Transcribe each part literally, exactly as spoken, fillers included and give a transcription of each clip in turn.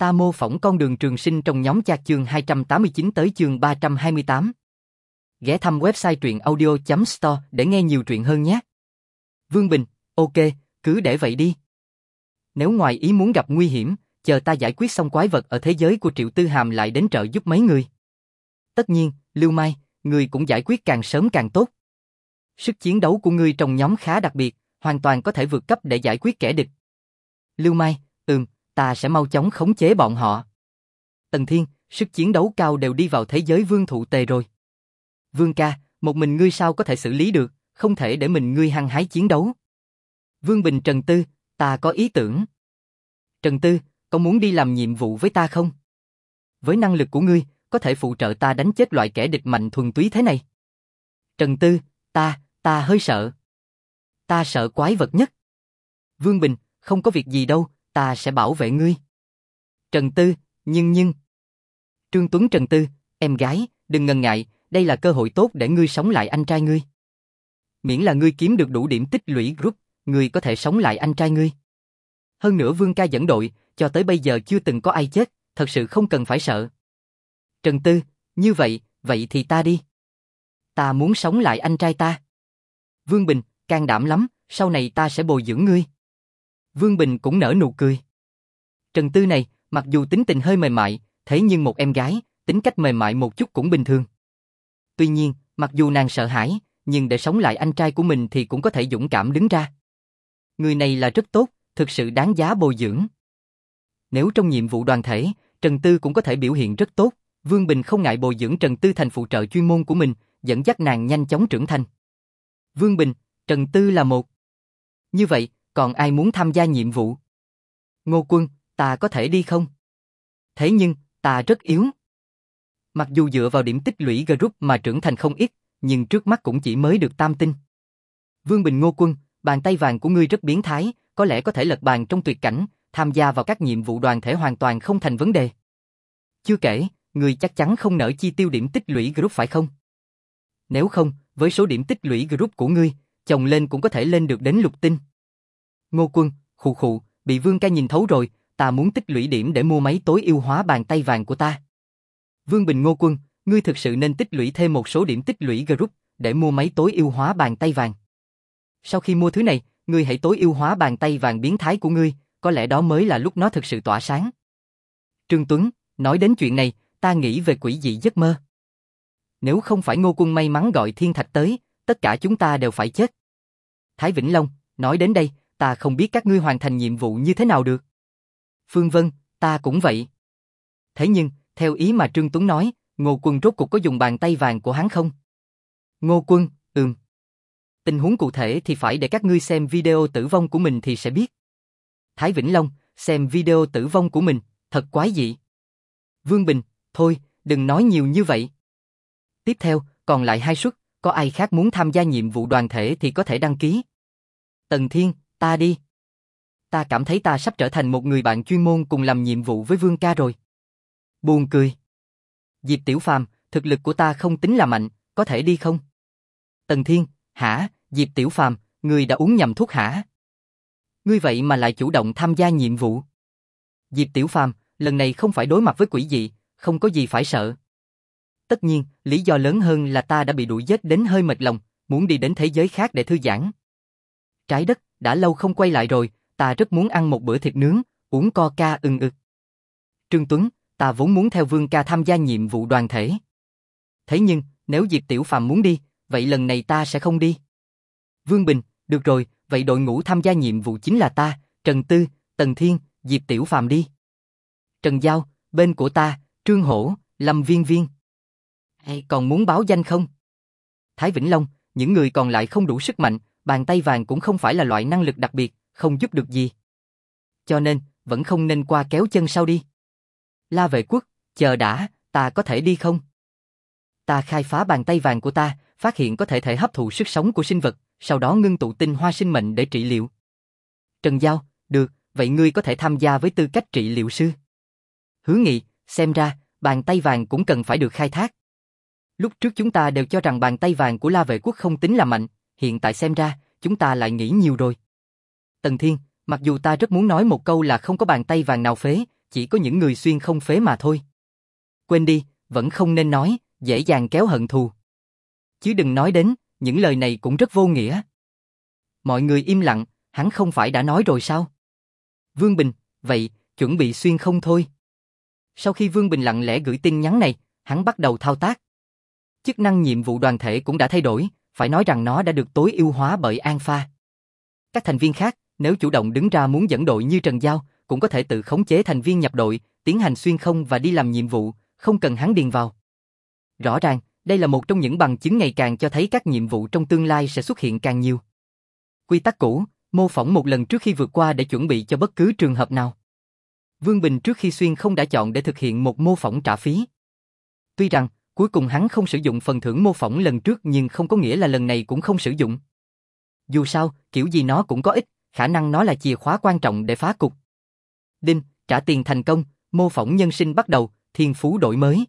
Ta mô phỏng con đường trường sinh trong nhóm chat chương hai trăm tám mươi chín tới chương ba trăm hai mươi tám. Ghé thăm website truyện audio chấm store để nghe nhiều truyện hơn nhé. Vương Bình, ok, cứ để vậy đi. Nếu ngoài ý muốn gặp nguy hiểm, chờ ta giải quyết xong quái vật ở thế giới của Triệu Tư Hàm lại đến trợ giúp mấy người. Tất nhiên, Lưu Mai, ngươi cũng giải quyết càng sớm càng tốt. Sức chiến đấu của ngươi trong nhóm khá đặc biệt, hoàn toàn có thể vượt cấp để giải quyết kẻ địch. Lưu Mai, ừm, ta sẽ mau chóng khống chế bọn họ. Tần Thiên, sức chiến đấu cao đều đi vào thế giới vương thụ tề rồi. Vương ca, một mình ngươi sao có thể xử lý được, không thể để mình ngươi hăng hái chiến đấu. Vương Bình Trần Tư, ta có ý tưởng. Trần Tư, có muốn đi làm nhiệm vụ với ta không? Với năng lực của ngươi, có thể phụ trợ ta đánh chết loại kẻ địch mạnh thuần túy thế này. Trần Tư, ta, ta hơi sợ. Ta sợ quái vật nhất. Vương Bình, không có việc gì đâu, ta sẽ bảo vệ ngươi. Trần Tư, nhưng nhưng. Trương Tuấn Trần Tư, em gái, đừng ngần ngại, đây là cơ hội tốt để ngươi sống lại anh trai ngươi. Miễn là ngươi kiếm được đủ điểm tích lũy group, ngươi có thể sống lại anh trai ngươi. Hơn nữa Vương ca dẫn đội, cho tới bây giờ chưa từng có ai chết, thật sự không cần phải sợ. Trần Tư, như vậy, vậy thì ta đi. Ta muốn sống lại anh trai ta. Vương Bình, can đảm lắm, sau này ta sẽ bồi dưỡng ngươi. Vương Bình cũng nở nụ cười. Trần Tư này, mặc dù tính tình hơi mềm mại, thế nhưng một em gái, tính cách mềm mại một chút cũng bình thường. Tuy nhiên, mặc dù nàng sợ hãi, nhưng để sống lại anh trai của mình thì cũng có thể dũng cảm đứng ra. Người này là rất tốt, thực sự đáng giá bồi dưỡng. Nếu trong nhiệm vụ đoàn thể, Trần Tư cũng có thể biểu hiện rất tốt, Vương Bình không ngại bồi dưỡng Trần Tư thành phụ trợ chuyên môn của mình, dẫn dắt nàng nhanh chóng trưởng thành. Vương Bình, Trần Tư là một. Như vậy, còn ai muốn tham gia nhiệm vụ? Ngô Quân, ta có thể đi không? Thế nhưng, ta rất yếu. Mặc dù dựa vào điểm tích lũy group mà trưởng thành không ít, nhưng trước mắt cũng chỉ mới được tam tinh. Vương Bình Ngô Quân, bàn tay vàng của ngươi rất biến thái, có lẽ có thể lật bàn trong tuyệt cảnh, tham gia vào các nhiệm vụ đoàn thể hoàn toàn không thành vấn đề. Chưa kể, ngươi chắc chắn không nỡ chi tiêu điểm tích lũy group phải không? Nếu không, với số điểm tích lũy group của ngươi, chồng lên cũng có thể lên được đến lục tinh. Ngô Quân, khụ khụ, bị Vương ca nhìn thấu rồi, ta muốn tích lũy điểm để mua máy tối ưu hóa bàn tay vàng của ta. Vương Bình Ngô Quân, ngươi thực sự nên tích lũy thêm một số điểm tích lũy group để mua máy tối ưu hóa bàn tay vàng. Sau khi mua thứ này, ngươi hãy tối ưu hóa bàn tay vàng biến thái của ngươi, có lẽ đó mới là lúc nó thực sự tỏa sáng. Trương Tuấn, nói đến chuyện này, ta nghĩ về quỷ dị giấc mơ. Nếu không phải Ngô Quân may mắn gọi thiên thạch tới, tất cả chúng ta đều phải chết. Thái Vĩnh Long, nói đến đây, ta không biết các ngươi hoàn thành nhiệm vụ như thế nào được. Phương Vân, ta cũng vậy. Thế nhưng, theo ý mà Trương Tuấn nói, Ngô Quân rốt cuộc có dùng bàn tay vàng của hắn không? Ngô Quân, ừm. Tình huống cụ thể thì phải để các ngươi xem video tử vong của mình thì sẽ biết. Thái Vĩnh Long, xem video tử vong của mình, thật quái dị. Vương Bình, thôi, đừng nói nhiều như vậy. Tiếp theo, còn lại hai suất, có ai khác muốn tham gia nhiệm vụ đoàn thể thì có thể đăng ký. Tần Thiên, ta đi. Ta cảm thấy ta sắp trở thành một người bạn chuyên môn cùng làm nhiệm vụ với Vương ca rồi. Buồn cười. Diệp Tiểu Phàm, thực lực của ta không tính là mạnh, có thể đi không? Tần Thiên, hả, Diệp Tiểu Phàm, ngươi đã uống nhầm thuốc hả? Ngươi vậy mà lại chủ động tham gia nhiệm vụ. Diệp Tiểu Phàm, lần này không phải đối mặt với quỷ dị, không có gì phải sợ. Tất nhiên, lý do lớn hơn là ta đã bị đuổi giết đến hơi mệt lòng, muốn đi đến thế giới khác để thư giãn. Trái đất, đã lâu không quay lại rồi, ta rất muốn ăn một bữa thịt nướng, uống coca ừng ực. Trương Tuấn, ta vốn muốn theo Vương ca tham gia nhiệm vụ đoàn thể. Thế nhưng, nếu Diệp Tiểu Phàm muốn đi, vậy lần này ta sẽ không đi. Vương Bình, được rồi, vậy đội ngũ tham gia nhiệm vụ chính là ta, Trần Tư, Tần Thiên, Diệp Tiểu Phàm đi. Trần Giao, bên của ta, Trương Hổ, Lâm Viên Viên. Hay còn muốn báo danh không? Thái Vĩnh Long, những người còn lại không đủ sức mạnh, bàn tay vàng cũng không phải là loại năng lực đặc biệt, không giúp được gì. Cho nên, vẫn không nên qua kéo chân sau đi. La Vệ Quốc, chờ đã, ta có thể đi không? Ta khai phá bàn tay vàng của ta, phát hiện có thể thể hấp thụ sức sống của sinh vật, sau đó ngưng tụ tinh hoa sinh mệnh để trị liệu. Trần Giao, được, vậy ngươi có thể tham gia với tư cách trị liệu sư. Hứa Nghị, xem ra, bàn tay vàng cũng cần phải được khai thác. Lúc trước chúng ta đều cho rằng bàn tay vàng của La Vệ Quốc không tính là mạnh, hiện tại xem ra, chúng ta lại nghĩ nhiều rồi. Tần Thiên, mặc dù ta rất muốn nói một câu là không có bàn tay vàng nào phế, chỉ có những người xuyên không phế mà thôi. Quên đi, vẫn không nên nói, dễ dàng kéo hận thù. Chứ đừng nói đến, những lời này cũng rất vô nghĩa. Mọi người im lặng, hắn không phải đã nói rồi sao? Vương Bình, vậy, chuẩn bị xuyên không thôi. Sau khi Vương Bình lặng lẽ gửi tin nhắn này, hắn bắt đầu thao tác. Chức năng nhiệm vụ đoàn thể cũng đã thay đổi, phải nói rằng nó đã được tối ưu hóa bởi Alpha. Các thành viên khác, nếu chủ động đứng ra muốn dẫn đội như Trần Giao, cũng có thể tự khống chế thành viên nhập đội, tiến hành xuyên không và đi làm nhiệm vụ, không cần hắn điền vào. Rõ ràng, đây là một trong những bằng chứng ngày càng cho thấy các nhiệm vụ trong tương lai sẽ xuất hiện càng nhiều. Quy tắc cũ, mô phỏng một lần trước khi vượt qua để chuẩn bị cho bất cứ trường hợp nào. Vương Bình trước khi xuyên không đã chọn để thực hiện một mô phỏng trả phí. Tuy rằng, cuối cùng hắn không sử dụng phần thưởng mô phỏng lần trước nhưng không có nghĩa là lần này cũng không sử dụng. Dù sao, kiểu gì nó cũng có ích, khả năng nó là chìa khóa quan trọng để phá cục. Đinh, trả tiền thành công, mô phỏng nhân sinh bắt đầu, thiên phú đổi mới.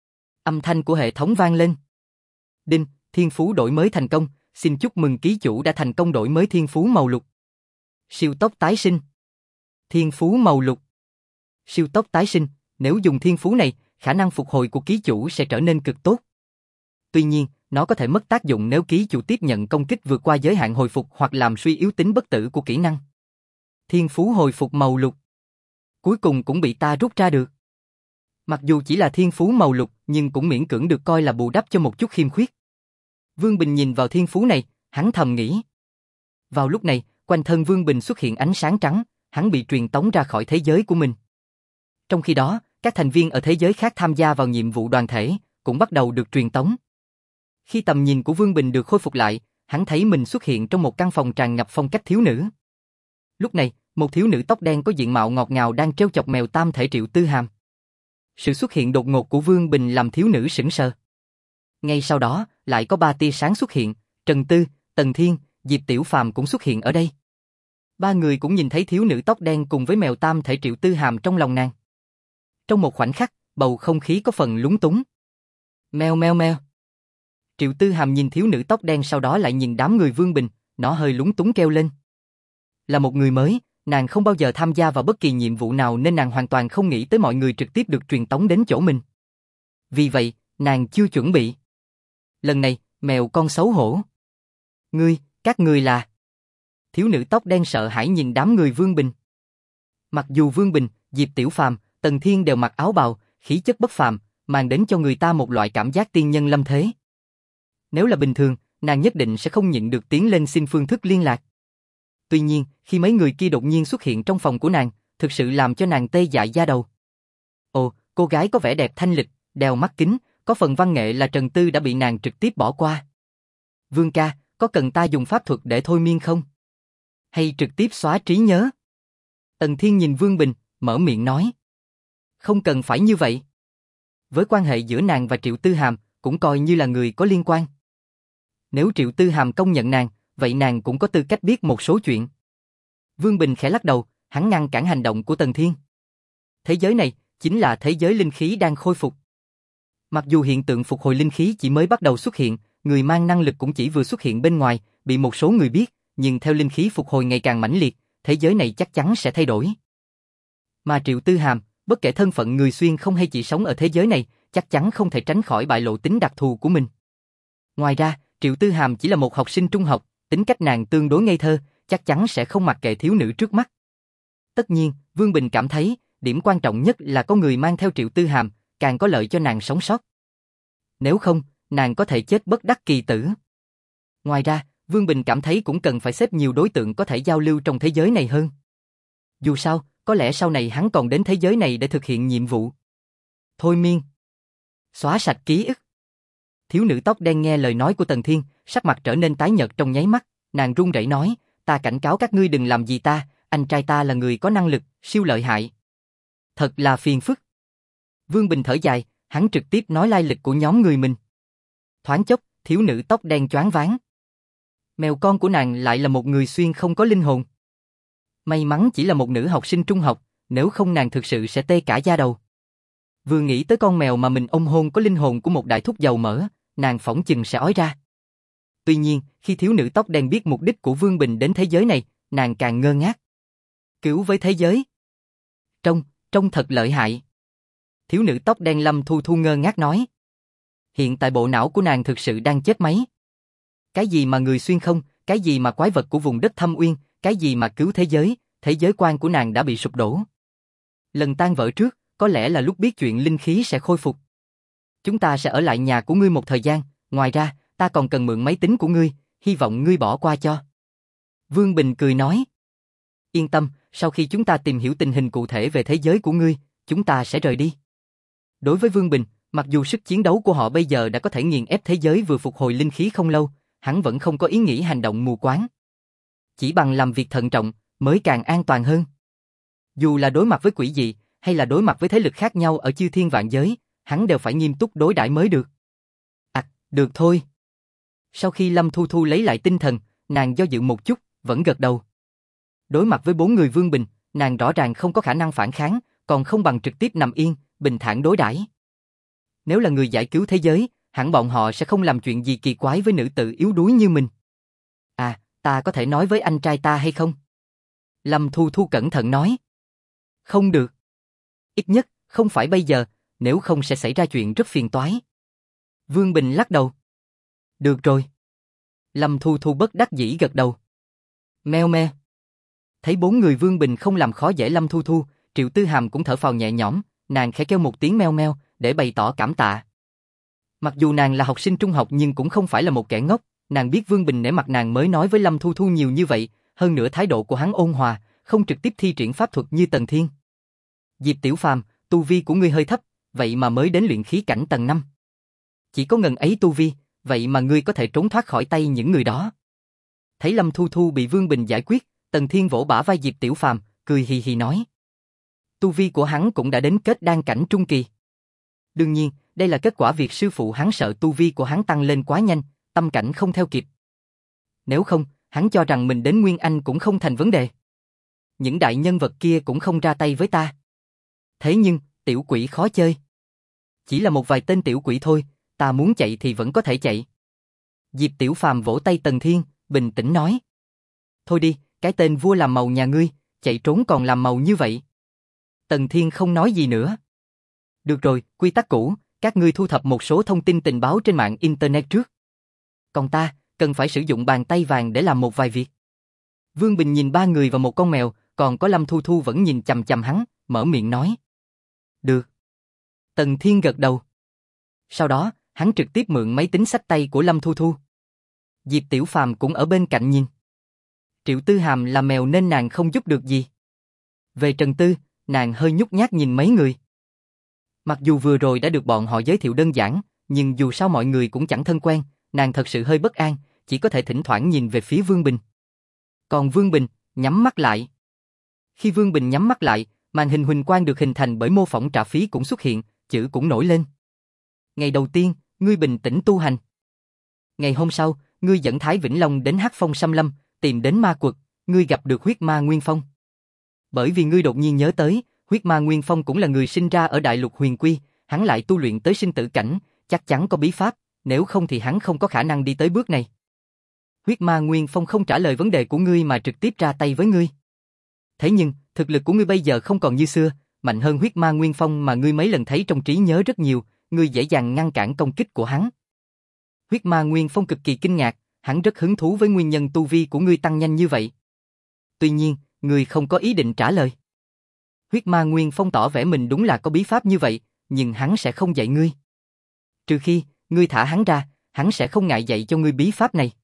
Âm thanh của hệ thống vang lên. Đinh, thiên phú đổi mới thành công, xin chúc mừng ký chủ đã thành công đổi mới thiên phú màu lục. Siêu tốc tái sinh. Thiên phú màu lục. Siêu tốc tái sinh, nếu dùng thiên phú này, khả năng phục hồi của ký chủ sẽ trở nên cực tốt. Tuy nhiên, nó có thể mất tác dụng nếu ký chủ tiếp nhận công kích vượt qua giới hạn hồi phục hoặc làm suy yếu tính bất tử của kỹ năng. Thiên phú hồi phục màu lục. Cuối cùng cũng bị ta rút ra được. Mặc dù chỉ là thiên phú màu lục nhưng cũng miễn cưỡng được coi là bù đắp cho một chút khiêm khuyết. Vương Bình nhìn vào thiên phú này, hắn thầm nghĩ. Vào lúc này, quanh thân Vương Bình xuất hiện ánh sáng trắng, hắn bị truyền tống ra khỏi thế giới của mình. Trong khi đó, các thành viên ở thế giới khác tham gia vào nhiệm vụ đoàn thể, cũng bắt đầu được truyền tống. Khi tầm nhìn của Vương Bình được khôi phục lại, hắn thấy mình xuất hiện trong một căn phòng tràn ngập phong cách thiếu nữ. Lúc này, một thiếu nữ tóc đen có diện mạo ngọt ngào đang trêu chọc mèo tam thể Triệu Tư Hàm. Sự xuất hiện đột ngột của Vương Bình làm thiếu nữ sững sờ. Ngay sau đó, lại có ba tia sáng xuất hiện, Trần Tư, Tần Thiên, Diệp Tiểu Phàm cũng xuất hiện ở đây. Ba người cũng nhìn thấy thiếu nữ tóc đen cùng với mèo tam thể Triệu Tư Hàm trong lòng nàng. Trong một khoảnh khắc, bầu không khí có phần lúng túng. Meo meo meo. Triệu Tư Hàm nhìn thiếu nữ tóc đen sau đó lại nhìn đám người Vương Bình, nó hơi lúng túng kêu lên. Là một người mới, nàng không bao giờ tham gia vào bất kỳ nhiệm vụ nào nên nàng hoàn toàn không nghĩ tới mọi người trực tiếp được truyền tống đến chỗ mình. Vì vậy, nàng chưa chuẩn bị. Lần này, mèo con xấu hổ. Ngươi, các ngươi là... Thiếu nữ tóc đen sợ hãi nhìn đám người Vương Bình. Mặc dù Vương Bình, Diệp Tiểu Phàm, Tần Thiên đều mặc áo bào, khí chất bất phàm, mang đến cho người ta một loại cảm giác tiên nhân lâm thế. Nếu là bình thường, nàng nhất định sẽ không nhịn được tiến lên xin phương thức liên lạc. Tuy nhiên, khi mấy người kia đột nhiên xuất hiện trong phòng của nàng, thực sự làm cho nàng tê dại da đầu. Ồ, cô gái có vẻ đẹp thanh lịch, đeo mắt kính, có phần văn nghệ là Trần Tư đã bị nàng trực tiếp bỏ qua. Vương ca, có cần ta dùng pháp thuật để thôi miên không? Hay trực tiếp xóa trí nhớ? Tần Thiên nhìn Vương Bình, mở miệng nói. Không cần phải như vậy. Với quan hệ giữa nàng và Triệu Tư Hàm, cũng coi như là người có liên quan. Nếu Triệu Tư Hàm công nhận nàng, vậy nàng cũng có tư cách biết một số chuyện. Vương Bình khẽ lắc đầu, hắn ngăn cản hành động của Tần Thiên. Thế giới này, chính là thế giới linh khí đang khôi phục. Mặc dù hiện tượng phục hồi linh khí chỉ mới bắt đầu xuất hiện, người mang năng lực cũng chỉ vừa xuất hiện bên ngoài, bị một số người biết, nhưng theo linh khí phục hồi ngày càng mãnh liệt, thế giới này chắc chắn sẽ thay đổi. Mà Triệu Tư Hàm, bất kể thân phận người xuyên không hay chỉ sống ở thế giới này, chắc chắn không thể tránh khỏi bại lộ tính đặc thù của mình. Ngoài ra, Triệu Tư Hàm chỉ là một học sinh trung học, tính cách nàng tương đối ngây thơ, chắc chắn sẽ không mặc kệ thiếu nữ trước mắt. Tất nhiên, Vương Bình cảm thấy, điểm quan trọng nhất là có người mang theo Triệu Tư Hàm, càng có lợi cho nàng sống sót. Nếu không, nàng có thể chết bất đắc kỳ tử. Ngoài ra, Vương Bình cảm thấy cũng cần phải xếp nhiều đối tượng có thể giao lưu trong thế giới này hơn. Dù sao, có lẽ sau này hắn còn đến thế giới này để thực hiện nhiệm vụ. Thôi miên. Xóa sạch ký ức. Thiếu nữ tóc đen nghe lời nói của Tần Thiên, sắc mặt trở nên tái nhợt trong nháy mắt, nàng run rẩy nói, ta cảnh cáo các ngươi đừng làm gì ta, anh trai ta là người có năng lực, siêu lợi hại. Thật là phiền phức. Vương Bình thở dài, hắn trực tiếp nói lai lịch của nhóm người mình. Thoáng chốc, thiếu nữ tóc đen choáng váng. Mèo con của nàng lại là một người xuyên không có linh hồn. May mắn chỉ là một nữ học sinh trung học, nếu không nàng thực sự sẽ tê cả da đầu. Vừa nghĩ tới con mèo mà mình ôm hôn có linh hồn của một đại thúc giàu mỡ, nàng phỏng chừng sẽ ói ra. Tuy nhiên, khi thiếu nữ tóc đen biết mục đích của Vương Bình đến thế giới này, nàng càng ngơ ngác. Cứu với thế giới. Trong, Trông thật lợi hại. Thiếu nữ tóc đen Lâm Thu Thu ngơ ngác nói. Hiện tại bộ não của nàng thực sự đang chết máy. Cái gì mà người xuyên không, cái gì mà quái vật của vùng đất thâm uyên, cái gì mà cứu thế giới, thế giới quan của nàng đã bị sụp đổ. Lần tan vỡ trước, có lẽ là lúc biết chuyện linh khí sẽ khôi phục. Chúng ta sẽ ở lại nhà của ngươi một thời gian, ngoài ra, ta còn cần mượn máy tính của ngươi, hy vọng ngươi bỏ qua cho. Vương Bình cười nói. Yên tâm, sau khi chúng ta tìm hiểu tình hình cụ thể về thế giới của ngươi, chúng ta sẽ rời đi. Đối với Vương Bình, mặc dù sức chiến đấu của họ bây giờ đã có thể nghiền ép thế giới vừa phục hồi linh khí không lâu, hắn vẫn không có ý nghĩ hành động mù quáng. Chỉ bằng làm việc thận trọng, mới càng an toàn hơn. Dù là đối mặt với quỷ dị, hay là đối mặt với thế lực khác nhau ở chư thiên vạn giới, hắn đều phải nghiêm túc đối đãi mới được. À, được thôi. Sau khi Lâm Thu Thu lấy lại tinh thần, nàng do dự một chút, vẫn gật đầu. Đối mặt với bốn người Vương Bình, nàng rõ ràng không có khả năng phản kháng, còn không bằng trực tiếp nằm yên, bình thản đối đãi. Nếu là người giải cứu thế giới, hẳn bọn họ sẽ không làm chuyện gì kỳ quái với nữ tử yếu đuối như mình. À, ta có thể nói với anh trai ta hay không? Lâm Thu Thu cẩn thận nói. Không được. Ít nhất, không phải bây giờ, nếu không sẽ xảy ra chuyện rất phiền toái. Vương Bình lắc đầu. Được rồi. Lâm Thu Thu bất đắc dĩ gật đầu. Meo me. Thấy bốn người Vương Bình không làm khó dễ Lâm Thu Thu, Triệu Tư Hàm cũng thở phào nhẹ nhõm, nàng khẽ kêu một tiếng meo meo, để bày tỏ cảm tạ. Mặc dù nàng là học sinh trung học nhưng cũng không phải là một kẻ ngốc, nàng biết Vương Bình nể mặt nàng mới nói với Lâm Thu Thu nhiều như vậy, hơn nữa thái độ của hắn ôn hòa, không trực tiếp thi triển pháp thuật như Tần Thiên. Diệp Tiểu Phàm, tu vi của ngươi hơi thấp, vậy mà mới đến luyện khí cảnh tầng năm. Chỉ có ngần ấy tu vi, vậy mà ngươi có thể trốn thoát khỏi tay những người đó. Thấy Lâm Thu Thu bị Vương Bình giải quyết, Tần Thiên vỗ bả vai Diệp Tiểu Phàm, cười hì hì nói. Tu vi của hắn cũng đã đến kết đan cảnh trung kỳ. Đương nhiên, đây là kết quả việc sư phụ hắn sợ tu vi của hắn tăng lên quá nhanh, tâm cảnh không theo kịp. Nếu không, hắn cho rằng mình đến Nguyên Anh cũng không thành vấn đề. Những đại nhân vật kia cũng không ra tay với ta. Thế nhưng, tiểu quỷ khó chơi. Chỉ là một vài tên tiểu quỷ thôi, ta muốn chạy thì vẫn có thể chạy. Diệp Tiểu Phàm vỗ tay Tần Thiên, bình tĩnh nói. Thôi đi, cái tên vua làm màu nhà ngươi, chạy trốn còn làm màu như vậy. Tần Thiên không nói gì nữa. Được rồi, quy tắc cũ, các ngươi thu thập một số thông tin tình báo trên mạng Internet trước. Còn ta, cần phải sử dụng bàn tay vàng để làm một vài việc. Vương Bình nhìn ba người và một con mèo, còn có Lâm Thu Thu vẫn nhìn chằm chằm hắn, mở miệng nói. Được. Tần Thiên gật đầu. Sau đó, hắn trực tiếp mượn máy tính xách tay của Lâm Thu Thu. Diệp Tiểu Phàm cũng ở bên cạnh nhìn. Triệu Tư Hàm là mèo nên nàng không giúp được gì. Về Trần Tư, nàng hơi nhút nhát nhìn mấy người. Mặc dù vừa rồi đã được bọn họ giới thiệu đơn giản, nhưng dù sao mọi người cũng chẳng thân quen, nàng thật sự hơi bất an, chỉ có thể thỉnh thoảng nhìn về phía Vương Bình. Còn Vương Bình, nhắm mắt lại. Khi Vương Bình nhắm mắt lại, màn hình huỳnh quang được hình thành bởi mô phỏng trả phí cũng xuất hiện, chữ cũng nổi lên. Ngày đầu tiên, ngươi bình tĩnh tu hành. Ngày hôm sau, ngươi dẫn Thái Vĩnh Long đến Hắc Phong Xâm Lâm, tìm đến ma quật, ngươi gặp được huyết ma Nguyên Phong. Bởi vì ngươi đột nhiên nhớ tới, huyết ma Nguyên Phong cũng là người sinh ra ở Đại Lục Huyền Quy, hắn lại tu luyện tới sinh tử cảnh, chắc chắn có bí pháp, nếu không thì hắn không có khả năng đi tới bước này. Huyết ma Nguyên Phong không trả lời vấn đề của ngươi mà trực tiếp ra tay với ngươi. Thế nhưng, thực lực của ngươi bây giờ không còn như xưa, mạnh hơn huyết ma Nguyên Phong mà ngươi mấy lần thấy trong trí nhớ rất nhiều, ngươi dễ dàng ngăn cản công kích của hắn. Huyết ma Nguyên Phong cực kỳ kinh ngạc, hắn rất hứng thú với nguyên nhân tu vi của ngươi tăng nhanh như vậy. Tuy nhiên, ngươi không có ý định trả lời. Huyết ma Nguyên Phong tỏ vẻ mình đúng là có bí pháp như vậy, nhưng hắn sẽ không dạy ngươi. Trừ khi, ngươi thả hắn ra, hắn sẽ không ngại dạy cho ngươi bí pháp này.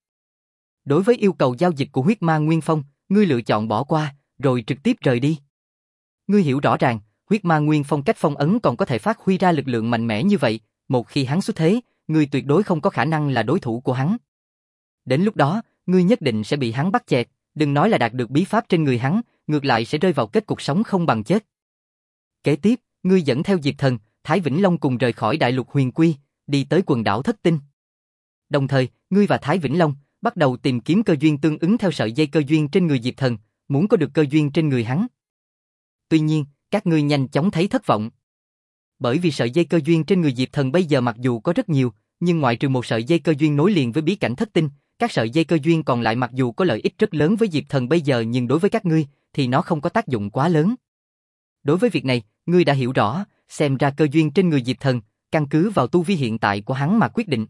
Đối với yêu cầu giao dịch của huyết ma Nguyên Phong, ngươi lựa chọn bỏ qua, rồi trực tiếp rời đi. Ngươi hiểu rõ ràng, huyết ma Nguyên Phong cách phong ấn còn có thể phát huy ra lực lượng mạnh mẽ như vậy, một khi hắn xuất thế, ngươi tuyệt đối không có khả năng là đối thủ của hắn. Đến lúc đó, ngươi nhất định sẽ bị hắn bắt chẹt, đừng nói là đạt được bí pháp trên người hắn, ngược lại sẽ rơi vào kết cục sống không bằng chết. Kế tiếp, ngươi dẫn theo Diệp Thần, Thái Vĩnh Long cùng rời khỏi Đại Lục Huyền Quy, đi tới quần đảo Thất Tinh. Đồng thời, ngươi và Thái Vĩnh Long bắt đầu tìm kiếm cơ duyên tương ứng theo sợi dây cơ duyên trên người Diệp Thần, muốn có được cơ duyên trên người hắn. Tuy nhiên, các ngươi nhanh chóng thấy thất vọng. Bởi vì sợi dây cơ duyên trên người Diệp Thần bây giờ mặc dù có rất nhiều, nhưng ngoại trừ một sợi dây cơ duyên nối liền với bí cảnh Thất Tinh, các sợi dây cơ duyên còn lại mặc dù có lợi ích rất lớn với Diệp Thần bây giờ nhưng đối với các ngươi thì nó không có tác dụng quá lớn. Đối với việc này, ngươi đã hiểu rõ, xem ra cơ duyên trên người Diệp Thần, căn cứ vào tu vi hiện tại của hắn mà quyết định.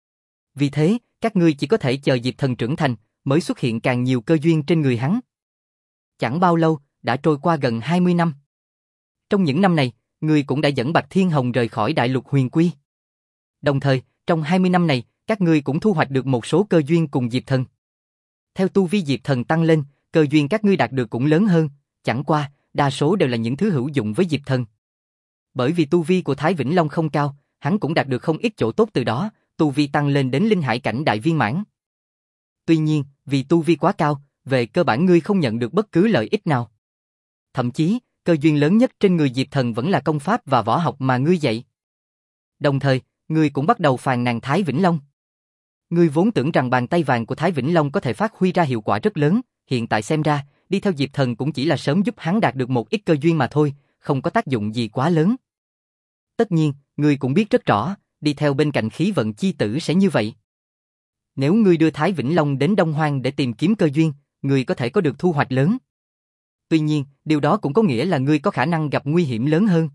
Vì thế, các ngươi chỉ có thể chờ Diệp Thần trưởng thành, mới xuất hiện càng nhiều cơ duyên trên người hắn. Chẳng bao lâu, đã trôi qua gần hai mươi năm. Trong những năm này, ngươi cũng đã dẫn Bạch Thiên Hồng rời khỏi Đại Lục Huyền Quy. Đồng thời, trong hai mươi năm này, các ngươi cũng thu hoạch được một số cơ duyên cùng Diệp Thần. Theo tu vi Diệp Thần tăng lên, cơ duyên các ngươi đạt được cũng lớn hơn, chẳng qua, đa số đều là những thứ hữu dụng với Diệp Thần. Bởi vì tu vi của Thái Vĩnh Long không cao, hắn cũng đạt được không ít chỗ tốt từ đó, tu vi tăng lên đến linh hải cảnh đại viên mãn. Tuy nhiên, vì tu vi quá cao, về cơ bản ngươi không nhận được bất cứ lợi ích nào. Thậm chí, cơ duyên lớn nhất trên người Diệp Thần vẫn là công pháp và võ học mà ngươi dạy. Đồng thời, ngươi cũng bắt đầu phàn nàn Thái Vĩnh Long. Ngươi vốn tưởng rằng bàn tay vàng của Thái Vĩnh Long có thể phát huy ra hiệu quả rất lớn, hiện tại xem ra, đi theo Diệp Thần cũng chỉ là sớm giúp hắn đạt được một ít cơ duyên mà thôi, không có tác dụng gì quá lớn. Tất nhiên, ngươi cũng biết rất rõ, đi theo bên cạnh khí vận chi tử sẽ như vậy. Nếu ngươi đưa Thái Vĩnh Long đến Đông Hoang để tìm kiếm cơ duyên, ngươi có thể có được thu hoạch lớn. Tuy nhiên, điều đó cũng có nghĩa là ngươi có khả năng gặp nguy hiểm lớn hơn.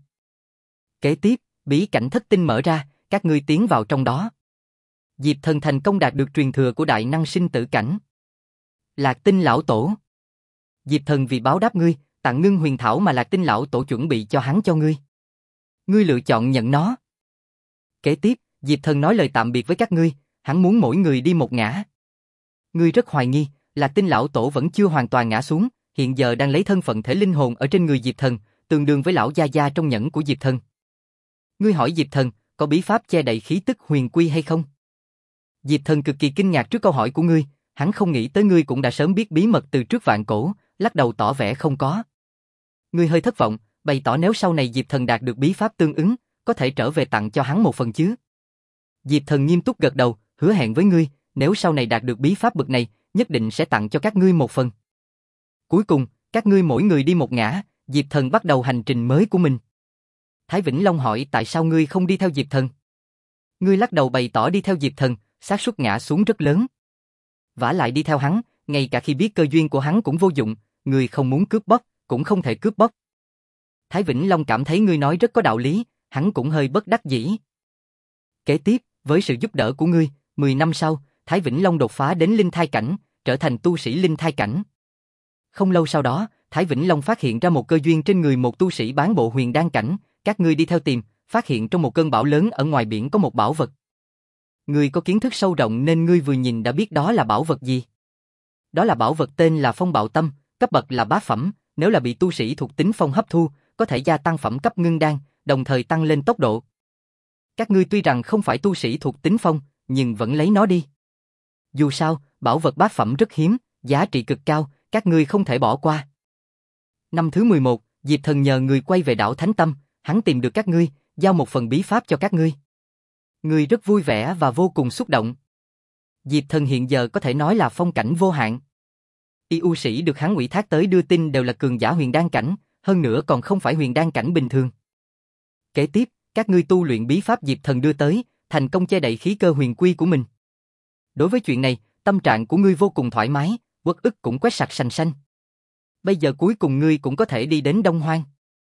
Kế tiếp, bí cảnh thất tinh mở ra, các ngươi tiến vào trong đó. Diệp Thần thành công đạt được truyền thừa của đại năng sinh tử cảnh. Lạc Tinh lão tổ. Diệp Thần vì báo đáp ngươi, tặng ngưng huyền thảo mà Lạc Tinh lão tổ chuẩn bị cho hắn cho ngươi. Ngươi lựa chọn nhận nó. Kế tiếp, Diệp Thần nói lời tạm biệt với các ngươi, hắn muốn mỗi người đi một ngã. Ngươi rất hoài nghi, Lạc Tinh lão tổ vẫn chưa hoàn toàn ngã xuống, hiện giờ đang lấy thân phận thể linh hồn ở trên người Diệp Thần, tương đương với lão gia gia trong nhẫn của Diệp Thần. Ngươi hỏi Diệp Thần, có bí pháp che đậy khí tức huyền quy hay không? Diệp Thần cực kỳ kinh ngạc trước câu hỏi của ngươi, hắn không nghĩ tới ngươi cũng đã sớm biết bí mật từ trước vạn cổ, lắc đầu tỏ vẻ không có. Ngươi hơi thất vọng, bày tỏ nếu sau này Diệp Thần đạt được bí pháp tương ứng, có thể trở về tặng cho hắn một phần chứ. Diệp Thần nghiêm túc gật đầu, hứa hẹn với ngươi, nếu sau này đạt được bí pháp bậc này, nhất định sẽ tặng cho các ngươi một phần. Cuối cùng, các ngươi mỗi người đi một ngã, Diệp Thần bắt đầu hành trình mới của mình. Thái Vĩnh Long hỏi tại sao ngươi không đi theo Diệp Thần? Ngươi lắc đầu bày tỏ đi theo Diệp Thần, xác suất ngã xuống rất lớn. Vả lại đi theo hắn, ngay cả khi biết cơ duyên của hắn cũng vô dụng, ngươi không muốn cướp bóc, cũng không thể cướp bóc. Thái Vĩnh Long cảm thấy ngươi nói rất có đạo lý, hắn cũng hơi bất đắc dĩ. Kế tiếp, với sự giúp đỡ của ngươi, mười năm sau, Thái Vĩnh Long đột phá đến linh thai cảnh, trở thành tu sĩ linh thai cảnh. Không lâu sau đó, Thái Vĩnh Long phát hiện ra một cơ duyên trên người một tu sĩ bán bộ huyền đan cảnh, các ngươi đi theo tìm, phát hiện trong một cơn bão lớn ở ngoài biển có một bảo vật. Ngươi có kiến thức sâu rộng nên ngươi vừa nhìn đã biết đó là bảo vật gì. Đó là bảo vật tên là Phong Bạo Tâm, cấp bậc là bát phẩm, nếu là bị tu sĩ thuộc tính phong hấp thu, có thể gia tăng phẩm cấp ngưng đan, đồng thời tăng lên tốc độ. Các ngươi tuy rằng không phải tu sĩ thuộc tính phong, nhưng vẫn lấy nó đi. Dù sao, bảo vật bát phẩm rất hiếm, giá trị cực cao, các ngươi không thể bỏ qua. Năm thứ mười một, Diệp Thần nhờ người quay về đảo Thánh Tâm, hắn tìm được các ngươi, giao một phần bí pháp cho các ngươi. Ngươi rất vui vẻ và vô cùng xúc động. Diệp Thần hiện giờ có thể nói là phong cảnh vô hạn. Y U sĩ được hắn ủy thác tới đưa tin đều là cường giả huyền đan cảnh, hơn nữa còn không phải huyền đan cảnh bình thường. Kế tiếp, các ngươi tu luyện bí pháp Diệp Thần đưa tới, thành công che đậy khí cơ huyền quy của mình. Đối với chuyện này, tâm trạng của ngươi vô cùng thoải mái, uất ức cũng quét sạch sành xanh. Bây giờ cuối cùng ngươi cũng có thể đi đến Đông Hoang.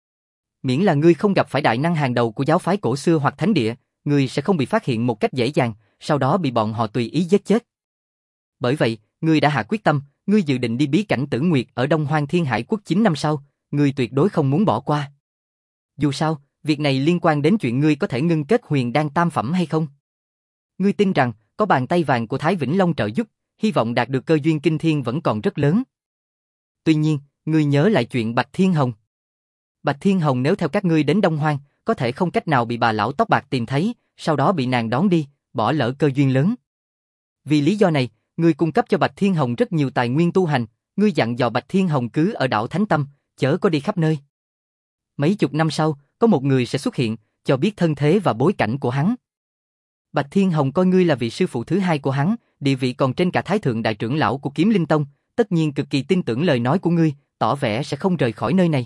Miễn là ngươi không gặp phải đại năng hàng đầu của giáo phái cổ xưa hoặc thánh địa, ngươi sẽ không bị phát hiện một cách dễ dàng, sau đó bị bọn họ tùy ý giết chết. Bởi vậy, ngươi đã hạ quyết tâm, ngươi dự định đi bí cảnh Tử Nguyệt ở Đông Hoang Thiên Hải Quốc chín năm sau, ngươi tuyệt đối không muốn bỏ qua. Dù sao, việc này liên quan đến chuyện ngươi có thể ngưng kết huyền đan tam phẩm hay không. Ngươi tin rằng, có bàn tay vàng của Thái Vĩnh Long trợ giúp, hy vọng đạt được cơ duyên kinh thiên vẫn còn rất lớn. Tuy nhiên, ngươi nhớ lại chuyện Bạch Thiên Hồng. Bạch Thiên Hồng nếu theo các ngươi đến Đông Hoang, có thể không cách nào bị bà lão tóc bạc tìm thấy, sau đó bị nàng đón đi, bỏ lỡ cơ duyên lớn. Vì lý do này, ngươi cung cấp cho Bạch Thiên Hồng rất nhiều tài nguyên tu hành, ngươi dặn dò Bạch Thiên Hồng cứ ở đảo Thánh Tâm, chớ có đi khắp nơi. Mấy chục năm sau, có một người sẽ xuất hiện, cho biết thân thế và bối cảnh của hắn. Bạch Thiên Hồng coi ngươi là vị sư phụ thứ hai của hắn, địa vị còn trên cả Thái Thượng Đại trưởng lão của Kiếm Linh Tông, tất nhiên cực kỳ tin tưởng lời nói của ngươi, tỏ vẻ sẽ không rời khỏi nơi này.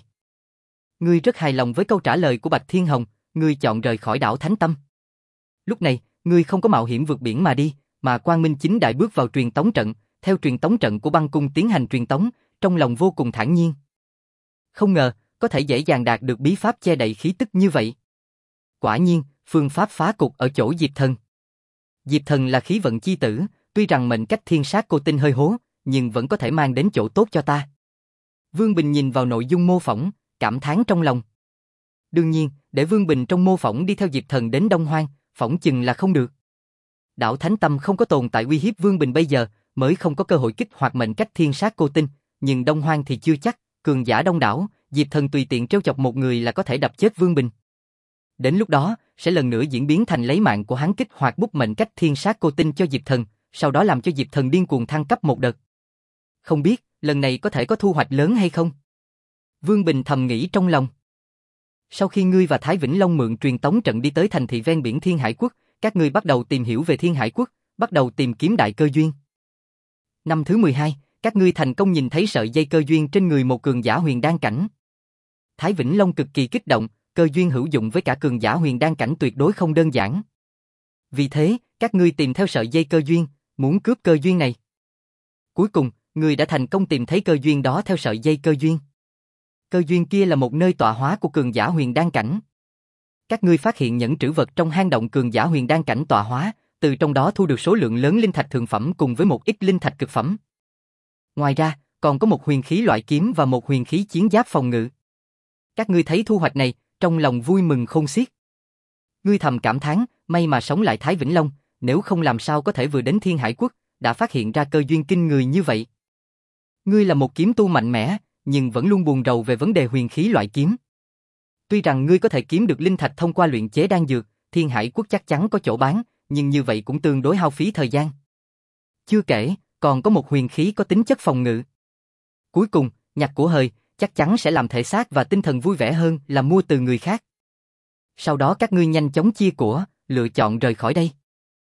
Ngươi rất hài lòng với câu trả lời của Bạch Thiên Hồng, ngươi chọn rời khỏi đảo Thánh Tâm. Lúc này, ngươi không có mạo hiểm vượt biển mà đi, mà Quang Minh chính đại bước vào truyền tống trận, theo truyền tống trận của băng cung tiến hành truyền tống, trong lòng vô cùng thản nhiên. Không ngờ, có thể dễ dàng đạt được bí pháp che đậy khí tức như vậy. Quả nhiên, phương pháp phá cục ở chỗ Diệp Thần. Diệp Thần là khí vận chi tử, tuy rằng mệnh cách thiên sát cô tinh hơi hố, nhưng vẫn có thể mang đến chỗ tốt cho ta. Vương Bình nhìn vào nội dung mô phỏng, cảm thán trong lòng. Đương nhiên, để Vương Bình trong mô phỏng đi theo Diệp Thần đến Đông Hoang, phỏng chừng là không được. Đạo Thánh Tâm không có tồn tại uy hiếp Vương Bình bây giờ, mới không có cơ hội kích hoạt mệnh cách thiên sát cô tinh, nhưng Đông Hoang thì chưa chắc, cường giả đông đảo, Diệp Thần tùy tiện trêu chọc một người là có thể đập chết Vương Bình. Đến lúc đó, sẽ lần nữa diễn biến thành lấy mạng của hắn kích hoạt bút mệnh cách thiên sát cô tinh cho Diệp Thần, sau đó làm cho Diệp Thần điên cuồng thăng cấp một đợt. Không biết, lần này có thể có thu hoạch lớn hay không? Vương Bình thầm nghĩ trong lòng. Sau khi ngươi và Thái Vĩnh Long mượn truyền tống trận đi tới thành thị ven biển Thiên Hải Quốc, các ngươi bắt đầu tìm hiểu về Thiên Hải Quốc, bắt đầu tìm kiếm đại cơ duyên. Năm thứ mười hai, các ngươi thành công nhìn thấy sợi dây cơ duyên trên người một cường giả huyền đan cảnh. Thái Vĩnh Long cực kỳ kích động, cơ duyên hữu dụng với cả cường giả huyền đan cảnh tuyệt đối không đơn giản. Vì thế, các ngươi tìm theo sợi dây cơ duyên, muốn cướp cơ duyên này. Cuối cùng, ngươi đã thành công tìm thấy cơ duyên đó theo sợi dây cơ duyên. Cơ duyên kia là một nơi tọa hóa của cường giả huyền đan cảnh. Các ngươi phát hiện nhẫn trữ vật trong hang động cường giả huyền đan cảnh tọa hóa, từ trong đó thu được số lượng lớn linh thạch thượng phẩm cùng với một ít linh thạch cực phẩm. Ngoài ra, còn có một huyền khí loại kiếm và một huyền khí chiến giáp phòng ngự. Các ngươi thấy thu hoạch này, trong lòng vui mừng khôn xiết. Ngươi thầm cảm thán, may mà sống lại Thái Vĩnh Long, nếu không làm sao có thể vừa đến Thiên Hải Quốc, đã phát hiện ra cơ duyên kinh người như vậy. Ngươi là một kiếm tu mạnh mẽ, nhưng vẫn luôn buồn rầu về vấn đề huyền khí loại kiếm. Tuy rằng ngươi có thể kiếm được linh thạch thông qua luyện chế đan dược, Thiên Hải Quốc chắc chắn có chỗ bán, nhưng như vậy cũng tương đối hao phí thời gian. Chưa kể, còn có một huyền khí có tính chất phòng ngự. Cuối cùng, nhặt của hời, chắc chắn sẽ làm thể xác và tinh thần vui vẻ hơn là mua từ người khác. Sau đó các ngươi nhanh chóng chia của, lựa chọn rời khỏi đây.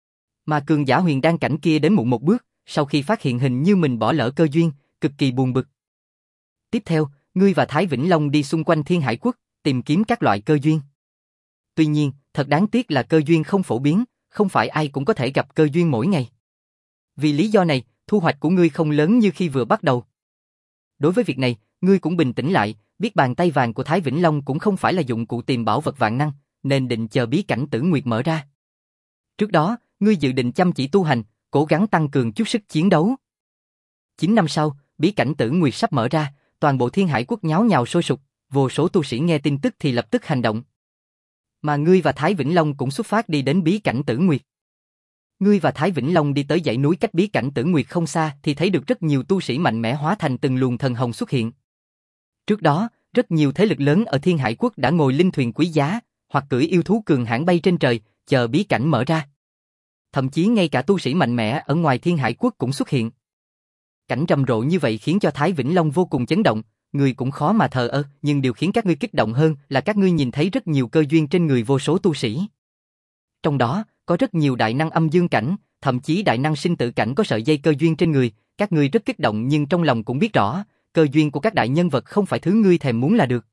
Mà cường giả huyền đan cảnh kia đến muộn một bước, sau khi phát hiện hình như mình bỏ lỡ cơ duyên, cực kỳ buồn bực. Tiếp theo, ngươi và Thái Vĩnh Long đi xung quanh Thiên Hải Quốc, tìm kiếm các loại cơ duyên. Tuy nhiên, thật đáng tiếc là cơ duyên không phổ biến, không phải ai cũng có thể gặp cơ duyên mỗi ngày. Vì lý do này, thu hoạch của ngươi không lớn như khi vừa bắt đầu. Đối với việc này, ngươi cũng bình tĩnh lại, biết bàn tay vàng của Thái Vĩnh Long cũng không phải là dụng cụ tìm bảo vật vạn năng, nên định chờ bí cảnh Tử Nguyệt mở ra. Trước đó, ngươi dự định chăm chỉ tu hành, cố gắng tăng cường chút sức chiến đấu. Chín năm sau, bí cảnh Tử Nguyệt sắp mở ra, toàn bộ Thiên Hải Quốc nháo nhào sôi sục, vô số tu sĩ nghe tin tức thì lập tức hành động. Mà ngươi và Thái Vĩnh Long cũng xuất phát đi đến bí cảnh Tử Nguyệt. Ngươi và Thái Vĩnh Long đi tới dãy núi cách bí cảnh Tử Nguyệt không xa thì thấy được rất nhiều tu sĩ mạnh mẽ hóa thành từng luồng thần hồng xuất hiện. Trước đó, rất nhiều thế lực lớn ở Thiên Hải Quốc đã ngồi linh thuyền quý giá, hoặc cưỡi yêu thú cường hãn bay trên trời, chờ bí cảnh mở ra. Thậm chí ngay cả tu sĩ mạnh mẽ ở ngoài Thiên Hải Quốc cũng xuất hiện. Cảnh rầm rộ như vậy khiến cho Thái Vĩnh Long vô cùng chấn động, người cũng khó mà thờ ơ, nhưng điều khiến các ngươi kích động hơn là các ngươi nhìn thấy rất nhiều cơ duyên trên người vô số tu sĩ. Trong đó, có rất nhiều đại năng âm dương cảnh, thậm chí đại năng sinh tử cảnh có sợi dây cơ duyên trên người, các ngươi rất kích động nhưng trong lòng cũng biết rõ, cơ duyên của các đại nhân vật không phải thứ ngươi thèm muốn là được.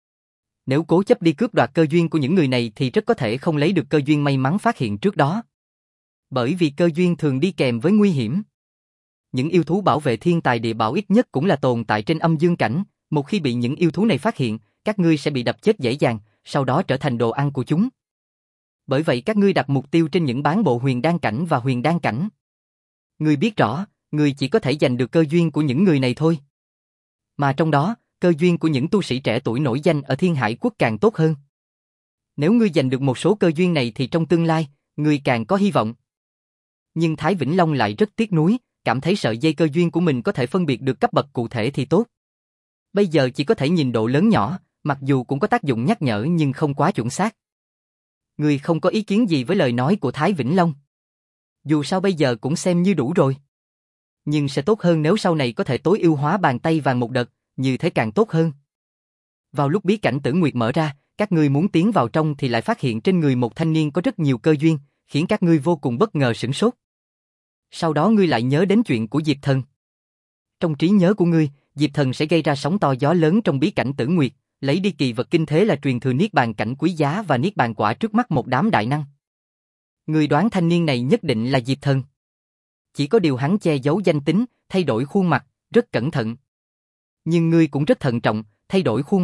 Nếu cố chấp đi cướp đoạt cơ duyên của những người này thì rất có thể không lấy được cơ duyên may mắn phát hiện trước đó. Bởi vì cơ duyên thường đi kèm với nguy hiểm. Những yêu thú bảo vệ thiên tài địa bảo ít nhất cũng là tồn tại trên âm dương cảnh, một khi bị những yêu thú này phát hiện, các ngươi sẽ bị đập chết dễ dàng, sau đó trở thành đồ ăn của chúng. Bởi vậy các ngươi đặt mục tiêu trên những bán bộ huyền đan cảnh và huyền đan cảnh. Ngươi biết rõ, ngươi chỉ có thể giành được cơ duyên của những người này thôi. Mà trong đó, cơ duyên của những tu sĩ trẻ tuổi nổi danh ở Thiên Hải Quốc càng tốt hơn. Nếu ngươi giành được một số cơ duyên này thì trong tương lai, ngươi càng có hy vọng. Nhưng Thái Vĩnh Long lại rất tiếc nuối, cảm thấy sợi dây cơ duyên của mình có thể phân biệt được cấp bậc cụ thể thì tốt. Bây giờ chỉ có thể nhìn độ lớn nhỏ, mặc dù cũng có tác dụng nhắc nhở nhưng không quá chuẩn xác. Ngươi không có ý kiến gì với lời nói của Thái Vĩnh Long. Dù sao bây giờ cũng xem như đủ rồi. Nhưng sẽ tốt hơn nếu sau này có thể tối ưu hóa bàn tay vàng một đợt, như thế càng tốt hơn. Vào lúc bí cảnh Tử Nguyệt mở ra, các ngươi muốn tiến vào trong thì lại phát hiện trên người một thanh niên có rất nhiều cơ duyên, khiến các ngươi vô cùng bất ngờ sửng sốt. Sau đó ngươi lại nhớ đến chuyện của Diệp Thần. Trong trí nhớ của ngươi, Diệp Thần sẽ gây ra sóng to gió lớn trong bí cảnh Tử Nguyệt, lấy đi kỳ vật kinh thế là truyền thừa niết bàn cảnh quý giá và niết bàn quả trước mắt một đám đại năng. Ngươi đoán thanh niên này nhất định là Diệp Thần. Chỉ có điều hắn che giấu danh tính, thay đổi khuôn mặt, rất cẩn thận. Nhưng ngươi cũng rất thận trọng, thay đổi khuôn mặt,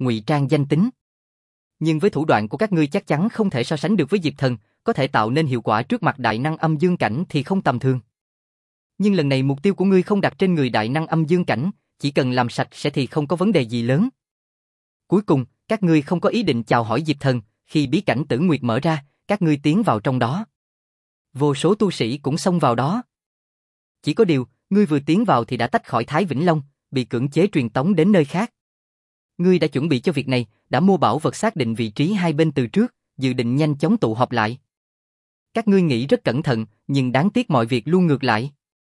ngụy trang danh tính. Nhưng với thủ đoạn của các ngươi chắc chắn không thể so sánh được với Diệp Thần, có thể tạo nên hiệu quả trước mặt đại năng âm dương cảnh thì không tầm thường. Nhưng lần này mục tiêu của ngươi không đặt trên người đại năng âm dương cảnh, chỉ cần làm sạch sẽ thì không có vấn đề gì lớn. Cuối cùng, các ngươi không có ý định chào hỏi Diệp Thần, khi bí cảnh Tử Nguyệt mở ra, các ngươi tiến vào trong đó. Vô số tu sĩ cũng xông vào đó. Chỉ có điều, ngươi vừa tiến vào thì đã tách khỏi Thái Vĩnh Long, bị cưỡng chế truyền tống đến nơi khác. Ngươi đã chuẩn bị cho việc này, đã mua bảo vật xác định vị trí hai bên từ trước, dự định nhanh chóng tụ họp lại. Các ngươi nghĩ rất cẩn thận, nhưng đáng tiếc mọi việc luôn ngược lại.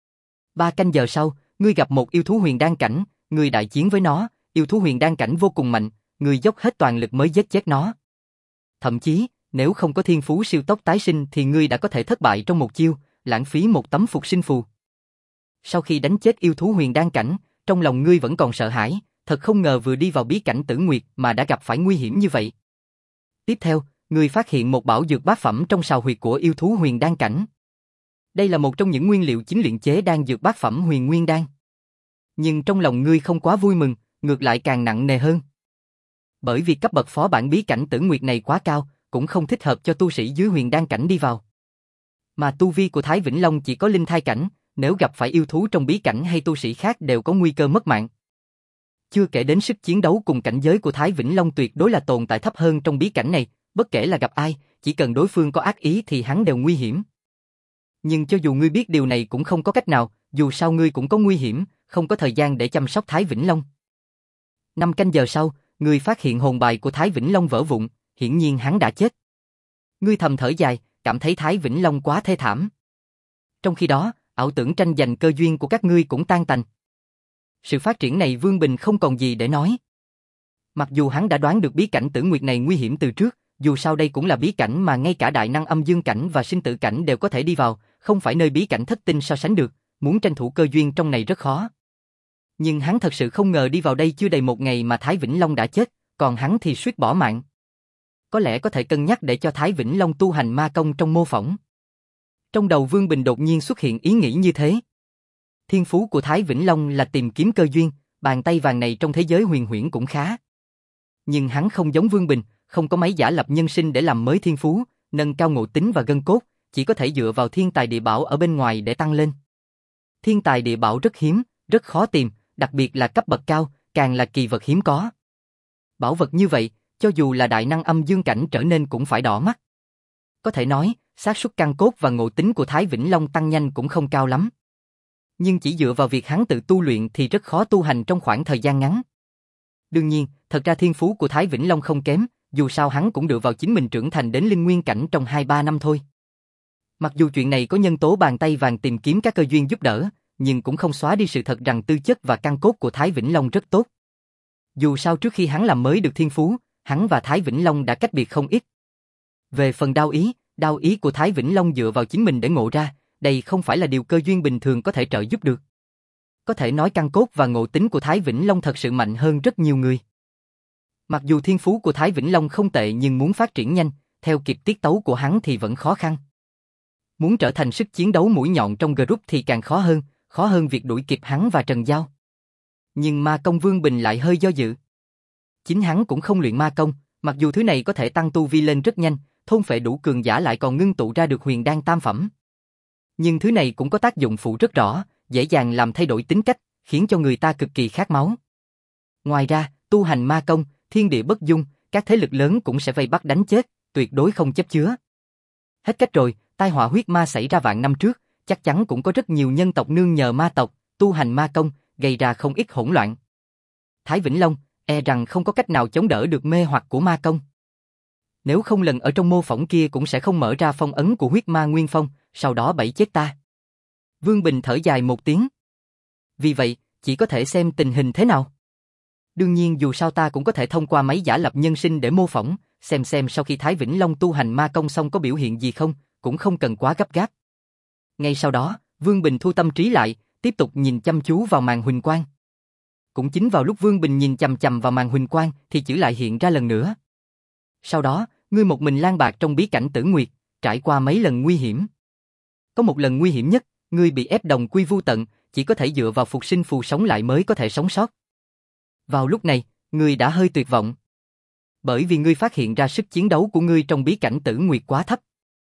Ba canh giờ sau, ngươi gặp một yêu thú huyền đan cảnh, ngươi đại chiến với nó, yêu thú huyền đan cảnh vô cùng mạnh, ngươi dốc hết toàn lực mới giết chết nó. Thậm chí, nếu không có thiên phú siêu tốc tái sinh thì ngươi đã có thể thất bại trong một chiêu, lãng phí một tấm phục sinh phù. Sau khi đánh chết yêu thú huyền đan cảnh, trong lòng ngươi vẫn còn sợ hãi, thật không ngờ vừa đi vào bí cảnh Tử Nguyệt mà đã gặp phải nguy hiểm như vậy. Tiếp theo, ngươi phát hiện một bảo dược bát phẩm trong sào huyệt của yêu thú huyền đan cảnh. Đây là một trong những nguyên liệu chính luyện chế đan dược bát phẩm huyền nguyên đan. Nhưng trong lòng ngươi không quá vui mừng, ngược lại càng nặng nề hơn. Bởi vì cấp bậc phó bản bí cảnh Tử Nguyệt này quá cao, cũng không thích hợp cho tu sĩ dưới huyền đan cảnh đi vào. Mà tu vi của Thái Vĩnh Long chỉ có linh thai cảnh, nếu gặp phải yêu thú trong bí cảnh hay tu sĩ khác đều có nguy cơ mất mạng. Chưa kể đến sức chiến đấu cùng cảnh giới của Thái Vĩnh Long tuyệt đối là tồn tại thấp hơn trong bí cảnh này, bất kể là gặp ai, chỉ cần đối phương có ác ý thì hắn đều nguy hiểm. Nhưng cho dù ngươi biết điều này cũng không có cách nào, dù sao ngươi cũng có nguy hiểm, không có thời gian để chăm sóc Thái Vĩnh Long. Năm canh giờ sau, ngươi phát hiện hồn bài của Thái Vĩnh Long vỡ vụn, hiển nhiên hắn đã chết. Ngươi thầm thở dài, cảm thấy Thái Vĩnh Long quá thê thảm. Trong khi đó, ảo tưởng tranh giành cơ duyên của các ngươi cũng tan tành. Sự phát triển này Vương Bình không còn gì để nói. Mặc dù hắn đã đoán được bí cảnh Tử Nguyệt này nguy hiểm từ trước, dù sao đây cũng là bí cảnh mà ngay cả đại năng âm dương cảnh và sinh tử cảnh đều có thể đi vào, không phải nơi bí cảnh thất tinh so sánh được, muốn tranh thủ cơ duyên trong này rất khó. Nhưng hắn thật sự không ngờ đi vào đây chưa đầy một ngày mà Thái Vĩnh Long đã chết, còn hắn thì suýt bỏ mạng. Có lẽ có thể cân nhắc để cho Thái Vĩnh Long tu hành ma công trong mô phỏng. Trong đầu Vương Bình đột nhiên xuất hiện ý nghĩ như thế. Thiên phú của Thái Vĩnh Long là tìm kiếm cơ duyên, bàn tay vàng này trong thế giới huyền huyễn cũng khá. Nhưng hắn không giống Vương Bình, không có máy giả lập nhân sinh để làm mới thiên phú, nâng cao ngộ tính và gân cốt, chỉ có thể dựa vào thiên tài địa bảo ở bên ngoài để tăng lên. Thiên tài địa bảo rất hiếm, rất khó tìm, đặc biệt là cấp bậc cao, càng là kỳ vật hiếm có. Bảo vật như vậy, cho dù là đại năng âm dương cảnh trở nên cũng phải đỏ mắt. Có thể nói, xác suất căn cốt và ngộ tính của Thái Vĩnh Long tăng nhanh cũng không cao lắm. Nhưng chỉ dựa vào việc hắn tự tu luyện thì rất khó tu hành trong khoảng thời gian ngắn. Đương nhiên, thật ra thiên phú của Thái Vĩnh Long không kém, dù sao hắn cũng dựa vào chính mình trưởng thành đến linh nguyên cảnh trong hai ba năm thôi. Mặc dù chuyện này có nhân tố bàn tay vàng tìm kiếm các cơ duyên giúp đỡ, nhưng cũng không xóa đi sự thật rằng tư chất và căn cốt của Thái Vĩnh Long rất tốt. Dù sao trước khi hắn làm mới được thiên phú, hắn và Thái Vĩnh Long đã cách biệt không ít. Về phần đao ý, đao ý của Thái Vĩnh Long dựa vào chính mình để ngộ ra, đây không phải là điều cơ duyên bình thường có thể trợ giúp được. Có thể nói căn cốt và ngộ tính của Thái Vĩnh Long thật sự mạnh hơn rất nhiều người. Mặc dù thiên phú của Thái Vĩnh Long không tệ nhưng muốn phát triển nhanh, theo kịp tiết tấu của hắn thì vẫn khó khăn. Muốn trở thành sức chiến đấu mũi nhọn trong group thì càng khó hơn, khó hơn việc đuổi kịp hắn và Trần Giao. Nhưng ma công Vương Bình lại hơi do dự. Chính hắn cũng không luyện ma công, mặc dù thứ này có thể tăng tu vi lên rất nhanh, thôn phệ đủ cường giả lại còn ngưng tụ ra được huyền đan tam phẩm. Nhưng thứ này cũng có tác dụng phụ rất rõ, dễ dàng làm thay đổi tính cách, khiến cho người ta cực kỳ khát máu. Ngoài ra, tu hành ma công, thiên địa bất dung, các thế lực lớn cũng sẽ vây bắt đánh chết, tuyệt đối không chấp chứa. Hết cách rồi, tai họa huyết ma xảy ra vạn năm trước, chắc chắn cũng có rất nhiều nhân tộc nương nhờ ma tộc, tu hành ma công, gây ra không ít hỗn loạn. Thái Vĩnh Long, e rằng không có cách nào chống đỡ được mê hoặc của ma công. Nếu không lần ở trong mô phỏng kia cũng sẽ không mở ra phong ấn của huyết ma nguyên phong, sau đó bẫy chết ta. Vương Bình thở dài một tiếng. Vì vậy, chỉ có thể xem tình hình thế nào. Đương nhiên dù sao ta cũng có thể thông qua máy giả lập nhân sinh để mô phỏng, xem xem sau khi Thái Vĩnh Long tu hành ma công xong có biểu hiện gì không, cũng không cần quá gấp gáp. Ngay sau đó, Vương Bình thu tâm trí lại, tiếp tục nhìn chăm chú vào màn huỳnh quang. Cũng chính vào lúc Vương Bình nhìn chằm chằm vào màn huỳnh quang thì chữ lại hiện ra lần nữa. Sau đó, ngươi một mình lang bạc trong bí cảnh Tử Nguyệt, trải qua mấy lần nguy hiểm. Có một lần nguy hiểm nhất, ngươi bị ép đồng quy vu tận, chỉ có thể dựa vào phục sinh phù sống lại mới có thể sống sót. Vào lúc này, Ngươi đã hơi tuyệt vọng. Bởi vì ngươi phát hiện ra sức chiến đấu của ngươi trong bí cảnh Tử Nguyệt quá thấp.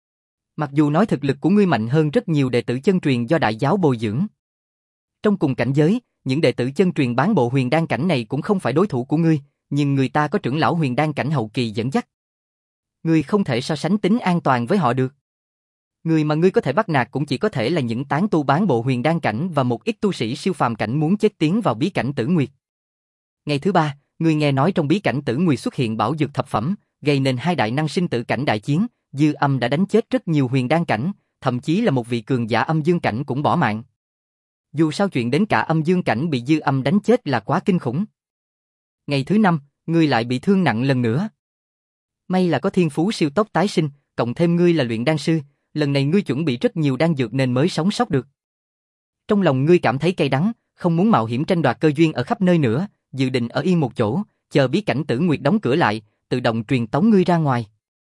Mặc dù nói thực lực của ngươi mạnh hơn rất nhiều đệ tử chân truyền do đại giáo bồi dưỡng. Trong cùng cảnh giới, những đệ tử chân truyền bán bộ huyền đan cảnh này cũng không phải đối thủ của ngươi, nhưng người ta có trưởng lão huyền đan cảnh hậu kỳ dẫn dắt. Ngươi không thể so sánh tính an toàn với họ được. Người mà ngươi có thể bắt nạt cũng chỉ có thể là những tán tu bán bộ huyền đan cảnh và một ít tu sĩ siêu phàm cảnh muốn chết tiến vào bí cảnh Tử Nguyệt. Ngày thứ ba, ngươi nghe nói trong bí cảnh Tử Nguyệt xuất hiện bảo dược thập phẩm, gây nên hai đại năng sinh tử cảnh đại chiến, Dư Âm đã đánh chết rất nhiều huyền đan cảnh, thậm chí là một vị cường giả âm dương cảnh cũng bỏ mạng. Dù sao chuyện đến cả âm dương cảnh bị Dư Âm đánh chết là quá kinh khủng. Ngày thứ năm, ngươi lại bị thương nặng lần nữa. May là có thiên phú siêu tốc tái sinh, cộng thêm ngươi là luyện đan sư, lần này ngươi chuẩn bị rất nhiều đan dược nên mới sống sót được. Trong lòng ngươi cảm thấy cay đắng, không muốn mạo hiểm tranh đoạt cơ duyên ở khắp nơi nữa, dự định ở yên một chỗ, chờ bí cảnh Tử Nguyệt đóng cửa lại, tự động truyền tống ngươi ra ngoài.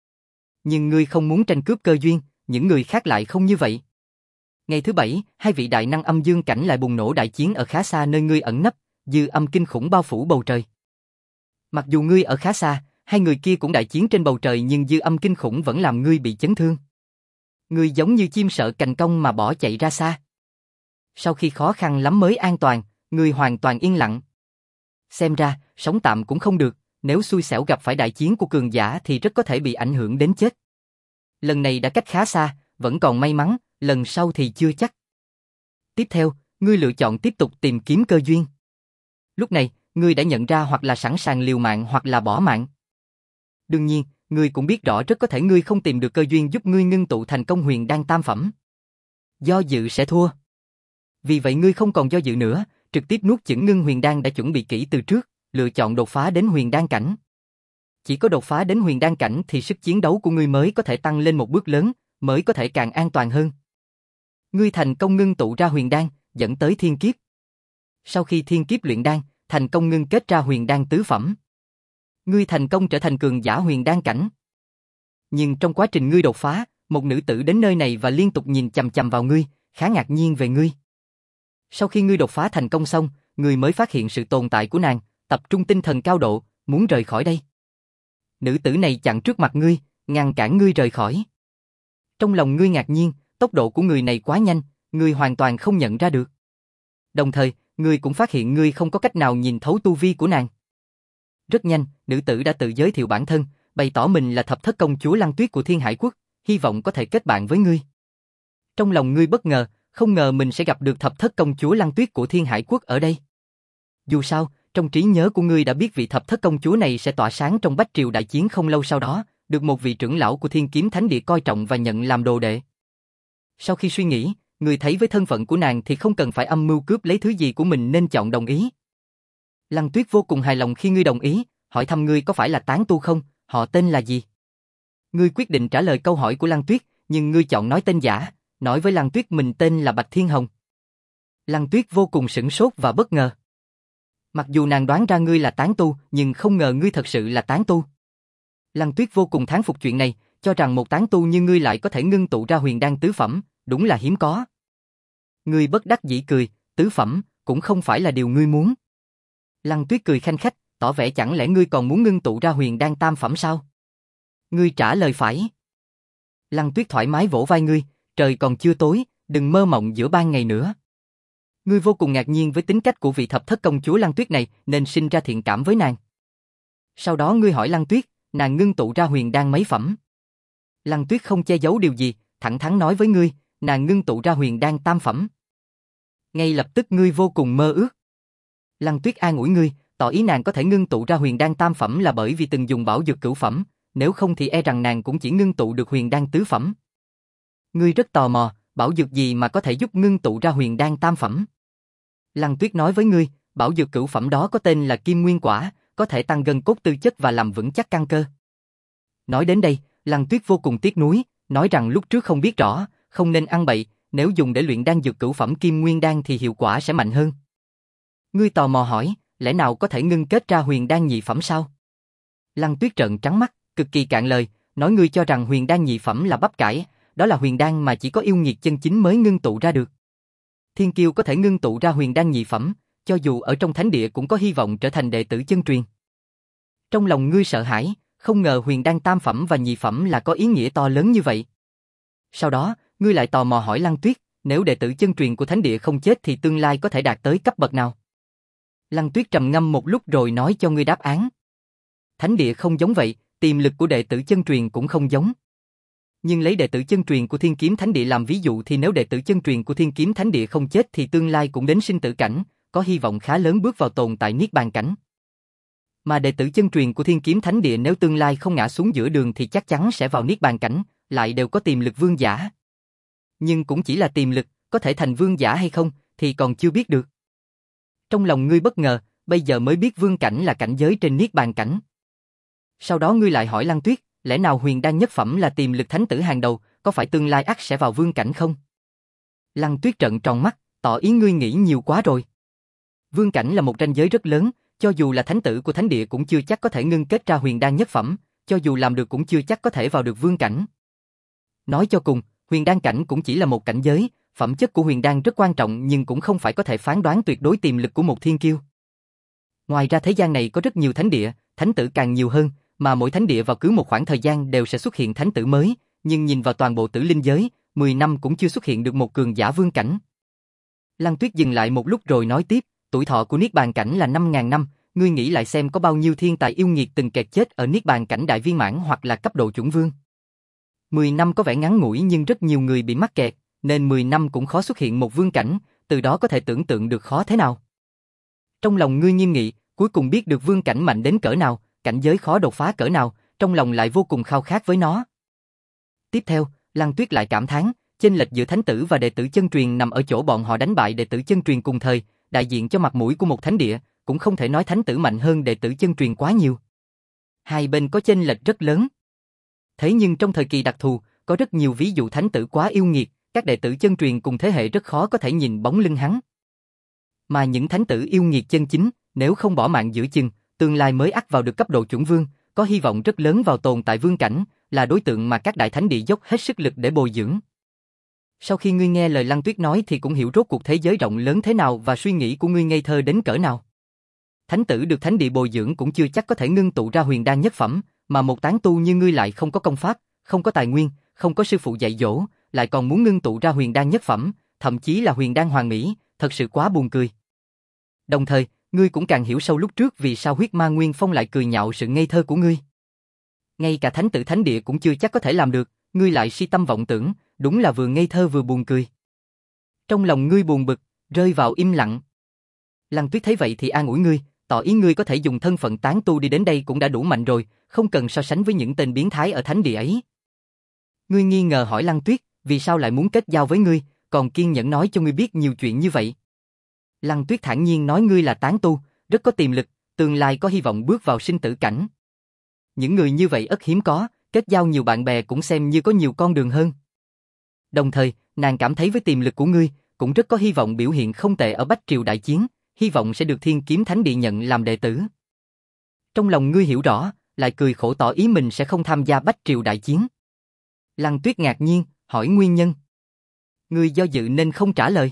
Nhưng ngươi không muốn tranh cướp cơ duyên, những người khác lại không như vậy. Ngày thứ bảy, hai vị đại năng âm dương cảnh lại bùng nổ đại chiến ở khá xa nơi ngươi ẩn nấp, Dư Âm kinh khủng bao phủ bầu trời. Mặc dù ngươi ở khá xa, hai người kia cũng đại chiến trên bầu trời nhưng Dư Âm kinh khủng vẫn làm ngươi bị chấn thương. Ngươi giống như chim sợ cành cong mà bỏ chạy ra xa. Sau khi khó khăn lắm mới an toàn, ngươi hoàn toàn yên lặng. Xem ra, sống tạm cũng không được, nếu xui xẻo gặp phải đại chiến của cường giả thì rất có thể bị ảnh hưởng đến chết. Lần này đã cách khá xa, vẫn còn may mắn, lần sau thì chưa chắc. Tiếp theo, ngươi lựa chọn tiếp tục tìm kiếm cơ duyên. Lúc này, ngươi đã nhận ra hoặc là sẵn sàng liều mạng hoặc là bỏ mạng. Đương nhiên, ngươi cũng biết rõ rất có thể ngươi không tìm được cơ duyên giúp ngươi ngưng tụ thành công huyền đan tam phẩm. Do dự sẽ thua. Vì vậy ngươi không còn do dự nữa, trực tiếp nuốt chửng ngưng huyền đan đã chuẩn bị kỹ từ trước, lựa chọn đột phá đến huyền đan cảnh. Chỉ có đột phá đến huyền đan cảnh thì sức chiến đấu của ngươi mới có thể tăng lên một bước lớn, mới có thể càng an toàn hơn. Ngươi thành công ngưng tụ ra huyền đan, dẫn tới thiên kiếp. Sau khi thiên kiếp luyện đan, thành công ngưng kết ra huyền đan tứ phẩm. Ngươi thành công trở thành cường giả huyền đan cảnh. Nhưng trong quá trình ngươi đột phá, một nữ tử đến nơi này và liên tục nhìn chằm chằm vào ngươi, khá ngạc nhiên về ngươi. Sau khi ngươi đột phá thành công xong, ngươi mới phát hiện sự tồn tại của nàng, tập trung tinh thần cao độ, muốn rời khỏi đây. Nữ tử này chặn trước mặt ngươi, ngăn cản ngươi rời khỏi. Trong lòng ngươi ngạc nhiên, tốc độ của người này quá nhanh, ngươi hoàn toàn không nhận ra được. Đồng thời, ngươi cũng phát hiện ngươi không có cách nào nhìn thấu tu vi của nàng. Rất nhanh, nữ tử đã tự giới thiệu bản thân, bày tỏ mình là thập thất công chúa Lăng Tuyết của Thiên Hải Quốc, hy vọng có thể kết bạn với ngươi. Trong lòng ngươi bất ngờ, không ngờ mình sẽ gặp được thập thất công chúa Lăng Tuyết của Thiên Hải Quốc ở đây. Dù sao, trong trí nhớ của ngươi đã biết vị thập thất công chúa này sẽ tỏa sáng trong Bách Triều đại chiến không lâu sau đó, được một vị trưởng lão của Thiên Kiếm Thánh Địa coi trọng và nhận làm đồ đệ. Sau khi suy nghĩ, ngươi thấy với thân phận của nàng thì không cần phải âm mưu cướp lấy thứ gì của mình nên chọn đồng ý. Lăng Tuyết vô cùng hài lòng khi ngươi đồng ý, hỏi thăm ngươi có phải là tán tu không, họ tên là gì. Ngươi quyết định trả lời câu hỏi của Lăng Tuyết, nhưng ngươi chọn nói tên giả, nói với Lăng Tuyết mình tên là Bạch Thiên Hồng. Lăng Tuyết vô cùng sửng sốt và bất ngờ. Mặc dù nàng đoán ra ngươi là tán tu, nhưng không ngờ ngươi thật sự là tán tu. Lăng Tuyết vô cùng thán phục chuyện này, cho rằng một tán tu như ngươi lại có thể ngưng tụ ra huyền đan tứ phẩm, đúng là hiếm có. Ngươi bất đắc dĩ cười, tứ phẩm, cũng không phải là điều ngươi muốn. Lăng Tuyết cười khanh khách, tỏ vẻ chẳng lẽ ngươi còn muốn ngưng tụ ra huyền đan tam phẩm sao? Ngươi trả lời phải. Lăng Tuyết thoải mái vỗ vai ngươi, trời còn chưa tối, đừng mơ mộng giữa ban ngày nữa. Ngươi vô cùng ngạc nhiên với tính cách của vị thập thất công chúa Lăng Tuyết này nên sinh ra thiện cảm với nàng. Sau đó ngươi hỏi Lăng Tuyết, nàng ngưng tụ ra huyền đan mấy phẩm? Lăng Tuyết không che giấu điều gì, thẳng thắn nói với ngươi, nàng ngưng tụ ra huyền đan tam phẩm. Ngay lập tức ngươi vô cùng mơ ước. Lăng Tuyết an ủi ngươi, tỏ ý nàng có thể ngưng tụ ra huyền đan tam phẩm là bởi vì từng dùng bảo dược cửu phẩm, nếu không thì e rằng nàng cũng chỉ ngưng tụ được huyền đan tứ phẩm. Ngươi rất tò mò, bảo dược gì mà có thể giúp ngưng tụ ra huyền đan tam phẩm? Lăng Tuyết nói với ngươi, bảo dược cửu phẩm đó có tên là Kim Nguyên Quả, có thể tăng gân cốt tư chất và làm vững chắc căn cơ. Nói đến đây, Lăng Tuyết vô cùng tiếc nuối, nói rằng lúc trước không biết rõ, không nên ăn bậy, nếu dùng để luyện đan dược cửu phẩm Kim Nguyên Đan thì hiệu quả sẽ mạnh hơn. Ngươi tò mò hỏi, lẽ nào có thể ngưng kết ra huyền đan nhị phẩm sao? Lăng Tuyết trợn trắng mắt, cực kỳ cạn lời, nói ngươi cho rằng huyền đan nhị phẩm là bắp cải, đó là huyền đan mà chỉ có yêu nghiệt chân chính mới ngưng tụ ra được. Thiên kiêu có thể ngưng tụ ra huyền đan nhị phẩm, cho dù ở trong thánh địa cũng có hy vọng trở thành đệ tử chân truyền. Trong lòng ngươi sợ hãi, không ngờ huyền đan tam phẩm và nhị phẩm là có ý nghĩa to lớn như vậy. Sau đó, ngươi lại tò mò hỏi Lăng Tuyết, nếu đệ tử chân truyền của thánh địa không chết thì tương lai có thể đạt tới cấp bậc nào? Lăng Tuyết trầm ngâm một lúc rồi nói cho ngươi đáp án. Thánh địa không giống vậy, tiềm lực của đệ tử chân truyền cũng không giống. Nhưng lấy đệ tử chân truyền của Thiên Kiếm Thánh Địa làm ví dụ thì nếu đệ tử chân truyền của Thiên Kiếm Thánh Địa không chết thì tương lai cũng đến sinh tử cảnh, có hy vọng khá lớn bước vào tồn tại niết bàn cảnh. Mà đệ tử chân truyền của Thiên Kiếm Thánh Địa nếu tương lai không ngã xuống giữa đường thì chắc chắn sẽ vào niết bàn cảnh, lại đều có tiềm lực vương giả. Nhưng cũng chỉ là tiềm lực, có thể thành vương giả hay không thì còn chưa biết được. Trong lòng ngươi bất ngờ, bây giờ mới biết vương cảnh là cảnh giới trên niết bàn cảnh. Sau đó ngươi lại hỏi Lăng Tuyết, lẽ nào huyền đan nhất phẩm là tiềm lực thánh tử hàng đầu, có phải tương lai ắt sẽ vào vương cảnh không? Lăng Tuyết trợn tròn mắt, tỏ ý ngươi nghĩ nhiều quá rồi. Vương cảnh là một ranh giới rất lớn, cho dù là thánh tử của thánh địa cũng chưa chắc có thể ngưng kết ra huyền đan nhất phẩm, cho dù làm được cũng chưa chắc có thể vào được vương cảnh. Nói cho cùng, huyền đan cảnh cũng chỉ là một cảnh giới, phẩm chất của huyền đan rất quan trọng nhưng cũng không phải có thể phán đoán tuyệt đối tiềm lực của một thiên kiêu. Ngoài ra thế gian này có rất nhiều thánh địa, thánh tử càng nhiều hơn, mà mỗi thánh địa vào cứ một khoảng thời gian đều sẽ xuất hiện thánh tử mới, nhưng nhìn vào toàn bộ tử linh giới, mười năm cũng chưa xuất hiện được một cường giả vương cảnh. Lăng Tuyết dừng lại một lúc rồi nói tiếp, tuổi thọ của niết bàn cảnh là năm ngàn năm, ngươi nghĩ lại xem có bao nhiêu thiên tài yêu nghiệt từng kẹt chết ở niết bàn cảnh đại viên mãn hoặc là cấp độ chuẩn vương. mười năm có vẻ ngắn ngủi nhưng rất nhiều người bị mắc kẹt, nên mười năm cũng khó xuất hiện một vương cảnh, từ đó có thể tưởng tượng được khó thế nào. Trong lòng ngươi nghiêm nghị, cuối cùng biết được vương cảnh mạnh đến cỡ nào, cảnh giới khó đột phá cỡ nào, trong lòng lại vô cùng khao khát với nó. Tiếp theo, Lăng Tuyết lại cảm thán, chênh lệch giữa thánh tử và đệ tử chân truyền nằm ở chỗ bọn họ đánh bại đệ tử chân truyền cùng thời, đại diện cho mặt mũi của một thánh địa, cũng không thể nói thánh tử mạnh hơn đệ tử chân truyền quá nhiều. Hai bên có chênh lệch rất lớn. Thế nhưng trong thời kỳ đặc thù, có rất nhiều ví dụ thánh tử quá yêu nghiệt, các đệ tử chân truyền cùng thế hệ rất khó có thể nhìn bóng lưng hắn. Mà những thánh tử yêu nghiệt chân chính, nếu không bỏ mạng giữa chừng, tương lai mới ắt vào được cấp độ chuẩn vương, có hy vọng rất lớn vào tồn tại vương cảnh, là đối tượng mà các đại thánh địa dốc hết sức lực để bồi dưỡng. Sau khi ngươi nghe lời Lăng Tuyết nói thì cũng hiểu rốt cuộc thế giới rộng lớn thế nào và suy nghĩ của ngươi ngây thơ đến cỡ nào. Thánh tử được thánh địa bồi dưỡng cũng chưa chắc có thể ngưng tụ ra huyền đan nhất phẩm, mà một tán tu như ngươi lại không có công pháp, không có tài nguyên, không có sư phụ dạy dỗ, lại còn muốn ngưng tụ ra huyền đan nhất phẩm, thậm chí là huyền đan hoàn mỹ, thật sự quá buồn cười. Đồng thời, ngươi cũng càng hiểu sâu lúc trước vì sao huyết ma Nguyên Phong lại cười nhạo sự ngây thơ của ngươi. Ngay cả thánh tử thánh địa cũng chưa chắc có thể làm được, ngươi lại si tâm vọng tưởng, đúng là vừa ngây thơ vừa buồn cười. Trong lòng ngươi buồn bực, rơi vào im lặng. Lăng Tuyết thấy vậy thì an ủi ngươi, tỏ ý ngươi có thể dùng thân phận tán tu đi đến đây cũng đã đủ mạnh rồi, không cần so sánh với những tên biến thái ở thánh địa ấy. Ngươi nghi ngờ hỏi Lăng Tuyết, vì sao lại muốn kết giao với ngươi, còn kiên nhẫn nói cho ngươi biết nhiều chuyện như vậy. Lăng Tuyết thản nhiên nói ngươi là tán tu, rất có tiềm lực, tương lai có hy vọng bước vào sinh tử cảnh. Những người như vậy ất hiếm có, kết giao nhiều bạn bè cũng xem như có nhiều con đường hơn. Đồng thời, nàng cảm thấy với tiềm lực của ngươi, cũng rất có hy vọng biểu hiện không tệ ở Bách Triều đại chiến, hy vọng sẽ được Thiên Kiếm Thánh Địa nhận làm đệ tử. Trong lòng ngươi hiểu rõ, lại cười khổ tỏ ý mình sẽ không tham gia Bách Triều đại chiến. Lăng Tuyết ngạc nhiên, hỏi nguyên nhân. Ngươi do dự nên không trả lời.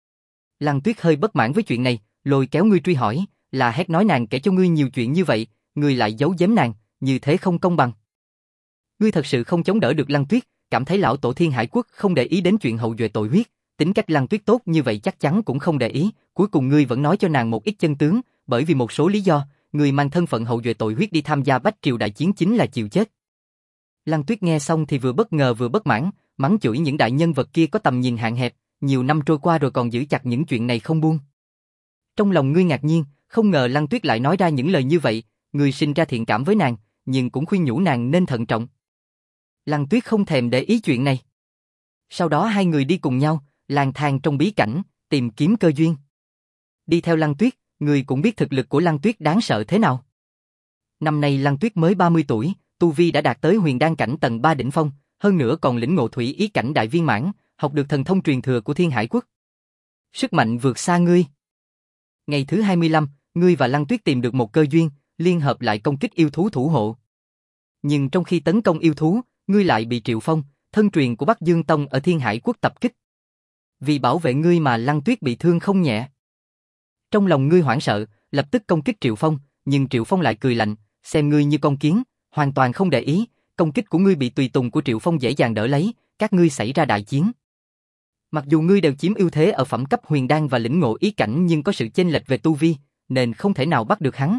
Lăng Tuyết hơi bất mãn với chuyện này, lôi kéo ngươi truy hỏi, là hét nói nàng kể cho ngươi nhiều chuyện như vậy, ngươi lại giấu giếm nàng, như thế không công bằng. Ngươi thật sự không chống đỡ được Lăng Tuyết, cảm thấy lão tổ Thiên Hải Quốc không để ý đến chuyện hậu duệ tội huyết, tính cách Lăng Tuyết tốt như vậy chắc chắn cũng không để ý, cuối cùng ngươi vẫn nói cho nàng một ít chân tướng, bởi vì một số lý do, ngươi mang thân phận hậu duệ tội huyết đi tham gia Bách Triều đại chiến chính là chịu chết. Lăng Tuyết nghe xong thì vừa bất ngờ vừa bất mãn, mắng chửi những đại nhân vật kia có tầm nhìn hạn hẹp, nhiều năm trôi qua rồi còn giữ chặt những chuyện này không buông. Trong lòng ngươi ngạc nhiên, không ngờ Lăng Tuyết lại nói ra những lời như vậy, ngươi sinh ra thiện cảm với nàng, nhưng cũng khuyên nhủ nàng nên thận trọng. Lăng Tuyết không thèm để ý chuyện này. Sau đó hai người đi cùng nhau, lang thang trong bí cảnh, tìm kiếm cơ duyên. Đi theo Lăng Tuyết, ngươi cũng biết thực lực của Lăng Tuyết đáng sợ thế nào. Năm nay Lăng Tuyết mới ba mươi tuổi, tu vi đã đạt tới huyền đan cảnh tầng ba đỉnh phong, hơn nữa còn lĩnh ngộ thủy ý cảnh đại viên mãn, học được thần thông truyền thừa của Thiên Hải Quốc. Sức mạnh vượt xa ngươi. Ngày thứ hai mươi lăm, ngươi và Lăng Tuyết tìm được một cơ duyên, liên hợp lại công kích yêu thú thủ hộ. Nhưng trong khi tấn công yêu thú, ngươi lại bị Triệu Phong, thân truyền của Bắc Dương Tông ở Thiên Hải Quốc tập kích. Vì bảo vệ ngươi mà Lăng Tuyết bị thương không nhẹ. Trong lòng ngươi hoảng sợ, lập tức công kích Triệu Phong, nhưng Triệu Phong lại cười lạnh, Xem ngươi như con kiến, hoàn toàn không để ý, công kích của ngươi bị tùy tùng của Triệu Phong dễ dàng đỡ lấy, các ngươi xảy ra đại chiến. Mặc dù ngươi đều chiếm ưu thế ở phẩm cấp huyền đan và lĩnh ngộ ý cảnh nhưng có sự chênh lệch về tu vi, nên không thể nào bắt được hắn.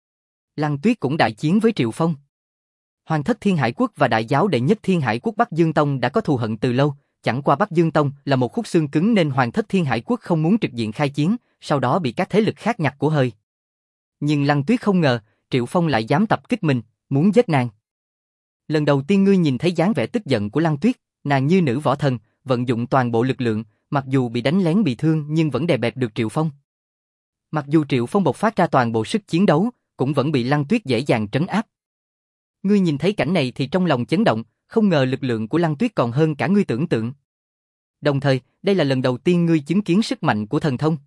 Lăng Tuyết cũng đại chiến với Triệu Phong. Hoàng thất Thiên Hải Quốc và đại giáo đệ nhất Thiên Hải Quốc Bắc Dương Tông đã có thù hận từ lâu, chẳng qua Bắc Dương Tông là một khúc xương cứng nên Hoàng thất Thiên Hải Quốc không muốn trực diện khai chiến, sau đó bị các thế lực khác nhặt của hơi. Nhưng Lăng Tuyết không ngờ, Triệu Phong lại dám tập kích mình, muốn giết nàng. Lần đầu tiên ngươi nhìn thấy dáng vẻ tức giận của Lăng Tuyết, nàng như nữ võ thần, vận dụng toàn bộ lực lượng, mặc dù bị đánh lén bị thương nhưng vẫn đè bẹp được Triệu Phong. Mặc dù Triệu Phong bộc phát ra toàn bộ sức chiến đấu, cũng vẫn bị Lăng Tuyết dễ dàng trấn áp. Ngươi nhìn thấy cảnh này thì trong lòng chấn động, không ngờ lực lượng của Lăng Tuyết còn hơn cả ngươi tưởng tượng. Đồng thời, đây là lần đầu tiên ngươi chứng kiến sức mạnh của thần thông.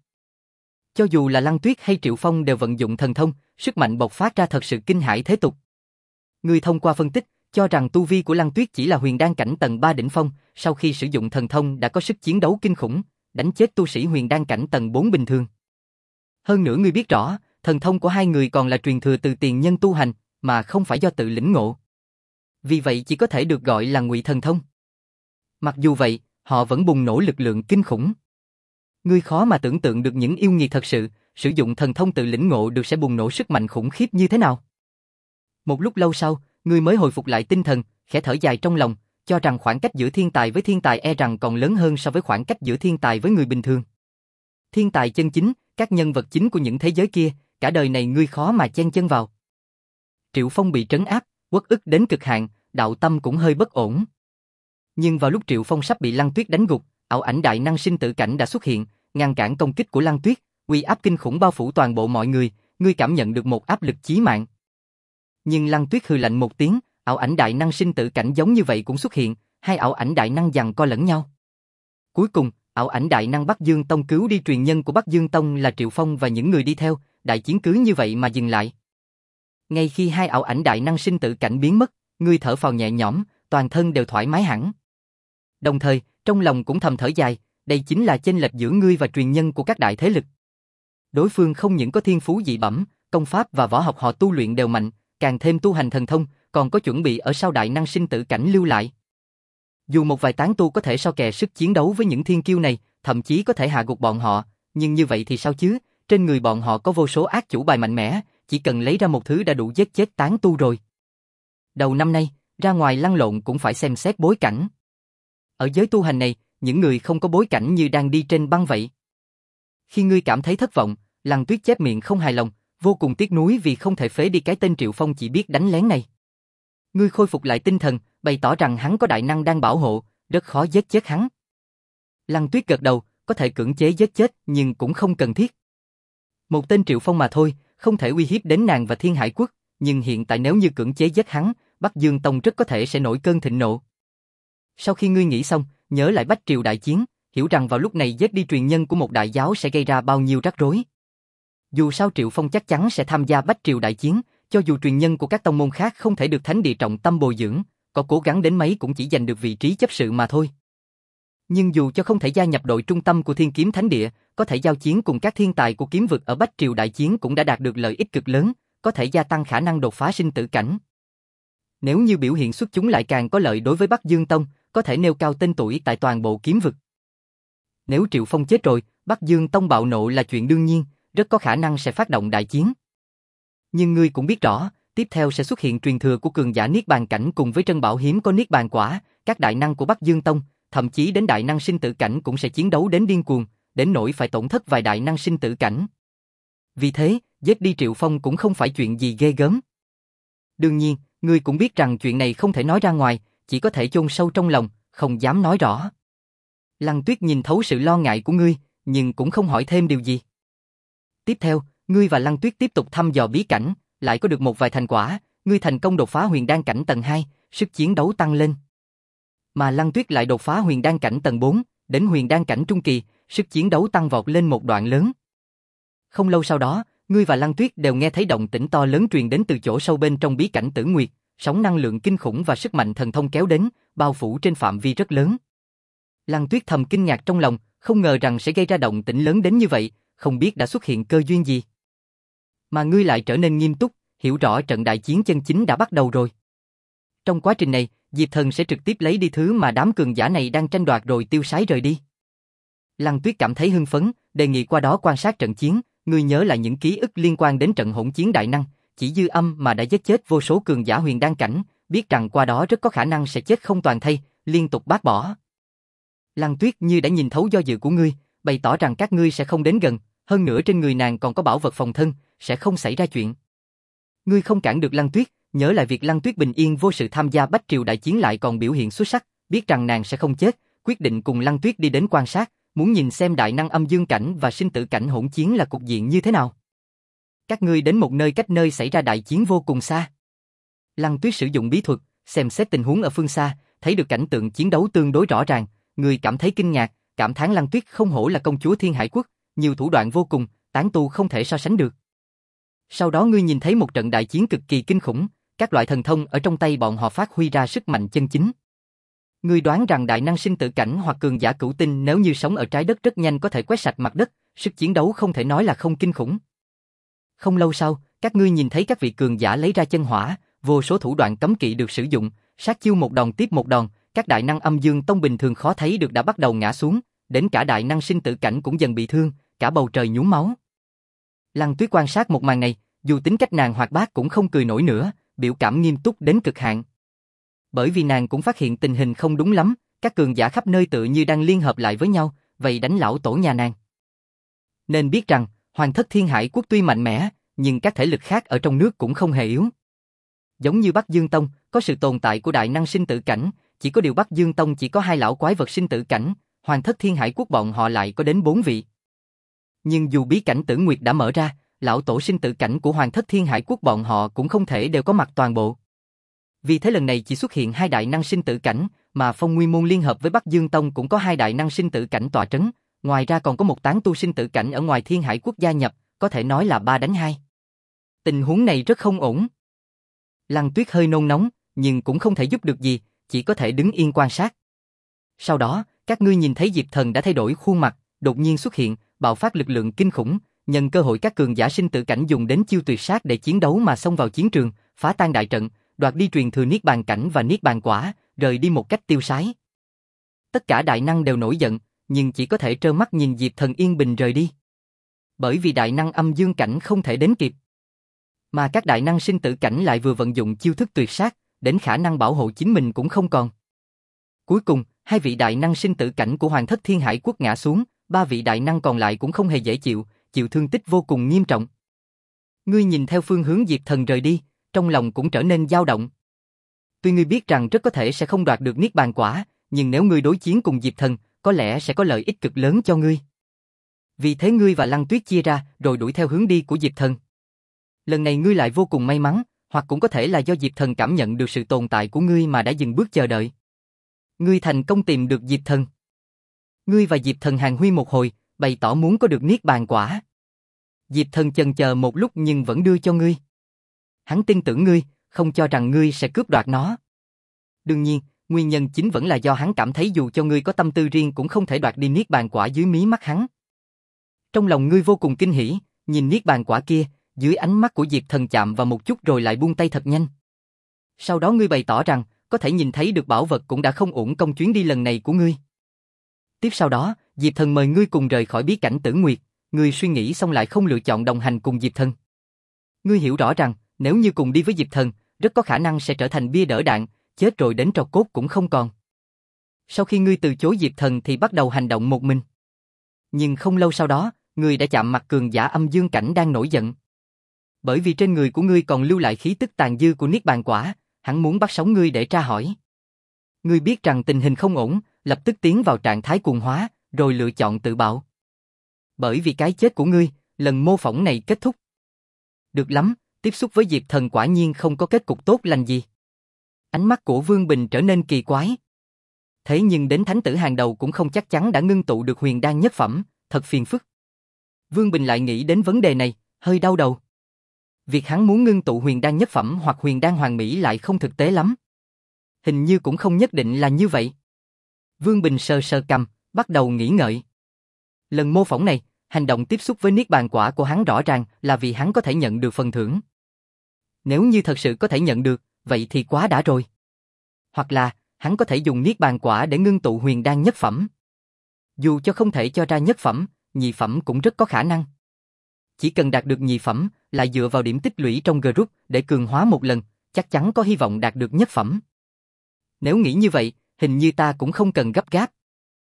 Cho dù là Lăng Tuyết hay Triệu Phong đều vận dụng thần thông, sức mạnh bộc phát ra thật sự kinh hãi thế tục. Ngươi thông qua phân tích, cho rằng tu vi của Lăng Tuyết chỉ là huyền đan cảnh tầng ba đỉnh phong, sau khi sử dụng thần thông đã có sức chiến đấu kinh khủng, đánh chết tu sĩ huyền đan cảnh tầng bốn bình thường. Hơn nữa ngươi biết rõ, thần thông của hai người còn là truyền thừa từ tiền nhân tu hành, mà không phải do tự lĩnh ngộ. Vì vậy chỉ có thể được gọi là ngụy thần thông. Mặc dù vậy, họ vẫn bùng nổ lực lượng kinh khủng. Ngươi khó mà tưởng tượng được những yêu nghiệt thật sự, sử dụng thần thông tự lĩnh ngộ được sẽ bùng nổ sức mạnh khủng khiếp như thế nào. Một lúc lâu sau, ngươi mới hồi phục lại tinh thần, khẽ thở dài trong lòng, cho rằng khoảng cách giữa thiên tài với thiên tài e rằng còn lớn hơn so với khoảng cách giữa thiên tài với người bình thường. Thiên tài chân chính, các nhân vật chính của những thế giới kia, cả đời này ngươi khó mà chen chân vào. Triệu Phong bị trấn áp, uất ức đến cực hạn, đạo tâm cũng hơi bất ổn. Nhưng vào lúc Triệu Phong sắp bị Lăng Tuyết đánh gục, ảo ảnh đại năng sinh tử cảnh đã xuất hiện, ngăn cản công kích của Lăng Tuyết, uy áp kinh khủng bao phủ toàn bộ mọi người, ngươi cảm nhận được một áp lực chí mạng. Nhưng Lăng Tuyết hừ lạnh một tiếng, ảo ảnh đại năng sinh tử cảnh giống như vậy cũng xuất hiện, hai ảo ảnh đại năng giằng co lẫn nhau. Cuối cùng, ảo ảnh đại năng Bắc Dương Tông cứu đi truyền nhân của Bắc Dương Tông là Triệu Phong và những người đi theo, đại chiến cứ như vậy mà dừng lại. Ngay khi hai ảo ảnh đại năng sinh tử cảnh biến mất, ngươi thở phào nhẹ nhõm, toàn thân đều thoải mái hẳn. Đồng thời, trong lòng cũng thầm thở dài, đây chính là chênh lệch giữa ngươi và truyền nhân của các đại thế lực. Đối phương không những có thiên phú dị bẩm, công pháp và võ học họ tu luyện đều mạnh, càng thêm tu hành thần thông, còn có chuẩn bị ở sau đại năng sinh tử cảnh lưu lại. Dù một vài tán tu có thể so kè sức chiến đấu với những thiên kiêu này, thậm chí có thể hạ gục bọn họ, nhưng như vậy thì sao chứ, trên người bọn họ có vô số ác chủ bài mạnh mẽ, chỉ cần lấy ra một thứ đã đủ giết chết tán tu rồi. Đầu năm nay, ra ngoài lăn lộn cũng phải xem xét bối cảnh. Ở giới tu hành này, những người không có bối cảnh như đang đi trên băng vậy. Khi ngươi cảm thấy thất vọng, Lăng Tuyết chép miệng không hài lòng, vô cùng tiếc nuối vì không thể phế đi cái tên Triệu Phong chỉ biết đánh lén này. Ngươi khôi phục lại tinh thần, bày tỏ rằng hắn có đại năng đang bảo hộ, rất khó giết chết hắn. Lăng Tuyết gật đầu, có thể cưỡng chế giết chết nhưng cũng không cần thiết. Một tên Triệu Phong mà thôi, không thể uy hiếp đến nàng và Thiên Hải Quốc, nhưng hiện tại nếu như cưỡng chế giết hắn, Bắc Dương Tông rất có thể sẽ nổi cơn thịnh nộ. Sau khi ngươi nghĩ xong, nhớ lại Bách Triều đại chiến, hiểu rằng vào lúc này giết đi truyền nhân của một đại giáo sẽ gây ra bao nhiêu rắc rối. Dù sao Triệu Phong chắc chắn sẽ tham gia Bách Triều đại chiến, cho dù truyền nhân của các tông môn khác không thể được thánh địa trọng tâm bồi dưỡng, có cố gắng đến mấy cũng chỉ giành được vị trí chấp sự mà thôi. Nhưng dù cho không thể gia nhập đội trung tâm của Thiên Kiếm Thánh Địa, có thể giao chiến cùng các thiên tài của kiếm vực ở Bách Triều đại chiến cũng đã đạt được lợi ích cực lớn, có thể gia tăng khả năng đột phá sinh tử cảnh. Nếu như biểu hiện xuất chúng lại càng có lợi đối với Bắc Dương Tông, có thể nêu cao tên tuổi tại toàn bộ kiếm vực. Nếu Triệu Phong chết rồi, Bắc Dương Tông bạo nộ là chuyện đương nhiên, rất có khả năng sẽ phát động đại chiến. Nhưng ngươi cũng biết rõ, tiếp theo sẽ xuất hiện truyền thừa của cường giả Niết Bàn cảnh cùng với Trân Bảo hiếm có Niết Bàn quả, các đại năng của Bắc Dương Tông, thậm chí đến đại năng sinh tử cảnh cũng sẽ chiến đấu đến điên cuồng, đến nỗi phải tổn thất vài đại năng sinh tử cảnh. Vì thế, giết đi Triệu Phong cũng không phải chuyện gì ghê gớm. Đương nhiên, ngươi cũng biết rằng chuyện này không thể nói ra ngoài, chỉ có thể chôn sâu trong lòng, không dám nói rõ. Lăng Tuyết nhìn thấu sự lo ngại của ngươi, nhưng cũng không hỏi thêm điều gì. Tiếp theo, ngươi và Lăng Tuyết tiếp tục thăm dò bí cảnh, lại có được một vài thành quả, ngươi thành công đột phá huyền đan cảnh tầng hai, sức chiến đấu tăng lên. Mà Lăng Tuyết lại đột phá huyền đan cảnh tầng bốn, đến huyền đan cảnh trung kỳ, sức chiến đấu tăng vọt lên một đoạn lớn. Không lâu sau đó, ngươi và Lăng Tuyết đều nghe thấy động tĩnh to lớn truyền đến từ chỗ sâu bên trong bí cảnh Tử Nguyệt, sóng năng lượng kinh khủng và sức mạnh thần thông kéo đến, bao phủ trên phạm vi rất lớn. Lăng Tuyết thầm kinh ngạc trong lòng, không ngờ rằng sẽ gây ra động tĩnh lớn đến như vậy, không biết đã xuất hiện cơ duyên gì. Mà ngươi lại trở nên nghiêm túc, hiểu rõ trận đại chiến chân chính đã bắt đầu rồi. Trong quá trình này, Diệp Thần sẽ trực tiếp lấy đi thứ mà đám cường giả này đang tranh đoạt rồi tiêu sái rời đi. Lăng Tuyết cảm thấy hưng phấn, đề nghị qua đó quan sát trận chiến, ngươi nhớ lại những ký ức liên quan đến trận hỗn chiến đại năng, chỉ dư âm mà đã giết chết vô số cường giả huyền đan cảnh, biết rằng qua đó rất có khả năng sẽ chết không toàn thây, liên tục bác bỏ. Lăng Tuyết như đã nhìn thấu do dự của ngươi, bày tỏ rằng các ngươi sẽ không đến gần, hơn nữa trên người nàng còn có bảo vật phòng thân, sẽ không xảy ra chuyện. Ngươi không cản được Lăng Tuyết, nhớ lại việc Lăng Tuyết bình yên vô sự tham gia Bách Triều đại chiến lại còn biểu hiện xuất sắc, biết rằng nàng sẽ không chết, quyết định cùng Lăng Tuyết đi đến quan sát, muốn nhìn xem đại năng âm dương cảnh và sinh tử cảnh hỗn chiến là cục diện như thế nào. Các ngươi đến một nơi cách nơi xảy ra đại chiến vô cùng xa. Lăng Tuyết sử dụng bí thuật, xem xét tình huống ở phương xa, thấy được cảnh tượng chiến đấu tương đối rõ ràng, người cảm thấy kinh ngạc, cảm thán Lăng Tuyết không hổ là công chúa Thiên Hải Quốc, nhiều thủ đoạn vô cùng, tán tu không thể so sánh được. Sau đó ngươi nhìn thấy một trận đại chiến cực kỳ kinh khủng, các loại thần thông ở trong tay bọn họ phát huy ra sức mạnh chân chính. Ngươi đoán rằng đại năng sinh tử cảnh hoặc cường giả cửu tinh nếu như sống ở trái đất rất nhanh có thể quét sạch mặt đất, sức chiến đấu không thể nói là không kinh khủng. Không lâu sau, các ngươi nhìn thấy các vị cường giả lấy ra chân hỏa, vô số thủ đoạn cấm kỵ được sử dụng, sát chiêu một đòn tiếp một đòn, các đại năng âm dương tông bình thường khó thấy được đã bắt đầu ngã xuống, đến cả đại năng sinh tử cảnh cũng dần bị thương, cả bầu trời nhuốm máu. Lăng Tuyết quan sát một màn này, dù tính cách nàng hoạt bát cũng không cười nổi nữa, biểu cảm nghiêm túc đến cực hạn. Bởi vì nàng cũng phát hiện tình hình không đúng lắm, các cường giả khắp nơi tự như đang liên hợp lại với nhau, vậy đánh lão tổ nhà nàng. Nên biết rằng, Hoàng thất Thiên Hải Quốc tuy mạnh mẽ, nhưng các thể lực khác ở trong nước cũng không hề yếu. Giống như Bắc Dương Tông, có sự tồn tại của đại năng sinh tử cảnh, chỉ có điều Bắc Dương Tông chỉ có hai lão quái vật sinh tử cảnh, Hoàng thất Thiên Hải Quốc bọn họ lại có đến bốn vị. Nhưng dù bí cảnh Tử Nguyệt đã mở ra, lão tổ sinh tử cảnh của Hoàng thất Thiên Hải Quốc bọn họ cũng không thể đều có mặt toàn bộ. Vì thế lần này chỉ xuất hiện hai đại năng sinh tử cảnh, mà Phong Nguyên Môn liên hợp với Bắc Dương Tông cũng có hai đại năng sinh tử cảnh tọa trấn, ngoài ra còn có một tán tu sinh tử cảnh ở ngoài Thiên Hải Quốc gia nhập, có thể nói là ba đánh hai. Tình huống này rất không ổn. Lăng Tuyết hơi nôn nóng, nhưng cũng không thể giúp được gì, chỉ có thể đứng yên quan sát. Sau đó, các ngươi nhìn thấy Diệp Thần đã thay đổi khuôn mặt, đột nhiên xuất hiện, bạo phát lực lượng kinh khủng, nhân cơ hội các cường giả sinh tử cảnh dùng đến chiêu tuyệt sát để chiến đấu mà xông vào chiến trường, phá tan đại trận, đoạt đi truyền thừa niết bàn cảnh và niết bàn quả, rời đi một cách tiêu sái. Tất cả đại năng đều nổi giận, nhưng chỉ có thể trơ mắt nhìn Diệp Thần yên bình rời đi. Bởi vì đại năng âm dương cảnh không thể đến kịp, mà các đại năng sinh tử cảnh lại vừa vận dụng chiêu thức tuyệt sát, đến khả năng bảo hộ chính mình cũng không còn. Cuối cùng, hai vị đại năng sinh tử cảnh của Hoàng thất Thiên Hải Quốc ngã xuống, ba vị đại năng còn lại cũng không hề dễ chịu, chịu thương tích vô cùng nghiêm trọng. Ngươi nhìn theo phương hướng Diệp Thần rời đi, trong lòng cũng trở nên dao động. Tuy ngươi biết rằng rất có thể sẽ không đoạt được niết bàn quả, nhưng nếu ngươi đối chiến cùng Diệp Thần, có lẽ sẽ có lợi ích cực lớn cho ngươi. Vì thế ngươi và Lăng Tuyết chia ra, rồi đuổi theo hướng đi của Diệp Thần. Lần này ngươi lại vô cùng may mắn, hoặc cũng có thể là do Diệp Thần cảm nhận được sự tồn tại của ngươi mà đã dừng bước chờ đợi. Ngươi thành công tìm được Diệp Thần. Ngươi và Diệp Thần hàn huyên một hồi, bày tỏ muốn có được niết bàn quả. Diệp Thần chần chờ một lúc nhưng vẫn đưa cho ngươi. Hắn tin tưởng ngươi, không cho rằng ngươi sẽ cướp đoạt nó. Đương nhiên, nguyên nhân chính vẫn là do hắn cảm thấy dù cho ngươi có tâm tư riêng cũng không thể đoạt đi niết bàn quả dưới mí mắt hắn. Trong lòng ngươi vô cùng kinh hỉ, nhìn niết bàn quả kia, dưới ánh mắt của Diệp Thần chạm vào một chút rồi lại buông tay thật nhanh. Sau đó ngươi bày tỏ rằng, có thể nhìn thấy được bảo vật cũng đã không uổng công chuyến đi lần này của ngươi. Tiếp sau đó, Diệp Thần mời ngươi cùng rời khỏi bí cảnh Tử Nguyệt, ngươi suy nghĩ xong lại không lựa chọn đồng hành cùng Diệp Thần. Ngươi hiểu rõ rằng, nếu như cùng đi với Diệp Thần, rất có khả năng sẽ trở thành bia đỡ đạn, chết rồi đến tro cốt cũng không còn. Sau khi ngươi từ chối Diệp Thần thì bắt đầu hành động một mình. Nhưng không lâu sau đó, ngươi đã chạm mặt cường giả âm dương cảnh đang nổi giận. Bởi vì trên người của ngươi còn lưu lại khí tức tàn dư của niết bàn quả, hắn muốn bắt sống ngươi để tra hỏi. Ngươi biết rằng tình hình không ổn, lập tức tiến vào trạng thái cuồng hóa, rồi lựa chọn tự bạo. Bởi vì cái chết của ngươi, lần mô phỏng này kết thúc. Được lắm, tiếp xúc với Diệp Thần quả nhiên không có kết cục tốt lành gì. Ánh mắt của Vương Bình trở nên kỳ quái. Thế nhưng đến thánh tử hàng đầu cũng không chắc chắn đã ngưng tụ được huyền đan nhất phẩm, thật phiền phức. Vương Bình lại nghĩ đến vấn đề này, hơi đau đầu. Việc hắn muốn ngưng tụ huyền đan nhất phẩm hoặc huyền đan hoàn mỹ lại không thực tế lắm. Hình như cũng không nhất định là như vậy. Vương Bình sờ sờ cằm, bắt đầu nghĩ ngợi. Lần mô phỏng này, hành động tiếp xúc với niết bàn quả của hắn rõ ràng là vì hắn có thể nhận được phần thưởng. Nếu như thật sự có thể nhận được, vậy thì quá đã rồi. Hoặc là, hắn có thể dùng niết bàn quả để ngưng tụ huyền đan nhất phẩm. Dù cho không thể cho ra nhất phẩm, nhị phẩm cũng rất có khả năng. Chỉ cần đạt được nhị phẩm, lại dựa vào điểm tích lũy trong group để cường hóa một lần, chắc chắn có hy vọng đạt được nhất phẩm. Nếu nghĩ như vậy, hình như ta cũng không cần gấp gáp.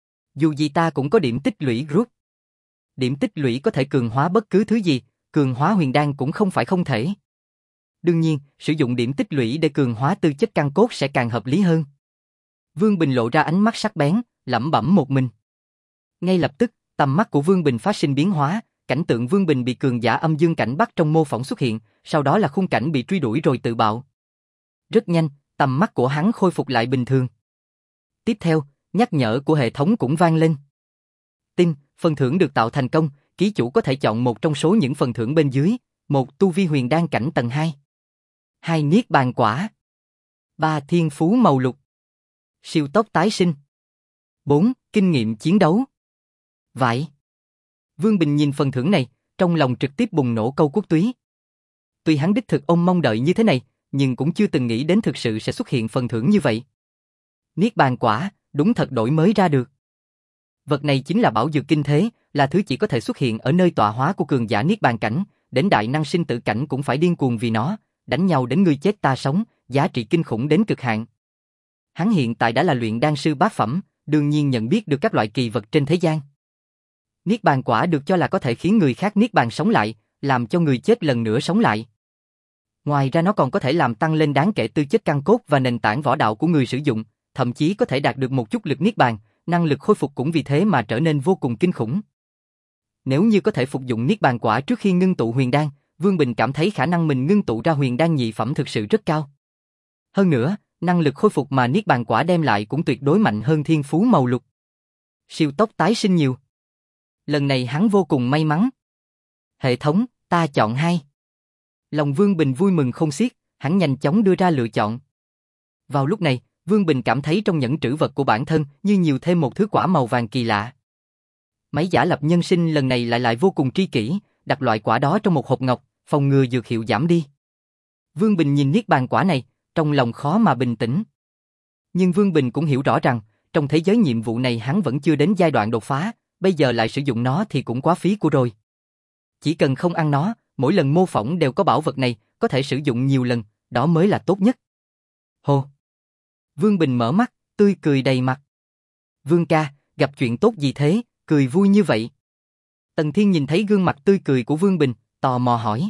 Dù gì ta cũng có điểm tích lũy group. Điểm tích lũy có thể cường hóa bất cứ thứ gì, cường hóa huyền đan cũng không phải không thể. Đương nhiên, sử dụng điểm tích lũy để cường hóa tư chất căn cốt sẽ càng hợp lý hơn. Vương Bình lộ ra ánh mắt sắc bén, lẩm bẩm một mình. Ngay lập tức, tầm mắt của Vương Bình phát sinh biến hóa, cảnh tượng Vương Bình bị cường giả âm dương cảnh bắt trong mô phỏng xuất hiện, sau đó là khung cảnh bị truy đuổi rồi tự bạo. Rất nhanh, tầm mắt của hắn khôi phục lại bình thường. Tiếp theo, nhắc nhở của hệ thống cũng vang lên. Tin, phần thưởng được tạo thành công, ký chủ có thể chọn một trong số những phần thưởng bên dưới, một tu vi huyền đan cảnh tầng hai, hai niết bàn quả, ba thiên phú màu lục, siêu tốc tái sinh, bốn kinh nghiệm chiến đấu. Vậy, Vương Bình nhìn phần thưởng này, trong lòng trực tiếp bùng nổ câu quốc túy. Tuy hắn đích thực ôm mong đợi như thế này, nhưng cũng chưa từng nghĩ đến thực sự sẽ xuất hiện phần thưởng như vậy. Niết bàn quả, đúng thật đổi mới ra được. Vật này chính là bảo dược kinh thế, là thứ chỉ có thể xuất hiện ở nơi tọa hóa của cường giả niết bàn cảnh, đến đại năng sinh tử cảnh cũng phải điên cuồng vì nó, đánh nhau đến ngươi chết ta sống, giá trị kinh khủng đến cực hạn. Hắn hiện tại đã là luyện đan sư bát phẩm, đương nhiên nhận biết được các loại kỳ vật trên thế gian. Niết bàn quả được cho là có thể khiến người khác niết bàn sống lại, làm cho người chết lần nữa sống lại. Ngoài ra nó còn có thể làm tăng lên đáng kể tư chất căn cốt và nền tảng võ đạo của người sử dụng, thậm chí có thể đạt được một chút lực niết bàn, năng lực khôi phục cũng vì thế mà trở nên vô cùng kinh khủng. Nếu như có thể phục dụng niết bàn quả trước khi ngưng tụ huyền đan, Vương Bình cảm thấy khả năng mình ngưng tụ ra huyền đan nhị phẩm thực sự rất cao. Hơn nữa, năng lực khôi phục mà niết bàn quả đem lại cũng tuyệt đối mạnh hơn thiên phú màu lục. Siêu tốc tái sinh nhiều. Lần này hắn vô cùng may mắn. Hệ thống, ta chọn hai. Lòng Vương Bình vui mừng không xiết, hắn nhanh chóng đưa ra lựa chọn. Vào lúc này, Vương Bình cảm thấy trong nhẫn trữ vật của bản thân như nhiều thêm một thứ quả màu vàng kỳ lạ. Máy giả lập nhân sinh lần này lại lại vô cùng tri kỷ, đặt loại quả đó trong một hộp ngọc, phòng ngừa dược hiệu giảm đi. Vương Bình nhìn niết bàn quả này, trong lòng khó mà bình tĩnh. Nhưng Vương Bình cũng hiểu rõ rằng, trong thế giới nhiệm vụ này hắn vẫn chưa đến giai đoạn đột phá, bây giờ lại sử dụng nó thì cũng quá phí của rồi. Chỉ cần không ăn nó, mỗi lần mô phỏng đều có bảo vật này, có thể sử dụng nhiều lần, đó mới là tốt nhất. Hồ! Vương Bình mở mắt, tươi cười đầy mặt. Vương ca, gặp chuyện tốt gì thế, cười vui như vậy? Tần Thiên nhìn thấy gương mặt tươi cười của Vương Bình, tò mò hỏi.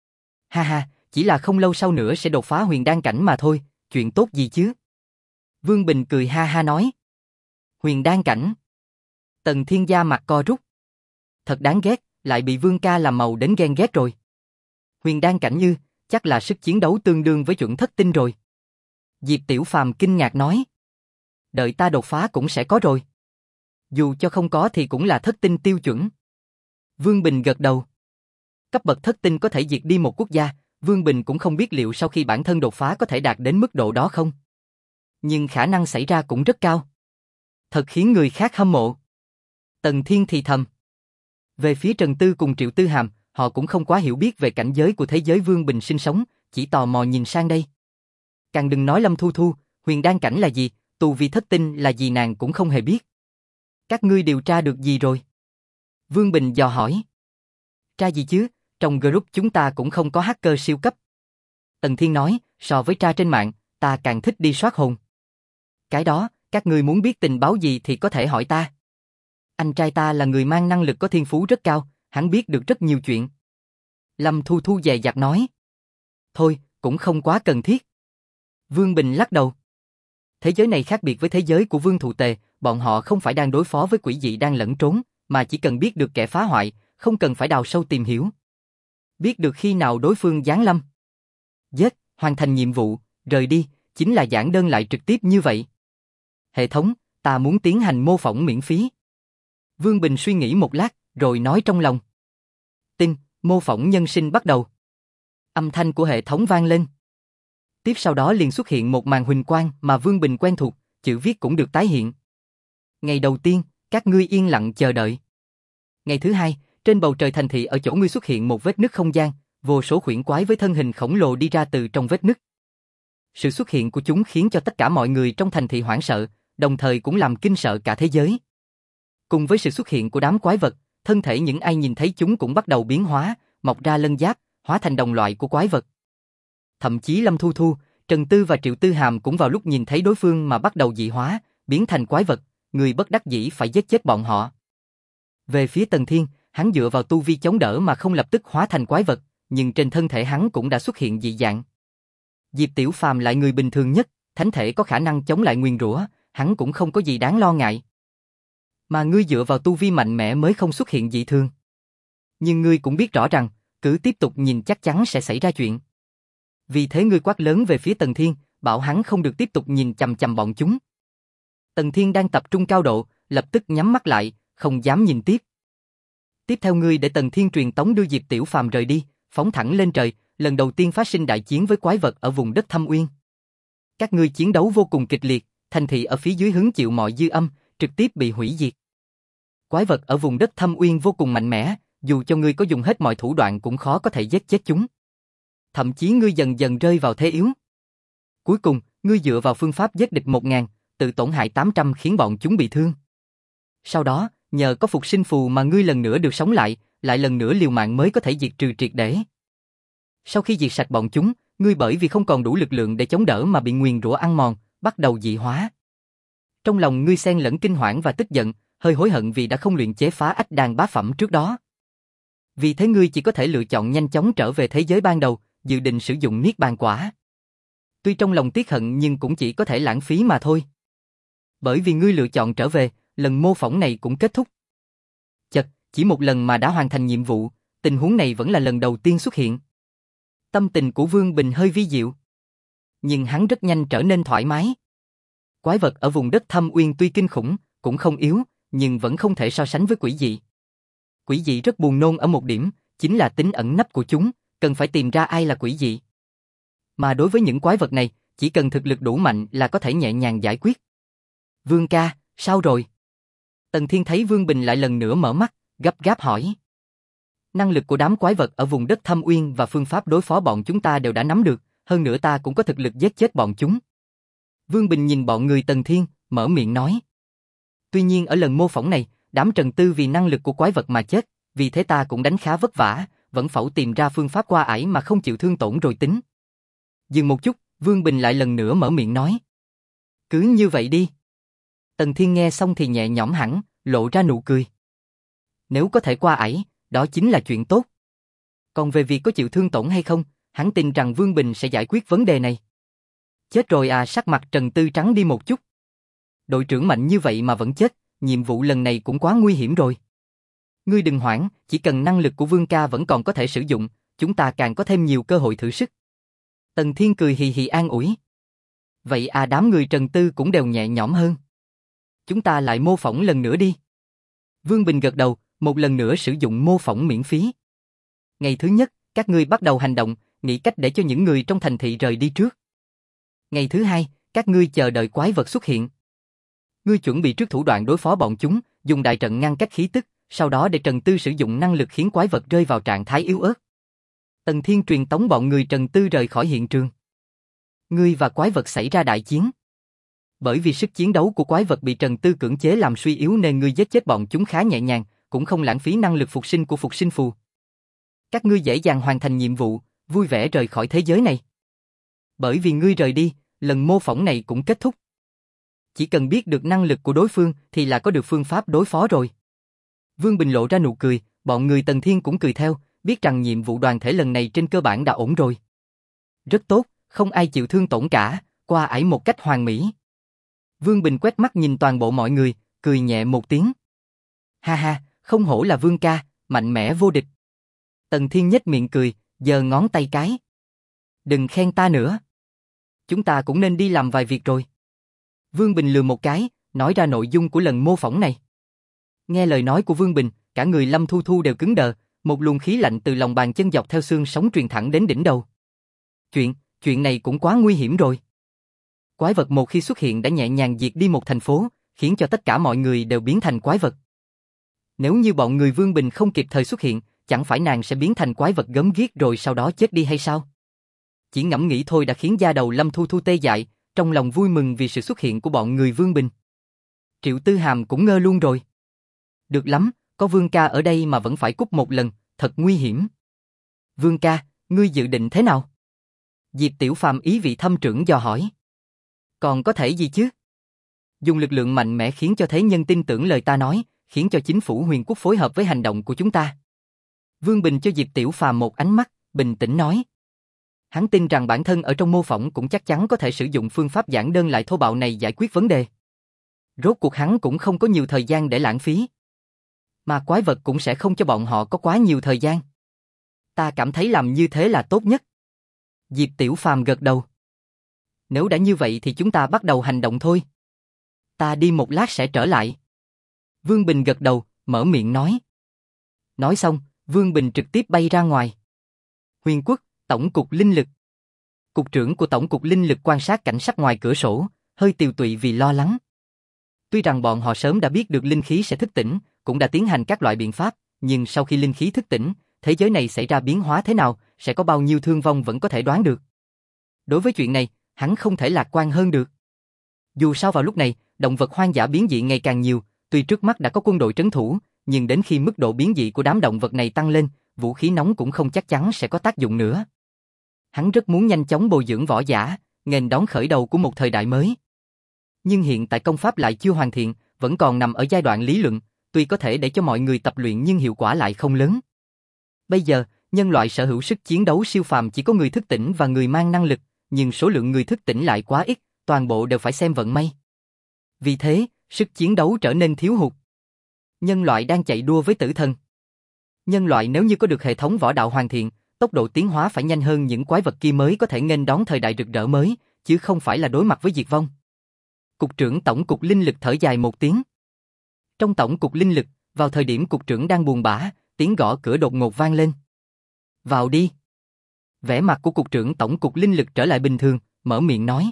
Ha ha, chỉ là không lâu sau nữa sẽ đột phá huyền đan cảnh mà thôi, chuyện tốt gì chứ? Vương Bình cười ha ha nói. Huyền đan cảnh. Tần Thiên da mặt co rút. Thật đáng ghét, lại bị Vương ca làm màu đến ghen ghét rồi. Huyền đan cảnh như, chắc là sức chiến đấu tương đương với chuẩn thất tinh rồi. Diệp Tiểu Phàm kinh ngạc nói. Đợi ta đột phá cũng sẽ có rồi. Dù cho không có thì cũng là thất tinh tiêu chuẩn. Vương Bình gật đầu. Cấp bậc thất tinh có thể diệt đi một quốc gia, Vương Bình cũng không biết liệu sau khi bản thân đột phá có thể đạt đến mức độ đó không. Nhưng khả năng xảy ra cũng rất cao. Thật khiến người khác hâm mộ. Tần Thiên thì thầm. Về phía Trần Tư cùng Triệu Tư Hàm, họ cũng không quá hiểu biết về cảnh giới của thế giới Vương Bình sinh sống, chỉ tò mò nhìn sang đây. Càng đừng nói Lâm Thu Thu, huyền đan cảnh là gì, tu vi thất tinh là gì nàng cũng không hề biết. Các ngươi điều tra được gì rồi? Vương Bình dò hỏi. Tra gì chứ, trong group chúng ta cũng không có hacker siêu cấp. Tần Thiên nói, so với tra trên mạng, ta càng thích đi soát hồn. Cái đó, các ngươi muốn biết tình báo gì thì có thể hỏi ta. Anh trai ta là người mang năng lực có thiên phú rất cao, hắn biết được rất nhiều chuyện. Lâm Thu Thu dè dặt nói. Thôi, cũng không quá cần thiết. Vương Bình lắc đầu. Thế giới này khác biệt với thế giới của Vương Thụ Tề, bọn họ không phải đang đối phó với quỷ dị đang lẫn trốn, mà chỉ cần biết được kẻ phá hoại, không cần phải đào sâu tìm hiểu. Biết được khi nào đối phương giáng lâm. Giết, hoàn thành nhiệm vụ, rời đi, chính là giản đơn lại trực tiếp như vậy. Hệ thống, ta muốn tiến hành mô phỏng miễn phí. Vương Bình suy nghĩ một lát, rồi nói trong lòng. Tin, mô phỏng nhân sinh bắt đầu. Âm thanh của hệ thống vang lên. Tiếp sau đó liền xuất hiện một màn huỳnh quang mà Vương Bình quen thuộc, chữ viết cũng được tái hiện. Ngày đầu tiên, các ngươi yên lặng chờ đợi. Ngày thứ hai, trên bầu trời thành thị ở chỗ ngươi xuất hiện một vết nứt không gian, vô số huyễn quái với thân hình khổng lồ đi ra từ trong vết nứt. Sự xuất hiện của chúng khiến cho tất cả mọi người trong thành thị hoảng sợ, đồng thời cũng làm kinh sợ cả thế giới. Cùng với sự xuất hiện của đám quái vật, thân thể những ai nhìn thấy chúng cũng bắt đầu biến hóa, mọc ra lân giáp, hóa thành đồng loại của quái vật. Thậm chí Lâm Thu Thu, Trần Tư và Triệu Tư Hàm cũng vào lúc nhìn thấy đối phương mà bắt đầu dị hóa, biến thành quái vật, người bất đắc dĩ phải giết chết bọn họ. Về phía Tần Thiên, hắn dựa vào tu vi chống đỡ mà không lập tức hóa thành quái vật, nhưng trên thân thể hắn cũng đã xuất hiện dị dạng. Diệp Tiểu Phàm lại người bình thường nhất, thánh thể có khả năng chống lại nguyền rủa, hắn cũng không có gì đáng lo ngại. Mà ngươi dựa vào tu vi mạnh mẽ mới không xuất hiện dị thường. Nhưng ngươi cũng biết rõ rằng, cứ tiếp tục nhìn chắc chắn sẽ xảy ra chuyện. Vì thế ngươi quát lớn về phía Tần Thiên, bảo hắn không được tiếp tục nhìn chằm chằm bọn chúng. Tần Thiên đang tập trung cao độ, lập tức nhắm mắt lại, không dám nhìn tiếp. Tiếp theo ngươi để Tần Thiên truyền tống đưa Diệp Tiểu Phàm rời đi, phóng thẳng lên trời, lần đầu tiên phát sinh đại chiến với quái vật ở vùng đất Thâm Uyên. Các ngươi chiến đấu vô cùng kịch liệt, thành thị ở phía dưới hứng chịu mọi dư âm, trực tiếp bị hủy diệt. Quái vật ở vùng đất Thâm Uyên vô cùng mạnh mẽ, dù cho ngươi có dùng hết mọi thủ đoạn cũng khó có thể giết chết chúng. Thậm chí ngươi dần dần rơi vào thế yếu. Cuối cùng, ngươi dựa vào phương pháp giết địch một ngàn, tự tổn hại tám trăm khiến bọn chúng bị thương. Sau đó, nhờ có phục sinh phù mà ngươi lần nữa được sống lại, lại lần nữa liều mạng mới có thể diệt trừ triệt để. Sau khi diệt sạch bọn chúng, ngươi bởi vì không còn đủ lực lượng để chống đỡ mà bị nguyền rủa ăn mòn, bắt đầu dị hóa. Trong lòng ngươi xen lẫn kinh hoảng và tức giận, hơi hối hận vì đã không luyện chế phá ách đan bá phẩm trước đó. Vì thế ngươi chỉ có thể lựa chọn nhanh chóng trở về thế giới ban đầu, dự định sử dụng niết bàn quả. Tuy trong lòng tiếc hận nhưng cũng chỉ có thể lãng phí mà thôi. Bởi vì ngươi lựa chọn trở về, lần mô phỏng này cũng kết thúc. Chật, chỉ một lần mà đã hoàn thành nhiệm vụ, tình huống này vẫn là lần đầu tiên xuất hiện. Tâm tình của Vương Bình hơi vi diệu. Nhưng hắn rất nhanh trở nên thoải mái. Quái vật ở vùng đất Thâm Uyên tuy kinh khủng, cũng không yếu, nhưng vẫn không thể so sánh với quỷ dị. Quỷ dị rất buồn nôn ở một điểm, chính là tính ẩn nấp của chúng, cần phải tìm ra ai là quỷ dị. Mà đối với những quái vật này, chỉ cần thực lực đủ mạnh là có thể nhẹ nhàng giải quyết. Vương ca, sao rồi? Tần Thiên thấy Vương Bình lại lần nữa mở mắt, gấp gáp hỏi. Năng lực của đám quái vật ở vùng đất Thâm Uyên và phương pháp đối phó bọn chúng ta đều đã nắm được, hơn nữa ta cũng có thực lực giết chết bọn chúng. Vương Bình nhìn bọn người Tần Thiên, mở miệng nói. Tuy nhiên ở lần mô phỏng này, đám Trần Tư vì năng lực của quái vật mà chết, vì thế ta cũng đánh khá vất vả, vẫn phẫu tìm ra phương pháp qua ải mà không chịu thương tổn rồi tính. Dừng một chút, Vương Bình lại lần nữa mở miệng nói. Cứ như vậy đi. Tần Thiên nghe xong thì nhẹ nhõm hẳn, lộ ra nụ cười. Nếu có thể qua ải, đó chính là chuyện tốt. Còn về việc có chịu thương tổn hay không, hắn tin rằng Vương Bình sẽ giải quyết vấn đề này. Chết rồi à, sắc mặt Trần Tư trắng đi một chút. Đội trưởng mạnh như vậy mà vẫn chết, nhiệm vụ lần này cũng quá nguy hiểm rồi. Ngươi đừng hoảng, chỉ cần năng lực của Vương ca vẫn còn có thể sử dụng, chúng ta càng có thêm nhiều cơ hội thử sức. Tần Thiên cười hì hì an ủi. Vậy à, đám người Trần Tư cũng đều nhẹ nhõm hơn. Chúng ta lại mô phỏng lần nữa đi. Vương Bình gật đầu, một lần nữa sử dụng mô phỏng miễn phí. Ngày thứ nhất, các ngươi bắt đầu hành động, nghĩ cách để cho những người trong thành thị rời đi trước. Ngày thứ hai, các ngươi chờ đợi quái vật xuất hiện. Ngươi chuẩn bị trước thủ đoạn đối phó bọn chúng, dùng đại trận ngăn cách khí tức, sau đó để Trần Tư sử dụng năng lực khiến quái vật rơi vào trạng thái yếu ớt. Tần Thiên truyền tống bọn người Trần Tư rời khỏi hiện trường. Ngươi và quái vật xảy ra đại chiến. Bởi vì sức chiến đấu của quái vật bị Trần Tư cưỡng chế làm suy yếu nên ngươi giết chết bọn chúng khá nhẹ nhàng, cũng không lãng phí năng lực phục sinh của phục sinh phù. Các ngươi dễ dàng hoàn thành nhiệm vụ, vui vẻ rời khỏi thế giới này. Bởi vì ngươi rời đi, lần mô phỏng này cũng kết thúc. Chỉ cần biết được năng lực của đối phương thì là có được phương pháp đối phó rồi. Vương Bình lộ ra nụ cười, bọn người Tần Thiên cũng cười theo, biết rằng nhiệm vụ đoàn thể lần này trên cơ bản đã ổn rồi. Rất tốt, không ai chịu thương tổn cả, qua ải một cách hoàn mỹ. Vương Bình quét mắt nhìn toàn bộ mọi người, cười nhẹ một tiếng. Ha ha, không hổ là Vương ca, mạnh mẽ vô địch. Tần Thiên nhếch miệng cười, giơ ngón tay cái. Đừng khen ta nữa. Chúng ta cũng nên đi làm vài việc rồi. Vương Bình lườm một cái, nói ra nội dung của lần mô phỏng này. Nghe lời nói của Vương Bình, cả người Lâm Thu Thu đều cứng đờ, một luồng khí lạnh từ lòng bàn chân dọc theo xương sống truyền thẳng đến đỉnh đầu. Chuyện, chuyện này cũng quá nguy hiểm rồi. Quái vật một khi xuất hiện đã nhẹ nhàng diệt đi một thành phố, khiến cho tất cả mọi người đều biến thành quái vật. Nếu như bọn người Vương Bình không kịp thời xuất hiện, chẳng phải nàng sẽ biến thành quái vật gớm ghiếc rồi sau đó chết đi hay sao? Chỉ ngẫm nghĩ thôi đã khiến da đầu Lâm Thu Thu tê dại, trong lòng vui mừng vì sự xuất hiện của bọn người Vương Bình. Triệu Tư Hàm cũng ngơ luôn rồi. Được lắm, có Vương ca ở đây mà vẫn phải cút một lần, thật nguy hiểm. Vương ca, ngươi dự định thế nào? Diệp Tiểu Phàm ý vị thâm trưởng dò hỏi. Còn có thể gì chứ? Dùng lực lượng mạnh mẽ khiến cho thế nhân tin tưởng lời ta nói, khiến cho chính phủ Huyền Quốc phối hợp với hành động của chúng ta. Vương Bình cho Diệp Tiểu Phàm một ánh mắt, bình tĩnh nói. Hắn tin rằng bản thân ở trong mô phỏng cũng chắc chắn có thể sử dụng phương pháp giản đơn lại thô bạo này giải quyết vấn đề. Rốt cuộc hắn cũng không có nhiều thời gian để lãng phí. Mà quái vật cũng sẽ không cho bọn họ có quá nhiều thời gian. Ta cảm thấy làm như thế là tốt nhất. Diệp Tiểu Phàm gật đầu. Nếu đã như vậy thì chúng ta bắt đầu hành động thôi. Ta đi một lát sẽ trở lại. Vương Bình gật đầu, mở miệng nói. Nói xong, Vương Bình trực tiếp bay ra ngoài. Huyền Quốc, Tổng cục Linh lực. Cục trưởng của Tổng cục Linh lực quan sát cảnh sắc ngoài cửa sổ, hơi tiều tụy vì lo lắng. Tuy rằng bọn họ sớm đã biết được linh khí sẽ thức tỉnh, cũng đã tiến hành các loại biện pháp, nhưng sau khi linh khí thức tỉnh, thế giới này xảy ra biến hóa thế nào, sẽ có bao nhiêu thương vong vẫn có thể đoán được. Đối với chuyện này, hắn không thể lạc quan hơn được. Dù sao vào lúc này, động vật hoang dã biến dị ngày càng nhiều, tuy trước mắt đã có quân đội trấn thủ, nhưng đến khi mức độ biến dị của đám động vật này tăng lên, vũ khí nóng cũng không chắc chắn sẽ có tác dụng nữa. Hắn rất muốn nhanh chóng bồi dưỡng võ giả, nghênh đón khởi đầu của một thời đại mới. Nhưng hiện tại công pháp lại chưa hoàn thiện, vẫn còn nằm ở giai đoạn lý luận, tuy có thể để cho mọi người tập luyện nhưng hiệu quả lại không lớn. Bây giờ, nhân loại sở hữu sức chiến đấu siêu phàm chỉ có người thức tỉnh và người mang năng lực, nhưng số lượng người thức tỉnh lại quá ít, toàn bộ đều phải xem vận may. Vì thế, sức chiến đấu trở nên thiếu hụt. Nhân loại đang chạy đua với tử thần. Nhân loại nếu như có được hệ thống võ đạo hoàn thiện, tốc độ tiến hóa phải nhanh hơn những quái vật kia mới có thể nghênh đón thời đại rực rỡ mới, chứ không phải là đối mặt với diệt vong. Cục trưởng Tổng cục Linh lực thở dài một tiếng. Trong Tổng cục Linh lực, vào thời điểm cục trưởng đang buồn bã, tiếng gõ cửa đột ngột vang lên. Vào đi. Vẻ mặt của cục trưởng Tổng cục Linh lực trở lại bình thường, mở miệng nói.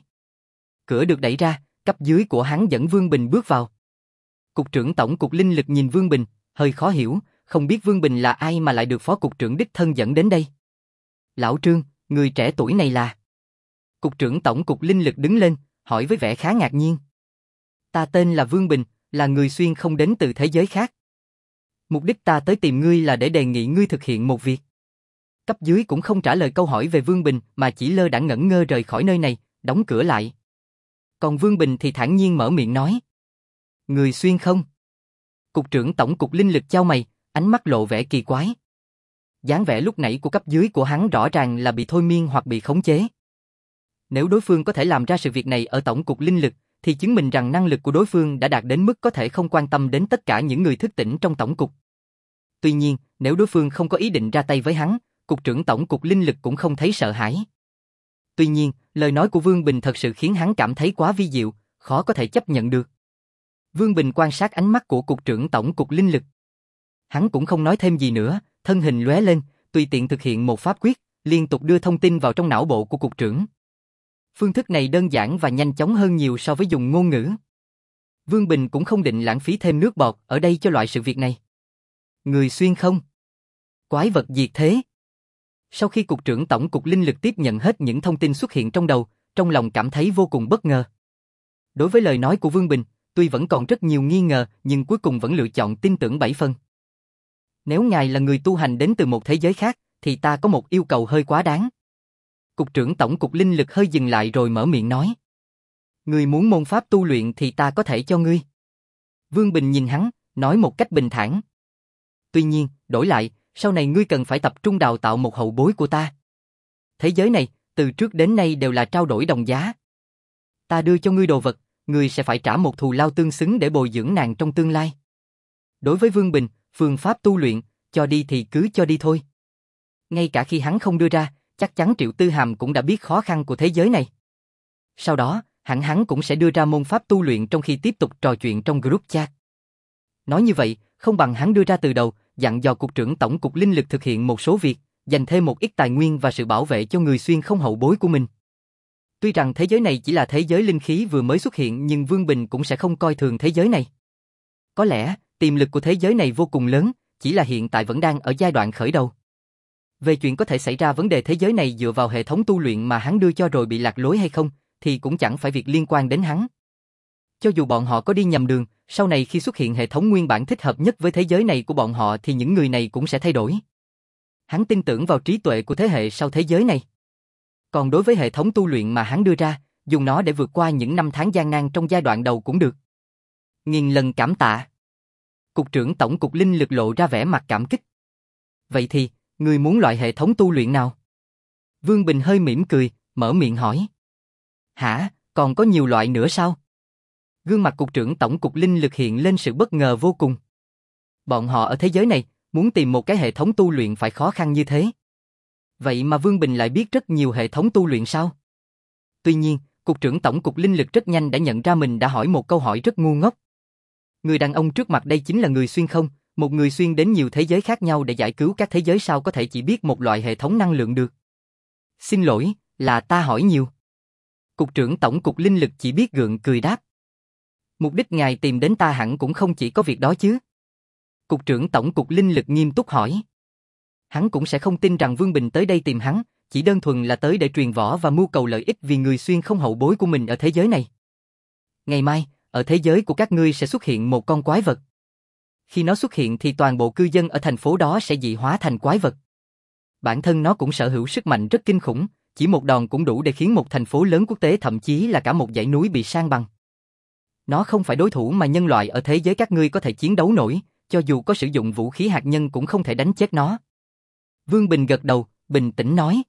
Cửa được đẩy ra, cấp dưới của hắn dẫn Vương Bình bước vào. Cục trưởng Tổng cục Linh lực nhìn Vương Bình, hơi khó hiểu, không biết Vương Bình là ai mà lại được phó cục trưởng đích thân dẫn đến đây. Lão Trương, người trẻ tuổi này là... Cục trưởng Tổng cục Linh lực đứng lên, hỏi với vẻ khá ngạc nhiên. Ta tên là Vương Bình, là người xuyên không đến từ thế giới khác. Mục đích ta tới tìm ngươi là để đề nghị ngươi thực hiện một việc. Cấp dưới cũng không trả lời câu hỏi về Vương Bình mà chỉ lơ đãng ngẩn ngơ rời khỏi nơi này, đóng cửa lại. Còn Vương Bình thì thản nhiên mở miệng nói. Người xuyên không? Cục trưởng Tổng cục Linh lực chau mày, ánh mắt lộ vẻ kỳ quái. Dáng vẻ lúc nãy của cấp dưới của hắn rõ ràng là bị thôi miên hoặc bị khống chế. Nếu đối phương có thể làm ra sự việc này ở Tổng cục Linh lực, thì chứng minh rằng năng lực của đối phương đã đạt đến mức có thể không quan tâm đến tất cả những người thức tỉnh trong Tổng cục. Tuy nhiên, nếu đối phương không có ý định ra tay với hắn, Cục trưởng Tổng cục Linh lực cũng không thấy sợ hãi. Tuy nhiên, lời nói của Vương Bình thật sự khiến hắn cảm thấy quá vi diệu, khó có thể chấp nhận được. Vương Bình quan sát ánh mắt của Cục trưởng Tổng cục Linh lực. Hắn cũng không nói thêm gì nữa, thân hình lóe lên, tùy tiện thực hiện một pháp quyết, liên tục đưa thông tin vào trong não bộ của Cục trưởng. Phương thức này đơn giản và nhanh chóng hơn nhiều so với dùng ngôn ngữ. Vương Bình cũng không định lãng phí thêm nước bọt ở đây cho loại sự việc này. Người xuyên không? Quái vật diệt thế? Sau khi Cục trưởng Tổng cục Linh lực tiếp nhận hết những thông tin xuất hiện trong đầu, trong lòng cảm thấy vô cùng bất ngờ. Đối với lời nói của Vương Bình, tuy vẫn còn rất nhiều nghi ngờ nhưng cuối cùng vẫn lựa chọn tin tưởng bảy phần. Nếu ngài là người tu hành đến từ một thế giới khác, thì ta có một yêu cầu hơi quá đáng. Cục trưởng Tổng cục Linh lực hơi dừng lại rồi mở miệng nói. Ngươi muốn môn pháp tu luyện thì ta có thể cho ngươi. Vương Bình nhìn hắn, nói một cách bình thản. Tuy nhiên, đổi lại, sau này ngươi cần phải tập trung đào tạo một hậu bối của ta. Thế giới này, từ trước đến nay đều là trao đổi đồng giá. Ta đưa cho ngươi đồ vật, ngươi sẽ phải trả một thù lao tương xứng để bồi dưỡng nàng trong tương lai. Đối với Vương Bình, phương pháp tu luyện, cho đi thì cứ cho đi thôi. Ngay cả khi hắn không đưa ra, chắc chắn Triệu Tư Hàm cũng đã biết khó khăn của thế giới này. Sau đó, hẳn hắn cũng sẽ đưa ra môn pháp tu luyện trong khi tiếp tục trò chuyện trong group chat. Nói như vậy, không bằng hắn đưa ra từ đầu, dặn dò Cục trưởng Tổng cục Linh lực thực hiện một số việc, dành thêm một ít tài nguyên và sự bảo vệ cho người xuyên không hậu bối của mình. Tuy rằng thế giới này chỉ là thế giới linh khí vừa mới xuất hiện nhưng Vương Bình cũng sẽ không coi thường thế giới này. Có lẽ, tiềm lực của thế giới này vô cùng lớn, chỉ là hiện tại vẫn đang ở giai đoạn khởi đầu. Về chuyện có thể xảy ra vấn đề thế giới này dựa vào hệ thống tu luyện mà hắn đưa cho rồi bị lạc lối hay không, thì cũng chẳng phải việc liên quan đến hắn. Cho dù bọn họ có đi nhầm đường, sau này khi xuất hiện hệ thống nguyên bản thích hợp nhất với thế giới này của bọn họ thì những người này cũng sẽ thay đổi. Hắn tin tưởng vào trí tuệ của thế hệ sau thế giới này. Còn đối với hệ thống tu luyện mà hắn đưa ra, dùng nó để vượt qua những năm tháng gian nan trong giai đoạn đầu cũng được. Nghìn lần cảm tạ. Cục trưởng Tổng cục Linh lực lộ ra vẻ mặt cảm kích. Vậy thì, người muốn loại hệ thống tu luyện nào? Vương Bình hơi mỉm cười, mở miệng hỏi. Hả, còn có nhiều loại nữa sao? Gương mặt cục trưởng Tổng cục Linh lực hiện lên sự bất ngờ vô cùng. Bọn họ ở thế giới này, muốn tìm một cái hệ thống tu luyện phải khó khăn như thế. Vậy mà Vương Bình lại biết rất nhiều hệ thống tu luyện sao? Tuy nhiên, cục trưởng Tổng cục Linh lực rất nhanh đã nhận ra mình đã hỏi một câu hỏi rất ngu ngốc. Người đàn ông trước mặt đây chính là người xuyên không, một người xuyên đến nhiều thế giới khác nhau để giải cứu các thế giới, sao có thể chỉ biết một loại hệ thống năng lượng được. Xin lỗi, là ta hỏi nhiều. Cục trưởng Tổng cục Linh lực chỉ biết gượng cười đáp. Mục đích ngài tìm đến ta hẳn cũng không chỉ có việc đó chứ. Cục trưởng Tổng cục Linh lực nghiêm túc hỏi. Hắn cũng sẽ không tin rằng Vương Bình tới đây tìm hắn, chỉ đơn thuần là tới để truyền võ và mưu cầu lợi ích vì người xuyên không hậu bối của mình ở thế giới này. Ngày mai, ở thế giới của các ngươi sẽ xuất hiện một con quái vật. Khi nó xuất hiện thì toàn bộ cư dân ở thành phố đó sẽ dị hóa thành quái vật. Bản thân nó cũng sở hữu sức mạnh rất kinh khủng, chỉ một đòn cũng đủ để khiến một thành phố lớn quốc tế, thậm chí là cả một dãy núi bị san bằng. Nó không phải đối thủ mà nhân loại ở thế giới các ngươi có thể chiến đấu nổi, cho dù có sử dụng vũ khí hạt nhân cũng không thể đánh chết nó. Vương Bình gật đầu, bình tĩnh nói.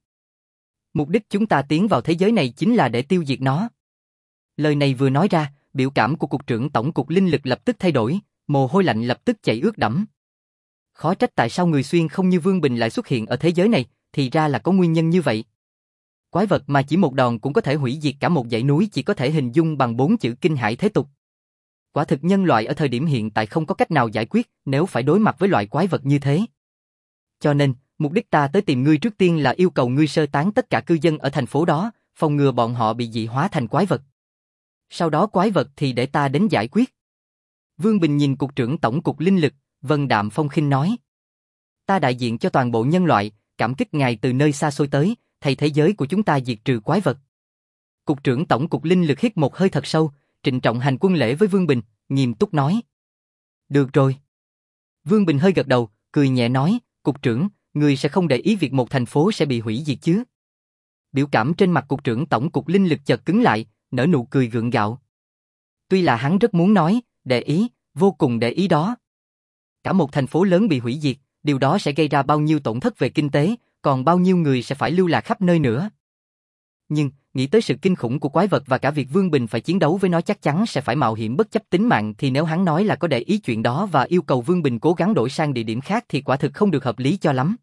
Mục đích chúng ta tiến vào thế giới này chính là để tiêu diệt nó. Lời này vừa nói ra, biểu cảm của cục trưởng Tổng cục Linh lực lập tức thay đổi, mồ hôi lạnh lập tức chảy ướt đẫm. Khó trách tại sao người xuyên không như Vương Bình lại xuất hiện ở thế giới này, thì ra là có nguyên nhân như vậy. Quái vật mà chỉ một đòn cũng có thể hủy diệt cả một dãy núi chỉ có thể hình dung bằng bốn chữ kinh hãi thế tục. Quả thực nhân loại ở thời điểm hiện tại không có cách nào giải quyết nếu phải đối mặt với loại quái vật như thế. Cho nên, mục đích ta tới tìm ngươi trước tiên là yêu cầu ngươi sơ tán tất cả cư dân ở thành phố đó, phòng ngừa bọn họ bị dị hóa thành quái vật. Sau đó quái vật thì để ta đến giải quyết. Vương Bình nhìn cục trưởng Tổng cục Linh lực, vân đạm phong khinh nói. Ta đại diện cho toàn bộ nhân loại, cảm kích ngài từ nơi xa xôi tới, thay thế giới của chúng ta diệt trừ quái vật. Cục trưởng Tổng cục Linh lực hít một hơi thật sâu, trịnh trọng hành quân lễ với Vương Bình, nghiêm túc nói. Được rồi. Vương Bình hơi gật đầu, cười nhẹ nói, cục trưởng, người sẽ không để ý việc một thành phố sẽ bị hủy diệt chứ? Biểu cảm trên mặt cục trưởng Tổng cục Linh lực chợt cứng lại, nở nụ cười gượng gạo. Tuy là hắn rất muốn nói, để ý, vô cùng để ý đó. Cả một thành phố lớn bị hủy diệt, điều đó sẽ gây ra bao nhiêu tổn thất về kinh tế, còn bao nhiêu người sẽ phải lưu lạc khắp nơi nữa. Nhưng, nghĩ tới sự kinh khủng của quái vật và cả việc Vương Bình phải chiến đấu với nó chắc chắn sẽ phải mạo hiểm bất chấp tính mạng, thì nếu hắn nói là có để ý chuyện đó và yêu cầu Vương Bình cố gắng đổi sang địa điểm khác thì quả thực không được hợp lý cho lắm.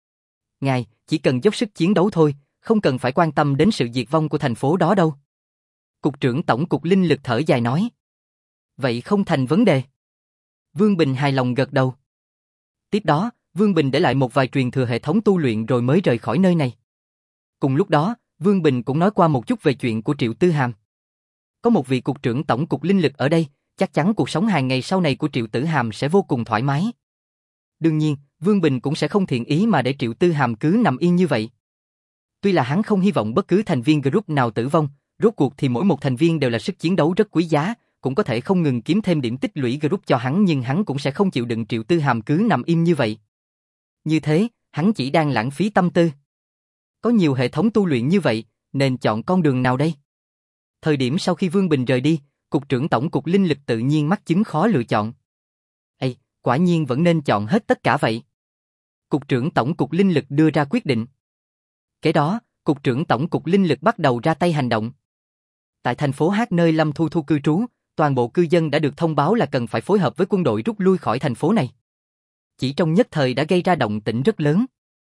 Ngài, chỉ cần dốc sức chiến đấu thôi, không cần phải quan tâm đến sự diệt vong của thành phố đó đâu. Cục trưởng Tổng cục Linh lực thở dài nói. Vậy không thành vấn đề. Vương Bình hài lòng gật đầu. Tiếp đó, Vương Bình để lại một vài truyền thừa hệ thống tu luyện rồi mới rời khỏi nơi này. Cùng lúc đó, Vương Bình cũng nói qua một chút về chuyện của Triệu Tư Hàm. Có một vị cục trưởng Tổng cục Linh lực ở đây, chắc chắn cuộc sống hàng ngày sau này của Triệu Tử Hàm sẽ vô cùng thoải mái. Đương nhiên, Vương Bình cũng sẽ không thiện ý mà để Triệu Tư Hàm cứ nằm yên như vậy. Tuy là hắn không hy vọng bất cứ thành viên group nào tử vong, rốt cuộc thì mỗi một thành viên đều là sức chiến đấu rất quý giá, cũng có thể không ngừng kiếm thêm điểm tích lũy group cho hắn, nhưng hắn cũng sẽ không chịu đựng Triệu Tư Hàm cứ nằm im như vậy. Như thế, hắn chỉ đang lãng phí tâm tư. Có nhiều hệ thống tu luyện như vậy, nên chọn con đường nào đây? Thời điểm sau khi Vương Bình rời đi, cục trưởng Tổng cục Linh lực tự nhiên mắc chứng khó lựa chọn. Ây, quả nhiên vẫn nên chọn hết tất cả vậy. Cục trưởng Tổng cục Linh lực đưa ra quyết định. Kế đó, cục trưởng Tổng cục Linh lực bắt đầu ra tay hành động. Tại thành phố Hát nơi Lâm Thu Thu cư trú, toàn bộ cư dân đã được thông báo là cần phải phối hợp với quân đội rút lui khỏi thành phố này. Chỉ trong nhất thời đã gây ra động tĩnh rất lớn.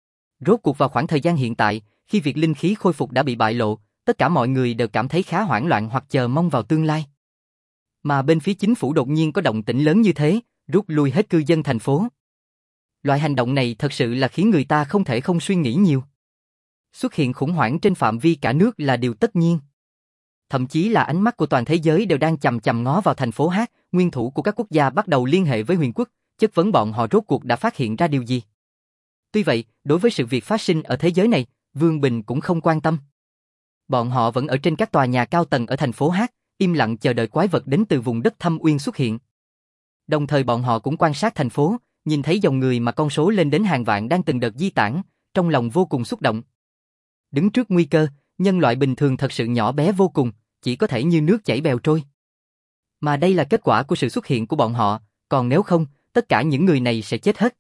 Rốt cuộc vào khoảng thời gian hiện tại, khi việc linh khí khôi phục đã bị bại lộ, tất cả mọi người đều cảm thấy khá hoảng loạn hoặc chờ mong vào tương lai. Mà bên phía chính phủ đột nhiên có động tĩnh lớn như thế, rút lui hết cư dân thành phố. Loại hành động này thật sự là khiến người ta không thể không suy nghĩ nhiều. Xuất hiện khủng hoảng trên phạm vi cả nước là điều tất nhiên. Thậm chí là ánh mắt của toàn thế giới đều đang chằm chằm ngó vào thành phố Hát, nguyên thủ của các quốc gia bắt đầu liên hệ với Huyền Quốc, chất vấn bọn họ rốt cuộc đã phát hiện ra điều gì. Tuy vậy, đối với sự việc phát sinh ở thế giới này, Vương Bình cũng không quan tâm. Bọn họ vẫn ở trên các tòa nhà cao tầng ở thành phố Hát, im lặng chờ đợi quái vật đến từ vùng đất thâm uyên xuất hiện. Đồng thời bọn họ cũng quan sát thành phố, nhìn thấy dòng người mà con số lên đến hàng vạn đang từng đợt di tản, trong lòng vô cùng xúc động. Đứng trước nguy cơ, nhân loại bình thường thật sự nhỏ bé vô cùng, chỉ có thể như nước chảy bèo trôi. Mà đây là kết quả của sự xuất hiện của bọn họ, còn nếu không, tất cả những người này sẽ chết hết.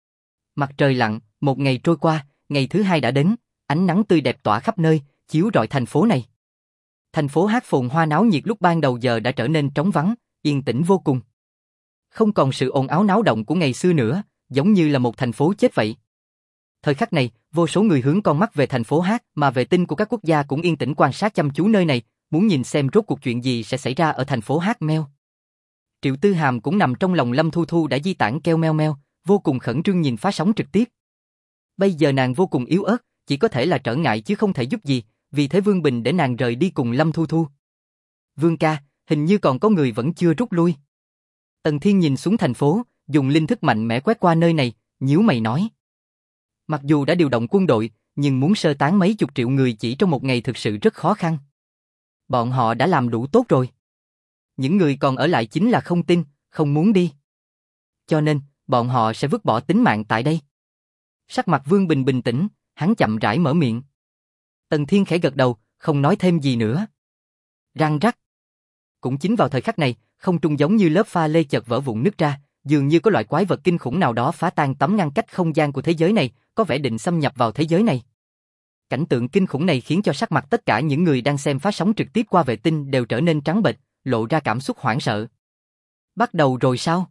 Mặt trời lặn, một ngày trôi qua, ngày thứ hai đã đến, ánh nắng tươi đẹp tỏa khắp nơi, chiếu rọi thành phố này. Thành phố Hát phồn hoa náo nhiệt lúc ban đầu giờ đã trở nên trống vắng, yên tĩnh vô cùng. Không còn sự ồn ào náo động của ngày xưa nữa, giống như là một thành phố chết vậy. Thời khắc này, vô số người hướng con mắt về thành phố Hát, mà vệ tinh của các quốc gia cũng yên tĩnh quan sát chăm chú nơi này, muốn nhìn xem rốt cuộc chuyện gì sẽ xảy ra ở thành phố Hát meo. Triệu Tư Hàm cũng nằm trong lòng Lâm Thu Thu đã di tản kêu meo meo, vô cùng khẩn trương nhìn phát sóng trực tiếp. Bây giờ nàng vô cùng yếu ớt, chỉ có thể là trở ngại chứ không thể giúp gì, vì thế Vương Bình để nàng rời đi cùng Lâm Thu Thu. Vương ca, hình như còn có người vẫn chưa rút lui. Tần Thiên nhìn xuống thành phố, dùng linh thức mạnh mẽ quét qua nơi này, nhíu mày nói. Mặc dù đã điều động quân đội, nhưng muốn sơ tán mấy chục triệu người chỉ trong một ngày thực sự rất khó khăn. Bọn họ đã làm đủ tốt rồi. Những người còn ở lại chính là không tin, không muốn đi. Cho nên, bọn họ sẽ vứt bỏ tính mạng tại đây. Sắc mặt Vương Bình bình tĩnh, hắn chậm rãi mở miệng. Tần Thiên khẽ gật đầu, không nói thêm gì nữa. Răng rắc. Cũng chính vào thời khắc này, không trung giống như lớp pha lê chợt vỡ vụn nứt ra, dường như có loại quái vật kinh khủng nào đó phá tan tấm ngăn cách không gian của thế giới này, có vẻ định xâm nhập vào thế giới này. Cảnh tượng kinh khủng này khiến cho sắc mặt tất cả những người đang xem phát sóng trực tiếp qua vệ tinh đều trở nên trắng bệch, lộ ra cảm xúc hoảng sợ. Bắt đầu rồi sao?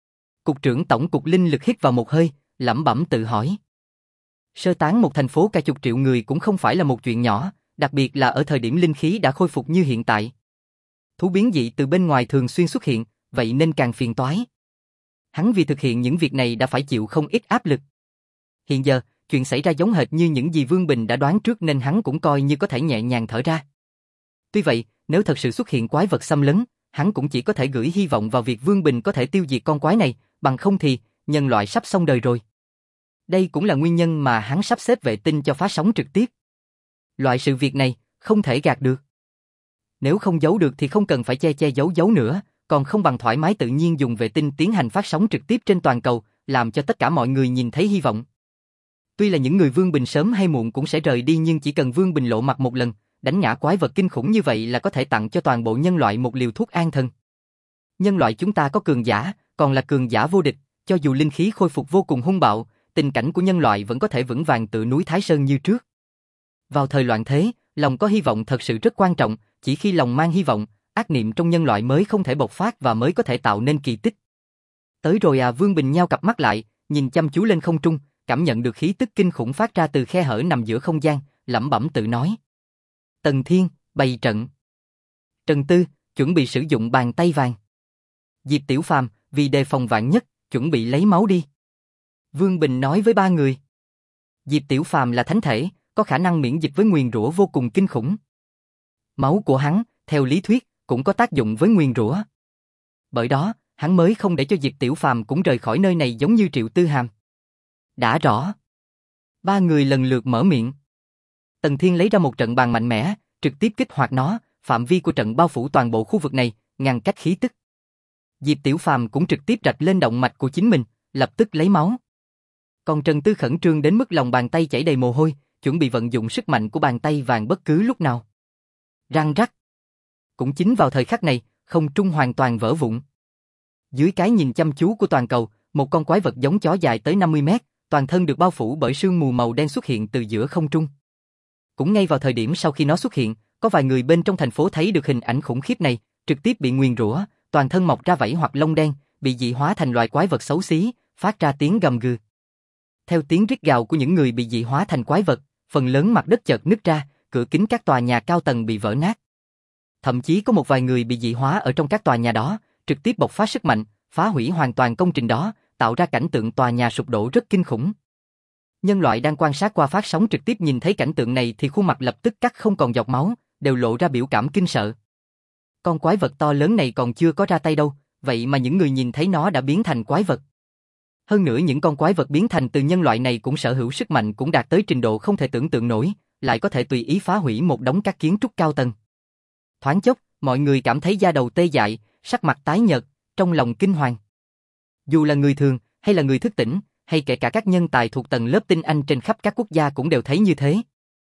Cục trưởng tổng cục linh lực hít vào một hơi, lẩm bẩm tự hỏi. Sơ tán một thành phố cả chục triệu người cũng không phải là một chuyện nhỏ, đặc biệt là ở thời điểm linh khí đã khôi phục như hiện tại. Thú biến dị từ bên ngoài thường xuyên xuất hiện, vậy nên càng phiền toái. Hắn vì thực hiện những việc này đã phải chịu không ít áp lực. Hiện giờ, chuyện xảy ra giống hệt như những gì Vương Bình đã đoán trước nên hắn cũng coi như có thể nhẹ nhàng thở ra. Tuy vậy, nếu thật sự xuất hiện quái vật xâm lấn, hắn cũng chỉ có thể gửi hy vọng vào việc Vương Bình có thể tiêu diệt con quái này, bằng không thì, nhân loại sắp xong đời rồi. Đây cũng là nguyên nhân mà hắn sắp xếp vệ tinh cho phát sóng trực tiếp. Loại sự việc này, không thể gạt được. Nếu không giấu được thì không cần phải che che giấu giấu nữa, còn không bằng thoải mái tự nhiên dùng vệ tinh tiến hành phát sóng trực tiếp trên toàn cầu, làm cho tất cả mọi người nhìn thấy hy vọng. Tuy là những người Vương Bình sớm hay muộn cũng sẽ rời đi nhưng chỉ cần Vương Bình lộ mặt một lần, đánh ngã quái vật kinh khủng như vậy là có thể tặng cho toàn bộ nhân loại một liều thuốc an thần. Nhân loại chúng ta có cường giả, còn là cường giả vô địch, cho dù linh khí khôi phục vô cùng hung bạo, tình cảnh của nhân loại vẫn có thể vững vàng tựa núi Thái Sơn như trước. Vào thời loạn thế, lòng có hy vọng thật sự rất quan trọng, chỉ khi lòng mang hy vọng, ác niệm trong nhân loại mới không thể bộc phát và mới có thể tạo nên kỳ tích. Tới rồi à, Vương Bình nheo cặp mắt lại, nhìn chăm chú lên không trung, cảm nhận được khí tức kinh khủng phát ra từ khe hở nằm giữa không gian, lẩm bẩm tự nói. Tần Thiên, bày trận. Trần Tư, chuẩn bị sử dụng bàn tay vàng. Diệp Tiểu Phàm, vì đề phòng vạn nhất, chuẩn bị lấy máu đi. Vương Bình nói với ba người. Diệp Tiểu Phàm là thánh thể, có khả năng miễn dịch với nguyền rủa vô cùng kinh khủng. Máu của hắn, theo lý thuyết, cũng có tác dụng với nguyền rủa. Bởi đó, hắn mới không để cho Diệp Tiểu Phàm cũng rời khỏi nơi này giống như Triệu Tư Hàm. Đã rõ. Ba người lần lượt mở miệng. Tần Thiên lấy ra một trận bàn mạnh mẽ, trực tiếp kích hoạt nó, phạm vi của trận bao phủ toàn bộ khu vực này, ngăn cách khí tức. Diệp Tiểu Phàm cũng trực tiếp rạch lên động mạch của chính mình, lập tức lấy máu. Còn Trần Tư khẩn trương đến mức lòng bàn tay chảy đầy mồ hôi, chuẩn bị vận dụng sức mạnh của bàn tay vàng bất cứ lúc nào. Răng rắc. Cũng chính vào thời khắc này, không trung hoàn toàn vỡ vụn. Dưới cái nhìn chăm chú của toàn cầu, một con quái vật giống chó dài tới năm mươi mét, toàn thân được bao phủ bởi sương mù màu đen xuất hiện từ giữa không trung. Cũng ngay vào thời điểm sau khi nó xuất hiện, có vài người bên trong thành phố thấy được hình ảnh khủng khiếp này, trực tiếp bị nguyền rủa, toàn thân mọc ra vảy hoặc lông đen, bị dị hóa thành loài quái vật xấu xí, phát ra tiếng gầm gừ. Theo tiếng rít gào của những người bị dị hóa thành quái vật, phần lớn mặt đất chợt nứt ra, cửa kính các tòa nhà cao tầng bị vỡ nát. Thậm chí có một vài người bị dị hóa ở trong các tòa nhà đó, trực tiếp bộc phát sức mạnh, phá hủy hoàn toàn công trình đó, tạo ra cảnh tượng tòa nhà sụp đổ rất kinh khủng. Nhân loại đang quan sát qua phát sóng trực tiếp nhìn thấy cảnh tượng này thì khuôn mặt lập tức cắt không còn giọt máu, đều lộ ra biểu cảm kinh sợ. Con quái vật to lớn này còn chưa có ra tay đâu, vậy mà những người nhìn thấy nó đã biến thành quái vật. Hơn nữa những con quái vật biến thành từ nhân loại này cũng sở hữu sức mạnh cũng đạt tới trình độ không thể tưởng tượng nổi, lại có thể tùy ý phá hủy một đống các kiến trúc cao tầng. Thoáng chốc, mọi người cảm thấy da đầu tê dại, sắc mặt tái nhợt, trong lòng kinh hoàng. Dù là người thường, hay là người thức tỉnh, hay kể cả các nhân tài thuộc tầng lớp tinh anh trên khắp các quốc gia cũng đều thấy như thế.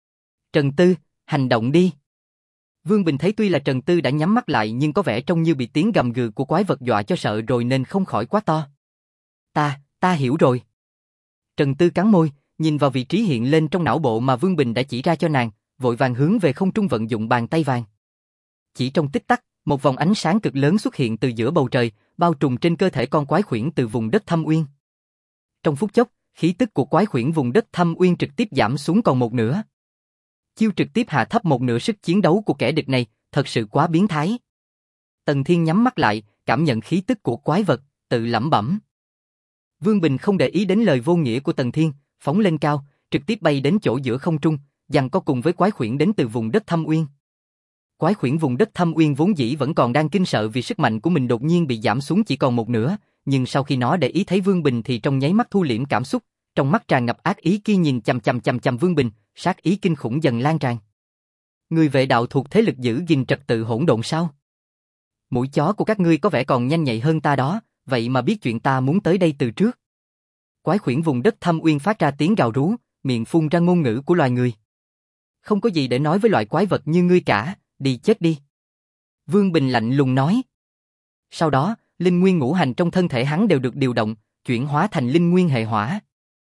Trần Tư, hành động đi. Vương Bình thấy tuy là Trần Tư đã nhắm mắt lại nhưng có vẻ trông như bị tiếng gầm gừ của quái vật dọa cho sợ rồi nên không khỏi quá to. Ta, ta hiểu rồi. Trần Tư cắn môi, nhìn vào vị trí hiện lên trong não bộ mà Vương Bình đã chỉ ra cho nàng, vội vàng hướng về không trung vận dụng bàn tay vàng. Chỉ trong tích tắc, một vòng ánh sáng cực lớn xuất hiện từ giữa bầu trời, bao trùm trên cơ thể con quái khuyển từ vùng đất Thâm Uyên. Trong phút chốc, khí tức của quái khuyển vùng đất Thâm Uyên trực tiếp giảm xuống còn một nửa. Chiêu trực tiếp hạ thấp một nửa sức chiến đấu của kẻ địch này, thật sự quá biến thái. Tần Thiên nhắm mắt lại, cảm nhận khí tức của quái vật, tự lẩm bẩm. Vương Bình không để ý đến lời vô nghĩa của Tần Thiên, phóng lên cao, trực tiếp bay đến chỗ giữa không trung, giằng co cùng với quái khuyển đến từ vùng đất Thâm Uyên. Quái khuyển vùng đất Thâm Uyên vốn dĩ vẫn còn đang kinh sợ vì sức mạnh của mình đột nhiên bị giảm xuống chỉ còn một nửa, nhưng sau khi nó để ý thấy Vương Bình thì trong nháy mắt thu liễm cảm xúc, trong mắt tràn ngập ác ý kia nhìn chằm chằm chằm chằm Vương Bình, sát ý kinh khủng dần lan tràn. Người vệ đạo thuộc thế lực giữ gìn trật tự hỗn độn sao? Mũi chó của các ngươi có vẻ còn nhanh nhạy hơn ta đó, vậy mà biết chuyện ta muốn tới đây từ trước. Quái khuyển vùng đất Thâm Uyên phát ra tiếng gào rú, miệng phun ra ngôn ngữ của loài người. Không có gì để nói với loại quái vật như ngươi cả, đi chết đi. Vương Bình lạnh lùng nói. Sau đó, linh nguyên ngũ hành trong thân thể hắn đều được điều động, chuyển hóa thành linh nguyên hệ hỏa.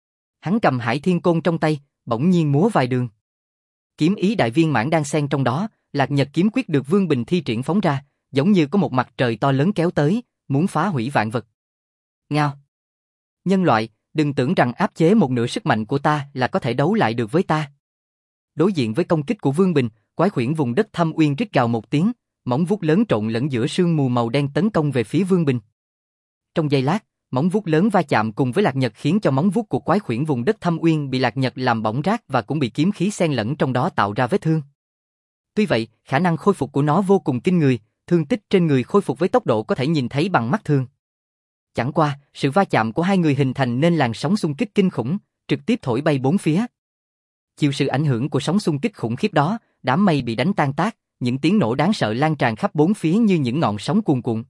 Hắn cầm Hải Thiên Côn trong tay, bỗng nhiên múa vài đường. Kiếm ý đại viên mãn đang xen trong đó, Lạc Nhật kiếm quyết được Vương Bình thi triển phóng ra, giống như có một mặt trời to lớn kéo tới, muốn phá hủy vạn vật. Ngao. Nhân loại, đừng tưởng rằng áp chế một nửa sức mạnh của ta là có thể đấu lại được với ta. Đối diện với công kích của Vương Bình, quái khuyển vùng đất Thâm Uyên rít gào một tiếng, móng vuốt lớn trộn lẫn giữa sương mù màu đen tấn công về phía Vương Bình. Trong giây lát, móng vuốt lớn va chạm cùng với Lạc Nhật khiến cho móng vuốt của quái khuyển vùng đất Thâm Uyên bị Lạc Nhật làm bỏng rát và cũng bị kiếm khí xen lẫn trong đó tạo ra vết thương. Tuy vậy, khả năng khôi phục của nó vô cùng kinh người, thương tích trên người khôi phục với tốc độ có thể nhìn thấy bằng mắt thường. Chẳng qua, sự va chạm của hai người hình thành nên làn sóng xung kích kinh khủng, trực tiếp thổi bay bốn phía. Chịu sự ảnh hưởng của sóng xung kích khủng khiếp đó, đám mây bị đánh tan tác, những tiếng nổ đáng sợ lan tràn khắp bốn phía như những ngọn sóng cuồn cuộn.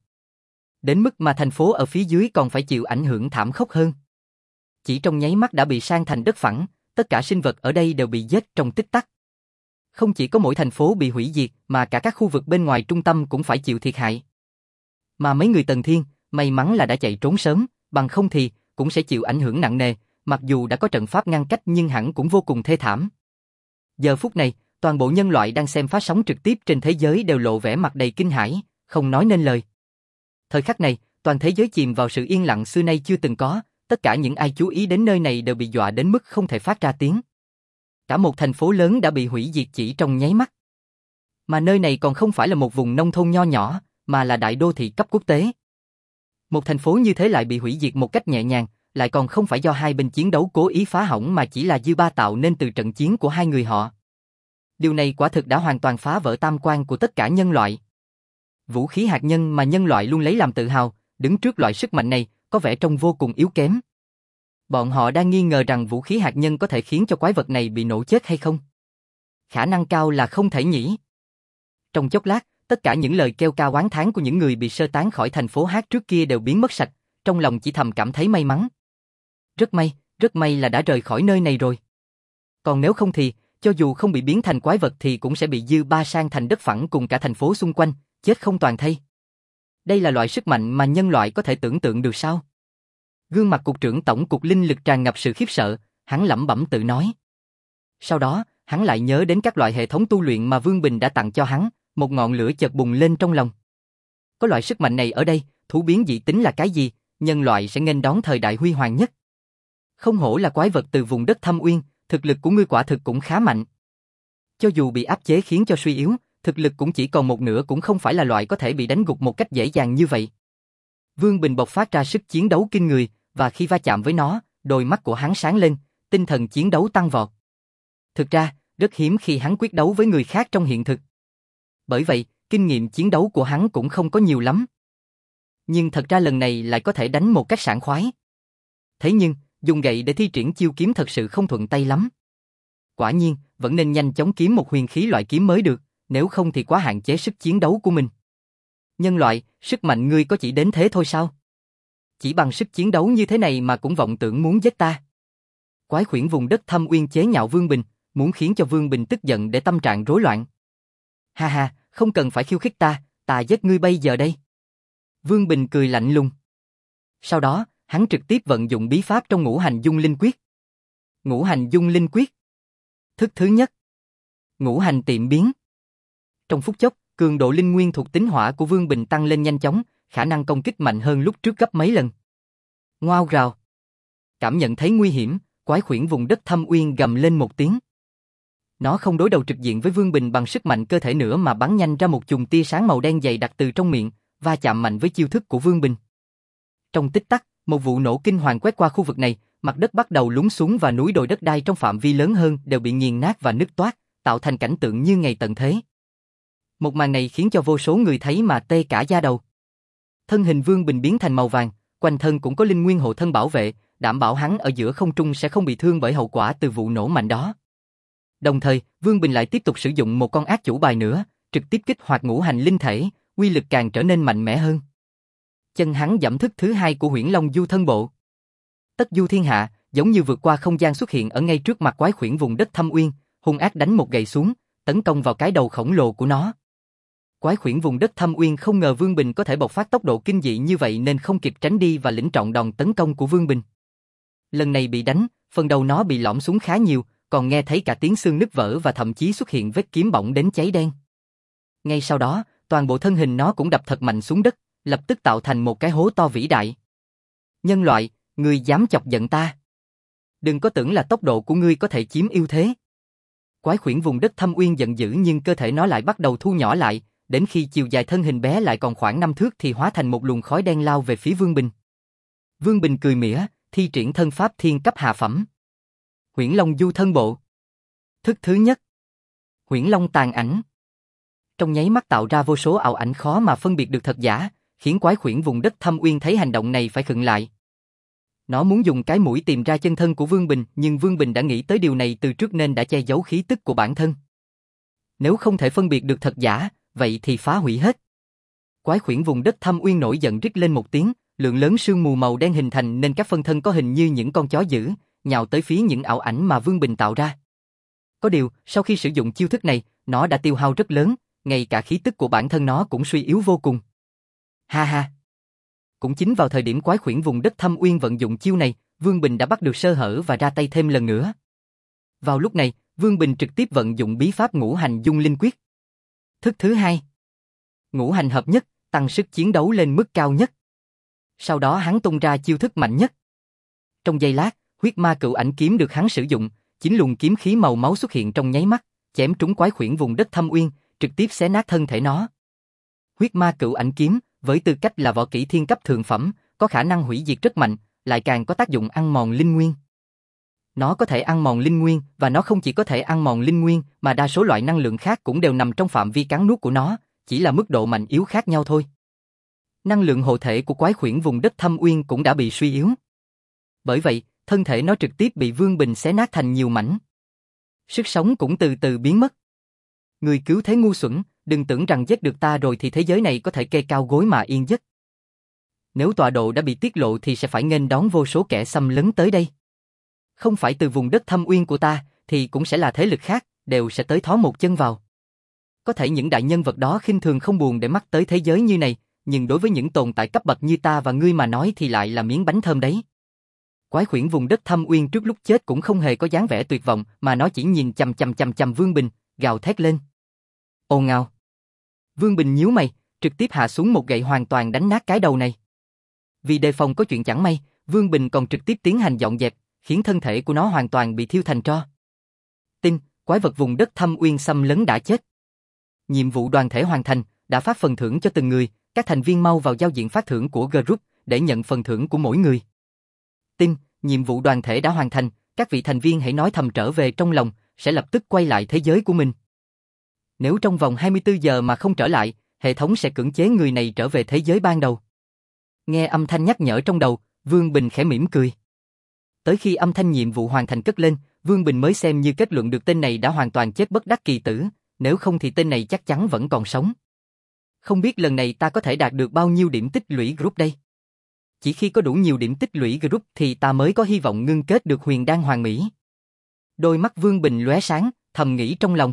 Đến mức mà thành phố ở phía dưới còn phải chịu ảnh hưởng thảm khốc hơn. Chỉ trong nháy mắt đã bị san thành đất phẳng, tất cả sinh vật ở đây đều bị giết trong tích tắc. Không chỉ có mỗi thành phố bị hủy diệt mà cả các khu vực bên ngoài trung tâm cũng phải chịu thiệt hại. Mà mấy người Tần Thiên, may mắn là đã chạy trốn sớm, bằng không thì cũng sẽ chịu ảnh hưởng nặng nề, mặc dù đã có trận pháp ngăn cách nhưng hẳn cũng vô cùng thê thảm. Giờ phút này, toàn bộ nhân loại đang xem phát sóng trực tiếp trên thế giới đều lộ vẻ mặt đầy kinh hãi, không nói nên lời. Thời khắc này, toàn thế giới chìm vào sự yên lặng xưa nay chưa từng có, tất cả những ai chú ý đến nơi này đều bị dọa đến mức không thể phát ra tiếng. Cả một thành phố lớn đã bị hủy diệt chỉ trong nháy mắt. Mà nơi này còn không phải là một vùng nông thôn nho nhỏ, mà là đại đô thị cấp quốc tế. Một thành phố như thế lại bị hủy diệt một cách nhẹ nhàng, lại còn không phải do hai bên chiến đấu cố ý phá hỏng mà chỉ là dư ba tạo nên từ trận chiến của hai người họ. Điều này quả thực đã hoàn toàn phá vỡ tam quan của tất cả nhân loại. Vũ khí hạt nhân mà nhân loại luôn lấy làm tự hào, đứng trước loại sức mạnh này, có vẻ trông vô cùng yếu kém. Bọn họ đang nghi ngờ rằng vũ khí hạt nhân có thể khiến cho quái vật này bị nổ chết hay không. Khả năng cao là không thể nhỉ. Trong chốc lát, tất cả những lời kêu ca oán thán của những người bị sơ tán khỏi thành phố hát trước kia đều biến mất sạch, trong lòng chỉ thầm cảm thấy may mắn. Rất may, rất may là đã rời khỏi nơi này rồi. Còn nếu không thì, cho dù không bị biến thành quái vật thì cũng sẽ bị dư ba sang thành đất phẳng cùng cả thành phố xung quanh, chết không toàn thây. Đây là loại sức mạnh mà nhân loại có thể tưởng tượng được sao? Gương mặt cục trưởng tổng cục linh lực tràn ngập sự khiếp sợ, hắn lẩm bẩm tự nói. Sau đó, hắn lại nhớ đến các loại hệ thống tu luyện mà Vương Bình đã tặng cho hắn, một ngọn lửa chợt bùng lên trong lòng. Có loại sức mạnh này ở đây, thú biến dị tính là cái gì, nhân loại sẽ nghênh đón thời đại huy hoàng nhất. Không hổ là quái vật từ vùng đất Thâm Uyên, thực lực của ngươi quả thực cũng khá mạnh. Cho dù bị áp chế khiến cho suy yếu, thực lực cũng chỉ còn một nửa cũng không phải là loại có thể bị đánh gục một cách dễ dàng như vậy. Vương Bình bộc phát ra sức chiến đấu kinh người, và khi va chạm với nó, đôi mắt của hắn sáng lên, tinh thần chiến đấu tăng vọt. Thực ra, rất hiếm khi hắn quyết đấu với người khác trong hiện thực. Bởi vậy, kinh nghiệm chiến đấu của hắn cũng không có nhiều lắm. Nhưng thật ra lần này lại có thể đánh một cách sảng khoái. Thế nhưng, dùng gậy để thi triển chiêu kiếm thật sự không thuận tay lắm. Quả nhiên, vẫn nên nhanh chóng kiếm một huyền khí loại kiếm mới được, nếu không thì quá hạn chế sức chiến đấu của mình. Nhân loại, sức mạnh ngươi có chỉ đến thế thôi sao? Chỉ bằng sức chiến đấu như thế này mà cũng vọng tưởng muốn giết ta. Quái khuyển vùng đất thâm uyên chế nhạo Vương Bình, muốn khiến cho Vương Bình tức giận để tâm trạng rối loạn. Ha ha, không cần phải khiêu khích ta, ta giết ngươi bây giờ đây. Vương Bình cười lạnh lùng. Sau đó, hắn trực tiếp vận dụng bí pháp trong Ngũ Hành Dung Linh Quyết. Ngũ Hành Dung Linh Quyết. Thức thứ nhất. Ngũ hành tiệm biến. Trong phút chốc, cường độ linh nguyên thuộc tính hỏa của Vương Bình tăng lên nhanh chóng, khả năng công kích mạnh hơn lúc trước gấp mấy lần. Ngoao rào. Cảm nhận thấy nguy hiểm, quái khuyển vùng đất thâm uyên gầm lên một tiếng. Nó không đối đầu trực diện với Vương Bình bằng sức mạnh cơ thể nữa mà bắn nhanh ra một chùm tia sáng màu đen dày đặc từ trong miệng, va chạm mạnh với chiêu thức của Vương Bình. Trong tích tắc, một vụ nổ kinh hoàng quét qua khu vực này, mặt đất bắt đầu lún xuống và núi đồi đất đai trong phạm vi lớn hơn đều bị nghiền nát và nứt toác, tạo thành cảnh tượng như ngày tận thế. Một màn này khiến cho vô số người thấy mà tê cả da đầu. Thân hình Vương Bình biến thành màu vàng, quanh thân cũng có linh nguyên hộ thân bảo vệ, đảm bảo hắn ở giữa không trung sẽ không bị thương bởi hậu quả từ vụ nổ mạnh đó. Đồng thời, Vương Bình lại tiếp tục sử dụng một con ác chủ bài nữa, trực tiếp kích hoạt ngũ hành linh thể, uy lực càng trở nên mạnh mẽ hơn. Chân hắn giẫm thức thứ hai của Huyễn Long Du Thân Bộ. Tất Du Thiên Hạ, giống như vượt qua không gian xuất hiện ở ngay trước mặt quái khuyển vùng đất thâm uyên, hung ác đánh một gậy xuống, tấn công vào cái đầu khổng lồ của nó. Quái khuyển vùng đất thâm uyên không ngờ Vương Bình có thể bộc phát tốc độ kinh dị như vậy nên không kịp tránh đi và lĩnh trọn đòn tấn công của Vương Bình. Lần này bị đánh, phần đầu nó bị lõm xuống khá nhiều, còn nghe thấy cả tiếng xương nứt vỡ và thậm chí xuất hiện vết kiếm bỏng đến cháy đen. Ngay sau đó, toàn bộ thân hình nó cũng đập thật mạnh xuống đất, lập tức tạo thành một cái hố to vĩ đại. Nhân loại, ngươi dám chọc giận ta? Đừng có tưởng là tốc độ của ngươi có thể chiếm ưu thế. Quái khuyển vùng đất thâm uyên giận dữ nhưng cơ thể nó lại bắt đầu thu nhỏ lại, đến khi chiều dài thân hình bé lại còn khoảng năm thước thì hóa thành một luồng khói đen lao về phía Vương Bình. Vương Bình cười mỉa, thi triển thân pháp thiên cấp hạ phẩm. Huyễn Long Du Thân Bộ. Thức thứ nhất. Huyễn Long Tàn Ảnh. Trong nháy mắt tạo ra vô số ảo ảnh khó mà phân biệt được thật giả, khiến quái khuyển vùng đất thâm uyên thấy hành động này phải khựng lại. Nó muốn dùng cái mũi tìm ra chân thân của Vương Bình, nhưng Vương Bình đã nghĩ tới điều này từ trước nên đã che giấu khí tức của bản thân. Nếu không thể phân biệt được thật giả, vậy thì phá hủy hết. Quái khuyển vùng đất thâm uyên nổi giận rít lên một tiếng, lượng lớn sương mù màu đen hình thành nên các phân thân có hình như những con chó dữ, nhào tới phía những ảo ảnh mà Vương Bình tạo ra. Có điều, sau khi sử dụng chiêu thức này, nó đã tiêu hao rất lớn, ngay cả khí tức của bản thân nó cũng suy yếu vô cùng. Ha ha! Cũng chính vào thời điểm quái khuyển vùng đất thâm uyên vận dụng chiêu này, Vương Bình đã bắt được sơ hở và ra tay thêm lần nữa. Vào lúc này, Vương Bình trực tiếp vận dụng bí pháp Ngũ Hành Dung Linh Quyết. Thức thứ hai. Ngũ hành hợp nhất, tăng sức chiến đấu lên mức cao nhất. Sau đó hắn tung ra chiêu thức mạnh nhất. Trong giây lát, huyết ma cựu ảnh kiếm được hắn sử dụng, chín luồng kiếm khí màu máu xuất hiện trong nháy mắt, chém trúng quái khuyển vùng đất thâm uyên, trực tiếp xé nát thân thể nó. Huyết ma cựu ảnh kiếm, với tư cách là võ kỹ thiên cấp thượng phẩm, có khả năng hủy diệt rất mạnh, lại càng có tác dụng ăn mòn linh nguyên. Nó có thể ăn mòn linh nguyên, và nó không chỉ có thể ăn mòn linh nguyên, mà đa số loại năng lượng khác cũng đều nằm trong phạm vi cắn nuốt của nó, chỉ là mức độ mạnh yếu khác nhau thôi. Năng lượng hộ thể của quái khuyển vùng đất thâm uyên cũng đã bị suy yếu. Bởi vậy, thân thể nó trực tiếp bị Vương Bình xé nát thành nhiều mảnh. Sức sống cũng từ từ biến mất. Người cứu thế ngu xuẩn, đừng tưởng rằng giết được ta rồi thì thế giới này có thể kê cao gối mà yên giấc. Nếu tọa độ đã bị tiết lộ thì sẽ phải nghênh đón vô số kẻ xâm lấn tới đây. Không phải từ vùng đất thâm uyên của ta, thì cũng sẽ là thế lực khác, đều sẽ tới thó một chân vào. Có thể những đại nhân vật đó khinh thường không buồn để mắt tới thế giới như này, nhưng đối với những tồn tại cấp bậc như ta và ngươi mà nói thì lại là miếng bánh thơm đấy. Quái khuyển vùng đất thâm uyên trước lúc chết cũng không hề có dáng vẻ tuyệt vọng, mà nó chỉ nhìn chằm chằm chằm chằm Vương Bình, gào thét lên. Ồn ào. Vương Bình nhíu mày, trực tiếp hạ xuống một gậy hoàn toàn đánh nát cái đầu này. Vì đề phòng có chuyện chẳng may, Vương Bình còn trực tiếp tiến hành dọn dẹp, khiến thân thể của nó hoàn toàn bị thiêu thành tro. Tin, quái vật vùng đất thâm uyên xâm lấn đã chết. Nhiệm vụ đoàn thể hoàn thành, đã phát phần thưởng cho từng người, các thành viên mau vào giao diện phát thưởng của group để nhận phần thưởng của mỗi người. Tin, nhiệm vụ đoàn thể đã hoàn thành, các vị thành viên hãy nói thầm trở về trong lòng, sẽ lập tức quay lại thế giới của mình. Nếu trong vòng hai mươi tư giờ mà không trở lại, hệ thống sẽ cưỡng chế người này trở về thế giới ban đầu. Nghe âm thanh nhắc nhở trong đầu, Vương Bình khẽ mỉm cười. Tới khi âm thanh nhiệm vụ hoàn thành cất lên, Vương Bình mới xem như kết luận được tên này đã hoàn toàn chết bất đắc kỳ tử, nếu không thì tên này chắc chắn vẫn còn sống. Không biết lần này ta có thể đạt được bao nhiêu điểm tích lũy group đây? Chỉ khi có đủ nhiều điểm tích lũy group thì ta mới có hy vọng ngưng kết được huyền đan hoàn mỹ. Đôi mắt Vương Bình lóe sáng, thầm nghĩ trong lòng.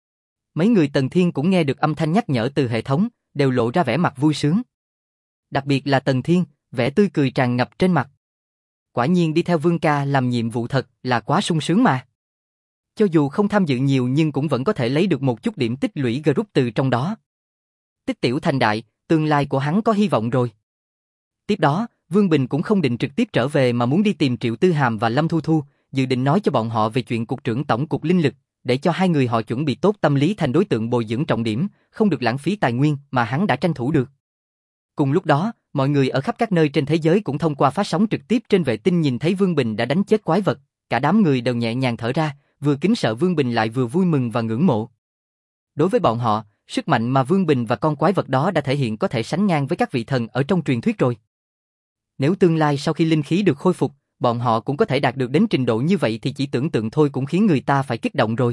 Mấy người Tần Thiên cũng nghe được âm thanh nhắc nhở từ hệ thống, đều lộ ra vẻ mặt vui sướng. Đặc biệt là Tần Thiên, vẻ tươi cười tràn ngập trên mặt. Quả nhiên đi theo Vương ca làm nhiệm vụ thật là quá sung sướng mà. Cho dù không tham dự nhiều nhưng cũng vẫn có thể lấy được một chút điểm tích lũy group từ trong đó. Tích tiểu thành đại, tương lai của hắn có hy vọng rồi. Tiếp đó, Vương Bình cũng không định trực tiếp trở về mà muốn đi tìm Triệu Tư Hàm và Lâm Thu Thu, dự định nói cho bọn họ về chuyện cục trưởng tổng cục linh lực, để cho hai người họ chuẩn bị tốt tâm lý thành đối tượng bồi dưỡng trọng điểm, không được lãng phí tài nguyên mà hắn đã tranh thủ được. Cùng lúc đó, mọi người ở khắp các nơi trên thế giới cũng thông qua phát sóng trực tiếp trên vệ tinh nhìn thấy Vương Bình đã đánh chết quái vật, cả đám người đều nhẹ nhàng thở ra, vừa kính sợ Vương Bình lại vừa vui mừng và ngưỡng mộ. Đối với bọn họ, sức mạnh mà Vương Bình và con quái vật đó đã thể hiện có thể sánh ngang với các vị thần ở trong truyền thuyết rồi. Nếu tương lai sau khi linh khí được khôi phục, bọn họ cũng có thể đạt được đến trình độ như vậy thì chỉ tưởng tượng thôi cũng khiến người ta phải kích động rồi.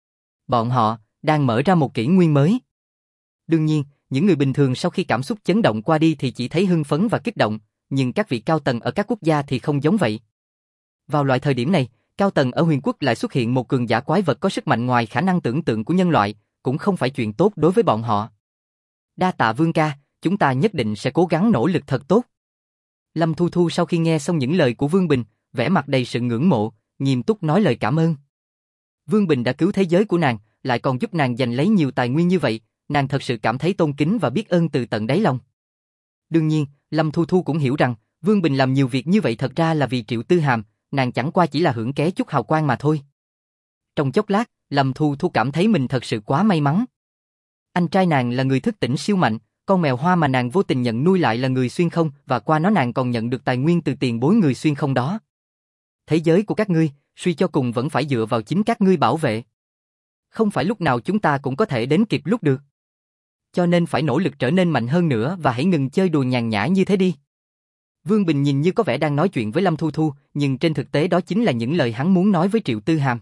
Bọn họ đang mở ra một kỷ nguyên mới. Đương nhiên, những người bình thường sau khi cảm xúc chấn động qua đi thì chỉ thấy hưng phấn và kích động, nhưng các vị cao tầng ở các quốc gia thì không giống vậy. Vào loại thời điểm này, cao tầng ở huyền quốc lại xuất hiện một cường giả quái vật có sức mạnh ngoài khả năng tưởng tượng của nhân loại, cũng không phải chuyện tốt đối với bọn họ. Đa tạ Vương ca, chúng ta nhất định sẽ cố gắng nỗ lực thật tốt. Lâm Thu Thu sau khi nghe xong những lời của Vương Bình, vẻ mặt đầy sự ngưỡng mộ, nghiêm túc nói lời cảm ơn. Vương Bình đã cứu thế giới của nàng, lại còn giúp nàng giành lấy nhiều tài nguyên như vậy, nàng thật sự cảm thấy tôn kính và biết ơn từ tận đáy lòng. Đương nhiên, Lâm Thu Thu cũng hiểu rằng, Vương Bình làm nhiều việc như vậy thật ra là vì Triệu Tư Hàm, nàng chẳng qua chỉ là hưởng ké chút hào quang mà thôi. Trong chốc lát, Lâm Thu Thu cảm thấy mình thật sự quá may mắn. Anh trai nàng là người thức tỉnh siêu mạnh, con mèo hoa mà nàng vô tình nhận nuôi lại là người xuyên không và qua nó nàng còn nhận được tài nguyên từ tiền bối người xuyên không đó. Thế giới của các ngươi, suy cho cùng vẫn phải dựa vào chính các ngươi bảo vệ. Không phải lúc nào chúng ta cũng có thể đến kịp lúc được. Cho nên phải nỗ lực trở nên mạnh hơn nữa và hãy ngừng chơi đùa nhàn nhã như thế đi. Vương Bình nhìn như có vẻ đang nói chuyện với Lâm Thu Thu, nhưng trên thực tế đó chính là những lời hắn muốn nói với Triệu Tư Hàm.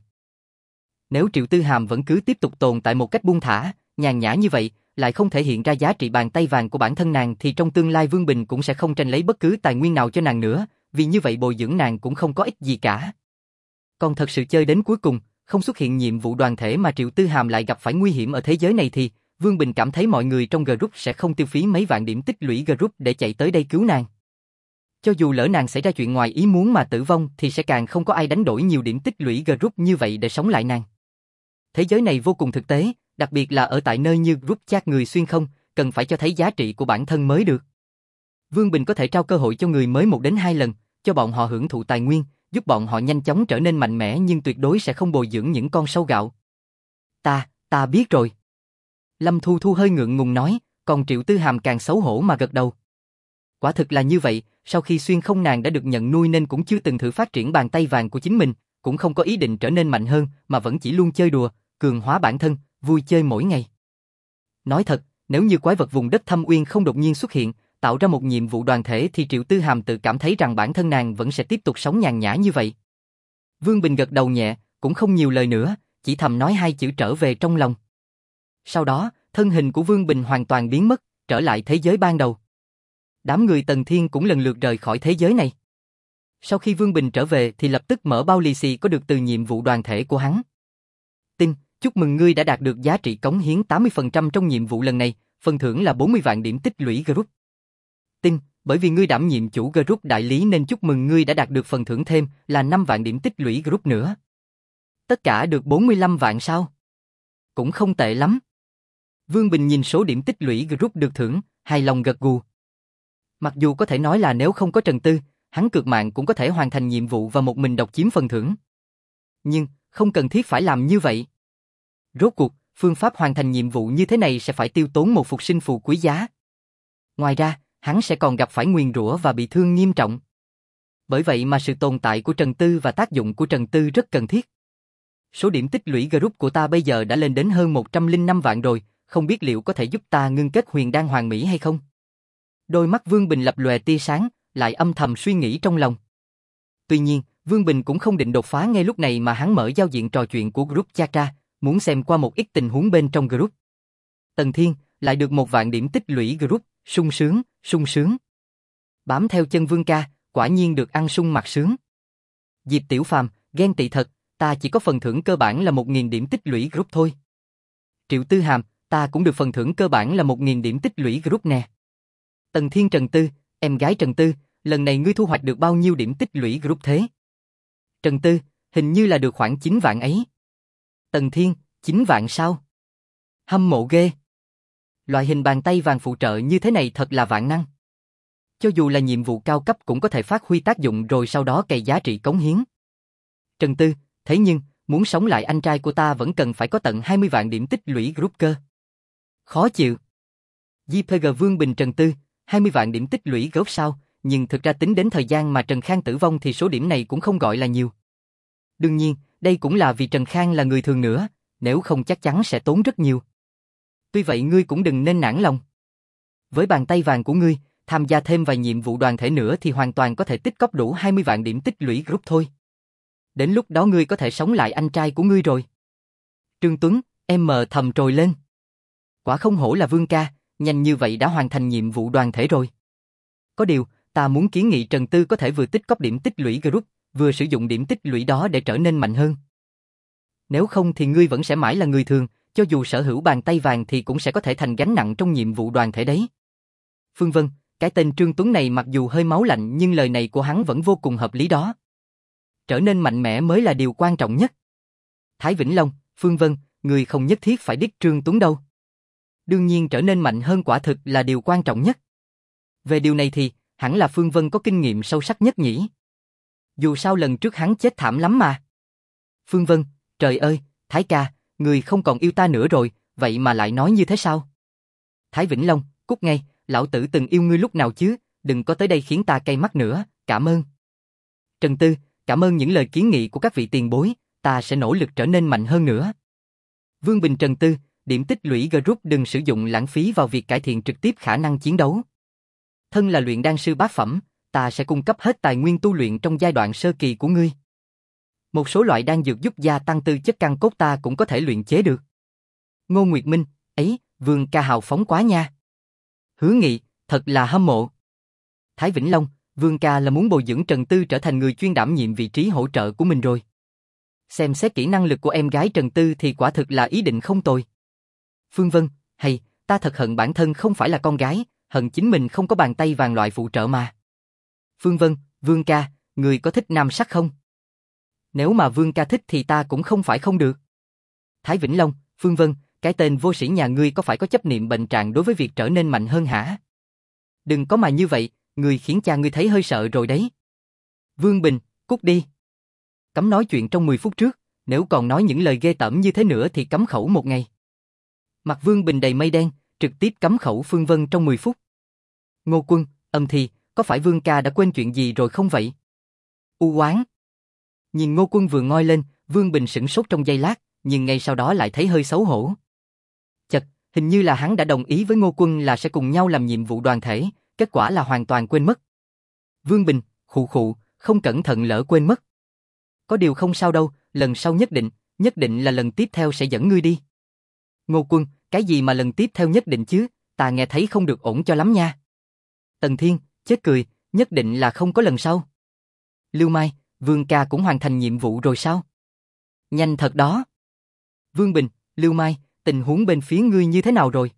Nếu Triệu Tư Hàm vẫn cứ tiếp tục tồn tại một cách buông thả, nhàn nhã như vậy, lại không thể hiện ra giá trị bàn tay vàng của bản thân nàng thì trong tương lai Vương Bình cũng sẽ không tranh lấy bất cứ tài nguyên nào cho nàng nữa, vì như vậy bồi dưỡng nàng cũng không có ích gì cả. Còn thật sự chơi đến cuối cùng, không xuất hiện nhiệm vụ đoàn thể mà Triệu Tư Hàm lại gặp phải nguy hiểm ở thế giới này thì Vương Bình cảm thấy mọi người trong group sẽ không tiêu phí mấy vạn điểm tích lũy group để chạy tới đây cứu nàng. Cho dù lỡ nàng xảy ra chuyện ngoài ý muốn mà tử vong thì sẽ càng không có ai đánh đổi nhiều điểm tích lũy group như vậy để sống lại nàng. Thế giới này vô cùng thực tế, đặc biệt là ở tại nơi như group chat người xuyên không, cần phải cho thấy giá trị của bản thân mới được. Vương Bình có thể trao cơ hội cho người mới một đến hai lần, cho bọn họ hưởng thụ tài nguyên, giúp bọn họ nhanh chóng trở nên mạnh mẽ nhưng tuyệt đối sẽ không bồi dưỡng những con sâu gạo. Ta, ta biết rồi. Lâm Thu Thu hơi ngượng ngùng nói, còn Triệu Tư Hàm càng xấu hổ mà gật đầu. Quả thực là như vậy, sau khi xuyên không nàng đã được nhận nuôi nên cũng chưa từng thử phát triển bàn tay vàng của chính mình, cũng không có ý định trở nên mạnh hơn mà vẫn chỉ luôn chơi đùa, cường hóa bản thân, vui chơi mỗi ngày. Nói thật, nếu như quái vật vùng đất Thâm Uyên không đột nhiên xuất hiện, tạo ra một nhiệm vụ đoàn thể thì Triệu Tư Hàm tự cảm thấy rằng bản thân nàng vẫn sẽ tiếp tục sống nhàn nhã như vậy. Vương Bình gật đầu nhẹ, cũng không nhiều lời nữa, chỉ thầm nói hai chữ trở về trong lòng. Sau đó, thân hình của Vương Bình hoàn toàn biến mất, trở lại thế giới ban đầu. Đám người Tần Thiên cũng lần lượt rời khỏi thế giới này. Sau khi Vương Bình trở về thì lập tức mở bao lì xì có được từ nhiệm vụ đoàn thể của hắn. Tin, chúc mừng ngươi đã đạt được giá trị cống hiến tám mươi phần trăm trong nhiệm vụ lần này, phần thưởng là bốn mươi vạn điểm tích lũy group. Tin, bởi vì ngươi đảm nhiệm chủ group đại lý nên chúc mừng ngươi đã đạt được phần thưởng thêm là năm vạn điểm tích lũy group nữa. Tất cả được bốn mươi lăm vạn sao? Cũng không tệ lắm. Vương Bình nhìn số điểm tích lũy group được thưởng, hài lòng gật gù. Mặc dù có thể nói là nếu không có Trần Tư, hắn cược mạng cũng có thể hoàn thành nhiệm vụ và một mình độc chiếm phần thưởng. Nhưng, không cần thiết phải làm như vậy. Rốt cuộc, phương pháp hoàn thành nhiệm vụ như thế này sẽ phải tiêu tốn một phục sinh phù quý giá. Ngoài ra, hắn sẽ còn gặp phải nguyền rủa và bị thương nghiêm trọng. Bởi vậy mà sự tồn tại của Trần Tư và tác dụng của Trần Tư rất cần thiết. Số điểm tích lũy group của ta bây giờ đã lên đến hơn một trăm lẻ năm vạn rồi, không biết liệu có thể giúp ta ngưng kết huyền đan hoàn mỹ hay không? Đôi mắt Vương Bình lập lòe tia sáng, lại âm thầm suy nghĩ trong lòng. Tuy nhiên, Vương Bình cũng không định đột phá ngay lúc này mà hắn mở giao diện trò chuyện của group chat ra, muốn xem qua một ít tình huống bên trong group. Tần Thiên, lại được một vạn điểm tích lũy group, sung sướng, sung sướng. Bám theo chân Vương ca, quả nhiên được ăn sung mặc sướng. Diệp Tiểu Phàm, ghen tị thật, ta chỉ có phần thưởng cơ bản là một nghìn điểm tích lũy group thôi. Triệu Tư Hàm, ta cũng được phần thưởng cơ bản là một nghìn điểm tích lũy group nè. Tần Thiên Trần Tư, em gái Trần Tư, lần này ngươi thu hoạch được bao nhiêu điểm tích lũy group thế? Trần Tư, hình như là được khoảng chín vạn ấy. Tần Thiên, chín vạn sao? Hâm mộ ghê. Loại hình bàn tay vàng phụ trợ như thế này thật là vạn năng. Cho dù là nhiệm vụ cao cấp cũng có thể phát huy tác dụng rồi sau đó cày giá trị cống hiến. Trần Tư, thế nhưng, muốn sống lại anh trai của ta vẫn cần phải có tận hai mươi vạn điểm tích lũy group cơ. Khó chịu. giê pê giê Vương Bình Trần Tư, hai mươi vạn điểm tích lũy group sao, nhưng thực ra tính đến thời gian mà Trần Khang tử vong thì số điểm này cũng không gọi là nhiều. Đương nhiên, đây cũng là vì Trần Khang là người thường nữa, nếu không chắc chắn sẽ tốn rất nhiều. Tuy vậy ngươi cũng đừng nên nản lòng. Với bàn tay vàng của ngươi, tham gia thêm vài nhiệm vụ đoàn thể nữa thì hoàn toàn có thể tích cóp đủ hai mươi vạn điểm tích lũy group thôi. Đến lúc đó ngươi có thể sống lại anh trai của ngươi rồi. Trương Tuấn, em mờ thầm trồi lên. Quả không hổ là Vương ca, nhanh như vậy đã hoàn thành nhiệm vụ đoàn thể rồi. Có điều, ta muốn kiến nghị Trần Tư có thể vừa tích cóp điểm tích lũy group, vừa sử dụng điểm tích lũy đó để trở nên mạnh hơn. Nếu không thì ngươi vẫn sẽ mãi là người thường, cho dù sở hữu bàn tay vàng thì cũng sẽ có thể thành gánh nặng trong nhiệm vụ đoàn thể đấy. Phương Vân, cái tên Trương Tuấn này mặc dù hơi máu lạnh nhưng lời này của hắn vẫn vô cùng hợp lý đó. Trở nên mạnh mẽ mới là điều quan trọng nhất. Thái Vĩnh Long, Phương Vân, người không nhất thiết phải đích Trương Tuấn đâu. Đương nhiên trở nên mạnh hơn quả thực là điều quan trọng nhất. Về điều này thì, hẳn là Phương Vân có kinh nghiệm sâu sắc nhất nhỉ. Dù sao lần trước hắn chết thảm lắm mà. Phương Vân, trời ơi, Thái ca, người không còn yêu ta nữa rồi, vậy mà lại nói như thế sao? Thái Vĩnh Long, cút ngay, lão tử từng yêu ngươi lúc nào chứ, đừng có tới đây khiến ta cay mắt nữa, cảm ơn. Trần Tư, cảm ơn những lời kiến nghị của các vị tiền bối, ta sẽ nỗ lực trở nên mạnh hơn nữa. Vương Bình Trần Tư, điểm tích lũy group đừng sử dụng lãng phí vào việc cải thiện trực tiếp khả năng chiến đấu. Thân là luyện đan sư bát phẩm, ta sẽ cung cấp hết tài nguyên tu luyện trong giai đoạn sơ kỳ của ngươi. Một số loại đan dược giúp gia tăng tư chất căn cốt ta cũng có thể luyện chế được. Ngô Nguyệt Minh, ấy, Vương ca hào phóng quá nha. Hứa Nghị, thật là hâm mộ. Thái Vĩnh Long, Vương ca là muốn bồi dưỡng Trần Tư trở thành người chuyên đảm nhiệm vị trí hỗ trợ của mình rồi. Xem xét kỹ năng lực của em gái Trần Tư thì quả thực là ý định không tồi. Phương Vân, hay, ta thật hận bản thân không phải là con gái, hận chính mình không có bàn tay vàng loại phụ trợ mà. Phương Vân, Vương ca, người có thích nam sắc không? Nếu mà Vương ca thích thì ta cũng không phải không được. Thái Vĩnh Long, Phương Vân, cái tên vô sĩ nhà ngươi có phải có chấp niệm bệnh trạng đối với việc trở nên mạnh hơn hả? Đừng có mà như vậy, người khiến cha ngươi thấy hơi sợ rồi đấy. Vương Bình, cút đi. Cấm nói chuyện trong mười phút trước, nếu còn nói những lời ghê tởm như thế nữa thì cấm khẩu một ngày. Mặt Vương Bình đầy mây đen, trực tiếp cấm khẩu Phương Vân trong mười phút. Ngô Quân, âm thì, có phải Vương ca đã quên chuyện gì rồi không vậy? U oán. Nhìn Ngô Quân vừa ngoi lên, Vương Bình sửng sốt trong giây lát, nhưng ngay sau đó lại thấy hơi xấu hổ. Chật, hình như là hắn đã đồng ý với Ngô Quân là sẽ cùng nhau làm nhiệm vụ đoàn thể, kết quả là hoàn toàn quên mất. Vương Bình, khụ khụ, không cẩn thận lỡ quên mất. Có điều không sao đâu, lần sau nhất định, nhất định là lần tiếp theo sẽ dẫn ngươi đi. Ngô Quân, cái gì mà lần tiếp theo nhất định chứ, ta nghe thấy không được ổn cho lắm nha. Tần Thiên, chết cười, nhất định là không có lần sau. Lưu Mai, Vương ca cũng hoàn thành nhiệm vụ rồi sao? Nhanh thật đó. Vương Bình, Lưu Mai, tình huống bên phía ngươi như thế nào rồi?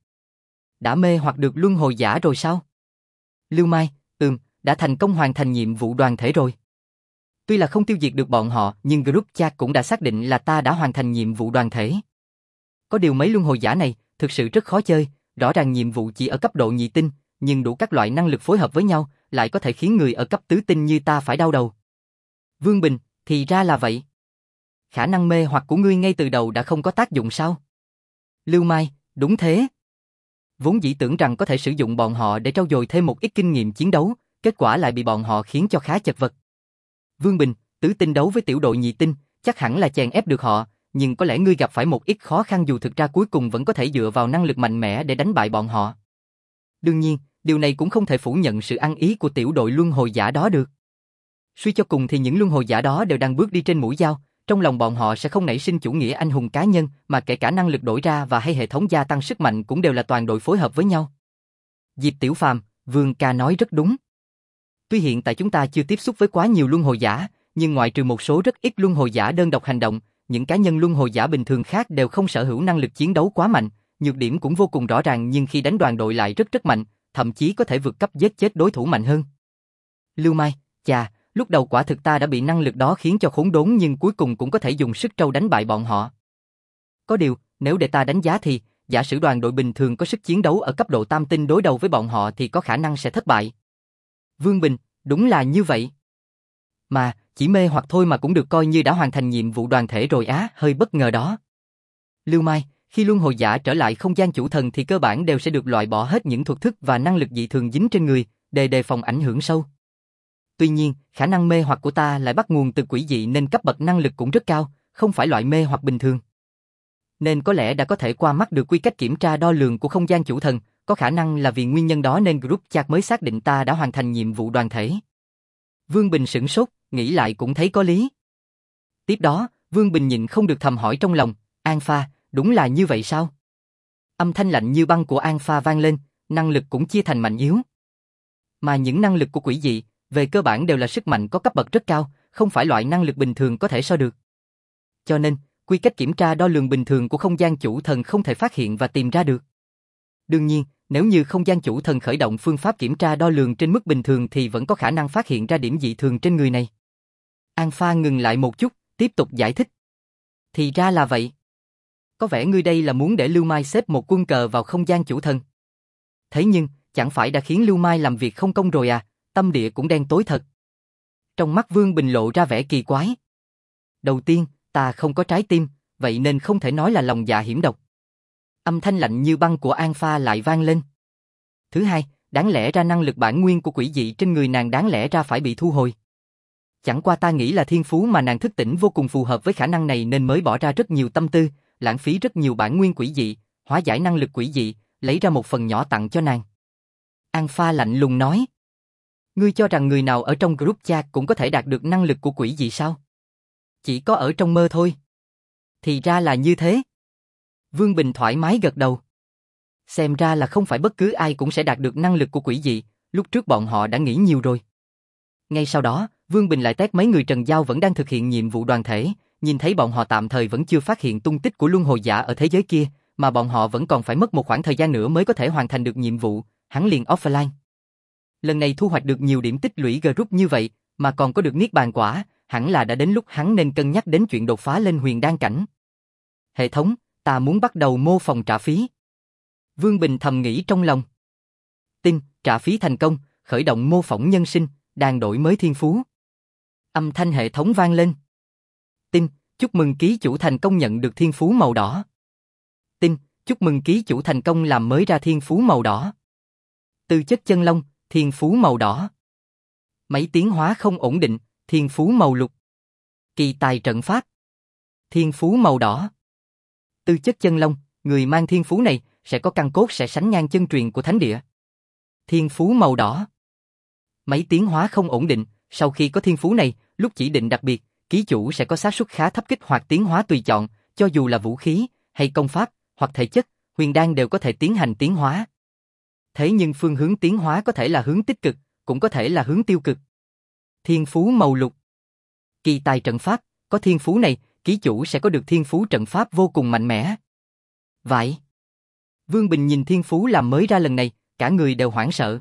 Đã mê hoặc được luân hồi giả rồi sao? Lưu Mai, ừm, đã thành công hoàn thành nhiệm vụ đoàn thể rồi. Tuy là không tiêu diệt được bọn họ, nhưng group chat cũng đã xác định là ta đã hoàn thành nhiệm vụ đoàn thể. Có điều mấy luân hồi giả này, thực sự rất khó chơi, rõ ràng nhiệm vụ chỉ ở cấp độ nhị tinh, nhưng đủ các loại năng lực phối hợp với nhau, lại có thể khiến người ở cấp tứ tinh như ta phải đau đầu. Vương Bình, thì ra là vậy. Khả năng mê hoặc của ngươi ngay từ đầu đã không có tác dụng sao? Lưu Mai, đúng thế. Vốn dĩ tưởng rằng có thể sử dụng bọn họ để trau dồi thêm một ít kinh nghiệm chiến đấu, kết quả lại bị bọn họ khiến cho khá chật vật. Vương Bình, tứ tinh đấu với tiểu đội nhị tinh, chắc hẳn là chèn ép được họ, nhưng có lẽ ngươi gặp phải một ít khó khăn dù thực ra cuối cùng vẫn có thể dựa vào năng lực mạnh mẽ để đánh bại bọn họ. Đương nhiên, điều này cũng không thể phủ nhận sự ăn ý của tiểu đội luân hồi giả đó được. Suy cho cùng thì những luân hồi giả đó đều đang bước đi trên mũi dao, trong lòng bọn họ sẽ không nảy sinh chủ nghĩa anh hùng cá nhân, mà kể cả năng lực đổi ra và hay hệ thống gia tăng sức mạnh cũng đều là toàn đội phối hợp với nhau. Diệp Tiểu Phàm, Vương ca nói rất đúng. Tuy hiện tại chúng ta chưa tiếp xúc với quá nhiều luân hồi giả, nhưng ngoại trừ một số rất ít luân hồi giả đơn độc hành động, những cá nhân luân hồi giả bình thường khác đều không sở hữu năng lực chiến đấu quá mạnh, nhược điểm cũng vô cùng rõ ràng nhưng khi đánh đoàn đội lại rất rất mạnh, thậm chí có thể vượt cấp giết chết đối thủ mạnh hơn. Lưu Mai, chà, lúc đầu quả thực ta đã bị năng lực đó khiến cho khốn đốn nhưng cuối cùng cũng có thể dùng sức trâu đánh bại bọn họ. Có điều, nếu để ta đánh giá thì, giả sử đoàn đội bình thường có sức chiến đấu ở cấp độ tam tinh đối đầu với bọn họ thì có khả năng sẽ thất bại. Vương Bình, đúng là như vậy. Mà, chỉ mê hoặc thôi mà cũng được coi như đã hoàn thành nhiệm vụ đoàn thể rồi á, hơi bất ngờ đó. Lưu Mai, khi luân hồi giả trở lại không gian chủ thần thì cơ bản đều sẽ được loại bỏ hết những thuật thức và năng lực dị thường dính trên người, để đề phòng ảnh hưởng sâu. Tuy nhiên, khả năng mê hoặc của ta lại bắt nguồn từ quỷ dị nên cấp bậc năng lực cũng rất cao, không phải loại mê hoặc bình thường. Nên có lẽ đã có thể qua mắt được quy cách kiểm tra đo lường của không gian chủ thần, có khả năng là vì nguyên nhân đó nên group chat mới xác định ta đã hoàn thành nhiệm vụ đoàn thể. Vương Bình sửng sốt, nghĩ lại cũng thấy có lý. Tiếp đó, Vương Bình nhịn không được thầm hỏi trong lòng, An Pha, đúng là như vậy sao? Âm thanh lạnh như băng của An Pha vang lên, năng lực cũng chia thành mạnh yếu. Mà những năng lực của quỷ dị, về cơ bản đều là sức mạnh có cấp bậc rất cao, không phải loại năng lực bình thường có thể so được. Cho nên, quy cách kiểm tra đo lường bình thường của không gian chủ thần không thể phát hiện và tìm ra được. Đương nhiên, nếu như không gian chủ thần khởi động phương pháp kiểm tra đo lường trên mức bình thường thì vẫn có khả năng phát hiện ra điểm dị thường trên người này. An Pha ngừng lại một chút, tiếp tục giải thích. Thì ra là vậy. Có vẻ ngươi đây là muốn để Lưu Mai xếp một quân cờ vào không gian chủ thần. Thế nhưng, chẳng phải đã khiến Lưu Mai làm việc không công rồi à, tâm địa cũng đen tối thật. Trong mắt Vương Bình lộ ra vẻ kỳ quái. Đầu tiên, ta không có trái tim, vậy nên không thể nói là lòng dạ hiểm độc. Âm thanh lạnh như băng của An Pha lại vang lên. Thứ hai, đáng lẽ ra năng lực bản nguyên của quỷ dị trên người nàng đáng lẽ ra phải bị thu hồi. Chẳng qua ta nghĩ là thiên phú mà nàng thức tỉnh vô cùng phù hợp với khả năng này nên mới bỏ ra rất nhiều tâm tư, lãng phí rất nhiều bản nguyên quỷ dị, hóa giải năng lực quỷ dị, lấy ra một phần nhỏ tặng cho nàng. An Pha lạnh lùng nói. Ngươi cho rằng người nào ở trong group chat cũng có thể đạt được năng lực của quỷ dị sao? Chỉ có ở trong mơ thôi. Thì ra là như thế. Vương Bình thoải mái gật đầu. Xem ra là không phải bất cứ ai cũng sẽ đạt được năng lực của quỷ dị, lúc trước bọn họ đã nghĩ nhiều rồi. Ngay sau đó, Vương Bình lại test mấy người Trần Giao vẫn đang thực hiện nhiệm vụ đoàn thể, nhìn thấy bọn họ tạm thời vẫn chưa phát hiện tung tích của luân hồi giả ở thế giới kia, mà bọn họ vẫn còn phải mất một khoảng thời gian nữa mới có thể hoàn thành được nhiệm vụ, hắn liền offline. Lần này thu hoạch được nhiều điểm tích lũy group như vậy, mà còn có được niết bàn quả, hẳn là đã đến lúc hắn nên cân nhắc đến chuyện đột phá lên huyền đan cảnh. Hệ thống, ta muốn bắt đầu mô phỏng trả phí. Vương Bình thầm nghĩ trong lòng. Tin, trả phí thành công, khởi động mô phỏng nhân sinh, đang đổi mới thiên phú. Âm thanh hệ thống vang lên. Tin, chúc mừng ký chủ thành công nhận được thiên phú màu đỏ. Tin, chúc mừng ký chủ thành công làm mới ra thiên phú màu đỏ. Tư chất chân long, thiên phú màu đỏ. Máy tiến hóa không ổn định, thiên phú màu lục. Kỳ tài trận pháp, thiên phú màu đỏ. Tư chất chân long, người mang thiên phú này sẽ có căn cốt sẽ sánh ngang chân truyền của thánh địa. Thiên phú màu đỏ. Máy tiến hóa không ổn định, sau khi có thiên phú này, lúc chỉ định đặc biệt, ký chủ sẽ có xác suất khá thấp kích hoạt tiến hóa tùy chọn, cho dù là vũ khí, hay công pháp, hoặc thể chất, huyền đan đều có thể tiến hành tiến hóa. Thế nhưng phương hướng tiến hóa có thể là hướng tích cực, cũng có thể là hướng tiêu cực. Thiên phú màu lục. Kỳ tài trận pháp, có thiên phú này, ký chủ sẽ có được thiên phú trận pháp vô cùng mạnh mẽ. Vậy, Vương Bình nhìn thiên phú làm mới ra lần này, cả người đều hoảng sợ.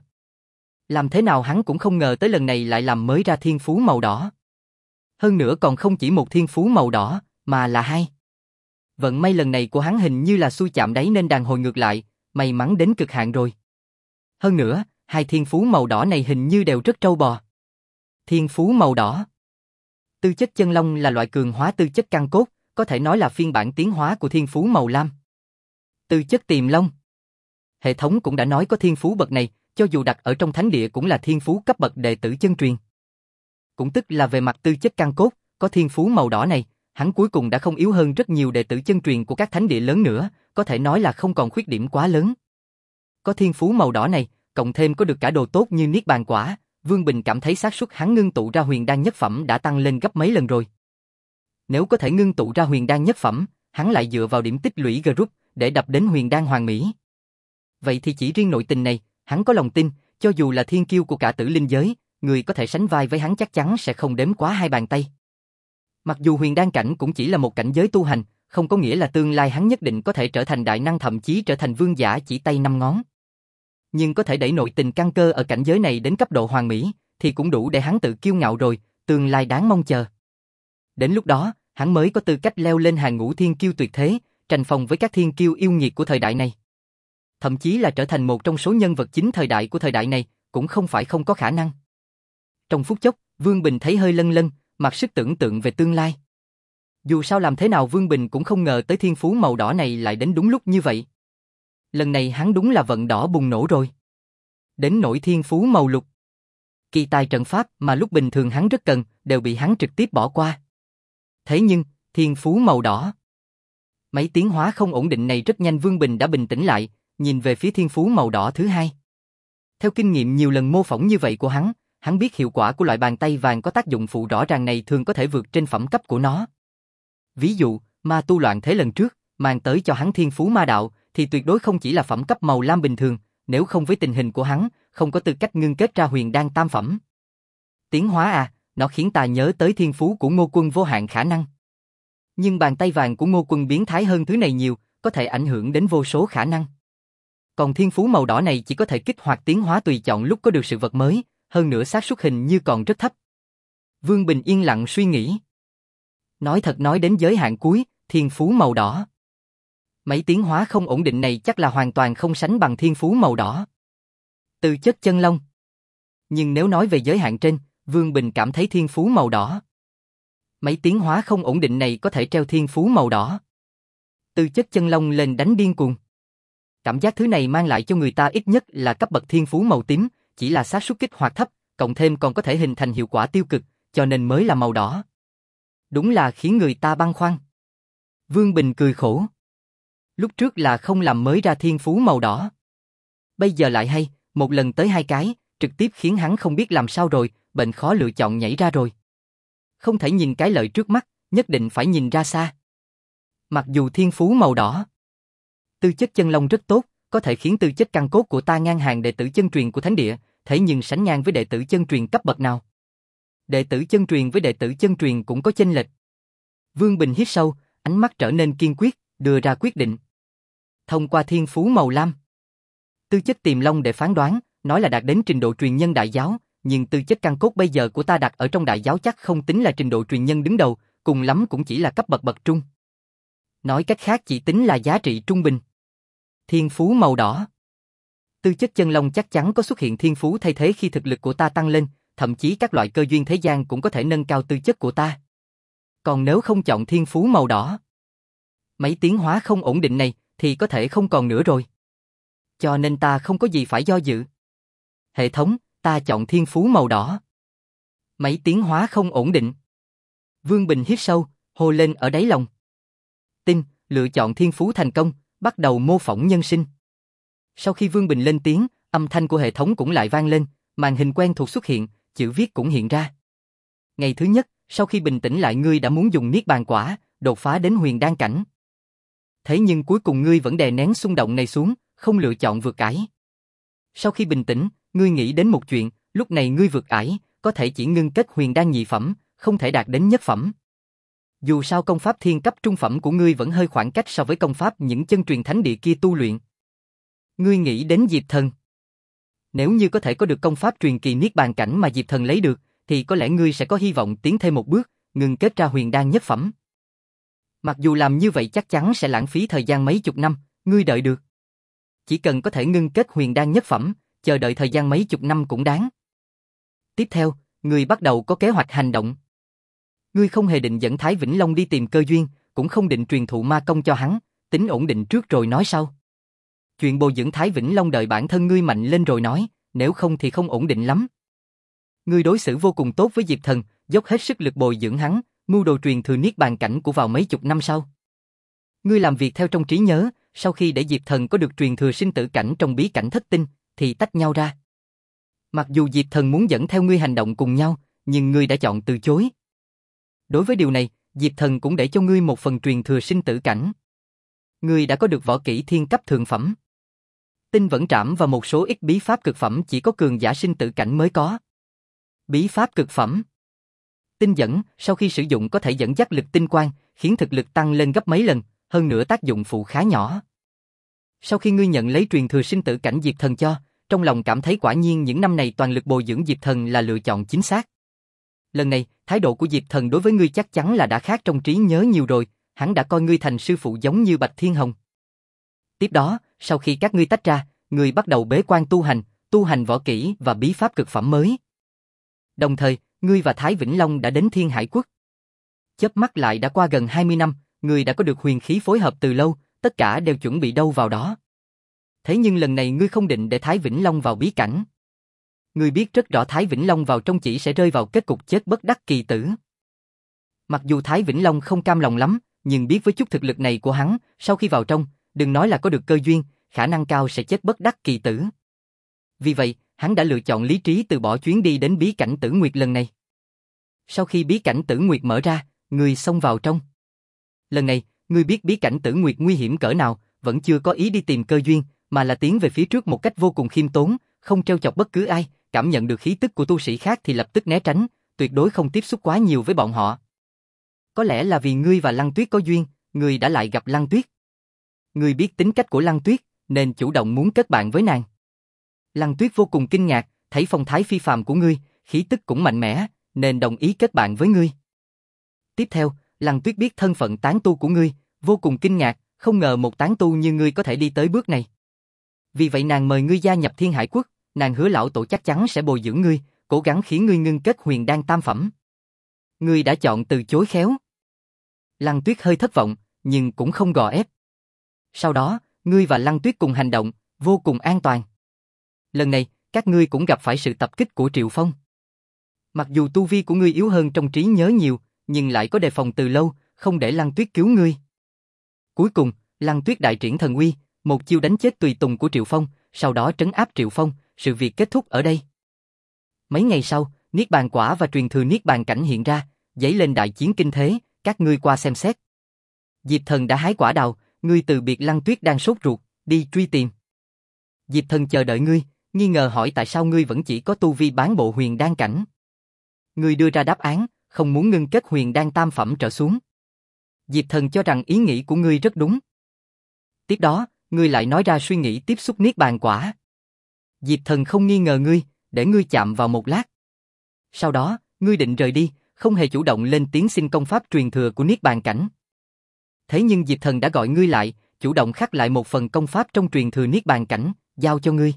Làm thế nào hắn cũng không ngờ tới lần này lại làm mới ra thiên phú màu đỏ. Hơn nữa còn không chỉ một thiên phú màu đỏ, mà là hai. Vận may lần này của hắn hình như là xui chạm đáy nên đàn hồi ngược lại, may mắn đến cực hạn rồi. Hơn nữa, hai thiên phú màu đỏ này hình như đều rất trâu bò. Thiên phú màu đỏ. Tư chất chân long là loại cường hóa tư chất căn cốt, có thể nói là phiên bản tiến hóa của thiên phú màu lam. Tư chất tiềm long. Hệ thống cũng đã nói có thiên phú bậc này, cho dù đặt ở trong thánh địa cũng là thiên phú cấp bậc đệ tử chân truyền. Cũng tức là về mặt tư chất căn cốt, có thiên phú màu đỏ này, hắn cuối cùng đã không yếu hơn rất nhiều đệ tử chân truyền của các thánh địa lớn nữa, có thể nói là không còn khuyết điểm quá lớn. Có thiên phú màu đỏ này, cộng thêm có được cả đồ tốt như niết bàn quả, Vương Bình cảm thấy xác suất hắn ngưng tụ ra huyền đan nhất phẩm đã tăng lên gấp mấy lần rồi. Nếu có thể ngưng tụ ra huyền đan nhất phẩm, hắn lại dựa vào điểm tích lũy group để đập đến huyền đan hoàn mỹ. Vậy thì chỉ riêng nội tình này, hắn có lòng tin, cho dù là thiên kiêu của cả tử linh giới, người có thể sánh vai với hắn chắc chắn sẽ không đếm quá hai bàn tay. Mặc dù huyền đan cảnh cũng chỉ là một cảnh giới tu hành, không có nghĩa là tương lai hắn nhất định có thể trở thành đại năng, thậm chí trở thành vương giả chỉ tay năm ngón. Nhưng có thể đẩy nội tình căn cơ ở cảnh giới này đến cấp độ hoàn mỹ, thì cũng đủ để hắn tự kiêu ngạo rồi, tương lai đáng mong chờ. Đến lúc đó, hắn mới có tư cách leo lên hàng ngũ thiên kiêu tuyệt thế, tranh phong với các thiên kiêu yêu nghiệt của thời đại này. Thậm chí là trở thành một trong số nhân vật chính thời đại của thời đại này, cũng không phải không có khả năng. Trong phút chốc, Vương Bình thấy hơi lân lân, mặc sức tưởng tượng về tương lai. Dù sao làm thế nào Vương Bình cũng không ngờ tới thiên phú màu đỏ này lại đến đúng lúc như vậy. Lần này hắn đúng là vận đỏ bùng nổ rồi. Đến nỗi thiên phú màu lục. Kỳ tài trận pháp mà lúc bình thường hắn rất cần, đều bị hắn trực tiếp bỏ qua. Thế nhưng, thiên phú màu đỏ. Mấy tiến hóa không ổn định này rất nhanh Vương Bình đã bình tĩnh lại, nhìn về phía thiên phú màu đỏ thứ hai. Theo kinh nghiệm nhiều lần mô phỏng như vậy của hắn, hắn biết hiệu quả của loại bàn tay vàng có tác dụng phụ rõ ràng này thường có thể vượt trên phẩm cấp của nó. Ví dụ, ma tu loạn thế lần trước, mang tới cho hắn thiên phú ma đạo, thì tuyệt đối không chỉ là phẩm cấp màu lam bình thường, nếu không với tình hình của hắn, không có tư cách ngưng kết ra huyền đan tam phẩm. Tiến hóa à, nó khiến ta nhớ tới thiên phú của Ngô Quân vô hạn khả năng. Nhưng bàn tay vàng của Ngô Quân biến thái hơn thứ này nhiều, có thể ảnh hưởng đến vô số khả năng. Còn thiên phú màu đỏ này chỉ có thể kích hoạt tiến hóa tùy chọn lúc có được sự vật mới, hơn nữa xác suất hình như còn rất thấp. Vương Bình yên lặng suy nghĩ. Nói thật nói đến giới hạn cuối, thiên phú màu đỏ. Mấy tiến hóa không ổn định này chắc là hoàn toàn không sánh bằng thiên phú màu đỏ. Tư chất chân long. Nhưng nếu nói về giới hạn trên, Vương Bình cảm thấy thiên phú màu đỏ. Mấy tiến hóa không ổn định này có thể treo thiên phú màu đỏ. Tư chất chân long lên đánh điên cuồng. Cảm giác thứ này mang lại cho người ta ít nhất là cấp bậc thiên phú màu tím, chỉ là xác suất kích hoạt thấp, cộng thêm còn có thể hình thành hiệu quả tiêu cực, cho nên mới là màu đỏ. Đúng là khiến người ta băn khoăn. Vương Bình cười khổ. Lúc trước là không làm mới ra thiên phú màu đỏ. Bây giờ lại hay, một lần tới hai cái, trực tiếp khiến hắn không biết làm sao rồi, bệnh khó lựa chọn nhảy ra rồi. Không thể nhìn cái lợi trước mắt, nhất định phải nhìn ra xa. Mặc dù thiên phú màu đỏ, tư chất chân long rất tốt, có thể khiến tư chất căn cốt của ta ngang hàng đệ tử chân truyền của thánh địa, thế nhưng sánh ngang với đệ tử chân truyền cấp bậc nào? Đệ tử chân truyền với đệ tử chân truyền cũng có chênh lệch. Vương Bình hít sâu, ánh mắt trở nên kiên quyết, đưa ra quyết định. Thông qua thiên phú màu lam, tư chất tiềm long để phán đoán, nói là đạt đến trình độ truyền nhân đại giáo, nhưng tư chất căn cốt bây giờ của ta đặt ở trong đại giáo chắc không tính là trình độ truyền nhân đứng đầu, cùng lắm cũng chỉ là cấp bậc bậc trung. Nói cách khác chỉ tính là giá trị trung bình. Thiên phú màu đỏ. Tư chất chân long chắc chắn có xuất hiện thiên phú thay thế khi thực lực của ta tăng lên, thậm chí các loại cơ duyên thế gian cũng có thể nâng cao tư chất của ta. Còn nếu không chọn thiên phú màu đỏ, mấy tiến hóa không ổn định này thì có thể không còn nữa rồi. Cho nên ta không có gì phải do dự. Hệ thống, ta chọn thiên phú màu đỏ. Mấy tiến hóa không ổn định. Vương Bình hít sâu, hô lên ở đáy lòng. Tin, lựa chọn thiên phú thành công, bắt đầu mô phỏng nhân sinh. Sau khi Vương Bình lên tiếng, âm thanh của hệ thống cũng lại vang lên, màn hình quen thuộc xuất hiện, chữ viết cũng hiện ra. Ngày thứ nhất, sau khi bình tĩnh lại ngươi đã muốn dùng niết bàn quả, đột phá đến huyền đan cảnh. Thế nhưng cuối cùng ngươi vẫn đè nén xung động này xuống, không lựa chọn vượt ải. Sau khi bình tĩnh, ngươi nghĩ đến một chuyện, lúc này ngươi vượt ải, có thể chỉ ngưng kết huyền đan nhị phẩm, không thể đạt đến nhất phẩm. Dù sao công pháp thiên cấp trung phẩm của ngươi vẫn hơi khoảng cách so với công pháp những chân truyền thánh địa kia tu luyện. Ngươi nghĩ đến Diệp Thần. Nếu như có thể có được công pháp truyền kỳ niết bàn cảnh mà Diệp Thần lấy được, thì có lẽ ngươi sẽ có hy vọng tiến thêm một bước, ngưng kết ra huyền đan nhất phẩm. Mặc dù làm như vậy chắc chắn sẽ lãng phí thời gian mấy chục năm, ngươi đợi được. Chỉ cần có thể ngưng kết huyền đan nhất phẩm, chờ đợi thời gian mấy chục năm cũng đáng. Tiếp theo, ngươi bắt đầu có kế hoạch hành động. Ngươi không hề định dẫn Thái Vĩnh Long đi tìm cơ duyên, cũng không định truyền thụ ma công cho hắn, tính ổn định trước rồi nói sau. Chuyện bồi dưỡng Thái Vĩnh Long đợi bản thân ngươi mạnh lên rồi nói, nếu không thì không ổn định lắm. Ngươi đối xử vô cùng tốt với Diệp Thần, dốc hết sức lực bồi dưỡng hắn, mưu đồ truyền thừa niết bàn cảnh của vào mấy chục năm sau. Ngươi làm việc theo trong trí nhớ, sau khi để Diệp Thần có được truyền thừa sinh tử cảnh trong bí cảnh thất tinh, thì tách nhau ra. Mặc dù Diệp Thần muốn dẫn theo ngươi hành động cùng nhau, nhưng ngươi đã chọn từ chối. Đối với điều này, Diệp Thần cũng để cho ngươi một phần truyền thừa sinh tử cảnh. Ngươi đã có được võ kỹ thiên cấp thượng phẩm. Tinh vẫn trảm và một số ít bí pháp cực phẩm chỉ có cường giả sinh tử cảnh mới có. Bí pháp cực phẩm. Tinh dẫn, sau khi sử dụng có thể dẫn dắt lực tinh quang, khiến thực lực tăng lên gấp mấy lần, hơn nữa tác dụng phụ khá nhỏ. Sau khi ngươi nhận lấy truyền thừa sinh tử cảnh Diệp Thần cho, trong lòng cảm thấy quả nhiên những năm này toàn lực bồi dưỡng Diệp Thần là lựa chọn chính xác. Lần này, thái độ của Diệp Thần đối với ngươi chắc chắn là đã khác trong trí nhớ nhiều rồi, hắn đã coi ngươi thành sư phụ giống như Bạch Thiên Hồng. Tiếp đó, sau khi các ngươi tách ra, ngươi bắt đầu bế quan tu hành, tu hành võ kỹ và bí pháp cực phẩm mới. Đồng thời, ngươi và Thái Vĩnh Long đã đến Thiên Hải Quốc. Chớp mắt lại đã qua gần hai mươi năm, ngươi đã có được huyền khí phối hợp từ lâu, tất cả đều chuẩn bị đâu vào đó. Thế nhưng lần này ngươi không định để Thái Vĩnh Long vào bí cảnh. Ngươi biết rất rõ Thái Vĩnh Long vào trong chỉ sẽ rơi vào kết cục chết bất đắc kỳ tử. Mặc dù Thái Vĩnh Long không cam lòng lắm, nhưng biết với chút thực lực này của hắn, sau khi vào trong, đừng nói là có được cơ duyên, khả năng cao sẽ chết bất đắc kỳ tử. Vì vậy, hắn đã lựa chọn lý trí từ bỏ chuyến đi đến bí cảnh Tử Nguyệt lần này. Sau khi bí cảnh Tử Nguyệt mở ra, ngươi xông vào trong. Lần này, ngươi biết bí cảnh Tử Nguyệt nguy hiểm cỡ nào, vẫn chưa có ý đi tìm cơ duyên, mà là tiến về phía trước một cách vô cùng khiêm tốn, không trêu chọc bất cứ ai, cảm nhận được khí tức của tu sĩ khác thì lập tức né tránh, tuyệt đối không tiếp xúc quá nhiều với bọn họ. Có lẽ là vì ngươi và Lăng Tuyết có duyên, ngươi đã lại gặp Lăng Tuyết. Ngươi biết tính cách của Lăng Tuyết, nên chủ động muốn kết bạn với nàng. Lăng Tuyết vô cùng kinh ngạc, thấy phong thái phi phàm của ngươi, khí tức cũng mạnh mẽ, nên đồng ý kết bạn với ngươi. Tiếp theo, Lăng Tuyết biết thân phận tán tu của ngươi, vô cùng kinh ngạc, không ngờ một tán tu như ngươi có thể đi tới bước này. Vì vậy nàng mời ngươi gia nhập Thiên Hải Quốc, nàng hứa lão tổ chắc chắn sẽ bồi dưỡng ngươi, cố gắng khiến ngươi ngưng kết huyền đan tam phẩm. Ngươi đã chọn từ chối khéo. Lăng Tuyết hơi thất vọng, nhưng cũng không gò ép. Sau đó, ngươi và Lăng Tuyết cùng hành động, vô cùng an toàn. Lần này, các ngươi cũng gặp phải sự tập kích của Triệu Phong. Mặc dù tu vi của ngươi yếu hơn trong trí nhớ nhiều, nhưng lại có đề phòng từ lâu, không để Lăng Tuyết cứu ngươi. Cuối cùng, Lăng Tuyết đại triển thần uy, một chiêu đánh chết tùy tùng của Triệu Phong, sau đó trấn áp Triệu Phong, sự việc kết thúc ở đây. Mấy ngày sau, Niết Bàn Quả và truyền thừa Niết Bàn Cảnh hiện ra, dấy lên đại chiến kinh thế, các ngươi qua xem xét. Diệp Thần đã hái quả đào, ngươi từ biệt Lăng Tuyết đang sốt ruột, đi truy tìm. Diệp Thần chờ đợi ngươi, nghi ngờ hỏi tại sao ngươi vẫn chỉ có tu vi bán bộ huyền đan cảnh. Ngươi đưa ra đáp án, không muốn ngưng kết huyền đan tam phẩm trở xuống. Diệp Thần cho rằng ý nghĩ của ngươi rất đúng. Tiếp đó, ngươi lại nói ra suy nghĩ tiếp xúc Niết Bàn Quả. Diệp Thần không nghi ngờ ngươi, để ngươi chạm vào một lát. Sau đó, ngươi định rời đi, không hề chủ động lên tiếng xin công pháp truyền thừa của Niết Bàn Cảnh. Thế nhưng Diệp Thần đã gọi ngươi lại, chủ động khắc lại một phần công pháp trong truyền thừa Niết Bàn Cảnh, giao cho ngươi.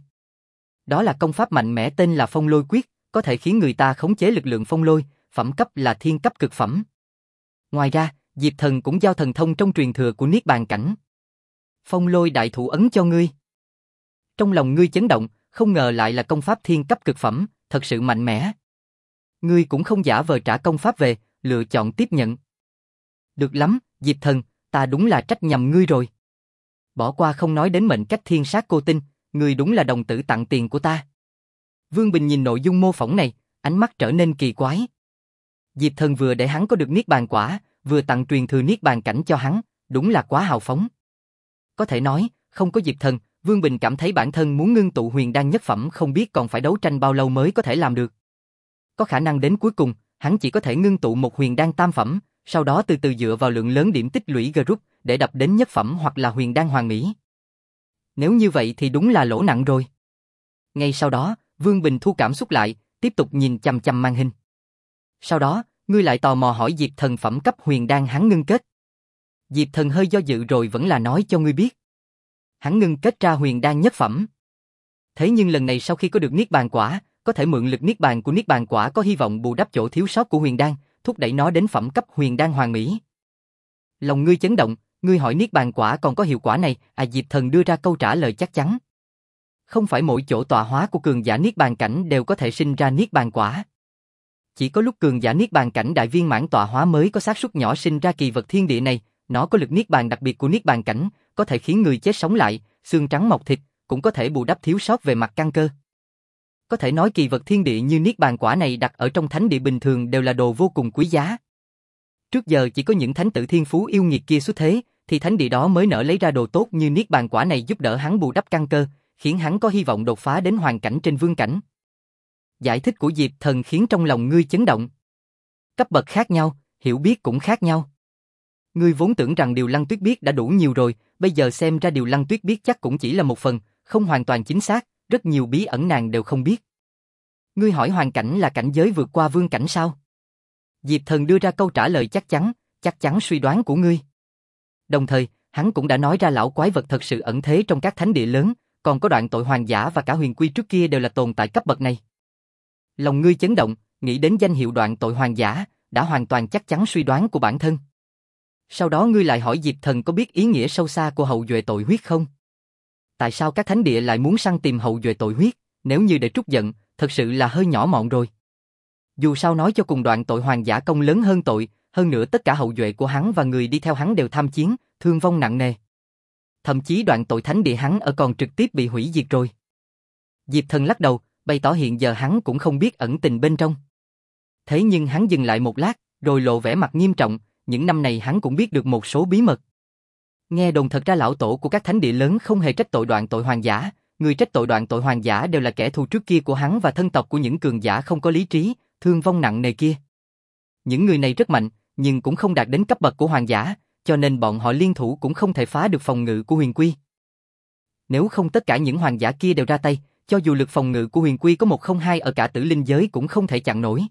Đó là công pháp mạnh mẽ tên là Phong Lôi Quyết, có thể khiến người ta khống chế lực lượng phong lôi, phẩm cấp là thiên cấp cực phẩm. Ngoài ra, Diệp Thần cũng giao thần thông trong truyền thừa của Niết Bàn Cảnh. Phong Lôi Đại Thủ Ấn cho ngươi. Trong lòng ngươi chấn động, không ngờ lại là công pháp thiên cấp cực phẩm, thật sự mạnh mẽ. Ngươi cũng không giả vờ trả công pháp về, lựa chọn tiếp nhận. Được lắm, Diệp Thần, ta đúng là trách nhầm ngươi rồi. Bỏ qua không nói đến mệnh cách thiên sát cô tinh, ngươi đúng là đồng tử tặng tiền của ta. Vương Bình nhìn nội dung mô phỏng này, ánh mắt trở nên kỳ quái. Diệp Thần vừa để hắn có được Niết Bàn Quả, vừa tặng truyền thừa Niết Bàn Cảnh cho hắn, đúng là quá hào phóng. Có thể nói, không có Diệp Thần, Vương Bình cảm thấy bản thân muốn ngưng tụ huyền đan nhất phẩm không biết còn phải đấu tranh bao lâu mới có thể làm được. Có khả năng đến cuối cùng, hắn chỉ có thể ngưng tụ một huyền đan tam phẩm, sau đó từ từ dựa vào lượng lớn điểm tích lũy group để đập đến nhất phẩm hoặc là huyền đan hoàn mỹ. Nếu như vậy thì đúng là lỗ nặng rồi. Ngay sau đó, Vương Bình thu cảm xúc lại, tiếp tục nhìn chằm chằm màn hình. Sau đó, ngươi lại tò mò hỏi Diệp Thần phẩm cấp huyền đan hắn ngưng kết. Diệp Thần hơi do dự rồi vẫn là nói cho ngươi biết. Hắn ngưng kết ra huyền đan nhất phẩm. Thế nhưng lần này sau khi có được Niết Bàn Quả, có thể mượn lực Niết Bàn của Niết Bàn Quả có hy vọng bù đắp chỗ thiếu sót của huyền đan, thúc đẩy nó đến phẩm cấp huyền đan hoàn mỹ. Lòng ngươi chấn động, ngươi hỏi Niết Bàn Quả còn có hiệu quả này, à Diệp Thần đưa ra câu trả lời chắc chắn. Không phải mỗi chỗ tọa hóa của cường giả Niết Bàn Cảnh đều có thể sinh ra Niết Bàn Quả. Chỉ có lúc cường giả Niết Bàn Cảnh đại viên mãn tọa hóa mới có xác suất nhỏ sinh ra kỳ vật thiên địa này, nó có lực Niết Bàn đặc biệt của Niết Bàn Cảnh, có thể khiến người chết sống lại, xương trắng mọc thịt, cũng có thể bù đắp thiếu sót về mặt căn cơ. Có thể nói kỳ vật thiên địa như niết bàn quả này đặt ở trong thánh địa bình thường đều là đồ vô cùng quý giá. Trước giờ chỉ có những thánh tử thiên phú yêu nghiệt kia xuất thế, thì thánh địa đó mới nỡ lấy ra đồ tốt như niết bàn quả này giúp đỡ hắn bù đắp căn cơ, khiến hắn có hy vọng đột phá đến hoàn cảnh trên vương cảnh. Giải thích của Diệp Thần khiến trong lòng ngươi chấn động. Cấp bậc khác nhau, hiểu biết cũng khác nhau. Ngươi vốn tưởng rằng điều Lăng Tuyết biết đã đủ nhiều rồi, bây giờ xem ra điều Lăng Tuyết biết chắc cũng chỉ là một phần, không hoàn toàn chính xác, rất nhiều bí ẩn nàng đều không biết. Ngươi hỏi hoàn cảnh là cảnh giới vượt qua vương cảnh sao? Diệp Thần đưa ra câu trả lời chắc chắn, chắc chắn suy đoán của ngươi. Đồng thời, hắn cũng đã nói ra lão quái vật thật sự ẩn thế trong các thánh địa lớn, còn có đoạn tội hoàng giả và cả huyền quy trước kia đều là tồn tại cấp bậc này. Lòng ngươi chấn động, nghĩ đến danh hiệu đoạn tội hoàng giả, đã hoàn toàn chắc chắn suy đoán của bản thân. Sau đó ngươi lại hỏi Diệp Thần có biết ý nghĩa sâu xa của hậu duệ tội huyết không? Tại sao các thánh địa lại muốn săn tìm hậu duệ tội huyết, nếu như để trút giận, thật sự là hơi nhỏ mọn rồi. Dù sao nói cho cùng đoạn tội hoàng giả công lớn hơn tội, hơn nữa tất cả hậu duệ của hắn và người đi theo hắn đều tham chiến, thương vong nặng nề. Thậm chí đoạn tội thánh địa hắn ở còn trực tiếp bị hủy diệt rồi. Diệp Thần lắc đầu, bày tỏ hiện giờ hắn cũng không biết ẩn tình bên trong. Thế nhưng hắn dừng lại một lát, rồi lộ vẻ mặt nghiêm trọng, những năm này hắn cũng biết được một số bí mật. Nghe đồn thật ra lão tổ của các thánh địa lớn không hề trách tội đoạn tội hoàng giả, người trách tội đoạn tội hoàng giả đều là kẻ thù trước kia của hắn và thân tộc của những cường giả không có lý trí, thương vong nặng nề kia. Những người này rất mạnh, nhưng cũng không đạt đến cấp bậc của hoàng giả, cho nên bọn họ liên thủ cũng không thể phá được phòng ngự của huyền quy. Nếu không tất cả những hoàng giả kia đều ra tay, cho dù lực phòng ngự của huyền quy có một không hai ở cả tử linh giới cũng không thể chặn nổi.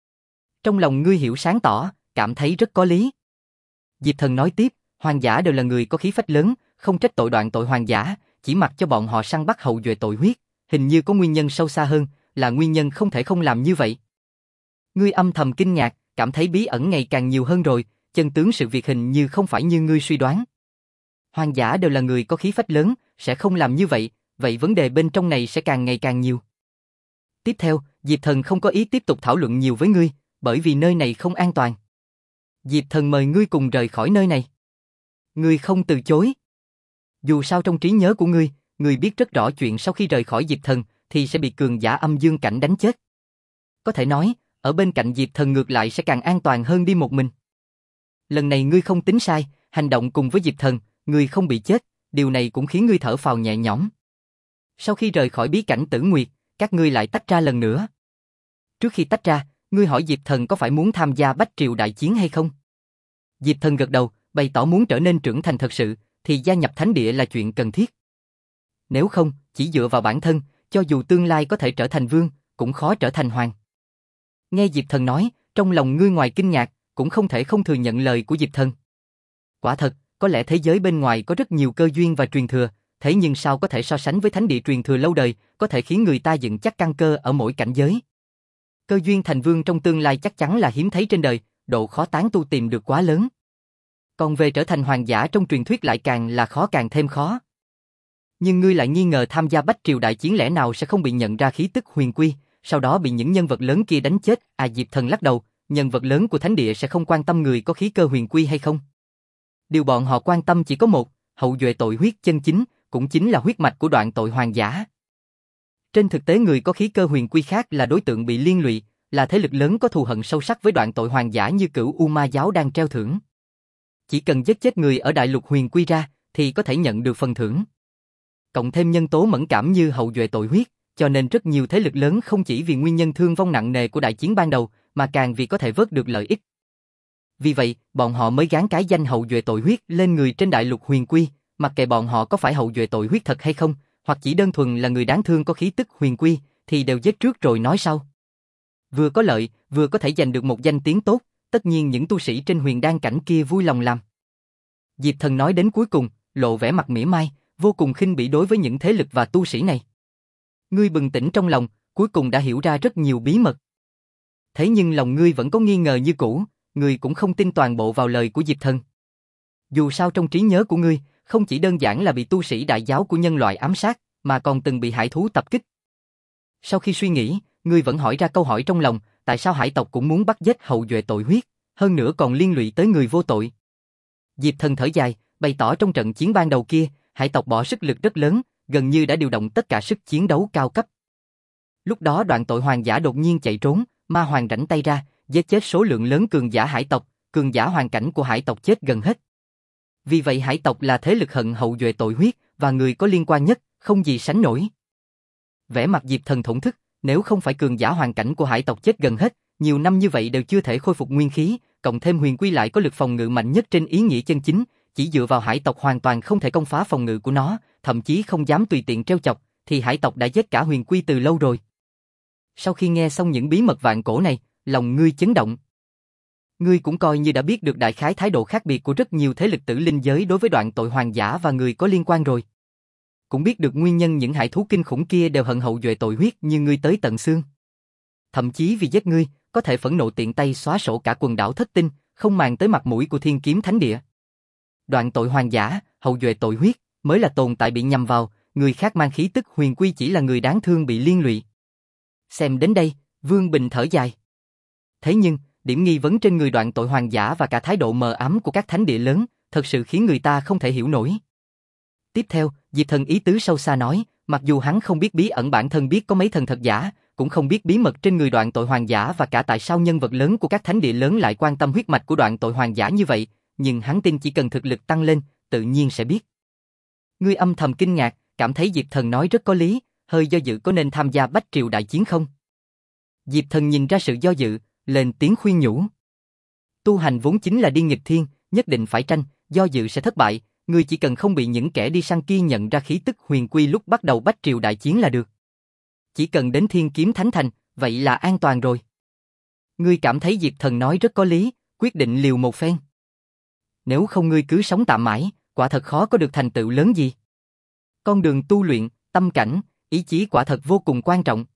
Trong lòng ngươi hiểu sáng tỏ, cảm thấy rất có lý. Diệp Thần nói tiếp, hoàng giả đều là người có khí phách lớn, không trách tội đoạn tội hoàng giả, chỉ mặc cho bọn họ săn bắt hậu duệ tội huyết, hình như có nguyên nhân sâu xa hơn, là nguyên nhân không thể không làm như vậy. Ngươi âm thầm kinh ngạc, cảm thấy bí ẩn ngày càng nhiều hơn rồi, chân tướng sự việc hình như không phải như ngươi suy đoán. Hoàng giả đều là người có khí phách lớn, sẽ không làm như vậy, vậy vấn đề bên trong này sẽ càng ngày càng nhiều. Tiếp theo, Diệp Thần không có ý tiếp tục thảo luận nhiều với ngươi, bởi vì nơi này không an toàn. Diệp Thần mời ngươi cùng rời khỏi nơi này. Ngươi không từ chối. Dù sao trong trí nhớ của ngươi, ngươi biết rất rõ chuyện sau khi rời khỏi Diệp Thần thì sẽ bị cường giả âm dương cảnh đánh chết. Có thể nói, ở bên cạnh Diệp Thần ngược lại sẽ càng an toàn hơn đi một mình. Lần này ngươi không tính sai, hành động cùng với Diệp Thần, ngươi không bị chết, điều này cũng khiến ngươi thở phào nhẹ nhõm. Sau khi rời khỏi bí cảnh Tử Nguyệt, các ngươi lại tách ra lần nữa. Trước khi tách ra, ngươi hỏi Diệp Thần có phải muốn tham gia Bách Triều đại chiến hay không? Diệp Thần gật đầu, bày tỏ muốn trở nên trưởng thành thật sự, thì gia nhập thánh địa là chuyện cần thiết. Nếu không, chỉ dựa vào bản thân, cho dù tương lai có thể trở thành vương, cũng khó trở thành hoàng. Nghe Diệp Thần nói, trong lòng ngươi ngoài kinh ngạc, cũng không thể không thừa nhận lời của Diệp Thần. Quả thật, có lẽ thế giới bên ngoài có rất nhiều cơ duyên và truyền thừa, thế nhưng sao có thể so sánh với thánh địa truyền thừa lâu đời, có thể khiến người ta dựng chắc căn cơ ở mỗi cảnh giới. Cơ duyên thành vương trong tương lai chắc chắn là hiếm thấy trên đời, độ khó tán tu tìm được quá lớn. Còn về trở thành hoàng giả trong truyền thuyết lại càng là khó càng thêm khó. Nhưng ngươi lại nghi ngờ tham gia Bách Triều đại chiến lẽ nào sẽ không bị nhận ra khí tức huyền quy, sau đó bị những nhân vật lớn kia đánh chết. À, Diệp Thần lắc đầu, nhân vật lớn của thánh địa sẽ không quan tâm người có khí cơ huyền quy hay không. Điều bọn họ quan tâm chỉ có một, hậu duệ tội huyết chân chính, cũng chính là huyết mạch của đoạn tội hoàng giả. Trên thực tế người có khí cơ huyền quy khác là đối tượng bị liên lụy, là thế lực lớn có thù hận sâu sắc với đoạn tội hoàng giả như Cửu U Ma giáo đang treo thưởng. Chỉ cần giết chết người ở đại lục huyền quy ra, thì có thể nhận được phần thưởng. Cộng thêm nhân tố mẫn cảm như hậu duệ tội huyết, cho nên rất nhiều thế lực lớn không chỉ vì nguyên nhân thương vong nặng nề của đại chiến ban đầu, mà càng vì có thể vớt được lợi ích. Vì vậy, bọn họ mới gán cái danh hậu duệ tội huyết lên người trên đại lục huyền quy, mặc kệ bọn họ có phải hậu duệ tội huyết thật hay không, hoặc chỉ đơn thuần là người đáng thương có khí tức huyền quy, thì đều giết trước rồi nói sau. Vừa có lợi, vừa có thể giành được một danh tiếng tốt, tất nhiên những tu sĩ trên huyền đan cảnh kia vui lòng làm. Diệp Thần nói đến cuối cùng, lộ vẻ mặt mỉa mai, vô cùng khinh bỉ đối với những thế lực và tu sĩ này. Ngươi bừng tỉnh trong lòng, cuối cùng đã hiểu ra rất nhiều bí mật. Thế nhưng lòng ngươi vẫn có nghi ngờ như cũ, ngươi cũng không tin toàn bộ vào lời của Diệp Thần. Dù sao trong trí nhớ của ngươi, không chỉ đơn giản là bị tu sĩ đại giáo của nhân loại ám sát, mà còn từng bị hải thú tập kích. Sau khi suy nghĩ, ngươi vẫn hỏi ra câu hỏi trong lòng, tại sao hải tộc cũng muốn bắt giết hậu duệ tội huyết, hơn nữa còn liên lụy tới người vô tội. Diệp Thần thở dài, bày tỏ trong trận chiến ban đầu kia, hải tộc bỏ sức lực rất lớn, gần như đã điều động tất cả sức chiến đấu cao cấp. Lúc đó Đoạn Tội Hoàng giả đột nhiên chạy trốn, Ma Hoàng rảnh tay ra, giết chết số lượng lớn cường giả hải tộc, cường giả hoàn cảnh của hải tộc chết gần hết. Vì vậy hải tộc là thế lực hận hậu duệ tội huyết, và người có liên quan nhất, không gì sánh nổi. Vẻ mặt Diệp Thần thổn thức, nếu không phải cường giả hoàn cảnh của hải tộc chết gần hết, nhiều năm như vậy đều chưa thể khôi phục nguyên khí, cộng thêm huyền quy lại có lực phòng ngự mạnh nhất trên ý nghĩa chân chính, chỉ dựa vào hải tộc hoàn toàn không thể công phá phòng ngự của nó, thậm chí không dám tùy tiện trêu chọc, thì hải tộc đã giết cả huyền quy từ lâu rồi. Sau khi nghe xong những bí mật vạn cổ này, lòng ngươi chấn động. Ngươi cũng coi như đã biết được đại khái thái độ khác biệt của rất nhiều thế lực tử linh giới đối với Đoạn Tội Hoàng giả và người có liên quan rồi. Cũng biết được nguyên nhân những hải thú kinh khủng kia đều hận hậu duệ tội huyết như ngươi tới tận xương. Thậm chí vì giết ngươi, có thể phẫn nộ tiện tay xóa sổ cả quần đảo Thất Tinh, không màng tới mặt mũi của Thiên Kiếm Thánh Địa. Đoạn Tội Hoàng giả, hậu duệ tội huyết, mới là tồn tại bị nhầm vào, người khác mang khí tức huyền quy chỉ là người đáng thương bị liên lụy. Xem đến đây, Vương Bình thở dài. Thế nhưng, điểm nghi vấn trên người Đoạn Tội Hoàng giả và cả thái độ mờ ám của các thánh địa lớn, thật sự khiến người ta không thể hiểu nổi. Tiếp theo, Diệp Thần ý tứ sâu xa nói, mặc dù hắn không biết bí ẩn bản thân biết có mấy thần thật giả, cũng không biết bí mật trên người Đoạn Tội Hoàng giả và cả tại sao nhân vật lớn của các thánh địa lớn lại quan tâm huyết mạch của Đoạn Tội Hoàng giả như vậy, nhưng hắn tin chỉ cần thực lực tăng lên, tự nhiên sẽ biết. Ngươi âm thầm kinh ngạc, cảm thấy Diệp Thần nói rất có lý, hơi do dự có nên tham gia Bách Triều đại chiến không? Diệp Thần nhìn ra sự do dự, lên tiếng khuyên nhủ. Tu hành vốn chính là đi nghịch thiên, nhất định phải tranh, do dự sẽ thất bại, ngươi chỉ cần không bị những kẻ đi săn kia nhận ra khí tức huyền quy lúc bắt đầu Bách Triều đại chiến là được. Chỉ cần đến Thiên Kiếm Thánh Thành, vậy là an toàn rồi. Ngươi cảm thấy Diệp Thần nói rất có lý, quyết định liều một phen. Nếu không ngươi cứ sống tạm mãi, quả thật khó có được thành tựu lớn gì. Con đường tu luyện, tâm cảnh, ý chí quả thật vô cùng quan trọng.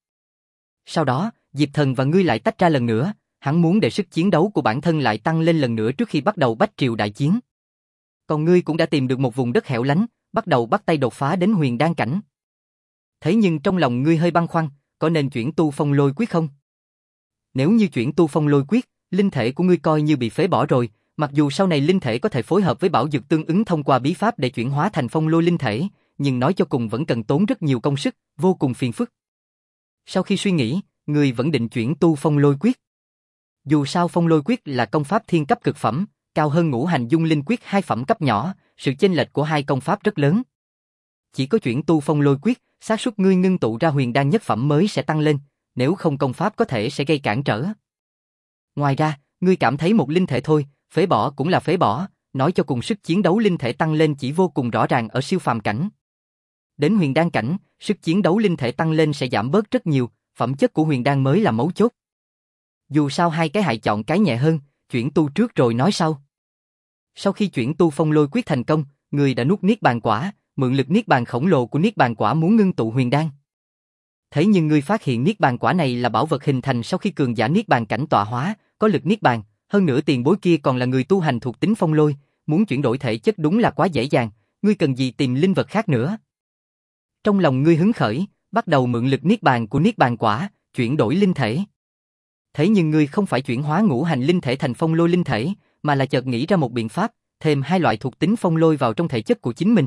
Sau đó, Diệp Thần và ngươi lại tách ra lần nữa, hắn muốn để sức chiến đấu của bản thân lại tăng lên lần nữa trước khi bắt đầu Bách Triều đại chiến. Còn ngươi cũng đã tìm được một vùng đất hẻo lánh, bắt đầu bắt tay đột phá đến huyền đan cảnh. Thế nhưng trong lòng ngươi hơi băn khoăn, có nên chuyển tu Phong Lôi quyết không? Nếu như chuyển tu Phong Lôi quyết, linh thể của ngươi coi như bị phế bỏ rồi, mặc dù sau này linh thể có thể phối hợp với bảo dược tương ứng thông qua bí pháp để chuyển hóa thành phong lôi linh thể, nhưng nói cho cùng vẫn cần tốn rất nhiều công sức, vô cùng phiền phức. Sau khi suy nghĩ, ngươi vẫn định chuyển tu Phong Lôi quyết. Dù sao Phong Lôi quyết là công pháp thiên cấp cực phẩm, cao hơn Ngũ Hành Dung Linh quyết hai phẩm cấp nhỏ, sự chênh lệch của hai công pháp rất lớn. Chỉ có chuyển tu Phong Lôi quyết, xác suất ngươi ngưng tụ ra huyền đan nhất phẩm mới sẽ tăng lên, nếu không công pháp có thể sẽ gây cản trở. Ngoài ra, ngươi cảm thấy một linh thể thôi, phế bỏ cũng là phế bỏ, nói cho cùng sức chiến đấu linh thể tăng lên chỉ vô cùng rõ ràng ở siêu phàm cảnh. Đến huyền đan cảnh, sức chiến đấu linh thể tăng lên sẽ giảm bớt rất nhiều, phẩm chất của huyền đan mới là mấu chốt. Dù sao hai cái hãy chọn cái nhẹ hơn, chuyển tu trước rồi nói sau. Sau khi chuyển tu Phong Lôi quyết thành công, ngươi đã nuốt niết bàn quả, mượn lực niết bàn khổng lồ của niết bàn quả muốn ngưng tụ huyền đan. Thế nhưng ngươi phát hiện niết bàn quả này là bảo vật hình thành sau khi cường giả niết bàn cảnh tọa hóa, có lực niết bàn, hơn nữa tiền bối kia còn là người tu hành thuộc tính phong lôi, muốn chuyển đổi thể chất đúng là quá dễ dàng, ngươi cần gì tìm linh vật khác nữa. Trong lòng ngươi hứng khởi, bắt đầu mượn lực niết bàn của niết bàn quả, chuyển đổi linh thể. Thế nhưng ngươi không phải chuyển hóa ngũ hành linh thể thành phong lôi linh thể, mà là chợt nghĩ ra một biện pháp, thêm hai loại thuộc tính phong lôi vào trong thể chất của chính mình.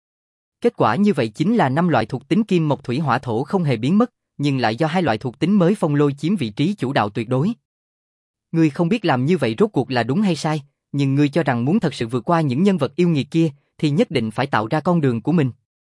Kết quả như vậy chính là năm loại thuộc tính kim mộc thủy hỏa thổ không hề biến mất, nhưng lại do hai loại thuộc tính mới phong lôi chiếm vị trí chủ đạo tuyệt đối. Ngươi không biết làm như vậy rốt cuộc là đúng hay sai, nhưng ngươi cho rằng muốn thật sự vượt qua những nhân vật yêu nghiệt kia, thì nhất định phải tạo ra con đường của mình.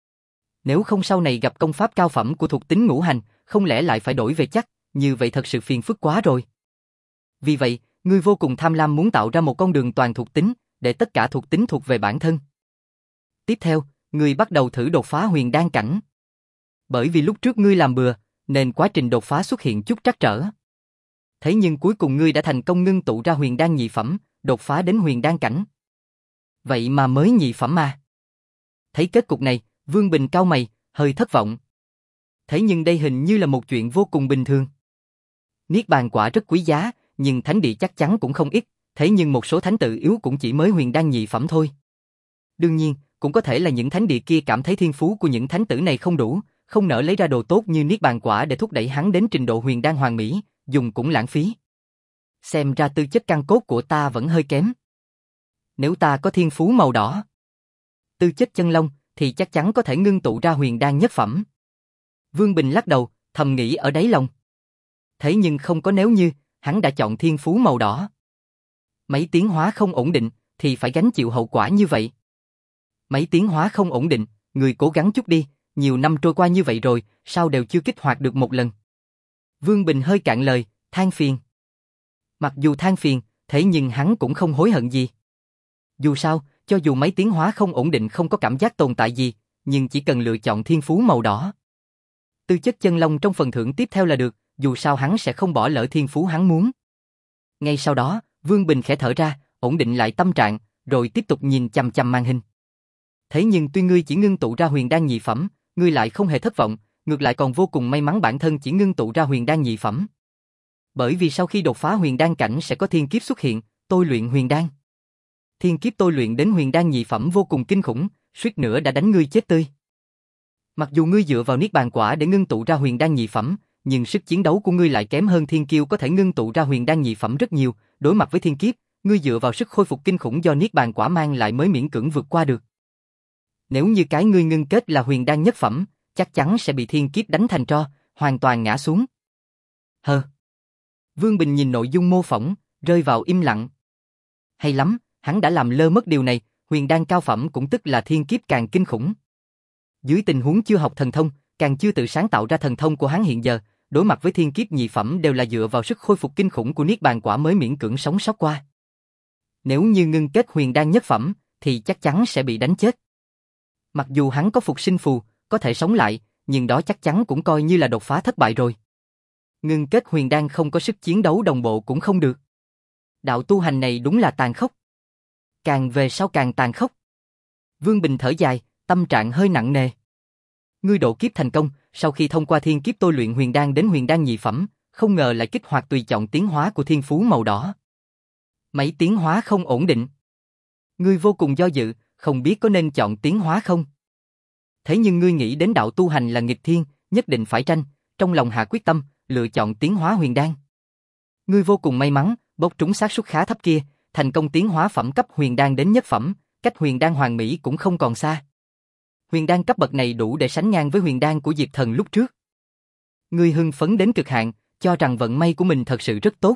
Nếu không sau này gặp công pháp cao phẩm của thuộc tính ngũ hành, không lẽ lại phải đổi về chắc, như vậy thật sự phiền phức quá rồi. Vì vậy, ngươi vô cùng tham lam muốn tạo ra một con đường toàn thuộc tính, để tất cả thuộc tính thuộc về bản thân. Tiếp theo, ngươi bắt đầu thử đột phá huyền đan cảnh. Bởi vì lúc trước ngươi làm bừa, nên quá trình đột phá xuất hiện chút trắc trở. Thế nhưng cuối cùng ngươi đã thành công ngưng tụ ra huyền đan nhị phẩm, đột phá đến huyền đan cảnh. Vậy mà mới nhị phẩm mà. Thấy kết cục này, Vương Bình cau mày, hơi thất vọng. Thế nhưng đây hình như là một chuyện vô cùng bình thường. Niết bàn quả rất quý giá, nhưng thánh địa chắc chắn cũng không ít, thế nhưng một số thánh tự yếu cũng chỉ mới huyền đan nhị phẩm thôi. Đương nhiên, cũng có thể là những thánh địa kia cảm thấy thiên phú của những thánh tử này không đủ, không nỡ lấy ra đồ tốt như niết bàn quả để thúc đẩy hắn đến trình độ huyền đan hoàn mỹ, dùng cũng lãng phí. Xem ra tư chất căn cốt của ta vẫn hơi kém. Nếu ta có thiên phú màu đỏ, tư chất chân long, thì chắc chắn có thể ngưng tụ ra huyền đan nhất phẩm. Vương Bình lắc đầu, thầm nghĩ ở đáy lòng. Thế nhưng không có nếu như, hắn đã chọn thiên phú màu đỏ. Mấy tiến hóa không ổn định, thì phải gánh chịu hậu quả như vậy. Mấy tiến hóa không ổn định, người cố gắng chút đi, nhiều năm trôi qua như vậy rồi, sao đều chưa kích hoạt được một lần. Vương Bình hơi cạn lời, than phiền. Mặc dù than phiền, thế nhưng hắn cũng không hối hận gì. Dù sao, cho dù mấy tiến hóa không ổn định không có cảm giác tồn tại gì, nhưng chỉ cần lựa chọn thiên phú màu đỏ. Tư chất chân long trong phần thưởng tiếp theo là được, dù sao hắn sẽ không bỏ lỡ thiên phú hắn muốn. Ngay sau đó, Vương Bình khẽ thở ra, ổn định lại tâm trạng, rồi tiếp tục nhìn chằm chằm màn hình. Thế nhưng tuy ngươi chỉ ngưng tụ ra huyền đan nhị phẩm, ngươi lại không hề thất vọng, ngược lại còn vô cùng may mắn bản thân chỉ ngưng tụ ra huyền đan nhị phẩm. Bởi vì sau khi đột phá huyền đan cảnh sẽ có thiên kiếp xuất hiện, tôi luyện huyền đan. Thiên kiếp tôi luyện đến huyền đan nhị phẩm vô cùng kinh khủng, suýt nữa đã đánh ngươi chết tươi. Mặc dù ngươi dựa vào niết bàn quả để ngưng tụ ra huyền đan nhị phẩm, nhưng sức chiến đấu của ngươi lại kém hơn thiên kiêu có thể ngưng tụ ra huyền đan nhị phẩm rất nhiều, đối mặt với thiên kiếp, ngươi dựa vào sức khôi phục kinh khủng do niết bàn quả mang lại mới miễn cưỡng vượt qua được. Nếu như cái ngươi ngưng kết là huyền đan nhất phẩm, chắc chắn sẽ bị thiên kiếp đánh thành tro, hoàn toàn ngã xuống. Hờ. Vương Bình nhìn nội dung mô phỏng, rơi vào im lặng. Hay lắm, hắn đã làm lơ mất điều này, huyền đan cao phẩm cũng tức là thiên kiếp càng kinh khủng. Dưới tình huống chưa học thần thông, càng chưa tự sáng tạo ra thần thông của hắn hiện giờ, đối mặt với thiên kiếp nhị phẩm đều là dựa vào sức khôi phục kinh khủng của niết bàn quả mới miễn cưỡng sống sót qua. Nếu như ngưng kết huyền đan nhất phẩm, thì chắc chắn sẽ bị đánh chết. Mặc dù hắn có phục sinh phù, có thể sống lại, nhưng đó chắc chắn cũng coi như là đột phá thất bại rồi. Ngưng kết huyền đan không có sức chiến đấu đồng bộ cũng không được. Đạo tu hành này đúng là tàn khốc. Càng về sau càng tàn khốc. Vương Bình thở dài, tâm trạng hơi nặng nề. Ngươi độ kiếp thành công, sau khi thông qua thiên kiếp tôi luyện huyền đan đến huyền đan nhị phẩm, không ngờ lại kích hoạt tùy chọn tiến hóa của thiên phú màu đỏ. Mấy tiến hóa không ổn định. Ngươi vô cùng do dự, không biết có nên chọn tiến hóa không? Thế nhưng ngươi nghĩ đến đạo tu hành là nghịch thiên, nhất định phải tranh, trong lòng hạ quyết tâm, lựa chọn tiến hóa huyền đan. Ngươi vô cùng may mắn, bốc trúng xác suất khá thấp kia, thành công tiến hóa phẩm cấp huyền đan đến nhất phẩm, cách huyền đan hoàn mỹ cũng không còn xa. Huyền đan cấp bậc này đủ để sánh ngang với huyền đan của Diệp Thần lúc trước. Ngươi hưng phấn đến cực hạn, cho rằng vận may của mình thật sự rất tốt.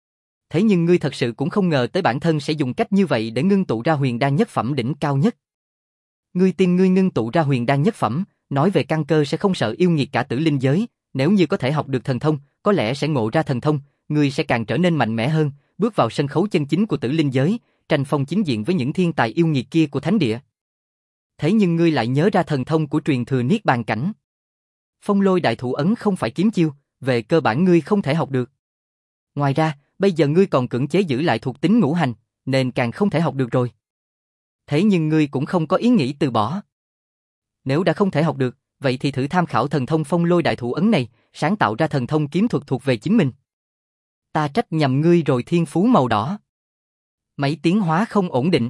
Thế nhưng ngươi thật sự cũng không ngờ tới bản thân sẽ dùng cách như vậy để ngưng tụ ra huyền đan nhất phẩm đỉnh cao nhất. Ngươi tin ngươi ngưng tụ ra huyền đan nhất phẩm, nói về căn cơ sẽ không sợ yêu nghiệt cả tử linh giới, nếu như có thể học được thần thông, có lẽ sẽ ngộ ra thần thông, ngươi sẽ càng trở nên mạnh mẽ hơn, bước vào sân khấu chân chính của tử linh giới, tranh phong chính diện với những thiên tài yêu nghiệt kia của thánh địa. Thế nhưng ngươi lại nhớ ra thần thông của truyền thừa niết bàn cảnh. Phong lôi đại thủ ấn không phải kiếm chiêu, về cơ bản ngươi không thể học được. Ngoài ra, bây giờ ngươi còn cưỡng chế giữ lại thuộc tính ngũ hành, nên càng không thể học được rồi. Thế nhưng ngươi cũng không có ý nghĩ từ bỏ. Nếu đã không thể học được, vậy thì thử tham khảo thần thông phong lôi đại thủ ấn này, sáng tạo ra thần thông kiếm thuật thuộc về chính mình. Ta trách nhầm ngươi rồi thiên phú màu đỏ. Mấy tiến hóa không ổn định.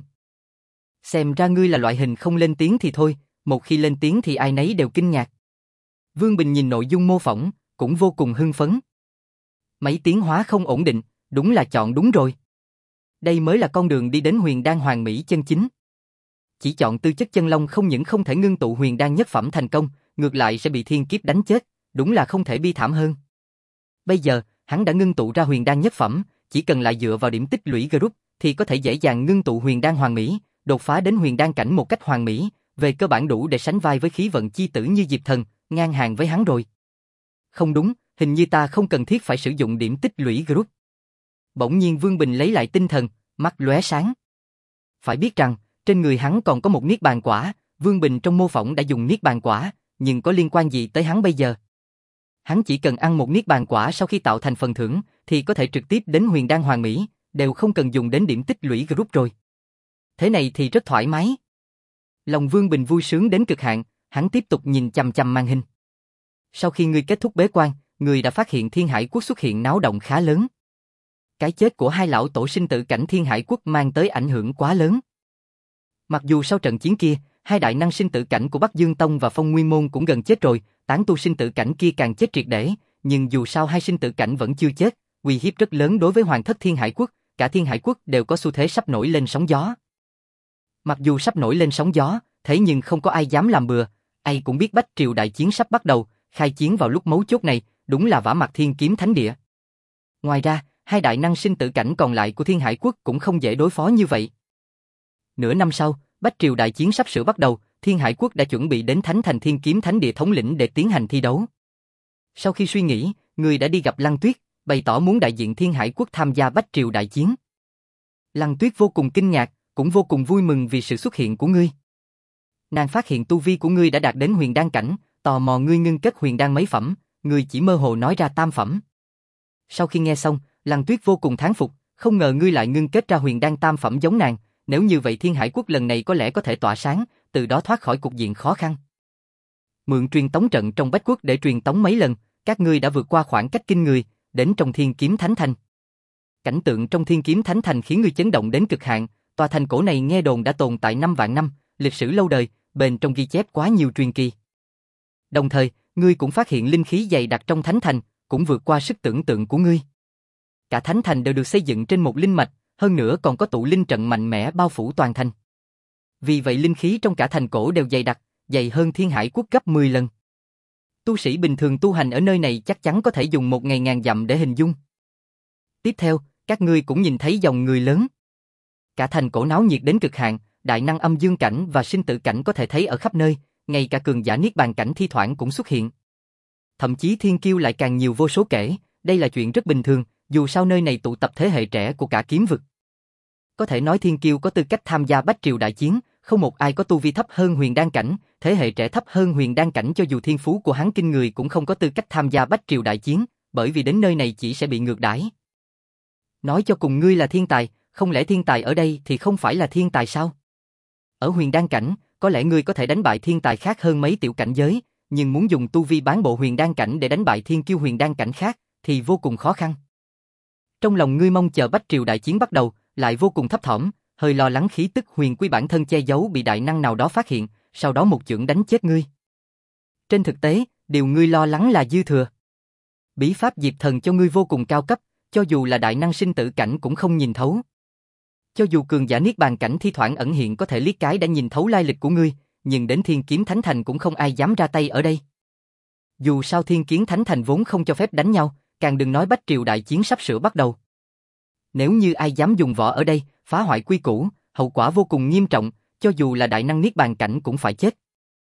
Xem ra ngươi là loại hình không lên tiếng thì thôi, một khi lên tiếng thì ai nấy đều kinh ngạc. Vương Bình nhìn nội dung mô phỏng, cũng vô cùng hưng phấn. Mấy tiến hóa không ổn định, đúng là chọn đúng rồi. Đây mới là con đường đi đến huyền đan hoàn mỹ chân chính. Chỉ chọn tư chất chân long không những không thể ngưng tụ huyền đan nhất phẩm thành công, ngược lại sẽ bị thiên kiếp đánh chết, đúng là không thể bi thảm hơn. Bây giờ, hắn đã ngưng tụ ra huyền đan nhất phẩm, chỉ cần lại dựa vào điểm tích lũy group thì có thể dễ dàng ngưng tụ huyền đan hoàn mỹ, đột phá đến huyền đan cảnh một cách hoàn mỹ, về cơ bản đủ để sánh vai với khí vận chi tử như Diệp Thần, ngang hàng với hắn rồi. Không đúng, hình như ta không cần thiết phải sử dụng điểm tích lũy group. Bỗng nhiên Vương Bình lấy lại tinh thần, mắt lóe sáng. Phải biết rằng, trên người hắn còn có một niết bàn quả, Vương Bình trong mô phỏng đã dùng niết bàn quả, nhưng có liên quan gì tới hắn bây giờ? Hắn chỉ cần ăn một niết bàn quả sau khi tạo thành phần thưởng, thì có thể trực tiếp đến huyền đan hoàn mỹ, đều không cần dùng đến điểm tích lũy group rồi. Thế này thì rất thoải mái. Lòng Vương Bình vui sướng đến cực hạn, hắn tiếp tục nhìn chằm chằm màn hình. Sau khi ngươi kết thúc bế quan, ngươi đã phát hiện Thiên Hải Quốc xuất hiện náo động khá lớn. Cái chết của hai lão tổ sinh tử cảnh Thiên Hải Quốc mang tới ảnh hưởng quá lớn. Mặc dù sau trận chiến kia, hai đại năng sinh tử cảnh của Bắc Dương Tông và Phong Nguyên Môn cũng gần chết rồi, tán tu sinh tử cảnh kia càng chết triệt để, nhưng dù sao hai sinh tử cảnh vẫn chưa chết, uy hiếp rất lớn đối với hoàng thất Thiên Hải Quốc, cả Thiên Hải Quốc đều có xu thế sắp nổi lên sóng gió. Mặc dù sắp nổi lên sóng gió, thế nhưng không có ai dám làm bừa, ai cũng biết Bách Triều đại chiến sắp bắt đầu, khai chiến vào lúc mấu chốt này, đúng là vả mặt Thiên Kiếm Thánh Địa. Ngoài ra, hai đại năng sinh tử cảnh còn lại của Thiên Hải Quốc cũng không dễ đối phó như vậy. Nửa năm sau, Bách Triều đại chiến sắp sửa bắt đầu, Thiên Hải Quốc đã chuẩn bị đến Thánh Thành Thiên Kiếm Thánh Địa thống lĩnh để tiến hành thi đấu. Sau khi suy nghĩ, người đã đi gặp Lăng Tuyết, bày tỏ muốn đại diện Thiên Hải Quốc tham gia Bách Triều đại chiến. Lăng Tuyết vô cùng kinh ngạc, cũng vô cùng vui mừng vì sự xuất hiện của ngươi. Nàng phát hiện tu vi của ngươi đã đạt đến huyền đan cảnh, tò mò ngươi ngưng kết huyền đan mấy phẩm, ngươi chỉ mơ hồ nói ra tam phẩm. Sau khi nghe xong, Lăng Tuyết vô cùng thán phục, không ngờ ngươi lại ngưng kết ra huyền đan tam phẩm giống nàng, nếu như vậy Thiên Hải Quốc lần này có lẽ có thể tỏa sáng, từ đó thoát khỏi cục diện khó khăn. Mượn truyền tống trận trong Bách Quốc để truyền tống mấy lần, các ngươi đã vượt qua khoảng cách kinh người, đến trong Thiên Kiếm Thánh Thành. Cảnh tượng trong Thiên Kiếm Thánh Thành khiến ngươi chấn động đến cực hạn, tòa thành cổ này nghe đồn đã tồn tại năm vạn năm, lịch sử lâu đời, bên trong ghi chép quá nhiều truyền kỳ. Đồng thời, ngươi cũng phát hiện linh khí dày đặc trong Thánh Thành, cũng vượt qua sức tưởng tượng của ngươi. Cả Thánh Thành đều được xây dựng trên một linh mạch, hơn nữa còn có tụ linh trận mạnh mẽ bao phủ toàn thành. Vì vậy linh khí trong cả thành cổ đều dày đặc, dày hơn Thiên Hải Quốc gấp mười lần. Tu sĩ bình thường tu hành ở nơi này chắc chắn có thể dùng một ngày ngàn dặm để hình dung. Tiếp theo, các ngươi cũng nhìn thấy dòng người lớn. Cả thành cổ náo nhiệt đến cực hạn, đại năng âm dương cảnh và sinh tử cảnh có thể thấy ở khắp nơi, ngay cả cường giả niết bàn cảnh thi thoảng cũng xuất hiện. Thậm chí thiên kiêu lại càng nhiều vô số kể, đây là chuyện rất bình thường, dù sao nơi này tụ tập thế hệ trẻ của cả kiếm vực. Có thể nói thiên kiêu có tư cách tham gia Bách Triều đại chiến, không một ai có tu vi thấp hơn huyền đan cảnh, thế hệ trẻ thấp hơn huyền đan cảnh cho dù thiên phú của hắn kinh người cũng không có tư cách tham gia Bách Triều đại chiến, bởi vì đến nơi này chỉ sẽ bị ngược đãi. Nói cho cùng ngươi là thiên tài, không lẽ thiên tài ở đây thì không phải là thiên tài sao? Ở huyền đan cảnh, có lẽ ngươi có thể đánh bại thiên tài khác hơn mấy tiểu cảnh giới, nhưng muốn dùng tu vi bán bộ huyền đan cảnh để đánh bại thiên kiêu huyền đan cảnh khác thì vô cùng khó khăn. Trong lòng ngươi mong chờ Bách Triều đại chiến bắt đầu, lại vô cùng thấp thỏm, hơi lo lắng khí tức huyền quy bản thân che giấu bị đại năng nào đó phát hiện, sau đó một chưởng đánh chết ngươi. Trên thực tế, điều ngươi lo lắng là dư thừa. Bí pháp Diệp Thần cho ngươi vô cùng cao cấp, cho dù là đại năng sinh tử cảnh cũng không nhìn thấu. Cho dù cường giả niết bàn cảnh thi thoảng ẩn hiện có thể liếc cái đã nhìn thấu lai lịch của ngươi, nhưng đến Thiên Kiếm Thánh Thành cũng không ai dám ra tay ở đây. Dù sao Thiên Kiếm Thánh Thành vốn không cho phép đánh nhau, càng đừng nói Bách Triều đại chiến sắp sửa bắt đầu. Nếu như ai dám dùng võ ở đây, phá hoại quy củ, hậu quả vô cùng nghiêm trọng, cho dù là đại năng niết bàn cảnh cũng phải chết.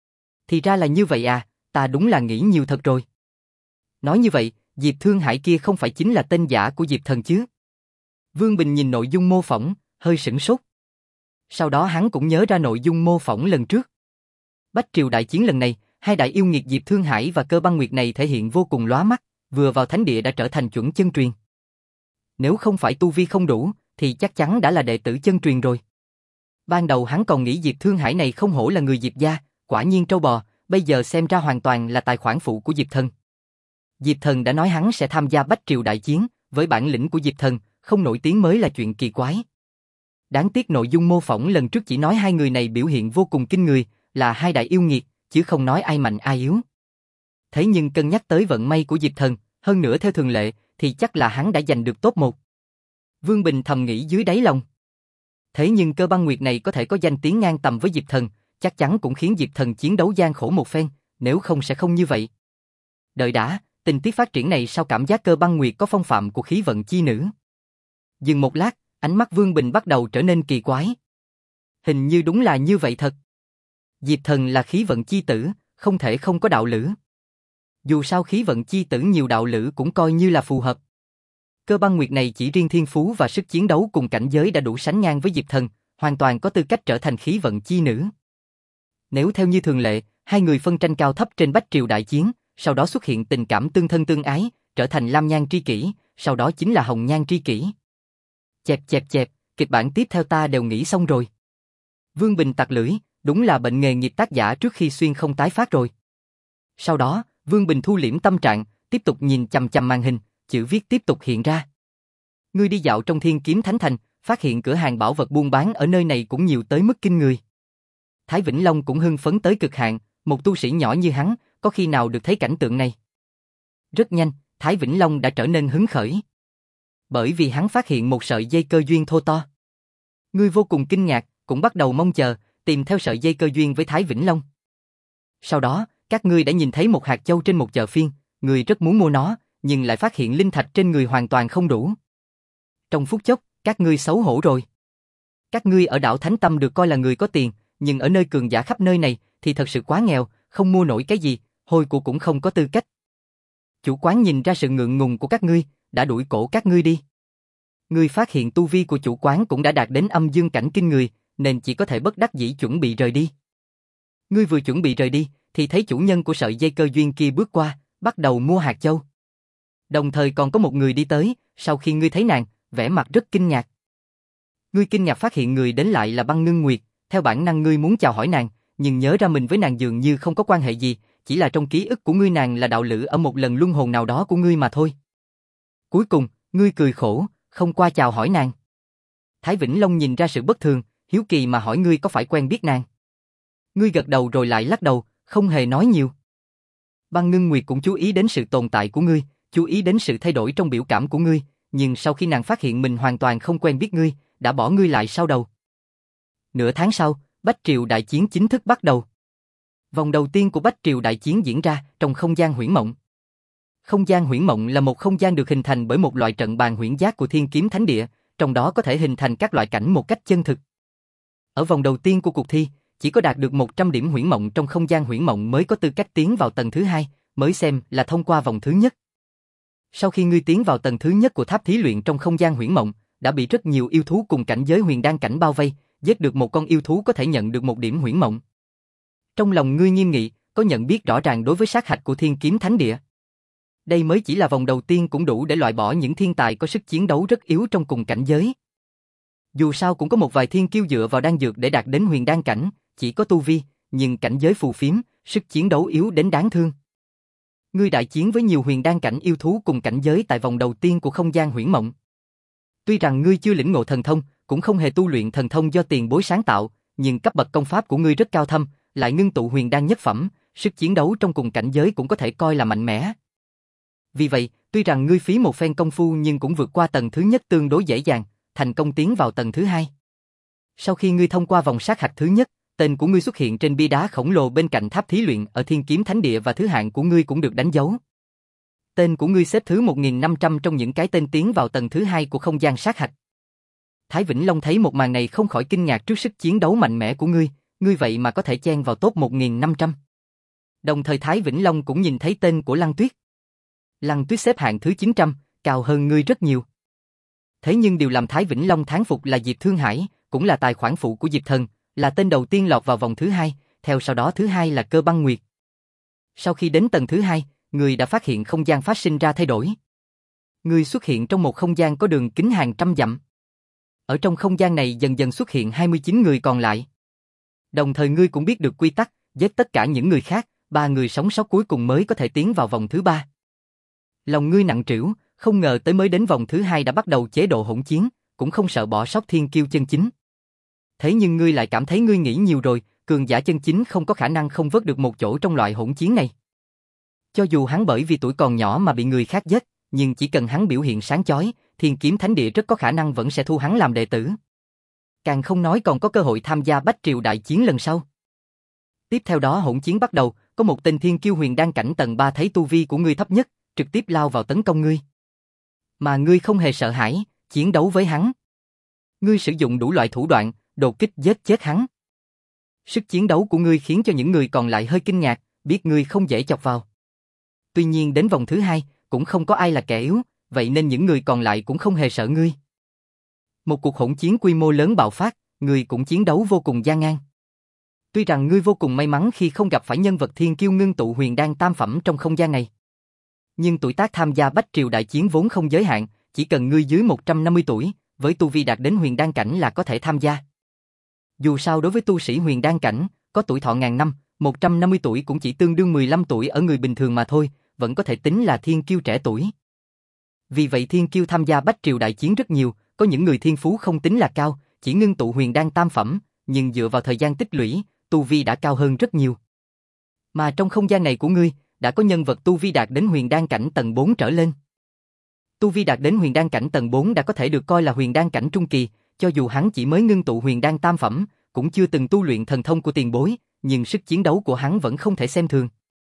Thì ra là như vậy à, ta đúng là nghĩ nhiều thật rồi. Nói như vậy, Diệp Thương Hải kia không phải chính là tên giả của Diệp Thần chứ? Vương Bình nhìn nội dung mô phỏng, hơi sửng sốt. Sau đó hắn cũng nhớ ra nội dung mô phỏng lần trước. Bách Triều đại chiến lần này, hai đại yêu nghiệt Diệp Thương Hải và Cơ Băng Nguyệt này thể hiện vô cùng lóa mắt, vừa vào thánh địa đã trở thành chuẩn chân truyền. Nếu không phải tu vi không đủ, thì chắc chắn đã là đệ tử chân truyền rồi. Ban đầu hắn còn nghĩ Diệp Thương Hải này không hổ là người Diệp gia, quả nhiên trâu bò, bây giờ xem ra hoàn toàn là tài khoản phụ của Diệp Thần. Diệp Thần đã nói hắn sẽ tham gia Bách Triều đại chiến, với bản lĩnh của Diệp Thần, không nổi tiếng mới là chuyện kỳ quái. Đáng tiếc nội dung mô phỏng lần trước chỉ nói hai người này biểu hiện vô cùng kinh người, là hai đại yêu nghiệt, chứ không nói ai mạnh ai yếu. Thế nhưng cân nhắc tới vận may của Diệp Thần, hơn nữa theo thường lệ, thì chắc là hắn đã giành được top một. Vương Bình thầm nghĩ dưới đáy lòng. Thế nhưng Cơ Băng Nguyệt này có thể có danh tiếng ngang tầm với Diệp Thần, chắc chắn cũng khiến Diệp Thần chiến đấu gian khổ một phen, nếu không sẽ không như vậy. Đợi đã, tình tiết phát triển này sao cảm giác Cơ Băng Nguyệt có phong phạm của khí vận chi nữ. Dừng một lát, ánh mắt Vương Bình bắt đầu trở nên kỳ quái. Hình như đúng là như vậy thật. Diệp Thần là khí vận chi tử, không thể không có đạo lữ. Dù sao khí vận chi tử nhiều đạo lữ cũng coi như là phù hợp. Cơ Băng Nguyệt này chỉ riêng thiên phú và sức chiến đấu cùng cảnh giới đã đủ sánh ngang với Diệp Thần, hoàn toàn có tư cách trở thành khí vận chi nữ. Nếu theo như thường lệ, hai người phân tranh cao thấp trên Bách Triều đại chiến, sau đó xuất hiện tình cảm tương thân tương ái, trở thành lam nhan tri kỷ, sau đó chính là hồng nhan tri kỷ. Chẹp chẹp chẹp, kịch bản tiếp theo ta đều nghĩ xong rồi. Vương Bình tặc lưỡi, đúng là bệnh nghề nghiệp tác giả trước khi xuyên không tái phát rồi. Sau đó, Vương Bình thu liễm tâm trạng, tiếp tục nhìn chằm chằm màn hình, chữ viết tiếp tục hiện ra. Ngươi đi dạo trong Thiên Kiếm Thánh Thành, phát hiện cửa hàng bảo vật buôn bán ở nơi này cũng nhiều tới mức kinh người. Thái Vĩnh Long cũng hưng phấn tới cực hạn, một tu sĩ nhỏ như hắn, có khi nào được thấy cảnh tượng này. Rất nhanh, Thái Vĩnh Long đã trở nên hứng khởi. Bởi vì hắn phát hiện một sợi dây cơ duyên thô to. Ngươi vô cùng kinh ngạc, cũng bắt đầu mong chờ, tìm theo sợi dây cơ duyên với Thái Vĩnh Long. Sau đó, Các ngươi đã nhìn thấy một hạt châu trên một chợ phiên, người rất muốn mua nó, nhưng lại phát hiện linh thạch trên người hoàn toàn không đủ. Trong phút chốc, các ngươi xấu hổ rồi. Các ngươi ở đảo Thánh Tâm được coi là người có tiền, nhưng ở nơi cường giả khắp nơi này thì thật sự quá nghèo, không mua nổi cái gì, hôi của cũng không có tư cách. Chủ quán nhìn ra sự ngượng ngùng của các ngươi, đã đuổi cổ các ngươi đi. Ngươi phát hiện tu vi của chủ quán cũng đã đạt đến âm dương cảnh kinh người, nên chỉ có thể bất đắc dĩ chuẩn bị rời đi. Ngươi vừa chuẩn bị rời đi, thì thấy chủ nhân của sợi dây cơ duyên kia bước qua, bắt đầu mua hạt châu. Đồng thời còn có một người đi tới, sau khi ngươi thấy nàng, vẻ mặt rất kinh ngạc. Ngươi kinh ngạc phát hiện người đến lại là Băng Ngưng Nguyệt, theo bản năng ngươi muốn chào hỏi nàng, nhưng nhớ ra mình với nàng dường như không có quan hệ gì, chỉ là trong ký ức của ngươi nàng là đạo lữ ở một lần luân hồn nào đó của ngươi mà thôi. Cuối cùng, ngươi cười khổ, không qua chào hỏi nàng. Thái Vĩnh Long nhìn ra sự bất thường, hiếu kỳ mà hỏi ngươi có phải quen biết nàng. Ngươi gật đầu rồi lại lắc đầu, không hề nói nhiều. Băng Ngưng Nguyệt cũng chú ý đến sự tồn tại của ngươi, chú ý đến sự thay đổi trong biểu cảm của ngươi, nhưng sau khi nàng phát hiện mình hoàn toàn không quen biết ngươi, đã bỏ ngươi lại sau đầu. Nửa tháng sau, Bách Triều Đại Chiến chính thức bắt đầu. Vòng đầu tiên của Bách Triều Đại Chiến diễn ra trong không gian huyễn mộng. Không gian huyễn mộng là một không gian được hình thành bởi một loại trận bàn huyễn giác của Thiên Kiếm Thánh Địa, trong đó có thể hình thành các loại cảnh một cách chân thực. Ở vòng đầu tiên của cuộc thi, chỉ có đạt được một trăm điểm huyễn mộng trong không gian huyễn mộng mới có tư cách tiến vào tầng thứ hai, mới xem là thông qua vòng thứ nhất. Sau khi ngươi tiến vào tầng thứ nhất của tháp thí luyện trong không gian huyễn mộng, đã bị rất nhiều yêu thú cùng cảnh giới huyền đan cảnh bao vây, giết được một con yêu thú có thể nhận được một điểm huyễn mộng. Trong lòng ngươi nghiêm nghị, có nhận biết rõ ràng đối với sát hạch của Thiên Kiếm Thánh Địa. Đây mới chỉ là vòng đầu tiên cũng đủ để loại bỏ những thiên tài có sức chiến đấu rất yếu trong cùng cảnh giới. Dù sao cũng có một vài thiên kiêu dựa vào đan dược để đạt đến huyền đan cảnh, chỉ có tu vi, nhưng cảnh giới phù phiếm, sức chiến đấu yếu đến đáng thương. Ngươi đại chiến với nhiều huyền đan cảnh yêu thú cùng cảnh giới tại vòng đầu tiên của không gian huyễn mộng. Tuy rằng ngươi chưa lĩnh ngộ thần thông, cũng không hề tu luyện thần thông do tiền bối sáng tạo, nhưng cấp bậc công pháp của ngươi rất cao thâm, lại ngưng tụ huyền đan nhất phẩm, sức chiến đấu trong cùng cảnh giới cũng có thể coi là mạnh mẽ. Vì vậy, tuy rằng ngươi phí một phen công phu nhưng cũng vượt qua tầng thứ nhất tương đối dễ dàng, thành công tiến vào tầng thứ hai. Sau khi ngươi thông qua vòng sát hạch thứ nhất, tên của ngươi xuất hiện trên bia đá khổng lồ bên cạnh tháp thí luyện ở Thiên Kiếm Thánh Địa và thứ hạng của ngươi cũng được đánh dấu. Tên của ngươi xếp thứ một nghìn năm trăm trong những cái tên tiến vào tầng thứ hai của không gian sát hạch. Thái Vĩnh Long thấy một màn này không khỏi kinh ngạc trước sức chiến đấu mạnh mẽ của ngươi, ngươi vậy mà có thể chen vào top một nghìn năm trăm. Đồng thời Thái Vĩnh Long cũng nhìn thấy tên của Lăng Tuyết. Lăng Tuyết xếp hạng thứ chín trăm, cao hơn ngươi rất nhiều. Thế nhưng điều làm Thái Vĩnh Long thán phục là Diệp Thương Hải, cũng là tài khoản phụ của Diệp Thần, là tên đầu tiên lọt vào vòng thứ hai, theo sau đó thứ hai là Cơ Băng Nguyệt. Sau khi đến tầng thứ hai, ngươi đã phát hiện không gian phát sinh ra thay đổi. Ngươi xuất hiện trong một không gian có đường kính hàng trăm dặm. Ở trong không gian này dần dần xuất hiện hai mươi chín người còn lại. Đồng thời ngươi cũng biết được quy tắc, giết tất cả những người khác, ba người sống sót cuối cùng mới có thể tiến vào vòng thứ ba. Lòng ngươi nặng trĩu, không ngờ tới mới đến vòng thứ hai đã bắt đầu chế độ hỗn chiến, cũng không sợ bỏ sót thiên kiêu chân chính. Thế nhưng ngươi lại cảm thấy ngươi nghĩ nhiều rồi, cường giả chân chính không có khả năng không vớt được một chỗ trong loại hỗn chiến này. Cho dù hắn bởi vì tuổi còn nhỏ mà bị người khác giết, nhưng chỉ cần hắn biểu hiện sáng chói, Thiên Kiếm Thánh Địa rất có khả năng vẫn sẽ thu hắn làm đệ tử. Càng không nói còn có cơ hội tham gia Bách Triều Đại Chiến lần sau. Tiếp theo đó hỗn chiến bắt đầu, có một tên thiên kiêu huyền đan cảnh tầng ba thấy tu vi của ngươi thấp nhất, trực tiếp lao vào tấn công ngươi. Mà ngươi không hề sợ hãi, chiến đấu với hắn. Ngươi sử dụng đủ loại thủ đoạn, đột kích giết chết hắn. Sức chiến đấu của ngươi khiến cho những người còn lại hơi kinh ngạc, biết ngươi không dễ chọc vào. Tuy nhiên đến vòng thứ hai, cũng không có ai là kẻ yếu, vậy nên những người còn lại cũng không hề sợ ngươi. Một cuộc hỗn chiến quy mô lớn bạo phát, ngươi cũng chiến đấu vô cùng gian nan. Tuy rằng ngươi vô cùng may mắn khi không gặp phải nhân vật thiên kiêu ngưng tụ huyền đan tam phẩm trong không gian này. Nhưng tuổi tác tham gia Bách Triều Đại Chiến vốn không giới hạn, chỉ cần ngươi dưới một trăm năm mươi tuổi, với tu vi đạt đến huyền đan cảnh là có thể tham gia. Dù sao đối với tu sĩ huyền đan cảnh, có tuổi thọ ngàn năm, một trăm năm mươi tuổi cũng chỉ tương đương mười lăm tuổi ở người bình thường mà thôi, vẫn có thể tính là thiên kiêu trẻ tuổi. Vì vậy thiên kiêu tham gia Bách Triều Đại Chiến rất nhiều, có những người thiên phú không tính là cao, chỉ ngưng tụ huyền đan tam phẩm, nhưng dựa vào thời gian tích lũy, tu vi đã cao hơn rất nhiều. Mà trong không gian này của ngươi, đã có nhân vật tu vi đạt đến huyền đan cảnh tầng bốn trở lên. Tu vi đạt đến huyền đan cảnh tầng bốn đã có thể được coi là huyền đan cảnh trung kỳ, cho dù hắn chỉ mới ngưng tụ huyền đan tam phẩm, cũng chưa từng tu luyện thần thông của tiền bối, nhưng sức chiến đấu của hắn vẫn không thể xem thường.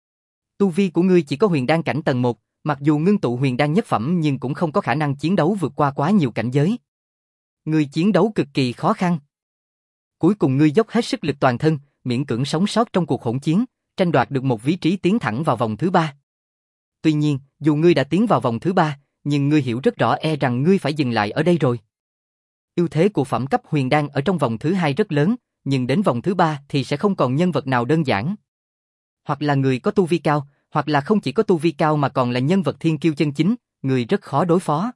Tu vi của ngươi chỉ có huyền đan cảnh tầng một, mặc dù ngưng tụ huyền đan nhất phẩm nhưng cũng không có khả năng chiến đấu vượt qua quá nhiều cảnh giới. Ngươi chiến đấu cực kỳ khó khăn. Cuối cùng ngươi dốc hết sức lực toàn thân, miễn cưỡng sống sót trong cuộc hỗn chiến, tranh đoạt được một vị trí tiến thẳng vào vòng thứ ba. Tuy nhiên, dù ngươi đã tiến vào vòng thứ ba, nhưng ngươi hiểu rất rõ e rằng ngươi phải dừng lại ở đây rồi. Ưu thế của phẩm cấp huyền đan ở trong vòng thứ hai rất lớn, nhưng đến vòng thứ ba thì sẽ không còn nhân vật nào đơn giản. Hoặc là người có tu vi cao, hoặc là không chỉ có tu vi cao mà còn là nhân vật thiên kiêu chân chính, người rất khó đối phó.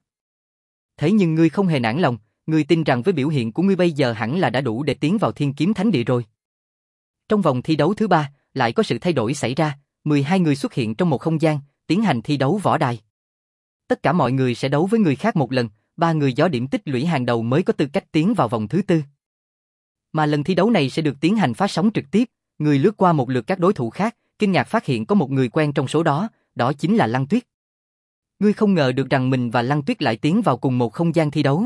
Thế nhưng ngươi không hề nản lòng, ngươi tin rằng với biểu hiện của ngươi bây giờ hẳn là đã đủ để tiến vào Thiên Kiếm Thánh Địa rồi. Trong vòng thi đấu thứ ba, lại có sự thay đổi xảy ra, mười hai người xuất hiện trong một không gian, tiến hành thi đấu võ đài. Tất cả mọi người sẽ đấu với người khác một lần, ba người gió điểm tích lũy hàng đầu mới có tư cách tiến vào vòng thứ tư. Mà lần thi đấu này sẽ được tiến hành phát sóng trực tiếp, người lướt qua một lượt các đối thủ khác, kinh ngạc phát hiện có một người quen trong số đó, đó chính là Lăng Tuyết. Ngươi không ngờ được rằng mình và Lăng Tuyết lại tiến vào cùng một không gian thi đấu.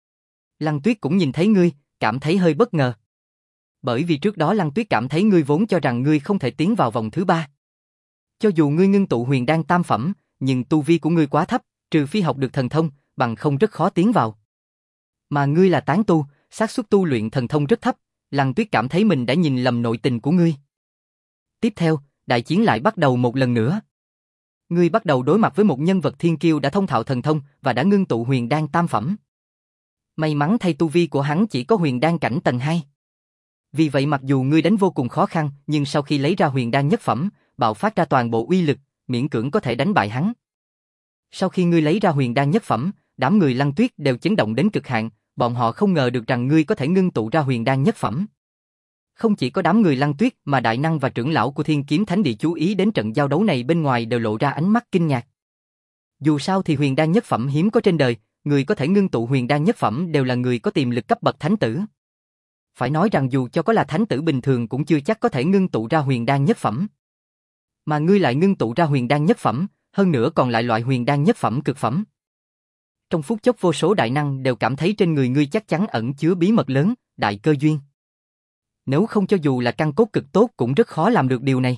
Lăng Tuyết cũng nhìn thấy ngươi, cảm thấy hơi bất ngờ. Bởi vì trước đó Lăng Tuyết cảm thấy ngươi vốn cho rằng ngươi không thể tiến vào vòng thứ ba. Cho dù ngươi ngưng tụ huyền đan tam phẩm, nhưng tu vi của ngươi quá thấp, trừ phi học được thần thông, bằng không rất khó tiến vào. Mà ngươi là tán tu, xác suất tu luyện thần thông rất thấp, Lăng Tuyết cảm thấy mình đã nhìn lầm nội tình của ngươi. Tiếp theo, đại chiến lại bắt đầu một lần nữa. Ngươi bắt đầu đối mặt với một nhân vật thiên kiêu đã thông thạo thần thông và đã ngưng tụ huyền đan tam phẩm. May mắn thay tu vi của hắn chỉ có huyền đan cảnh tầng hai. Vì vậy mặc dù ngươi đánh vô cùng khó khăn, nhưng sau khi lấy ra huyền đan nhất phẩm, bạo phát ra toàn bộ uy lực, miễn cưỡng có thể đánh bại hắn. Sau khi ngươi lấy ra huyền đan nhất phẩm, đám người Lăng Tuyết đều chấn động đến cực hạn, bọn họ không ngờ được rằng ngươi có thể ngưng tụ ra huyền đan nhất phẩm. Không chỉ có đám người Lăng Tuyết mà đại năng và trưởng lão của Thiên Kiếm Thánh Địa chú ý đến trận giao đấu này bên ngoài đều lộ ra ánh mắt kinh ngạc. Dù sao thì huyền đan nhất phẩm hiếm có trên đời, người có thể ngưng tụ huyền đan nhất phẩm đều là người có tiềm lực cấp bậc thánh tử. Phải nói rằng dù cho có là thánh tử bình thường cũng chưa chắc có thể ngưng tụ ra huyền đan nhất phẩm. Mà ngươi lại ngưng tụ ra huyền đan nhất phẩm, hơn nữa còn lại loại huyền đan nhất phẩm cực phẩm. Trong phút chốc vô số đại năng đều cảm thấy trên người ngươi chắc chắn ẩn chứa bí mật lớn, đại cơ duyên. Nếu không cho dù là căn cốt cực tốt cũng rất khó làm được điều này.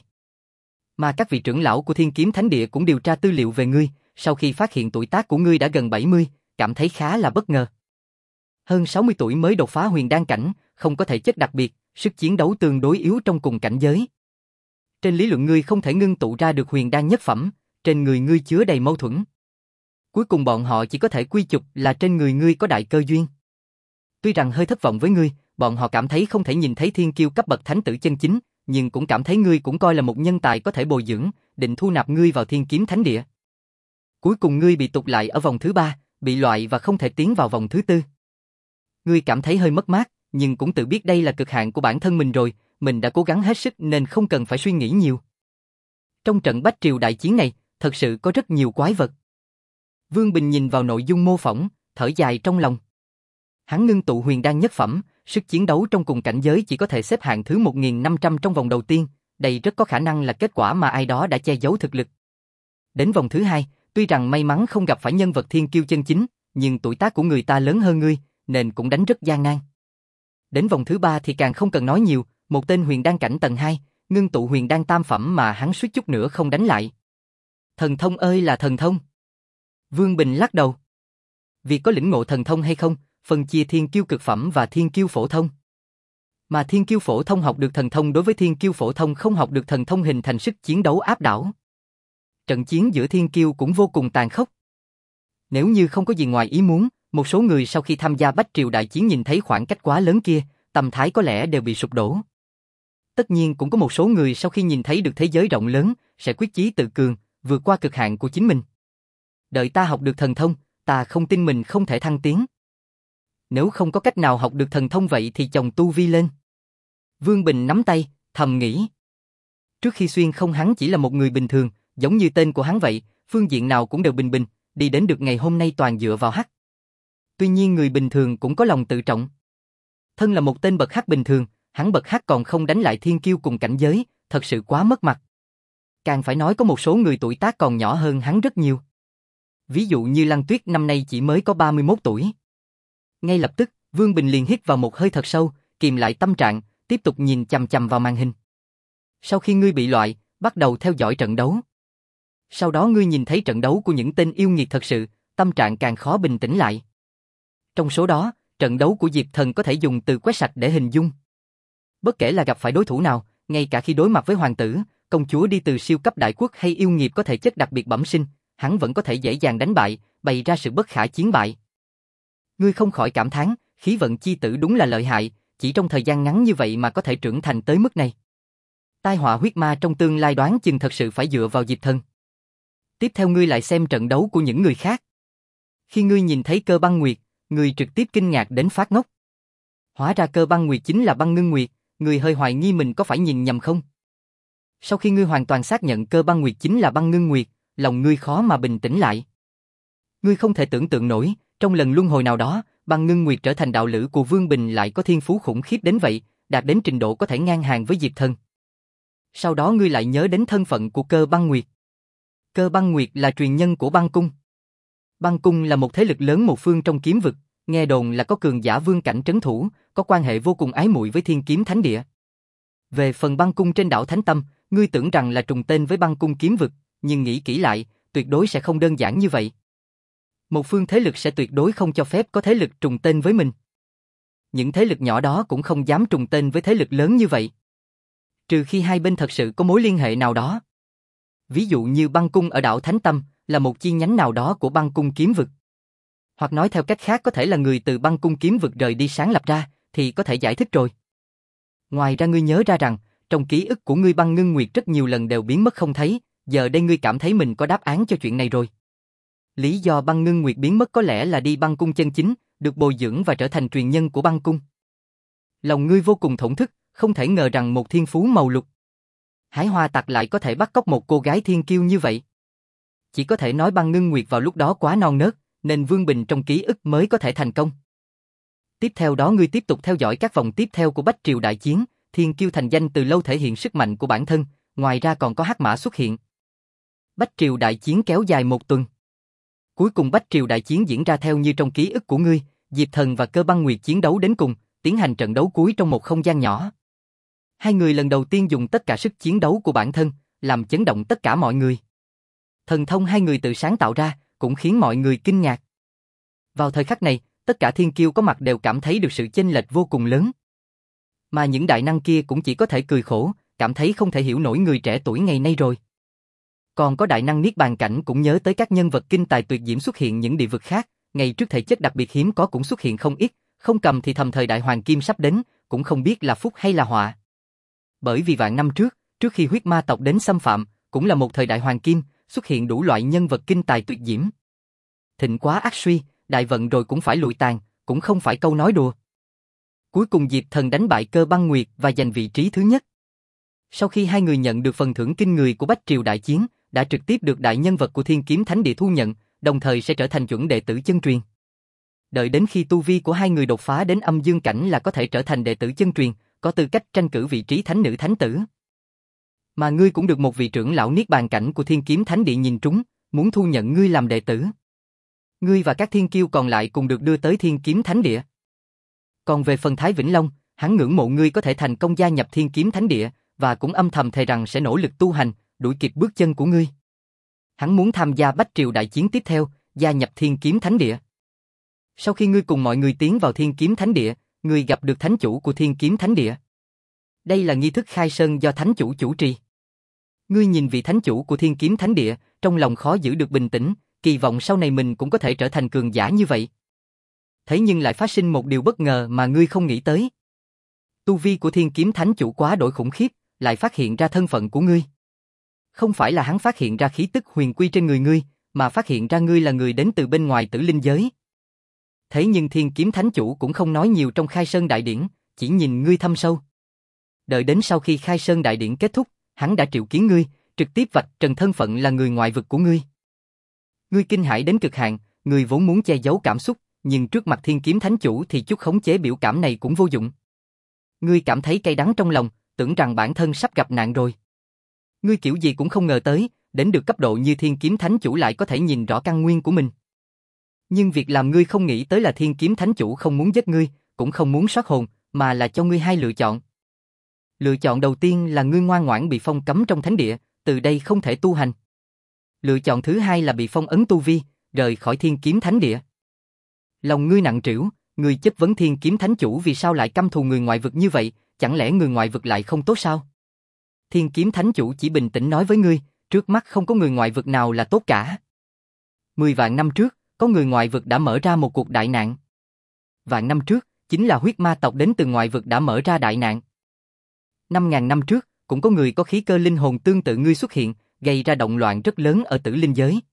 Mà các vị trưởng lão của Thiên Kiếm Thánh Địa cũng điều tra tư liệu về ngươi, sau khi phát hiện tuổi tác của ngươi đã gần bảy mươi, cảm thấy khá là bất ngờ. Hơn sáu mươi tuổi mới đột phá huyền đan cảnh, không có thể chất đặc biệt, sức chiến đấu tương đối yếu trong cùng cảnh giới. Trên lý luận ngươi không thể ngưng tụ ra được huyền đan nhất phẩm, trên người ngươi chứa đầy mâu thuẫn. Cuối cùng bọn họ chỉ có thể quy chụp là trên người ngươi có đại cơ duyên. Tuy rằng hơi thất vọng với ngươi, bọn họ cảm thấy không thể nhìn thấy thiên kiêu cấp bậc thánh tử chân chính, nhưng cũng cảm thấy ngươi cũng coi là một nhân tài có thể bồi dưỡng, định thu nạp ngươi vào Thiên Kiếm Thánh Địa. Cuối cùng ngươi bị tụt lại ở vòng thứ ba, bị loại và không thể tiến vào vòng thứ tư. Ngươi cảm thấy hơi mất mát, nhưng cũng tự biết đây là cực hạn của bản thân mình rồi, mình đã cố gắng hết sức nên không cần phải suy nghĩ nhiều. Trong trận Bách Triều đại chiến này, thật sự có rất nhiều quái vật. Vương Bình nhìn vào nội dung mô phỏng, thở dài trong lòng. Hắn ngưng tụ huyền đan nhất phẩm, sức chiến đấu trong cùng cảnh giới chỉ có thể xếp hạng thứ một nghìn năm trăm trong vòng đầu tiên, đây rất có khả năng là kết quả mà ai đó đã che giấu thực lực. Đến vòng thứ hai, tuy rằng may mắn không gặp phải nhân vật thiên kiêu chân chính, nhưng tuổi tác của người ta lớn hơn ngươi, nên cũng đánh rất gian nan. Đến vòng thứ ba thì càng không cần nói nhiều, một tên huyền đan cảnh tầng hai, ngưng tụ huyền đan tam phẩm mà hắn suýt chút nữa không đánh lại. Thần thông ơi là thần thông! Vương Bình lắc đầu. Vì có lĩnh ngộ thần thông hay không, phân chia thiên kiêu cực phẩm và thiên kiêu phổ thông. Mà thiên kiêu phổ thông học được thần thông đối với thiên kiêu phổ thông không học được thần thông hình thành sức chiến đấu áp đảo. Trận chiến giữa thiên kiêu cũng vô cùng tàn khốc. Nếu như không có gì ngoài ý muốn, một số người sau khi tham gia Bách Triều đại chiến nhìn thấy khoảng cách quá lớn kia, tâm thái có lẽ đều bị sụp đổ. Tất nhiên cũng có một số người sau khi nhìn thấy được thế giới rộng lớn, sẽ quyết chí tự cường, vượt qua cực hạn của chính mình. Đợi ta học được thần thông, ta không tin mình không thể thăng tiến. Nếu không có cách nào học được thần thông vậy thì chồng tu vi lên. Vương Bình nắm tay, thầm nghĩ. Trước khi xuyên không hắn chỉ là một người bình thường, giống như tên của hắn vậy, phương diện nào cũng đều bình bình, đi đến được ngày hôm nay toàn dựa vào hắc. Tuy nhiên người bình thường cũng có lòng tự trọng. Thân là một tên bậc hắc bình thường, hắn bậc hắc còn không đánh lại thiên kiêu cùng cảnh giới, thật sự quá mất mặt. Càng phải nói có một số người tuổi tác còn nhỏ hơn hắn rất nhiều. Ví dụ như Lăng Tuyết năm nay chỉ mới có ba mươi mốt tuổi. Ngay lập tức, Vương Bình liền hít vào một hơi thật sâu, kìm lại tâm trạng, tiếp tục nhìn chằm chằm vào màn hình. Sau khi ngươi bị loại, bắt đầu theo dõi trận đấu. Sau đó ngươi nhìn thấy trận đấu của những tên yêu nghiệt thật sự, tâm trạng càng khó bình tĩnh lại. Trong số đó, trận đấu của Diệp Thần có thể dùng từ quét sạch để hình dung. Bất kể là gặp phải đối thủ nào, ngay cả khi đối mặt với hoàng tử, công chúa đi từ siêu cấp đại quốc hay yêu nghiệt có thể chất đặc biệt bẩm sinh, hắn vẫn có thể dễ dàng đánh bại, bày ra sự bất khả chiến bại. Ngươi không khỏi cảm thán, khí vận chi tử đúng là lợi hại, chỉ trong thời gian ngắn như vậy mà có thể trưởng thành tới mức này. Tai họa huyết ma trong tương lai đoán chừng thật sự phải dựa vào Diệp Thần. Tiếp theo ngươi lại xem trận đấu của những người khác. Khi ngươi nhìn thấy Cơ Băng Nguyệt, ngươi trực tiếp kinh ngạc đến phát ngốc. Hóa ra Cơ Băng Nguyệt chính là Băng Ngưng Nguyệt, ngươi hơi hoài nghi mình có phải nhìn nhầm không? Sau khi ngươi hoàn toàn xác nhận Cơ Băng Nguyệt chính là Băng Ngưng Nguyệt, lòng ngươi khó mà bình tĩnh lại. Ngươi không thể tưởng tượng nổi, trong lần luân hồi nào đó, Băng Ngưng Nguyệt trở thành đạo lữ của Vương Bình lại có thiên phú khủng khiếp đến vậy, đạt đến trình độ có thể ngang hàng với Diệp Thần. Sau đó ngươi lại nhớ đến thân phận của Cơ Băng Nguyệt. Cơ Băng Nguyệt là truyền nhân của Băng Cung. Băng Cung là một thế lực lớn một phương trong kiếm vực, nghe đồn là có cường giả vương cảnh trấn thủ, có quan hệ vô cùng ái muội với Thiên Kiếm Thánh Địa. Về phần Băng Cung trên đảo Thánh Tâm, ngươi tưởng rằng là trùng tên với Băng Cung kiếm vực, nhưng nghĩ kỹ lại, tuyệt đối sẽ không đơn giản như vậy. Một phương thế lực sẽ tuyệt đối không cho phép có thế lực trùng tên với mình. Những thế lực nhỏ đó cũng không dám trùng tên với thế lực lớn như vậy. Trừ khi hai bên thật sự có mối liên hệ nào đó. Ví dụ như Băng Cung ở đảo Thánh Tâm là một chi nhánh nào đó của Băng Cung kiếm vực. Hoặc nói theo cách khác có thể là người từ Băng Cung kiếm vực rời đi sáng lập ra, thì có thể giải thích rồi. Ngoài ra ngươi nhớ ra rằng, trong ký ức của ngươi Băng Ngưng Nguyệt rất nhiều lần đều biến mất không thấy, giờ đây ngươi cảm thấy mình có đáp án cho chuyện này rồi. Lý do Băng Ngưng Nguyệt biến mất có lẽ là đi Băng Cung chân chính, được bồi dưỡng và trở thành truyền nhân của Băng Cung. Lòng ngươi vô cùng thổn thức, không thể ngờ rằng một thiên phú màu lục Hải Hoa Tặc lại có thể bắt cóc một cô gái thiên kiêu như vậy. Chỉ có thể nói Băng Ngưng Nguyệt vào lúc đó quá non nớt, nên Vương Bình trong ký ức mới có thể thành công. Tiếp theo đó ngươi tiếp tục theo dõi các vòng tiếp theo của Bách Triều Đại Chiến, thiên kiêu thành danh từ lâu thể hiện sức mạnh của bản thân, ngoài ra còn có hắc mã xuất hiện. Bách Triều Đại Chiến kéo dài một tuần. Cuối cùng Bách Triều Đại Chiến diễn ra theo như trong ký ức của ngươi, Diệp Thần và Cơ Băng Nguyệt chiến đấu đến cùng, tiến hành trận đấu cuối trong một không gian nhỏ. Hai người lần đầu tiên dùng tất cả sức chiến đấu của bản thân, làm chấn động tất cả mọi người. Thần thông hai người tự sáng tạo ra, cũng khiến mọi người kinh ngạc. Vào thời khắc này, tất cả thiên kiêu có mặt đều cảm thấy được sự chênh lệch vô cùng lớn. Mà những đại năng kia cũng chỉ có thể cười khổ, cảm thấy không thể hiểu nổi người trẻ tuổi ngày nay rồi. Còn có đại năng Niết Bàn Cảnh cũng nhớ tới các nhân vật kinh tài tuyệt diễm xuất hiện những địa vực khác, ngày trước thể chất đặc biệt hiếm có cũng xuất hiện không ít, không cầm thì thầm thời đại hoàng kim sắp đến, cũng không biết là phúc hay là họa. Bởi vì vạn năm trước, trước khi huyết ma tộc đến xâm phạm, cũng là một thời đại hoàng kim, xuất hiện đủ loại nhân vật kinh tài tuyệt diễm. Thịnh quá ác suy, đại vận rồi cũng phải lụi tàn, cũng không phải câu nói đùa. Cuối cùng Diệp Thần đánh bại Cơ Băng Nguyệt và giành vị trí thứ nhất. Sau khi hai người nhận được phần thưởng kinh người của Bách Triều Đại Chiến, đã trực tiếp được đại nhân vật của Thiên Kiếm Thánh Địa thu nhận, đồng thời sẽ trở thành chuẩn đệ tử chân truyền. Đợi đến khi tu vi của hai người đột phá đến âm dương cảnh là có thể trở thành đệ tử chân truyền, có tư cách tranh cử vị trí thánh nữ thánh tử. Mà ngươi cũng được một vị trưởng lão Niết Bàn Cảnh của Thiên Kiếm Thánh Địa nhìn trúng, muốn thu nhận ngươi làm đệ tử. Ngươi và các thiên kiêu còn lại cùng được đưa tới Thiên Kiếm Thánh Địa. Còn về phần Thái Vĩnh Long, hắn ngưỡng mộ ngươi có thể thành công gia nhập Thiên Kiếm Thánh Địa, và cũng âm thầm thề rằng sẽ nỗ lực tu hành, đuổi kịp bước chân của ngươi. Hắn muốn tham gia Bách Triều Đại Chiến tiếp theo, gia nhập Thiên Kiếm Thánh Địa. Sau khi ngươi cùng mọi người tiến vào Thiên Kiếm Thánh Địa, ngươi gặp được Thánh Chủ của Thiên Kiếm Thánh Địa. Đây là nghi thức khai sơn do Thánh Chủ chủ trì. Ngươi nhìn vị Thánh Chủ của Thiên Kiếm Thánh Địa, trong lòng khó giữ được bình tĩnh, kỳ vọng sau này mình cũng có thể trở thành cường giả như vậy. Thế nhưng lại phát sinh một điều bất ngờ mà ngươi không nghĩ tới. Tu vi của Thiên Kiếm Thánh Chủ quá đổi khủng khiếp, lại phát hiện ra thân phận của ngươi. Không phải là hắn phát hiện ra khí tức huyền quy trên người ngươi, mà phát hiện ra ngươi là người đến từ bên ngoài tử linh giới. Thế nhưng Thiên Kiếm Thánh Chủ cũng không nói nhiều trong khai sơn đại điển, chỉ nhìn ngươi thâm sâu. Đợi đến sau khi khai sơn đại điển kết thúc, hắn đã triệu kiến ngươi, trực tiếp vạch trần thân phận là người ngoại vực của ngươi. Ngươi kinh hãi đến cực hạn, ngươi vốn muốn che giấu cảm xúc, nhưng trước mặt Thiên Kiếm Thánh Chủ thì chút khống chế biểu cảm này cũng vô dụng. Ngươi cảm thấy cay đắng trong lòng, tưởng rằng bản thân sắp gặp nạn rồi. Ngươi kiểu gì cũng không ngờ tới, đến được cấp độ như Thiên Kiếm Thánh Chủ lại có thể nhìn rõ căn nguyên của mình. Nhưng việc làm ngươi không nghĩ tới là Thiên Kiếm Thánh Chủ không muốn giết ngươi, cũng không muốn soát hồn, mà là cho ngươi hai lựa chọn. Lựa chọn đầu tiên là ngươi ngoan ngoãn bị phong cấm trong thánh địa, từ đây không thể tu hành. Lựa chọn thứ hai là bị phong ấn tu vi, rời khỏi Thiên Kiếm Thánh Địa. Lòng ngươi nặng trĩu, ngươi chất vấn Thiên Kiếm Thánh Chủ vì sao lại căm thù người ngoại vực như vậy, chẳng lẽ người ngoại vực lại không tốt sao? Thiên Kiếm Thánh Chủ chỉ bình tĩnh nói với ngươi, trước mắt không có người ngoại vực nào là tốt cả. Mười vạn năm trước, có người ngoại vực đã mở ra một cuộc đại nạn. Vạn năm trước, chính là huyết ma tộc đến từ ngoại vực đã mở ra đại nạn. Năm ngàn năm trước, cũng có người có khí cơ linh hồn tương tự ngươi xuất hiện, gây ra động loạn rất lớn ở tử linh giới.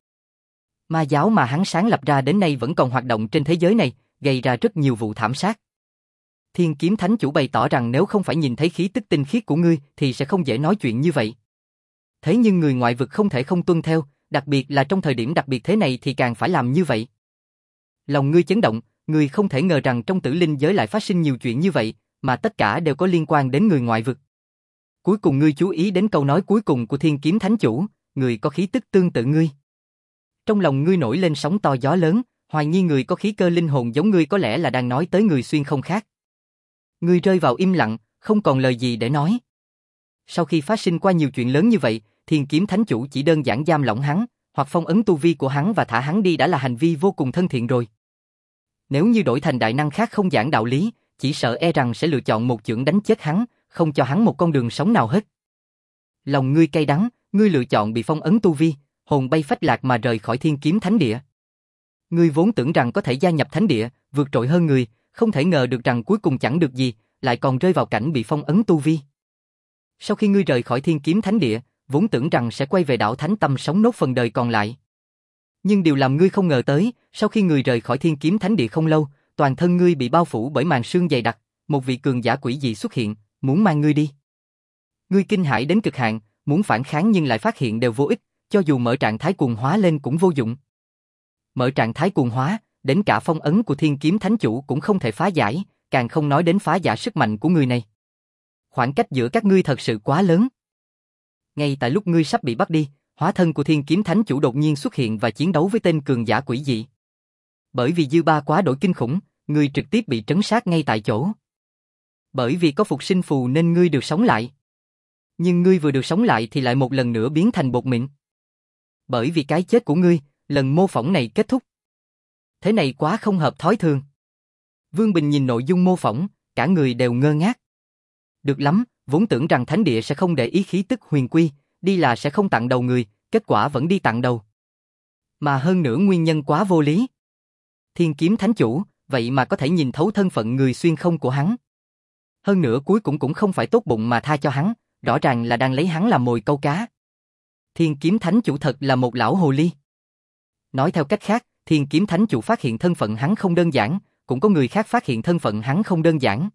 Ma giáo mà hắn sáng lập ra đến nay vẫn còn hoạt động trên thế giới này, gây ra rất nhiều vụ thảm sát. Thiên Kiếm Thánh Chủ bày tỏ rằng nếu không phải nhìn thấy khí tức tinh khiết của ngươi thì sẽ không dễ nói chuyện như vậy. Thế nhưng người ngoại vực không thể không tuân theo, đặc biệt là trong thời điểm đặc biệt thế này thì càng phải làm như vậy. Lòng ngươi chấn động, ngươi không thể ngờ rằng trong tử linh giới lại phát sinh nhiều chuyện như vậy, mà tất cả đều có liên quan đến người ngoại vực. Cuối cùng ngươi chú ý đến câu nói cuối cùng của Thiên Kiếm Thánh Chủ, người có khí tức tương tự ngươi. Trong lòng ngươi nổi lên sóng to gió lớn, hoài nghi người có khí cơ linh hồn giống ngươi có lẽ là đang nói tới người xuyên không khác. Ngươi rơi vào im lặng, không còn lời gì để nói. Sau khi phát sinh qua nhiều chuyện lớn như vậy, Thiên Kiếm Thánh Chủ chỉ đơn giản giam lỏng hắn, hoặc phong ấn tu vi của hắn và thả hắn đi đã là hành vi vô cùng thân thiện rồi. Nếu như đổi thành đại năng khác không giảng đạo lý, chỉ sợ e rằng sẽ lựa chọn một chưởng đánh chết hắn, không cho hắn một con đường sống nào hết. Lòng ngươi cay đắng, ngươi lựa chọn bị phong ấn tu vi, hồn bay phách lạc mà rời khỏi Thiên Kiếm Thánh Địa. Ngươi vốn tưởng rằng có thể gia nhập Thánh Địa, vượt trội hơn người, không thể ngờ được rằng cuối cùng chẳng được gì, lại còn rơi vào cảnh bị phong ấn tu vi. Sau khi ngươi rời khỏi Thiên Kiếm Thánh Địa, vốn tưởng rằng sẽ quay về đảo Thánh Tâm sống nốt phần đời còn lại. Nhưng điều làm ngươi không ngờ tới, sau khi ngươi rời khỏi Thiên Kiếm Thánh Địa không lâu, toàn thân ngươi bị bao phủ bởi màn sương dày đặc, một vị cường giả quỷ dị xuất hiện, muốn mang ngươi đi. Ngươi kinh hãi đến cực hạn, muốn phản kháng nhưng lại phát hiện đều vô ích, cho dù mở trạng thái cuồng hóa lên cũng vô dụng. Mở trạng thái cuồng hóa, đến cả phong ấn của Thiên Kiếm Thánh Chủ cũng không thể phá giải, càng không nói đến phá giải sức mạnh của người này. Khoảng cách giữa các ngươi thật sự quá lớn. Ngay tại lúc ngươi sắp bị bắt đi, hóa thân của Thiên Kiếm Thánh Chủ đột nhiên xuất hiện và chiến đấu với tên cường giả quỷ dị. Bởi vì dư ba quá đổi kinh khủng, ngươi trực tiếp bị trấn sát ngay tại chỗ. Bởi vì có phục sinh phù nên ngươi được sống lại. Nhưng ngươi vừa được sống lại thì lại một lần nữa biến thành bột mịn. Bởi vì cái chết của ngươi, lần mô phỏng này kết thúc. Thế này quá không hợp thói thường. Vương Bình nhìn nội dung mô phỏng, cả người đều ngơ ngác. Được lắm, vốn tưởng rằng Thánh Địa sẽ không để ý khí tức huyền quy, đi là sẽ không tặng đầu người, kết quả vẫn đi tặng đầu. Mà hơn nữa nguyên nhân quá vô lý. Thiên Kiếm Thánh Chủ, vậy mà có thể nhìn thấu thân phận người xuyên không của hắn. Hơn nữa cuối cùng cũng không phải tốt bụng mà tha cho hắn, rõ ràng là đang lấy hắn làm mồi câu cá. Thiên Kiếm Thánh Chủ thật là một lão hồ ly. Nói theo cách khác, Thiên Kiếm Thánh Chủ phát hiện thân phận hắn không đơn giản, cũng có người khác phát hiện thân phận hắn không đơn giản.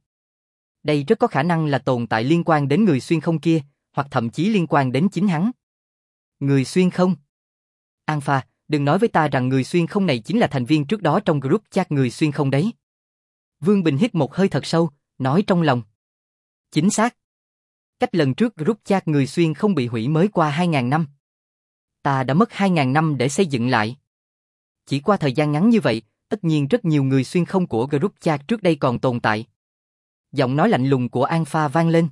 Đây rất có khả năng là tồn tại liên quan đến người xuyên không kia, hoặc thậm chí liên quan đến chính hắn. Người xuyên không? Alpha, đừng nói với ta rằng người xuyên không này chính là thành viên trước đó trong group chat người xuyên không đấy. Vương Bình hít một hơi thật sâu, nói trong lòng. Chính xác. Cách lần trước group chat người xuyên không bị hủy mới qua hai ngàn năm. Ta đã mất hai ngàn năm để xây dựng lại. Chỉ qua thời gian ngắn như vậy, tất nhiên rất nhiều người xuyên không của group chat trước đây còn tồn tại. Giọng nói lạnh lùng của Alpha vang lên.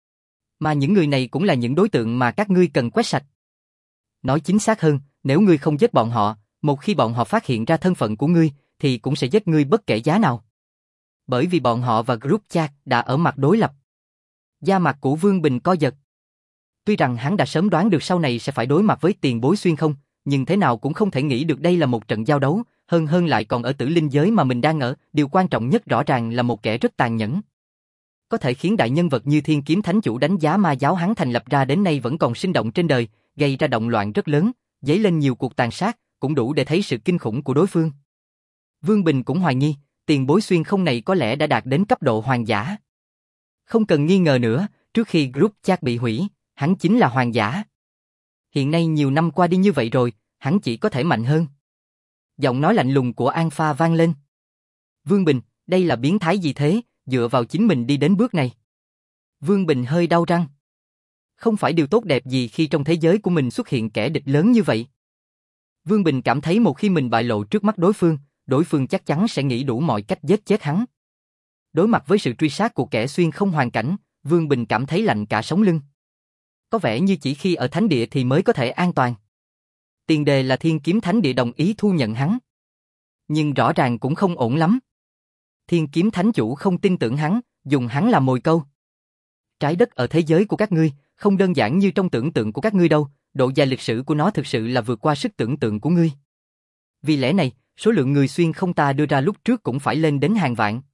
Mà những người này cũng là những đối tượng mà các ngươi cần quét sạch. Nói chính xác hơn, nếu ngươi không giết bọn họ, một khi bọn họ phát hiện ra thân phận của ngươi, thì cũng sẽ giết ngươi bất kể giá nào. Bởi vì bọn họ và group chat đã ở mặt đối lập. Da mặt của Vương Bình co giật. Tuy rằng hắn đã sớm đoán được sau này sẽ phải đối mặt với tiền bối xuyên không, nhưng thế nào cũng không thể nghĩ được đây là một trận giao đấu, hơn hơn lại còn ở tử linh giới mà mình đang ở, điều quan trọng nhất rõ ràng là một kẻ rất tàn nhẫn. Có thể khiến đại nhân vật như Thiên Kiếm Thánh Chủ đánh giá ma giáo hắn thành lập ra đến nay vẫn còn sinh động trên đời, gây ra động loạn rất lớn, dấy lên nhiều cuộc tàn sát, cũng đủ để thấy sự kinh khủng của đối phương. Vương Bình cũng hoài nghi, tiền bối xuyên không này có lẽ đã đạt đến cấp độ hoàng giả. Không cần nghi ngờ nữa, trước khi group chat bị hủy, hắn chính là hoàng giả. Hiện nay nhiều năm qua đi như vậy rồi, hắn chỉ có thể mạnh hơn. Giọng nói lạnh lùng của Alpha vang lên. Vương Bình, đây là biến thái gì thế, dựa vào chính mình đi đến bước này. Vương Bình hơi đau răng. Không phải điều tốt đẹp gì khi trong thế giới của mình xuất hiện kẻ địch lớn như vậy. Vương Bình cảm thấy một khi mình bại lộ trước mắt đối phương, đối phương chắc chắn sẽ nghĩ đủ mọi cách giết chết hắn. Đối mặt với sự truy sát của kẻ xuyên không hoàn cảnh, Vương Bình cảm thấy lạnh cả sống lưng. Có vẻ như chỉ khi ở Thánh Địa thì mới có thể an toàn. Tiền đề là Thiên Kiếm Thánh Địa đồng ý thu nhận hắn. Nhưng rõ ràng cũng không ổn lắm. Thiên Kiếm Thánh Chủ không tin tưởng hắn, dùng hắn làm mồi câu. Trái đất ở thế giới của các ngươi, không đơn giản như trong tưởng tượng của các ngươi đâu, độ dài lịch sử của nó thực sự là vượt qua sức tưởng tượng của ngươi. Vì lẽ này, số lượng người xuyên không ta đưa ra lúc trước cũng phải lên đến hàng vạn.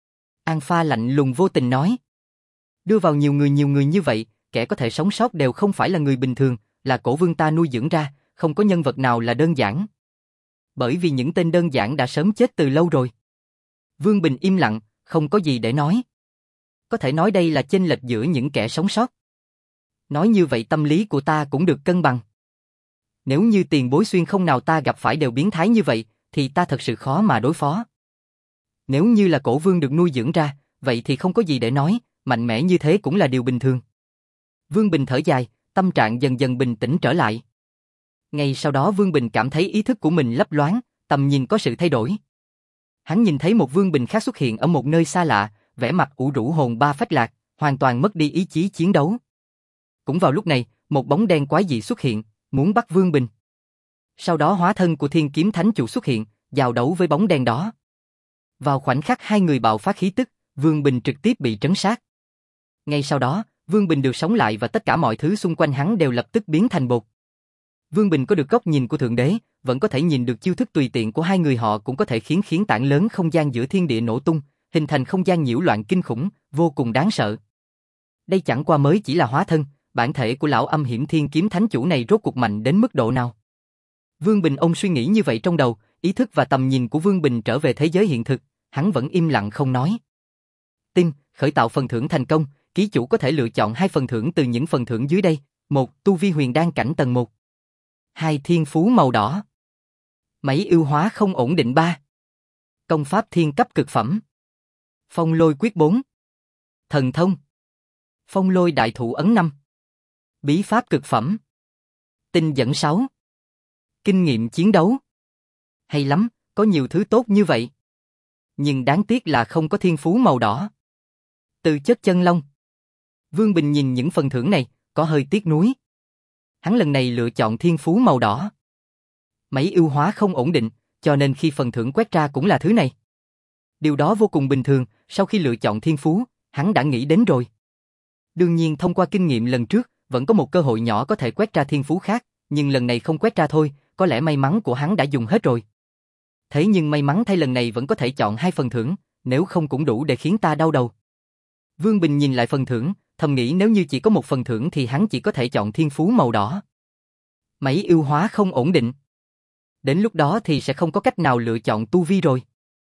An Pha lạnh lùng vô tình nói. Đưa vào nhiều người nhiều người như vậy, kẻ có thể sống sót đều không phải là người bình thường, là cổ vương ta nuôi dưỡng ra, không có nhân vật nào là đơn giản. Bởi vì những tên đơn giản đã sớm chết từ lâu rồi. Vương Bình im lặng, không có gì để nói. Có thể nói đây là chênh lệch giữa những kẻ sống sót. Nói như vậy tâm lý của ta cũng được cân bằng. Nếu như tiền bối xuyên không nào ta gặp phải đều biến thái như vậy, thì ta thật sự khó mà đối phó. Nếu như là cổ vương được nuôi dưỡng ra, vậy thì không có gì để nói, mạnh mẽ như thế cũng là điều bình thường. Vương Bình thở dài, tâm trạng dần dần bình tĩnh trở lại. Ngay sau đó Vương Bình cảm thấy ý thức của mình lấp loáng, tầm nhìn có sự thay đổi. Hắn nhìn thấy một Vương Bình khác xuất hiện ở một nơi xa lạ, vẻ mặt ủ rũ hồn ba phách lạc, hoàn toàn mất đi ý chí chiến đấu. Cũng vào lúc này, một bóng đen quái dị xuất hiện, muốn bắt Vương Bình. Sau đó hóa thân của Thiên Kiếm Thánh Chủ xuất hiện, giao đấu với bóng đen đó. Vào khoảnh khắc hai người bạo phát khí tức, Vương Bình trực tiếp bị trấn sát. Ngay sau đó, Vương Bình được sống lại và tất cả mọi thứ xung quanh hắn đều lập tức biến thành bột. Vương Bình có được góc nhìn của Thượng Đế, vẫn có thể nhìn được chiêu thức tùy tiện của hai người họ cũng có thể khiến khiến tảng lớn không gian giữa thiên địa nổ tung, hình thành không gian nhiễu loạn kinh khủng, vô cùng đáng sợ. Đây chẳng qua mới chỉ là hóa thân, bản thể của lão âm hiểm Thiên Kiếm Thánh Chủ này rốt cuộc mạnh đến mức độ nào? Vương Bình ông suy nghĩ như vậy trong đầu, ý thức và tầm nhìn của Vương Bình trở về thế giới hiện thực, hắn vẫn im lặng không nói. Tin, khởi tạo phần thưởng thành công, ký chủ có thể lựa chọn hai phần thưởng từ những phần thưởng dưới đây. Một, tu vi huyền đan cảnh tầng một. Hai, thiên phú màu đỏ. Máy ưu hóa không ổn định ba. Công pháp thiên cấp cực phẩm. Phong lôi quyết bốn. Thần thông. Phong lôi đại thụ ấn năm. Bí pháp cực phẩm. Tinh dẫn sáu. Kinh nghiệm chiến đấu. Hay lắm, có nhiều thứ tốt như vậy. Nhưng đáng tiếc là không có thiên phú màu đỏ. Từ chất chân long. Vương Bình nhìn những phần thưởng này, có hơi tiếc nuối. Hắn lần này lựa chọn thiên phú màu đỏ. Máy ưu hóa không ổn định, cho nên khi phần thưởng quét ra cũng là thứ này. Điều đó vô cùng bình thường, sau khi lựa chọn thiên phú, hắn đã nghĩ đến rồi. Đương nhiên thông qua kinh nghiệm lần trước, vẫn có một cơ hội nhỏ có thể quét ra thiên phú khác, nhưng lần này không quét ra thôi, có lẽ may mắn của hắn đã dùng hết rồi. Thế nhưng may mắn thay lần này vẫn có thể chọn hai phần thưởng, nếu không cũng đủ để khiến ta đau đầu. Vương Bình nhìn lại phần thưởng, thầm nghĩ nếu như chỉ có một phần thưởng thì hắn chỉ có thể chọn thiên phú màu đỏ. Máy ưu hóa không ổn định. Đến lúc đó thì sẽ không có cách nào lựa chọn tu vi rồi.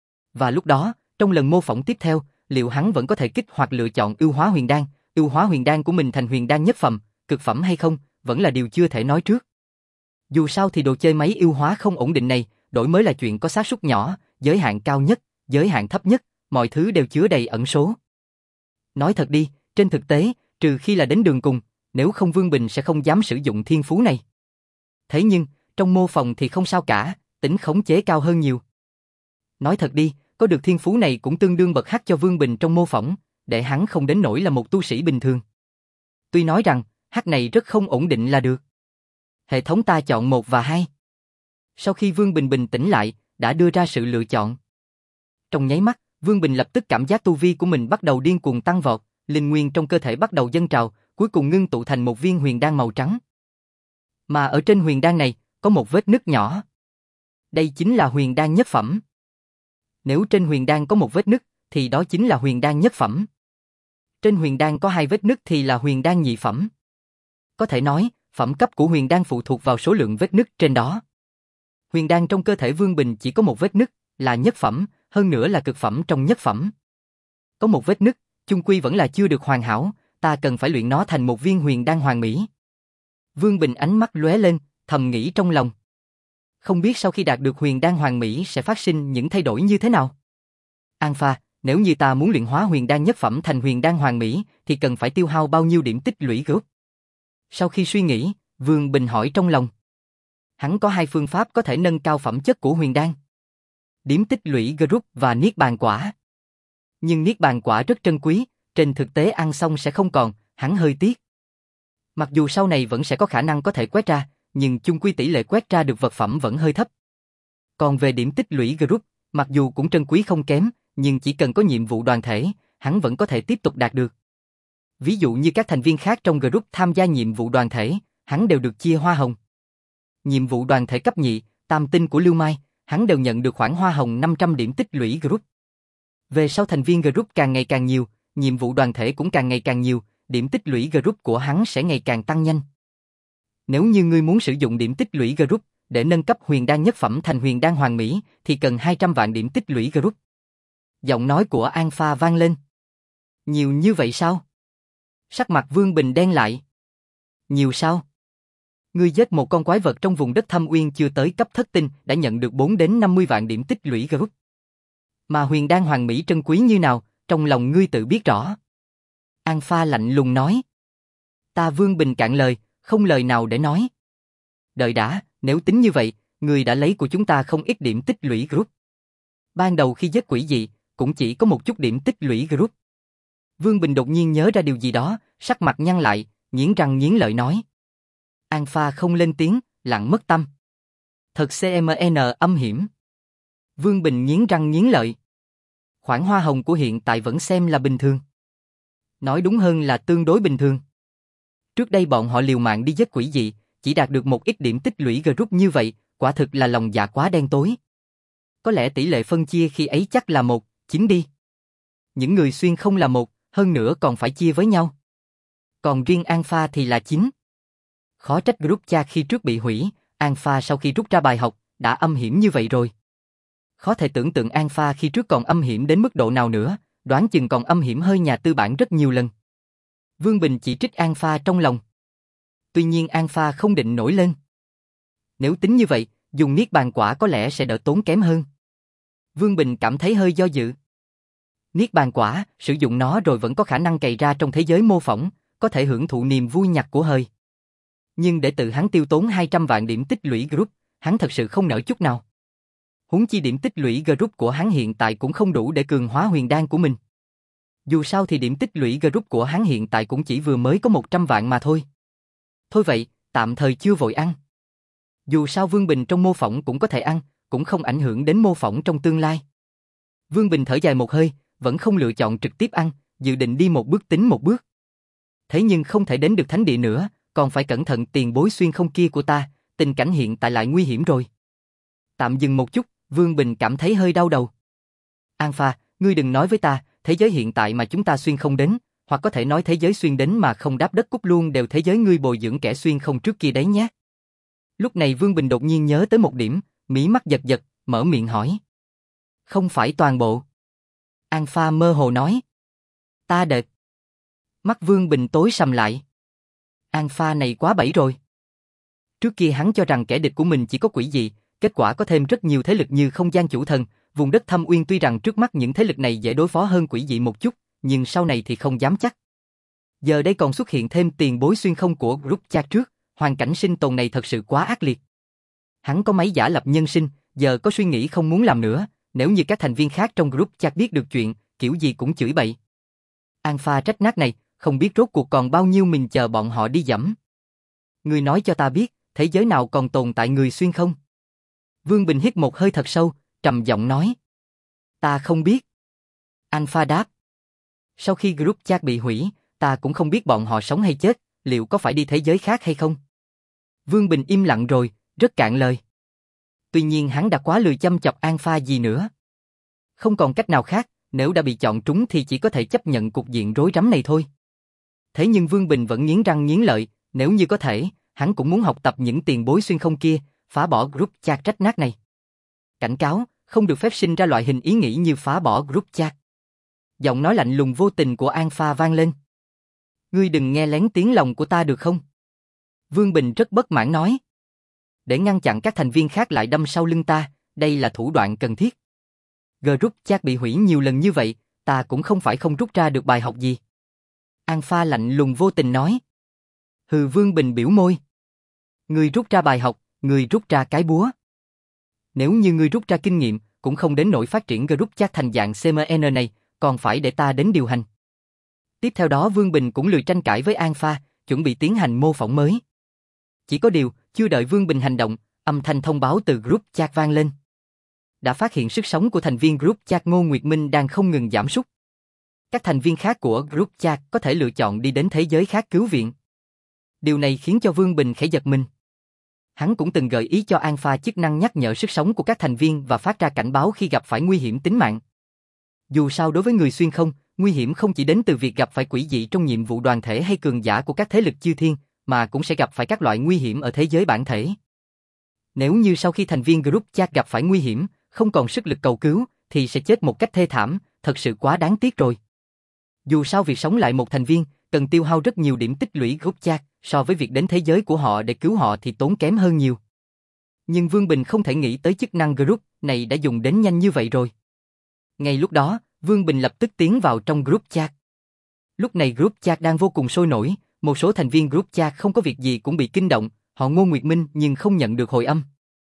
Và lúc đó, trong lần mô phỏng tiếp theo, liệu hắn vẫn có thể kích hoạt lựa chọn ưu hóa huyền đan, ưu hóa huyền đan của mình thành huyền đan nhất phẩm, cực phẩm hay không, vẫn là điều chưa thể nói trước. Dù sao thì đồ chơi máy ưu hóa không ổn định này, đổi mới là chuyện có xác suất nhỏ, giới hạn cao nhất, giới hạn thấp nhất, mọi thứ đều chứa đầy ẩn số. Nói thật đi, trên thực tế, trừ khi là đến đường cùng, nếu không Vương Bình sẽ không dám sử dụng thiên phú này. Thế nhưng, trong mô phỏng thì không sao cả, tính khống chế cao hơn nhiều. Nói thật đi, có được thiên phú này cũng tương đương bậc hắc cho Vương Bình trong mô phỏng, để hắn không đến nỗi là một tu sĩ bình thường. Tuy nói rằng, hắc này rất không ổn định là được. Hệ thống ta chọn một và hai. Sau khi Vương Bình bình tĩnh lại, đã đưa ra sự lựa chọn. Trong nháy mắt, Vương Bình lập tức cảm giác tu vi của mình bắt đầu điên cuồng tăng vọt, linh nguyên trong cơ thể bắt đầu dâng trào, cuối cùng ngưng tụ thành một viên huyền đan màu trắng. Mà ở trên huyền đan này, có một vết nứt nhỏ. Đây chính là huyền đan nhất phẩm. Nếu trên huyền đan có một vết nứt, thì đó chính là huyền đan nhất phẩm. Trên huyền đan có hai vết nứt thì là huyền đan nhị phẩm. Có thể nói, phẩm cấp của huyền đan phụ thuộc vào số lượng vết nứt trên đó. Huyền đan trong cơ thể Vương Bình chỉ có một vết nứt, là nhất phẩm, hơn nữa là cực phẩm trong nhất phẩm. Có một vết nứt, chung quy vẫn là chưa được hoàn hảo, ta cần phải luyện nó thành một viên huyền đan hoàn mỹ. Vương Bình ánh mắt lóe lên, thầm nghĩ trong lòng. Không biết sau khi đạt được huyền đan hoàn mỹ sẽ phát sinh những thay đổi như thế nào? An Pha, nếu như ta muốn luyện hóa huyền đan nhất phẩm thành huyền đan hoàn mỹ, thì cần phải tiêu hao bao nhiêu điểm tích lũy group? Sau khi suy nghĩ, Vương Bình hỏi trong lòng. Hắn có hai phương pháp có thể nâng cao phẩm chất của huyền đan. Điểm tích lũy group và niết bàn quả. Nhưng niết bàn quả rất trân quý, trên thực tế ăn xong sẽ không còn, hắn hơi tiếc. Mặc dù sau này vẫn sẽ có khả năng có thể quét ra, nhưng chung quy tỷ lệ quét ra được vật phẩm vẫn hơi thấp. Còn về điểm tích lũy group, mặc dù cũng trân quý không kém, nhưng chỉ cần có nhiệm vụ đoàn thể, hắn vẫn có thể tiếp tục đạt được. Ví dụ như các thành viên khác trong group tham gia nhiệm vụ đoàn thể, hắn đều được chia hoa hồng. Nhiệm vụ đoàn thể cấp nhị, tam tinh của Lưu Mai, hắn đều nhận được khoản hoa hồng năm trăm điểm tích lũy group. Về sau thành viên group càng ngày càng nhiều, nhiệm vụ đoàn thể cũng càng ngày càng nhiều, điểm tích lũy group của hắn sẽ ngày càng tăng nhanh. Nếu như ngươi muốn sử dụng điểm tích lũy group để nâng cấp huyền đan nhất phẩm thành huyền đan hoàn mỹ, thì cần hai trăm vạn điểm tích lũy group. Giọng nói của An Pha vang lên. Nhiều như vậy sao? Sắc mặt Vương Bình đen lại. Nhiều sao? Ngươi giết một con quái vật trong vùng đất thâm uyên chưa tới cấp thất tinh đã nhận được bốn đến năm mươi vạn điểm tích lũy group. Mà huyền đan hoàn mỹ trân quý như nào, trong lòng ngươi tự biết rõ. An Pha lạnh lùng nói. Ta Vương Bình cạn lời, không lời nào để nói. Đợi đã, nếu tính như vậy, ngươi đã lấy của chúng ta không ít điểm tích lũy group. Ban đầu khi giết quỷ dị, cũng chỉ có một chút điểm tích lũy group. Vương Bình đột nhiên nhớ ra điều gì đó, sắc mặt nhăn lại, nghiến răng nghiến lợi nói. An Pha không lên tiếng, lặng mất tâm. Thật xê em en âm hiểm. Vương Bình nghiến răng nghiến lợi. Khoản hoa hồng của hiện tại vẫn xem là bình thường. Nói đúng hơn là tương đối bình thường. Trước đây bọn họ liều mạng đi giết quỷ dị, chỉ đạt được một ít điểm tích lũy group như vậy, quả thực là lòng dạ quá đen tối. Có lẽ tỷ lệ phân chia khi ấy chắc là một, chín đi. Những người xuyên không là một, hơn nữa còn phải chia với nhau. Còn riêng An Pha thì là chín. Khó trách group chat khi trước bị hủy, An Pha sau khi rút ra bài học, đã âm hiểm như vậy rồi. Khó thể tưởng tượng An Pha khi trước còn âm hiểm đến mức độ nào nữa, đoán chừng còn âm hiểm hơn nhà tư bản rất nhiều lần. Vương Bình chỉ trích An Pha trong lòng. Tuy nhiên An Pha không định nổi lên. Nếu tính như vậy, dùng niết bàn quả có lẽ sẽ đỡ tốn kém hơn. Vương Bình cảm thấy hơi do dự. Niết bàn quả, sử dụng nó rồi vẫn có khả năng cày ra trong thế giới mô phỏng, có thể hưởng thụ niềm vui nhặt của hời. Nhưng để tự hắn tiêu tốn hai trăm vạn điểm tích lũy group, hắn thật sự không nỡ chút nào. Huống chi điểm tích lũy group của hắn hiện tại cũng không đủ để cường hóa huyền đan của mình. Dù sao thì điểm tích lũy group của hắn hiện tại cũng chỉ vừa mới có một trăm vạn mà thôi. Thôi vậy, tạm thời chưa vội ăn. Dù sao Vương Bình trong mô phỏng cũng có thể ăn, cũng không ảnh hưởng đến mô phỏng trong tương lai. Vương Bình thở dài một hơi, vẫn không lựa chọn trực tiếp ăn, dự định đi một bước tính một bước. Thế nhưng không thể đến được thánh địa nữa, còn phải cẩn thận tiền bối xuyên không kia của ta, tình cảnh hiện tại lại nguy hiểm rồi. Tạm dừng một chút, Vương Bình cảm thấy hơi đau đầu. An Pha, ngươi đừng nói với ta, thế giới hiện tại mà chúng ta xuyên không đến, hoặc có thể nói thế giới xuyên đến mà không đáp đất cút luôn đều thế giới ngươi bồi dưỡng kẻ xuyên không trước kia đấy nhé. Lúc này Vương Bình đột nhiên nhớ tới một điểm, mí mắt giật giật, mở miệng hỏi. Không phải toàn bộ. An Pha mơ hồ nói. Ta đệt. Mắt Vương Bình tối sầm lại. An Pha này quá bẫy rồi. Trước kia hắn cho rằng kẻ địch của mình chỉ có quỷ dị, kết quả có thêm rất nhiều thế lực như không gian chủ thần, vùng đất thâm uyên tuy rằng trước mắt những thế lực này dễ đối phó hơn quỷ dị một chút, nhưng sau này thì không dám chắc. Giờ đây còn xuất hiện thêm tiền bối xuyên không của group chat trước, hoàn cảnh sinh tồn này thật sự quá ác liệt. Hắn có máy giả lập nhân sinh, giờ có suy nghĩ không muốn làm nữa, nếu như các thành viên khác trong group chat biết được chuyện, kiểu gì cũng chửi bậy. An Pha trách nát này, không biết rốt cuộc còn bao nhiêu mình chờ bọn họ đi dẫm. Ngươi nói cho ta biết, thế giới nào còn tồn tại người xuyên không? Vương Bình hít một hơi thật sâu, trầm giọng nói. Ta không biết. An Pha đáp. Sau khi group chat bị hủy, ta cũng không biết bọn họ sống hay chết, liệu có phải đi thế giới khác hay không? Vương Bình im lặng rồi, rất cạn lời. Tuy nhiên hắn đã quá lười chăm chọc An Pha gì nữa. Không còn cách nào khác, nếu đã bị chọn trúng thì chỉ có thể chấp nhận cục diện rối rắm này thôi. Thế nhưng Vương Bình vẫn nghiến răng nghiến lợi, nếu như có thể, hắn cũng muốn học tập những tiền bối xuyên không kia, phá bỏ group chat rách nát này. Cảnh cáo, không được phép sinh ra loại hình ý nghĩ như phá bỏ group chat. Giọng nói lạnh lùng vô tình của An Pha vang lên. Ngươi đừng nghe lén tiếng lòng của ta được không? Vương Bình rất bất mãn nói. Để ngăn chặn các thành viên khác lại đâm sau lưng ta, đây là thủ đoạn cần thiết. Group chat bị hủy nhiều lần như vậy, ta cũng không phải không rút ra được bài học gì. An Pha lạnh lùng vô tình nói. Hừ. Vương Bình biểu môi. Ngươi rút ra bài học, ngươi rút ra cái búa. Nếu như ngươi rút ra kinh nghiệm, cũng không đến nỗi phát triển group chat thành dạng xê em en này, còn phải để ta đến điều hành. Tiếp theo đó Vương Bình cũng lười tranh cãi với An Pha, chuẩn bị tiến hành mô phỏng mới. Chỉ có điều, Chưa đợi Vương Bình hành động, âm thanh thông báo từ group chat vang lên. Đã phát hiện sức sống của thành viên group chat Ngô Nguyệt Minh đang không ngừng giảm sút. Các thành viên khác của group chat có thể lựa chọn đi đến thế giới khác cứu viện. Điều này khiến cho Vương Bình khẽ giật mình. Hắn cũng từng gợi ý cho Alpha chức năng nhắc nhở sức sống của các thành viên và phát ra cảnh báo khi gặp phải nguy hiểm tính mạng. Dù sao đối với người xuyên không, nguy hiểm không chỉ đến từ việc gặp phải quỷ dị trong nhiệm vụ đoàn thể hay cường giả của các thế lực chư thiên, mà cũng sẽ gặp phải các loại nguy hiểm ở thế giới bản thể. Nếu như sau khi thành viên group chat gặp phải nguy hiểm, không còn sức lực cầu cứu, thì sẽ chết một cách thê thảm, thật sự quá đáng tiếc rồi. Dù sao việc sống lại một thành viên, cần tiêu hao rất nhiều điểm tích lũy group chat, so với việc đến thế giới của họ để cứu họ thì tốn kém hơn nhiều. Nhưng Vương Bình không thể nghĩ tới chức năng group này đã dùng đến nhanh như vậy rồi. Ngay lúc đó, Vương Bình lập tức tiến vào trong group chat. Lúc này group chat đang vô cùng sôi nổi, một số thành viên group chat không có việc gì cũng bị kinh động, họ Ngô Nguyệt Minh nhưng không nhận được hồi âm.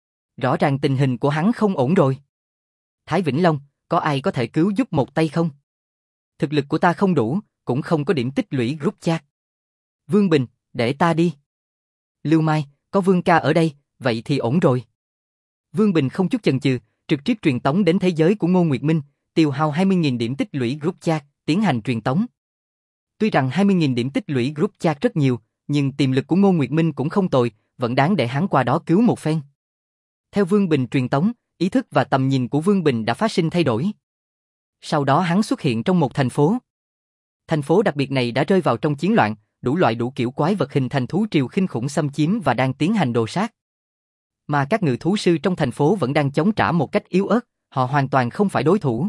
Rõ ràng tình hình của hắn không ổn rồi. Thái Vĩnh Long, có ai có thể cứu giúp một tay không? Thực lực của ta không đủ, cũng không có điểm tích lũy group chat. Vương Bình, để ta đi. Lưu Mai, có Vương ca ở đây, vậy thì ổn rồi. Vương Bình không chút chần chừ, trực tiếp truyền tống đến thế giới của Ngô Nguyệt Minh, tiêu hao hai mươi nghìn điểm tích lũy group chat, tiến hành truyền tống. Tuy rằng hai mươi nghìn điểm tích lũy group chat rất nhiều, nhưng tiềm lực của Ngô Nguyệt Minh cũng không tồi, vẫn đáng để hắn qua đó cứu một phen. Theo Vương Bình truyền tống, ý thức và tầm nhìn của Vương Bình đã phát sinh thay đổi. Sau đó hắn xuất hiện trong một thành phố. Thành phố đặc biệt này đã rơi vào trong chiến loạn, đủ loại đủ kiểu quái vật hình thành thú triều kinh khủng xâm chiếm và đang tiến hành đồ sát. Mà các ngự thú sư trong thành phố vẫn đang chống trả một cách yếu ớt, họ hoàn toàn không phải đối thủ.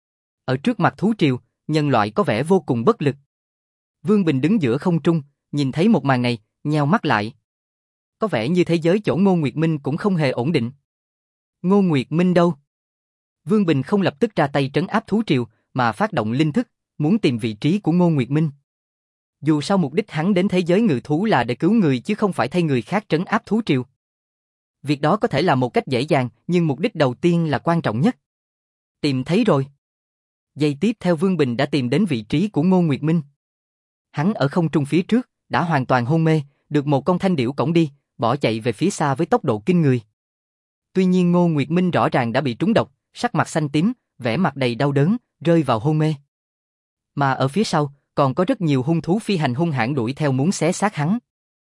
Ở trước mặt thú triều, nhân loại có vẻ vô cùng bất lực. Vương Bình đứng giữa không trung, nhìn thấy một màn này, nheo mắt lại. Có vẻ như thế giới chỗ Ngô Nguyệt Minh cũng không hề ổn định. Ngô Nguyệt Minh đâu? Vương Bình không lập tức ra tay trấn áp thú triều, mà phát động linh thức, muốn tìm vị trí của Ngô Nguyệt Minh. Dù sao mục đích hắn đến thế giới ngự thú là để cứu người chứ không phải thay người khác trấn áp thú triều. Việc đó có thể là một cách dễ dàng, nhưng mục đích đầu tiên là quan trọng nhất. Tìm thấy rồi. Giây tiếp theo Vương Bình đã tìm đến vị trí của Ngô Nguyệt Minh. Hắn ở không trung phía trước, đã hoàn toàn hôn mê, được một con thanh điểu cõng đi, bỏ chạy về phía xa với tốc độ kinh người. Tuy nhiên Ngô Nguyệt Minh rõ ràng đã bị trúng độc, sắc mặt xanh tím, vẻ mặt đầy đau đớn, rơi vào hôn mê. Mà ở phía sau, còn có rất nhiều hung thú phi hành hung hãn đuổi theo muốn xé xác hắn.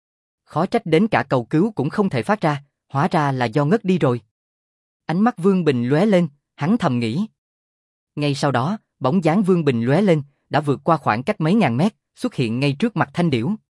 Khó trách đến cả cầu cứu cũng không thể phát ra, hóa ra là do ngất đi rồi. Ánh mắt Vương Bình lóe lên, hắn thầm nghĩ. Ngay sau đó, bóng dáng Vương Bình lóe lên, đã vượt qua khoảng cách mấy ngàn mét, xuất hiện ngay trước mặt thanh điểu.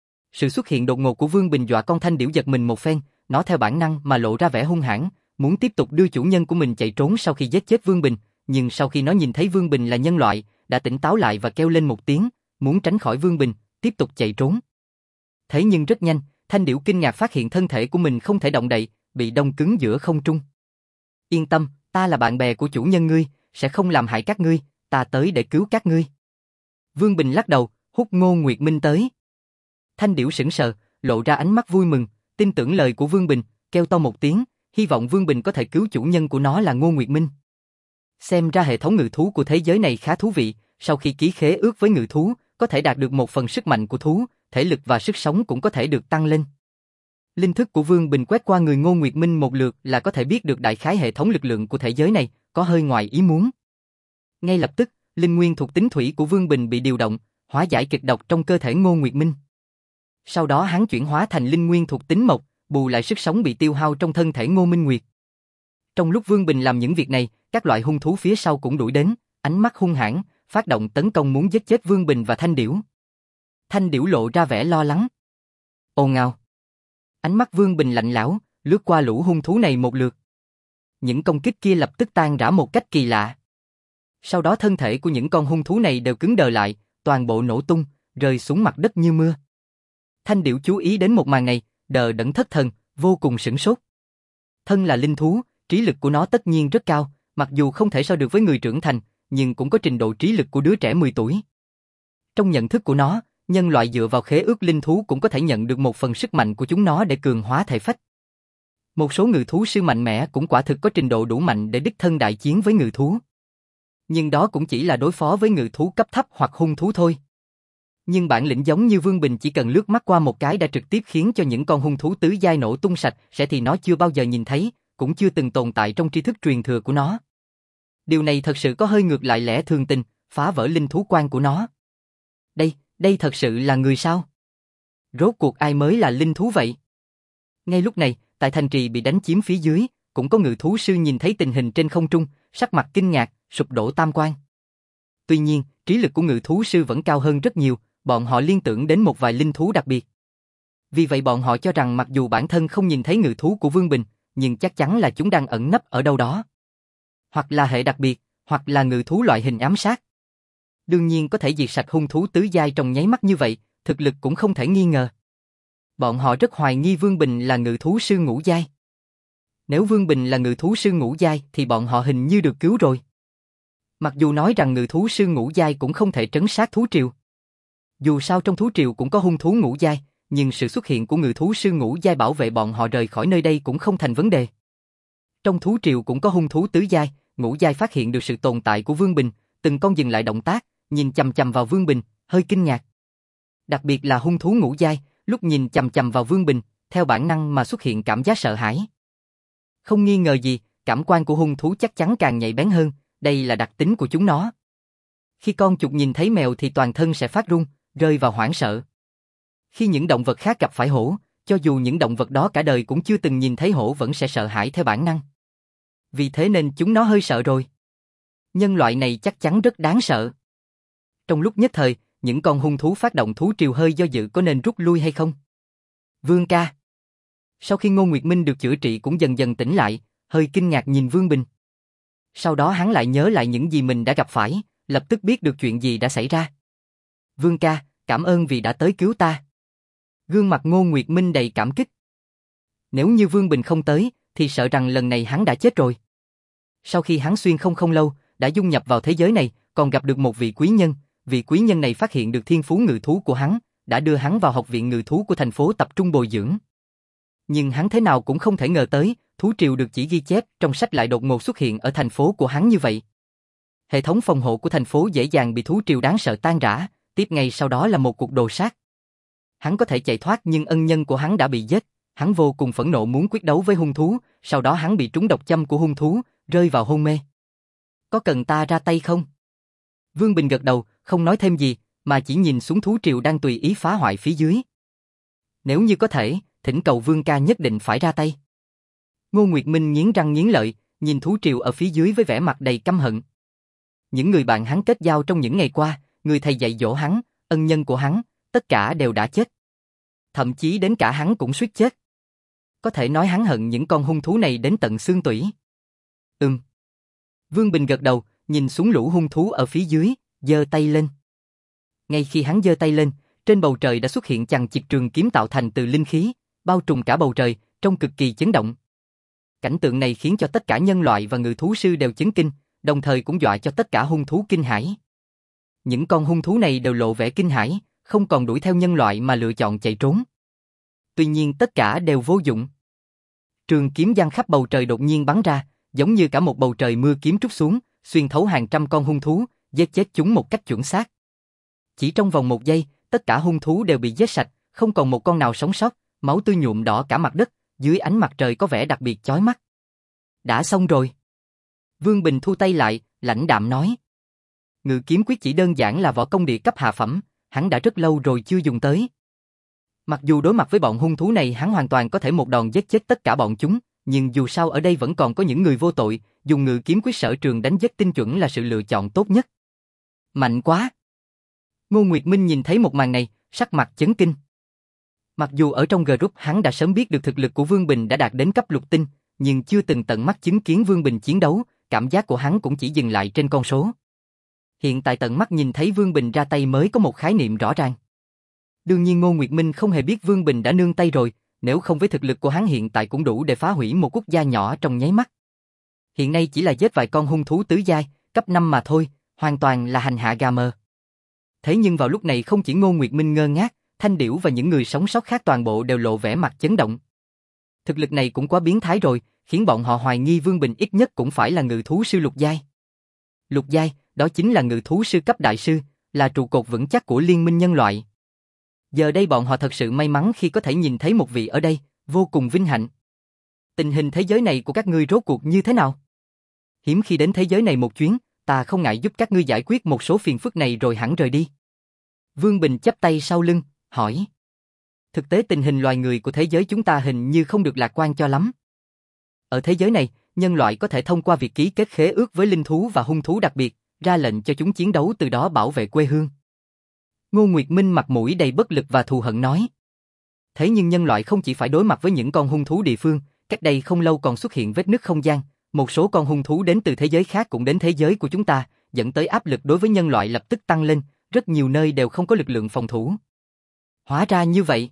Sự xuất hiện đột ngột của Vương Bình dọa con thanh điểu giật mình một phen, nó theo bản năng mà lộ ra vẻ hung hãn, muốn tiếp tục đưa chủ nhân của mình chạy trốn sau khi giết chết Vương Bình, nhưng sau khi nó nhìn thấy Vương Bình là nhân loại, đã tỉnh táo lại và kêu lên một tiếng, muốn tránh khỏi Vương Bình, tiếp tục chạy trốn. Thế nhưng rất nhanh, thanh điểu kinh ngạc phát hiện thân thể của mình không thể động đậy, bị đông cứng giữa không trung. Yên tâm, ta là bạn bè của chủ nhân ngươi, sẽ không làm hại các ngươi, ta tới để cứu các ngươi. Vương Bình lắc đầu, hút Ngô Nguyệt Minh tới. Thanh điểu sững sờ, lộ ra ánh mắt vui mừng, tin tưởng lời của Vương Bình, kêu to một tiếng, hy vọng Vương Bình có thể cứu chủ nhân của nó là Ngô Nguyệt Minh. Xem ra hệ thống ngự thú của thế giới này khá thú vị, sau khi ký khế ước với ngự thú, có thể đạt được một phần sức mạnh của thú, thể lực và sức sống cũng có thể được tăng lên. Linh thức của Vương Bình quét qua người Ngô Nguyệt Minh một lượt là có thể biết được đại khái hệ thống lực lượng của thế giới này, có hơi ngoài ý muốn. Ngay lập tức, linh nguyên thuộc tính thủy của Vương Bình bị điều động, hóa giải kịch độc trong cơ thể Ngô Nguyệt Minh. Sau đó hắn chuyển hóa thành linh nguyên thuộc tính mộc, bù lại sức sống bị tiêu hao trong thân thể Ngô Minh Nguyệt. Trong lúc Vương Bình làm những việc này, các loại hung thú phía sau cũng đuổi đến, ánh mắt hung hãn, phát động tấn công muốn giết chết Vương Bình và Thanh Điểu. Thanh Điểu lộ ra vẻ lo lắng. Ồn ào. Ánh mắt Vương Bình lạnh lẽo, lướt qua lũ hung thú này một lượt. Những công kích kia lập tức tan rã một cách kỳ lạ. Sau đó thân thể của những con hung thú này đều cứng đờ lại, toàn bộ nổ tung, rơi xuống mặt đất như mưa. Thanh Điểu chú ý đến một màn này, đờ đẫn thất thần, vô cùng sửng sốt. Thân là linh thú, trí lực của nó tất nhiên rất cao, mặc dù không thể so được với người trưởng thành, nhưng cũng có trình độ trí lực của đứa trẻ mười tuổi. Trong nhận thức của nó, nhân loại dựa vào khế ước linh thú cũng có thể nhận được một phần sức mạnh của chúng nó để cường hóa thể phách. Một số ngự thú sư mạnh mẽ cũng quả thực có trình độ đủ mạnh để đích thân đại chiến với ngự thú. Nhưng đó cũng chỉ là đối phó với ngự thú cấp thấp hoặc hung thú thôi. Nhưng bản lĩnh giống như Vương Bình chỉ cần lướt mắt qua một cái đã trực tiếp khiến cho những con hung thú tứ giai nổ tung sạch, sẽ thì nó chưa bao giờ nhìn thấy, cũng chưa từng tồn tại trong tri thức truyền thừa của nó. Điều này thật sự có hơi ngược lại lẽ thường tình, phá vỡ linh thú quan của nó. Đây, đây thật sự là người sao? Rốt cuộc ai mới là linh thú vậy? Ngay lúc này, tại thành trì bị đánh chiếm phía dưới, cũng có ngự thú sư nhìn thấy tình hình trên không trung, sắc mặt kinh ngạc, sụp đổ tam quan. Tuy nhiên, trí lực của ngự thú sư vẫn cao hơn rất nhiều, bọn họ liên tưởng đến một vài linh thú đặc biệt. Vì vậy bọn họ cho rằng mặc dù bản thân không nhìn thấy ngự thú của Vương Bình, nhưng chắc chắn là chúng đang ẩn nấp ở đâu đó. Hoặc là hệ đặc biệt, hoặc là ngự thú loại hình ám sát. Đương nhiên có thể diệt sạch hung thú tứ giai trong nháy mắt như vậy, thực lực cũng không thể nghi ngờ. Bọn họ rất hoài nghi Vương Bình là ngự thú sư ngũ giai. Nếu Vương Bình là ngự thú sư ngũ giai thì bọn họ hình như được cứu rồi. Mặc dù nói rằng ngự thú sư ngũ giai cũng không thể trấn sát thú triều. Dù sao trong thú triều cũng có hung thú ngũ giai, nhưng sự xuất hiện của ngự thú sư ngũ giai bảo vệ bọn họ rời khỏi nơi đây cũng không thành vấn đề. Trong thú triều cũng có hung thú tứ giai, ngũ giai phát hiện được sự tồn tại của Vương Bình, từng con dừng lại động tác, nhìn chằm chằm vào Vương Bình, hơi kinh ngạc. Đặc biệt là hung thú ngũ giai, lúc nhìn chằm chằm vào Vương Bình, theo bản năng mà xuất hiện cảm giác sợ hãi. Không nghi ngờ gì, cảm quan của hung thú chắc chắn càng nhạy bén hơn, đây là đặc tính của chúng nó. Khi con chuột nhìn thấy mèo thì toàn thân sẽ phát run, rơi vào hoảng sợ. Khi những động vật khác gặp phải hổ, cho dù những động vật đó cả đời cũng chưa từng nhìn thấy hổ vẫn sẽ sợ hãi theo bản năng. Vì thế nên chúng nó hơi sợ rồi. Nhân loại này chắc chắn rất đáng sợ. Trong lúc nhất thời, những con hung thú phát động thú triều hơi do dự có nên rút lui hay không. Vương ca. Sau khi Ngô Nguyệt Minh được chữa trị cũng dần dần tỉnh lại, hơi kinh ngạc nhìn Vương Bình. Sau đó hắn lại nhớ lại những gì mình đã gặp phải, lập tức biết được chuyện gì đã xảy ra. Vương ca, cảm ơn vì đã tới cứu ta. Gương mặt Ngô Nguyệt Minh đầy cảm kích. Nếu như Vương Bình không tới, thì sợ rằng lần này hắn đã chết rồi. Sau khi hắn xuyên không không lâu, đã dung nhập vào thế giới này, còn gặp được một vị quý nhân. Vị quý nhân này phát hiện được thiên phú ngự thú của hắn, đã đưa hắn vào học viện ngự thú của thành phố tập trung bồi dưỡng. Nhưng hắn thế nào cũng không thể ngờ tới, thú triều được chỉ ghi chép trong sách lại đột ngột xuất hiện ở thành phố của hắn như vậy. Hệ thống phòng hộ của thành phố dễ dàng bị thú triều đáng sợ tan rã, tiếp ngay sau đó là một cuộc đồ sát. Hắn có thể chạy thoát nhưng ân nhân của hắn đã bị giết, hắn vô cùng phẫn nộ muốn quyết đấu với hung thú, sau đó hắn bị trúng độc châm của hung thú, rơi vào hôn mê. Có cần ta ra tay không? Vương Bình gật đầu, không nói thêm gì, mà chỉ nhìn xuống thú triều đang tùy ý phá hoại phía dưới. Nếu như có thể, thỉnh cầu Vương ca nhất định phải ra tay. Ngô Nguyệt Minh nghiến răng nghiến lợi, nhìn thú triều ở phía dưới với vẻ mặt đầy căm hận. Những người bạn hắn kết giao trong những ngày qua, người thầy dạy dỗ hắn, ân nhân của hắn, tất cả đều đã chết. Thậm chí đến cả hắn cũng suýt chết. Có thể nói hắn hận những con hung thú này đến tận xương tủy. Ừm. Vương Bình gật đầu, nhìn xuống lũ hung thú ở phía dưới, giơ tay lên. Ngay khi hắn giơ tay lên, trên bầu trời đã xuất hiện chằng chịt trường kiếm tạo thành từ linh khí, bao trùm cả bầu trời, trông cực kỳ chấn động. Cảnh tượng này khiến cho tất cả nhân loại và ngự thú sư đều chấn kinh, đồng thời cũng dọa cho tất cả hung thú kinh hãi. Những con hung thú này đều lộ vẻ kinh hãi, không còn đuổi theo nhân loại mà lựa chọn chạy trốn. Tuy nhiên tất cả đều vô dụng. Trường kiếm giăng khắp bầu trời đột nhiên bắn ra, giống như cả một bầu trời mưa kiếm trút xuống, xuyên thấu hàng trăm con hung thú, giết chết chúng một cách chuẩn xác. Chỉ trong vòng một giây, tất cả hung thú đều bị giết sạch, không còn một con nào sống sót, máu tươi nhuộm đỏ cả mặt đất, dưới ánh mặt trời có vẻ đặc biệt chói mắt. Đã xong rồi. Vương Bình thu tay lại, lãnh đạm nói. Ngự kiếm quyết chỉ đơn giản là võ công địa cấp hạ phẩm, hắn đã rất lâu rồi chưa dùng tới. Mặc dù đối mặt với bọn hung thú này hắn hoàn toàn có thể một đòn giết chết tất cả bọn chúng, nhưng dù sao ở đây vẫn còn có những người vô tội, dùng ngự kiếm quyết sở trường đánh giết tinh chuẩn là sự lựa chọn tốt nhất. Mạnh quá! Ngô Nguyệt Minh nhìn thấy một màn này, sắc mặt chấn kinh. Mặc dù ở trong group hắn đã sớm biết được thực lực của Vương Bình đã đạt đến cấp lục tinh, nhưng chưa từng tận mắt chứng kiến Vương Bình chiến đấu, cảm giác của hắn cũng chỉ dừng lại trên con số. Hiện tại tận mắt nhìn thấy Vương Bình ra tay mới có một khái niệm rõ ràng. Đương nhiên Ngô Nguyệt Minh không hề biết Vương Bình đã nương tay rồi, nếu không với thực lực của hắn hiện tại cũng đủ để phá hủy một quốc gia nhỏ trong nháy mắt. Hiện nay chỉ là giết vài con hung thú tứ giai, cấp năm mà thôi, hoàn toàn là hành hạ gà mờ. Thế nhưng vào lúc này không chỉ Ngô Nguyệt Minh ngơ ngác, Thanh Điểu và những người sống sót khác toàn bộ đều lộ vẻ mặt chấn động. Thực lực này cũng quá biến thái rồi, khiến bọn họ hoài nghi Vương Bình ít nhất cũng phải là ngự thú sư lục giai. Lục giai, đó chính là ngự thú sư cấp đại sư, là trụ cột vững chắc của liên minh nhân loại. Giờ đây bọn họ thật sự may mắn khi có thể nhìn thấy một vị ở đây, vô cùng vinh hạnh. Tình hình thế giới này của các ngươi rốt cuộc như thế nào? Hiếm khi đến thế giới này một chuyến, ta không ngại giúp các ngươi giải quyết một số phiền phức này rồi hẳn rời đi. Vương Bình chắp tay sau lưng, hỏi. Thực tế tình hình loài người của thế giới chúng ta hình như không được lạc quan cho lắm. Ở thế giới này, nhân loại có thể thông qua việc ký kết khế ước với linh thú và hung thú đặc biệt, ra lệnh cho chúng chiến đấu từ đó bảo vệ quê hương. Ngô Nguyệt Minh mặt mũi đầy bất lực và thù hận nói. Thế nhưng nhân loại không chỉ phải đối mặt với những con hung thú địa phương, cách đây không lâu còn xuất hiện vết nứt không gian, một số con hung thú đến từ thế giới khác cũng đến thế giới của chúng ta, dẫn tới áp lực đối với nhân loại lập tức tăng lên, rất nhiều nơi đều không có lực lượng phòng thủ. Hóa ra như vậy.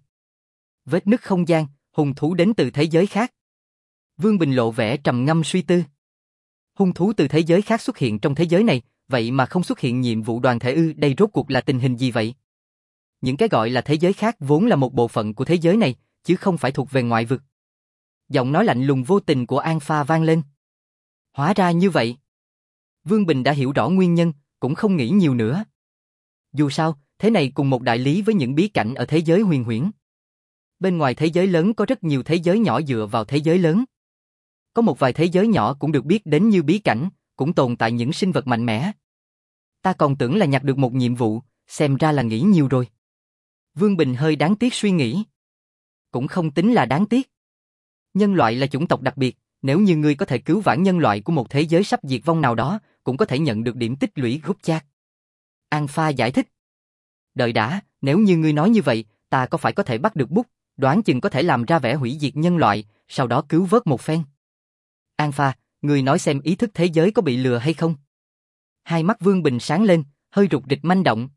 Vết nứt không gian, hung thú đến từ thế giới khác. Vương Bình lộ vẻ trầm ngâm suy tư. Hung thú từ thế giới khác xuất hiện trong thế giới này, vậy mà không xuất hiện nhiệm vụ đoàn thể ư, đây rốt cuộc là tình hình gì vậy? Những cái gọi là thế giới khác vốn là một bộ phận của thế giới này, chứ không phải thuộc về ngoại vực. Giọng nói lạnh lùng vô tình của An Pha vang lên. Hóa ra như vậy. Vương Bình đã hiểu rõ nguyên nhân, cũng không nghĩ nhiều nữa. Dù sao, thế này cùng một đại lý với những bí cảnh ở thế giới huyền huyễn. Bên ngoài thế giới lớn có rất nhiều thế giới nhỏ dựa vào thế giới lớn. Có một vài thế giới nhỏ cũng được biết đến như bí cảnh, cũng tồn tại những sinh vật mạnh mẽ. Ta còn tưởng là nhặt được một nhiệm vụ, xem ra là nghĩ nhiều rồi. Vương Bình hơi đáng tiếc suy nghĩ. Cũng không tính là đáng tiếc. Nhân loại là chủng tộc đặc biệt, nếu như ngươi có thể cứu vãn nhân loại của một thế giới sắp diệt vong nào đó, cũng có thể nhận được điểm tích lũy group chat. An Pha giải thích. Đợi đã, nếu như ngươi nói như vậy, ta có phải có thể bắt được bút, đoán chừng có thể làm ra vẻ hủy diệt nhân loại, sau đó cứu vớt một phen. An Pha, ngươi nói xem ý thức thế giới có bị lừa hay không? Hai mắt Vương Bình sáng lên, hơi rụt rịch manh động.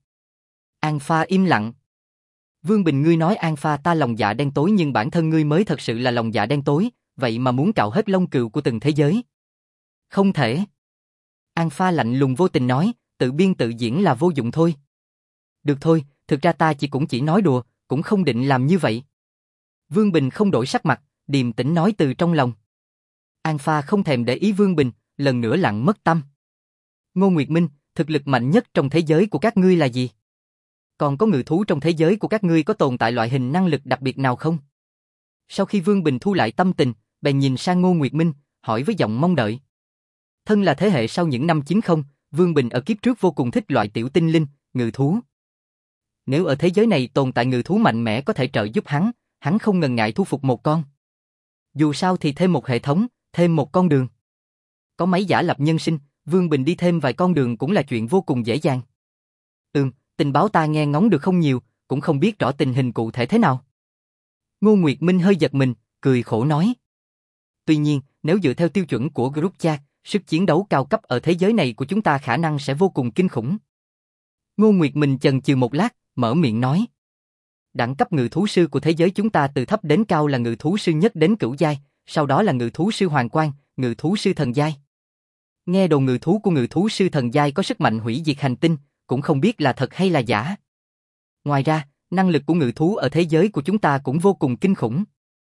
An Pha im lặng. Vương Bình, ngươi nói An Pha ta lòng dạ đen tối nhưng bản thân ngươi mới thật sự là lòng dạ đen tối, vậy mà muốn cạo hết lông cừu của từng thế giới. Không thể. An Pha lạnh lùng vô tình nói, tự biên tự diễn là vô dụng thôi. Được thôi, thực ra ta chỉ cũng chỉ nói đùa, cũng không định làm như vậy. Vương Bình không đổi sắc mặt, điềm tĩnh nói từ trong lòng. An Pha không thèm để ý Vương Bình, lần nữa lặng mất tâm. Ngô Nguyệt Minh, thực lực mạnh nhất trong thế giới của các ngươi là gì? Còn có ngự thú trong thế giới của các ngươi có tồn tại loại hình năng lực đặc biệt nào không? Sau khi Vương Bình thu lại tâm tình, bèn nhìn sang Ngô Nguyệt Minh, hỏi với giọng mong đợi. Thân là thế hệ sau những năm chín mươi, Vương Bình ở kiếp trước vô cùng thích loại tiểu tinh linh, ngự thú. Nếu ở thế giới này tồn tại ngự thú mạnh mẽ có thể trợ giúp hắn, hắn không ngần ngại thu phục một con. Dù sao thì thêm một hệ thống, thêm một con đường. Có máy giả lập nhân sinh, Vương Bình đi thêm vài con đường cũng là chuyện vô cùng dễ dàng. Ừm, tình báo ta nghe ngóng được không nhiều, cũng không biết rõ tình hình cụ thể thế nào. Ngô Nguyệt Minh hơi giật mình, cười khổ nói. Tuy nhiên, nếu dựa theo tiêu chuẩn của group chat, sức chiến đấu cao cấp ở thế giới này của chúng ta khả năng sẽ vô cùng kinh khủng. Ngô Nguyệt Minh chần chừ một lát, mở miệng nói. Đẳng cấp ngự thú sư của thế giới chúng ta từ thấp đến cao là ngự thú sư nhất đến cửu giai, sau đó là ngự thú sư hoàng quan, ngự thú sư thần giai. Nghe đồn ngự thú của ngự thú sư thần giai có sức mạnh hủy diệt hành tinh, cũng không biết là thật hay là giả. Ngoài ra, năng lực của ngự thú ở thế giới của chúng ta cũng vô cùng kinh khủng.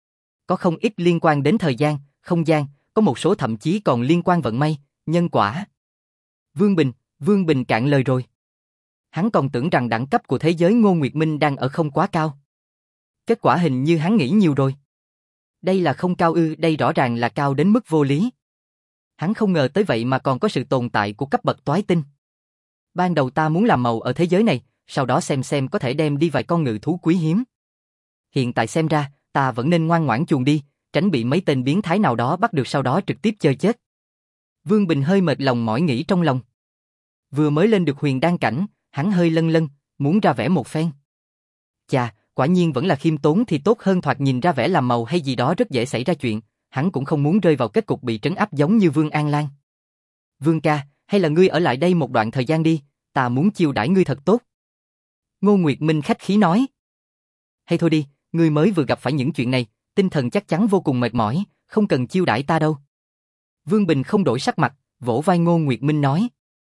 Có không ít liên quan đến thời gian, không gian, có một số thậm chí còn liên quan vận may, nhân quả. Vương Bình, Vương Bình cạn lời rồi. Hắn còn tưởng rằng đẳng cấp của thế giới Ngô Nguyệt Minh đang ở không quá cao. Kết quả hình như hắn nghĩ nhiều rồi. Đây là không cao ư, đây rõ ràng là cao đến mức vô lý. Hắn không ngờ tới vậy mà còn có sự tồn tại của cấp bậc toái tinh. Ban đầu ta muốn làm màu ở thế giới này, sau đó xem xem có thể đem đi vài con ngự thú quý hiếm. Hiện tại xem ra, ta vẫn nên ngoan ngoãn chuồn đi, tránh bị mấy tên biến thái nào đó bắt được sau đó trực tiếp chơi chết. Vương Bình hơi mệt lòng mỏi nghĩ trong lòng. Vừa mới lên được huyền đan cảnh, hắn hơi lân lân, muốn ra vẻ một phen. Chà, quả nhiên vẫn là khiêm tốn thì tốt hơn thoạt nhìn ra vẻ làm màu hay gì đó rất dễ xảy ra chuyện, hắn cũng không muốn rơi vào kết cục bị trấn áp giống như Vương An Lan. Vương ca, hay là ngươi ở lại đây một đoạn thời gian đi, ta muốn chiêu đãi ngươi thật tốt. Ngô Nguyệt Minh khách khí nói. Hay thôi đi, ngươi mới vừa gặp phải những chuyện này, tinh thần chắc chắn vô cùng mệt mỏi, không cần chiêu đãi ta đâu. Vương Bình không đổi sắc mặt, vỗ vai Ngô Nguyệt Minh nói.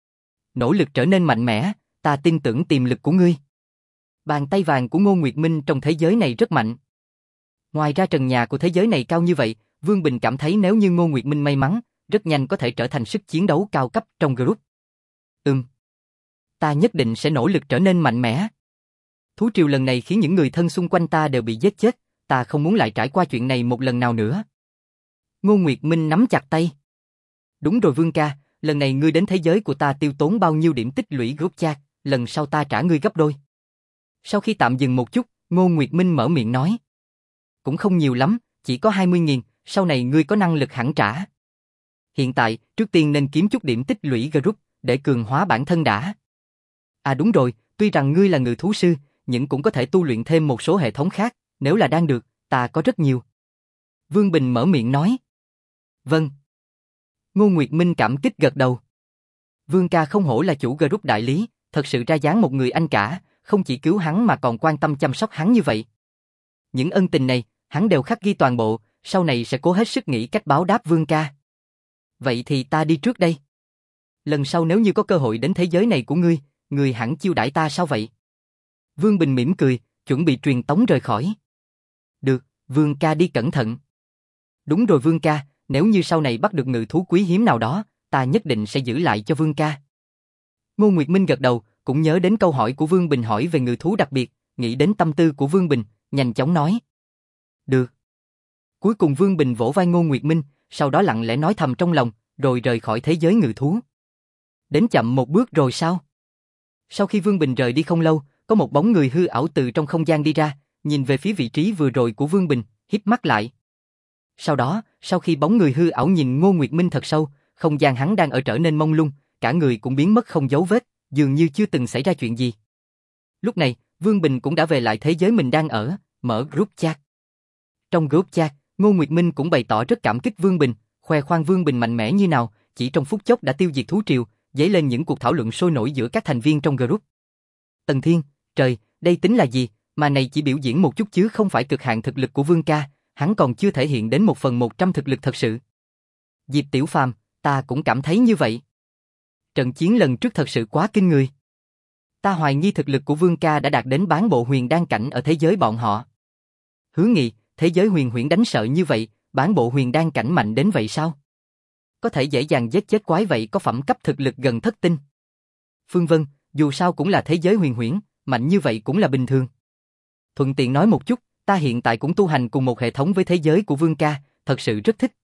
Nỗ lực trở nên mạnh mẽ, ta tin tưởng tiềm lực của ngươi. Bàn tay vàng của Ngô Nguyệt Minh trong thế giới này rất mạnh. Ngoài ra trần nhà của thế giới này cao như vậy, Vương Bình cảm thấy nếu như Ngô Nguyệt Minh may mắn, rất nhanh có thể trở thành sức chiến đấu cao cấp trong group. Ừm. ta nhất định sẽ nỗ lực trở nên mạnh mẽ. Thú triều lần này khiến những người thân xung quanh ta đều bị giết chết, ta không muốn lại trải qua chuyện này một lần nào nữa. Ngô Nguyệt Minh nắm chặt tay. Đúng rồi Vương ca, lần này ngươi đến thế giới của ta tiêu tốn bao nhiêu điểm tích lũy group chat, lần sau ta trả ngươi gấp đôi. Sau khi tạm dừng một chút, Ngô Nguyệt Minh mở miệng nói. Cũng không nhiều lắm, chỉ có hai mươi nghìn, sau này ngươi có năng lực hẳn trả. Hiện tại, trước tiên nên kiếm chút điểm tích lũy group, để cường hóa bản thân đã. À đúng rồi, tuy rằng ngươi là ngự thú sư, nhưng cũng có thể tu luyện thêm một số hệ thống khác, nếu là đang được, ta có rất nhiều. Vương Bình mở miệng nói. Vâng. Ngô Nguyệt Minh cảm kích gật đầu. Vương ca không hổ là chủ group đại lý, thật sự ra dáng một người anh cả, không chỉ cứu hắn mà còn quan tâm chăm sóc hắn như vậy. Những ân tình này, hắn đều khắc ghi toàn bộ, sau này sẽ cố hết sức nghĩ cách báo đáp Vương ca. Vậy thì ta đi trước đây. Lần sau nếu như có cơ hội đến thế giới này của ngươi, ngươi hẳn chiêu đãi ta sao vậy? Vương Bình mỉm cười, chuẩn bị truyền tống rời khỏi. Được, Vương ca đi cẩn thận. Đúng rồi Vương ca, nếu như sau này bắt được ngự thú quý hiếm nào đó, ta nhất định sẽ giữ lại cho Vương ca. Ngô Nguyệt Minh gật đầu, cũng nhớ đến câu hỏi của Vương Bình hỏi về ngự thú đặc biệt, nghĩ đến tâm tư của Vương Bình, nhanh chóng nói. Được. Cuối cùng Vương Bình vỗ vai Ngô Nguyệt Minh, sau đó lặng lẽ nói thầm trong lòng, rồi rời khỏi thế giới ngự thú. Đến chậm một bước rồi sao? Sau khi Vương Bình rời đi không lâu, có một bóng người hư ảo từ trong không gian đi ra, nhìn về phía vị trí vừa rồi của Vương Bình, híp mắt lại. Sau đó, sau khi bóng người hư ảo nhìn Ngô Nguyệt Minh thật sâu, không gian hắn đang ở trở nên mông lung, cả người cũng biến mất không dấu vết, dường như chưa từng xảy ra chuyện gì. Lúc này, Vương Bình cũng đã về lại thế giới mình đang ở, mở group chat. Trong group chat, Ngô Nguyệt Minh cũng bày tỏ rất cảm kích Vương Bình, khoe khoang Vương Bình mạnh mẽ như nào, chỉ trong phút chốc đã tiêu diệt thú triều, dấy lên những cuộc thảo luận sôi nổi giữa các thành viên trong group. Tần Thiên, trời, đây tính là gì, mà này chỉ biểu diễn một chút chứ không phải cực hạn thực lực của Vương ca, hắn còn chưa thể hiện đến một phần một trăm thực lực thật sự. Diệp Tiểu Phàm, ta cũng cảm thấy như vậy. Trận chiến lần trước thật sự quá kinh người. Ta hoài nghi thực lực của Vương ca đã đạt đến bán bộ huyền đan cảnh ở thế giới bọn họ. Hứa Nghị, thế giới huyền huyễn đánh sợ như vậy, bán bộ huyền đan cảnh mạnh đến vậy sao? Có thể dễ dàng giết chết quái vậy có phẩm cấp thực lực gần thất tinh. Phương Vân, dù sao cũng là thế giới huyền huyễn, mạnh như vậy cũng là bình thường. Thuận tiện nói một chút, ta hiện tại cũng tu hành cùng một hệ thống với thế giới của Vương ca, thật sự rất thích.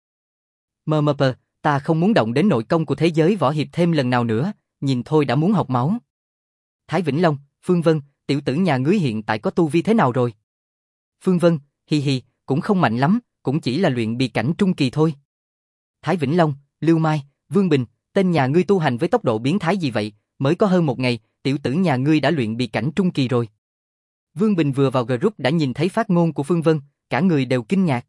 Mờ mờ pờ, ta không muốn động đến nội công của thế giới võ hiệp thêm lần nào nữa, nhìn thôi đã muốn học máu. Thái Vĩnh Long, Phương Vân, tiểu tử nhà ngươi hiện tại có tu vi thế nào rồi? Phương Vân, hi hi, cũng không mạnh lắm, cũng chỉ là luyện bì cảnh trung kỳ thôi. Thái Vĩnh Long, Lưu Mai, Vương Bình, tên nhà ngươi tu hành với tốc độ biến thái gì vậy, mới có hơn một ngày, tiểu tử nhà ngươi đã luyện bì cảnh trung kỳ rồi. Vương Bình vừa vào group đã nhìn thấy phát ngôn của Phương Vân, cả người đều kinh ngạc.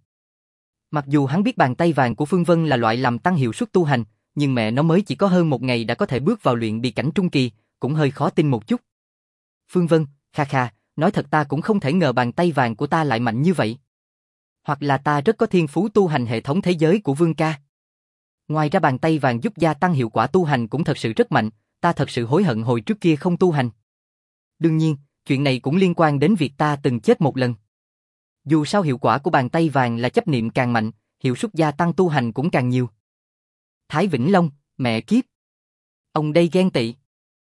Mặc dù hắn biết bàn tay vàng của Phương Vân là loại làm tăng hiệu suất tu hành, nhưng mẹ nó mới chỉ có hơn một ngày đã có thể bước vào luyện bì cảnh trung kỳ, cũng hơi khó tin một chút. Phương Vân, kha kha, nói thật ta cũng không thể ngờ bàn tay vàng của ta lại mạnh như vậy. Hoặc là ta rất có thiên phú tu hành hệ thống thế giới của Vương ca. Ngoài ra bàn tay vàng giúp gia tăng hiệu quả tu hành cũng thật sự rất mạnh, ta thật sự hối hận hồi trước kia không tu hành. Đương nhiên, chuyện này cũng liên quan đến việc ta từng chết một lần. Dù sao hiệu quả của bàn tay vàng là chấp niệm càng mạnh, hiệu suất gia tăng tu hành cũng càng nhiều. Thái Vĩnh Long, mẹ kiếp. Ông đây ghen tị.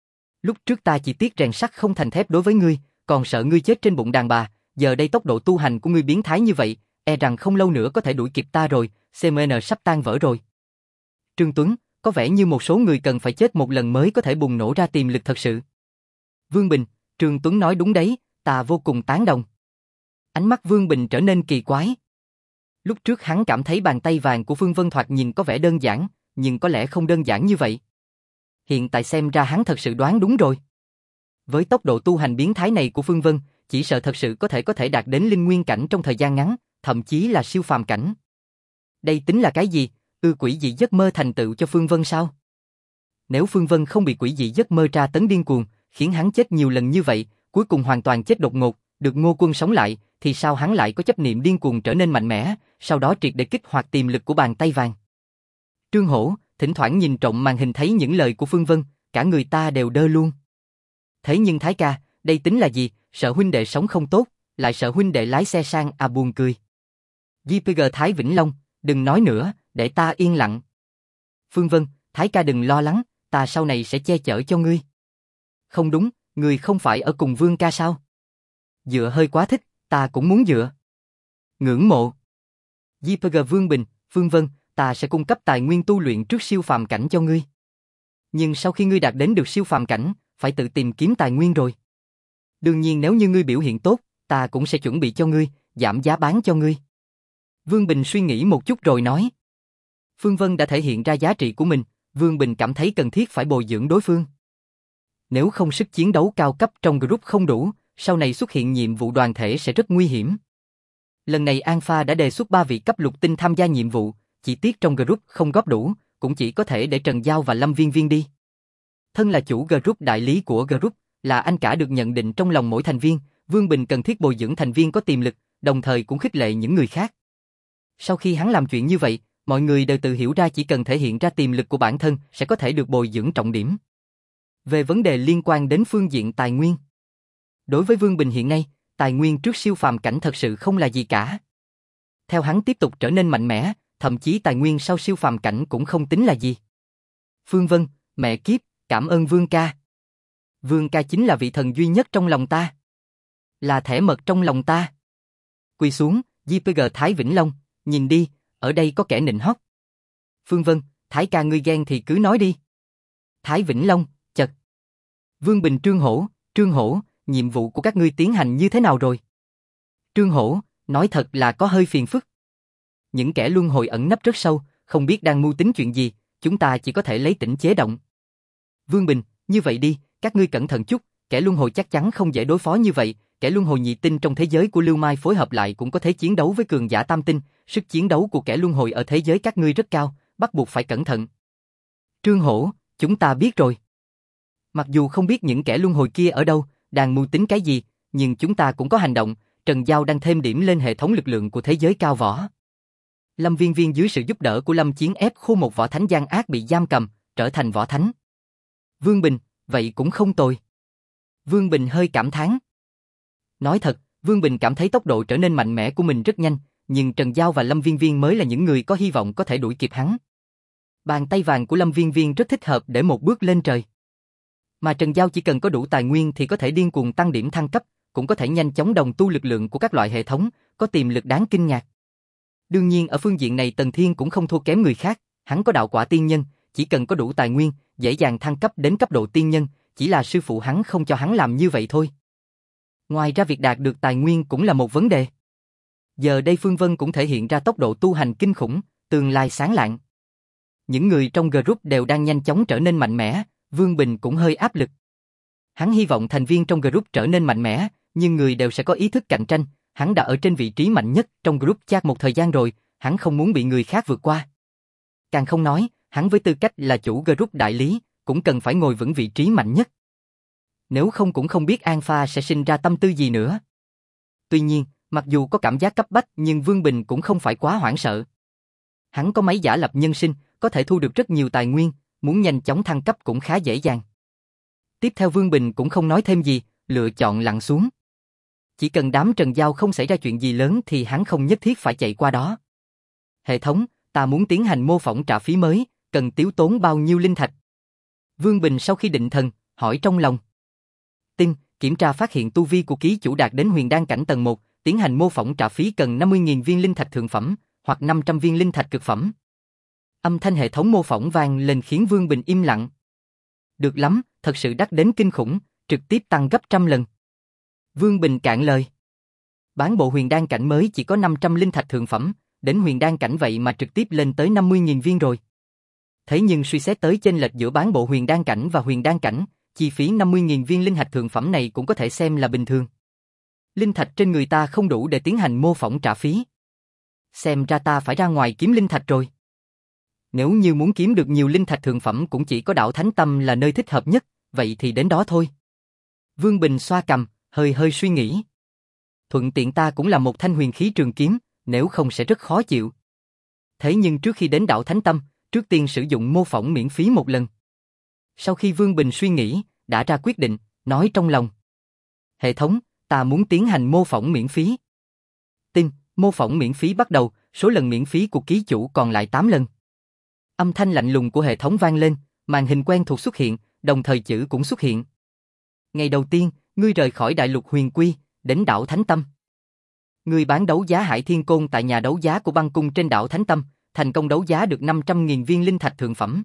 Lúc trước ta chỉ tiếc rèn sắt không thành thép đối với ngươi, còn sợ ngươi chết trên bụng đàn bà, giờ đây tốc độ tu hành của ngươi biến thái như vậy, e rằng không lâu nữa có thể đuổi kịp ta rồi, xê em en sắp tan vỡ rồi. Trương Tuấn, có vẻ như một số người cần phải chết một lần mới có thể bùng nổ ra tiềm lực thật sự. Vương Bình, Trương Tuấn nói đúng đấy, ta vô cùng tán đồng. Ánh mắt Vương Bình trở nên kỳ quái. Lúc trước hắn cảm thấy bàn tay vàng của Phương Vân thoạt nhìn có vẻ đơn giản, nhưng có lẽ không đơn giản như vậy. Hiện tại xem ra hắn thật sự đoán đúng rồi. Với tốc độ tu hành biến thái này của Phương Vân, chỉ sợ thật sự có thể có thể đạt đến linh nguyên cảnh trong thời gian ngắn, thậm chí là siêu phàm cảnh. Đây tính là cái gì? Ư quỷ dị giấc mơ thành tựu cho Phương Vân sao? Nếu Phương Vân không bị quỷ dị giấc mơ tra tấn điên cuồng, khiến hắn chết nhiều lần như vậy, cuối cùng hoàn toàn chết đột ngột, được Ngô Quân sống lại, thì sao hắn lại có chấp niệm điên cuồng trở nên mạnh mẽ, sau đó triệt để kích hoạt tiềm lực của bàn tay vàng. Trương Hổ, thỉnh thoảng nhìn trộm màn hình thấy những lời của Phương Vân, cả người ta đều đơ luôn. Thế nhưng Thái ca, đây tính là gì, sợ huynh đệ sống không tốt, lại sợ huynh đệ lái xe sang à buồn cười. giê pê giê Thái Vĩnh Long, đừng nói nữa, để ta yên lặng. Phương Vân, Thái ca đừng lo lắng, ta sau này sẽ che chở cho ngươi. Không đúng, người không phải ở cùng Vương ca sao? Dựa hơi quá thích, ta cũng muốn dựa. Ngưỡng mộ. giê pê giê Vương Bình, Phương Vân, ta sẽ cung cấp tài nguyên tu luyện trước siêu phàm cảnh cho ngươi. Nhưng sau khi ngươi đạt đến được siêu phàm cảnh, phải tự tìm kiếm tài nguyên rồi. Đương nhiên nếu như ngươi biểu hiện tốt, ta cũng sẽ chuẩn bị cho ngươi, giảm giá bán cho ngươi. Vương Bình suy nghĩ một chút rồi nói. Phương Vân đã thể hiện ra giá trị của mình, Vương Bình cảm thấy cần thiết phải bồi dưỡng đối phương. Nếu không sức chiến đấu cao cấp trong group không đủ, sau này xuất hiện nhiệm vụ đoàn thể sẽ rất nguy hiểm. Lần này Alpha đã đề xuất ba vị cấp lục tinh tham gia nhiệm vụ, chỉ tiếc trong group không góp đủ, cũng chỉ có thể để Trần Giao và Lâm Viên Viên đi. Thân là chủ group đại lý của group, là anh cả được nhận định trong lòng mỗi thành viên, Vương Bình cần thiết bồi dưỡng thành viên có tiềm lực, đồng thời cũng khích lệ những người khác. Sau khi hắn làm chuyện như vậy, mọi người đều tự hiểu ra chỉ cần thể hiện ra tiềm lực của bản thân sẽ có thể được bồi dưỡng trọng điểm. Về vấn đề liên quan đến phương diện tài nguyên. Đối với Vương Bình hiện nay, tài nguyên trước siêu phàm cảnh thật sự không là gì cả. Theo hắn tiếp tục trở nên mạnh mẽ, thậm chí tài nguyên sau siêu phàm cảnh cũng không tính là gì. Phương Vân, mẹ kiếp, cảm ơn Vương ca. Vương ca chính là vị thần duy nhất trong lòng ta. Là thẻ mật trong lòng ta. Quỳ xuống, giê pê giê Thái Vĩnh Long, nhìn đi, ở đây có kẻ nịnh hót. Phương Vân, Thái ca ngươi ghen thì cứ nói đi. Thái Vĩnh Long, chật. Vương Bình Trương Hổ, Trương Hổ, nhiệm vụ của các ngươi tiến hành như thế nào rồi? Trương Hổ, nói thật là có hơi phiền phức. Những kẻ luân hồi ẩn nấp rất sâu, không biết đang mưu tính chuyện gì, chúng ta chỉ có thể lấy tỉnh chế động. Vương Bình, như vậy đi, các ngươi cẩn thận chút, kẻ luân hồi chắc chắn không dễ đối phó như vậy, kẻ luân hồi nhị tinh trong thế giới của Lưu Mai phối hợp lại cũng có thể chiến đấu với cường giả tam tinh, sức chiến đấu của kẻ luân hồi ở thế giới các ngươi rất cao, bắt buộc phải cẩn thận. Trương Hổ, chúng ta biết rồi. Mặc dù không biết những kẻ luân hồi kia ở đâu, đang mưu tính cái gì, nhưng chúng ta cũng có hành động, Trần Giao đang thêm điểm lên hệ thống lực lượng của thế giới cao võ. Lâm Viên Viên dưới sự giúp đỡ của Lâm Chiến ép khô một võ thánh gian ác bị giam cầm, trở thành võ thánh. Vương Bình, vậy cũng không tồi. Vương Bình hơi cảm thán. Nói thật, Vương Bình cảm thấy tốc độ trở nên mạnh mẽ của mình rất nhanh, nhưng Trần Giao và Lâm Viên Viên mới là những người có hy vọng có thể đuổi kịp hắn. Bàn tay vàng của Lâm Viên Viên rất thích hợp để một bước lên trời. Mà Trần Giao chỉ cần có đủ tài nguyên thì có thể điên cuồng tăng điểm thăng cấp, cũng có thể nhanh chóng đồng tu lực lượng của các loại hệ thống, có tiềm lực đáng kinh ngạc. Đương nhiên ở phương diện này Tần Thiên cũng không thua kém người khác, hắn có đạo quả tiên nhân, chỉ cần có đủ tài nguyên, dễ dàng thăng cấp đến cấp độ tiên nhân, chỉ là sư phụ hắn không cho hắn làm như vậy thôi. Ngoài ra việc đạt được tài nguyên cũng là một vấn đề. Giờ đây Phương Vân cũng thể hiện ra tốc độ tu hành kinh khủng, tương lai sáng lạng. Những người trong group đều đang nhanh chóng trở nên mạnh mẽ, Vương Bình cũng hơi áp lực. Hắn hy vọng thành viên trong group trở nên mạnh mẽ, nhưng người đều sẽ có ý thức cạnh tranh, hắn đã ở trên vị trí mạnh nhất trong group chat một thời gian rồi, hắn không muốn bị người khác vượt qua. Càng không nói, hắn với tư cách là chủ group đại lý, cũng cần phải ngồi vững vị trí mạnh nhất. Nếu không cũng không biết Alpha sẽ sinh ra tâm tư gì nữa. Tuy nhiên, mặc dù có cảm giác cấp bách nhưng Vương Bình cũng không phải quá hoảng sợ. Hắn có máy giả lập nhân sinh, có thể thu được rất nhiều tài nguyên, muốn nhanh chóng thăng cấp cũng khá dễ dàng. Tiếp theo Vương Bình cũng không nói thêm gì, lựa chọn lặn xuống. Chỉ cần đám Trần Giao không xảy ra chuyện gì lớn thì hắn không nhất thiết phải chạy qua đó. Hệ thống, ta muốn tiến hành mô phỏng trả phí mới, cần tiêu tốn bao nhiêu linh thạch? Vương Bình sau khi định thần, hỏi trong lòng. Tin, kiểm tra phát hiện tu vi của ký chủ đạt đến huyền đan cảnh tầng một, tiến hành mô phỏng trả phí cần năm mươi nghìn viên linh thạch thượng phẩm, hoặc năm trăm viên linh thạch cực phẩm. Âm thanh hệ thống mô phỏng vang lên khiến Vương Bình im lặng. Được lắm, thật sự đắt đến kinh khủng, trực tiếp tăng gấp trăm lần. Vương Bình cạn lời. Bán bộ huyền đan cảnh mới chỉ có năm trăm linh thạch thượng phẩm, đến huyền đan cảnh vậy mà trực tiếp lên tới năm mươi nghìn viên rồi. Thế nhưng suy xét tới chênh lệch giữa bán bộ huyền đan cảnh và huyền đan cảnh, chi phí năm mươi nghìn viên linh thạch thượng phẩm này cũng có thể xem là bình thường. Linh thạch trên người ta không đủ để tiến hành mô phỏng trả phí. Xem ra ta phải ra ngoài kiếm linh thạch rồi. Nếu như muốn kiếm được nhiều linh thạch thượng phẩm cũng chỉ có đảo Thánh Tâm là nơi thích hợp nhất, vậy thì đến đó thôi. Vương Bình xoa cằm, hơi hơi suy nghĩ. Thuận tiện ta cũng là một thanh huyền khí trường kiếm, nếu không sẽ rất khó chịu. Thế nhưng trước khi đến đảo Thánh Tâm, trước tiên sử dụng mô phỏng miễn phí một lần. Sau khi Vương Bình suy nghĩ, đã ra quyết định, nói trong lòng. Hệ thống, ta muốn tiến hành mô phỏng miễn phí. Tin, mô phỏng miễn phí bắt đầu, số lần miễn phí của ký chủ còn lại tám lần. Âm thanh lạnh lùng của hệ thống vang lên, màn hình quen thuộc xuất hiện, đồng thời chữ cũng xuất hiện. Ngày đầu tiên, ngươi rời khỏi đại lục huyền quy, đến đảo Thánh Tâm. Ngươi bán đấu giá Hải Thiên Côn tại nhà đấu giá của băng cung trên đảo Thánh Tâm, thành công đấu giá được năm trăm nghìn viên linh thạch thượng phẩm.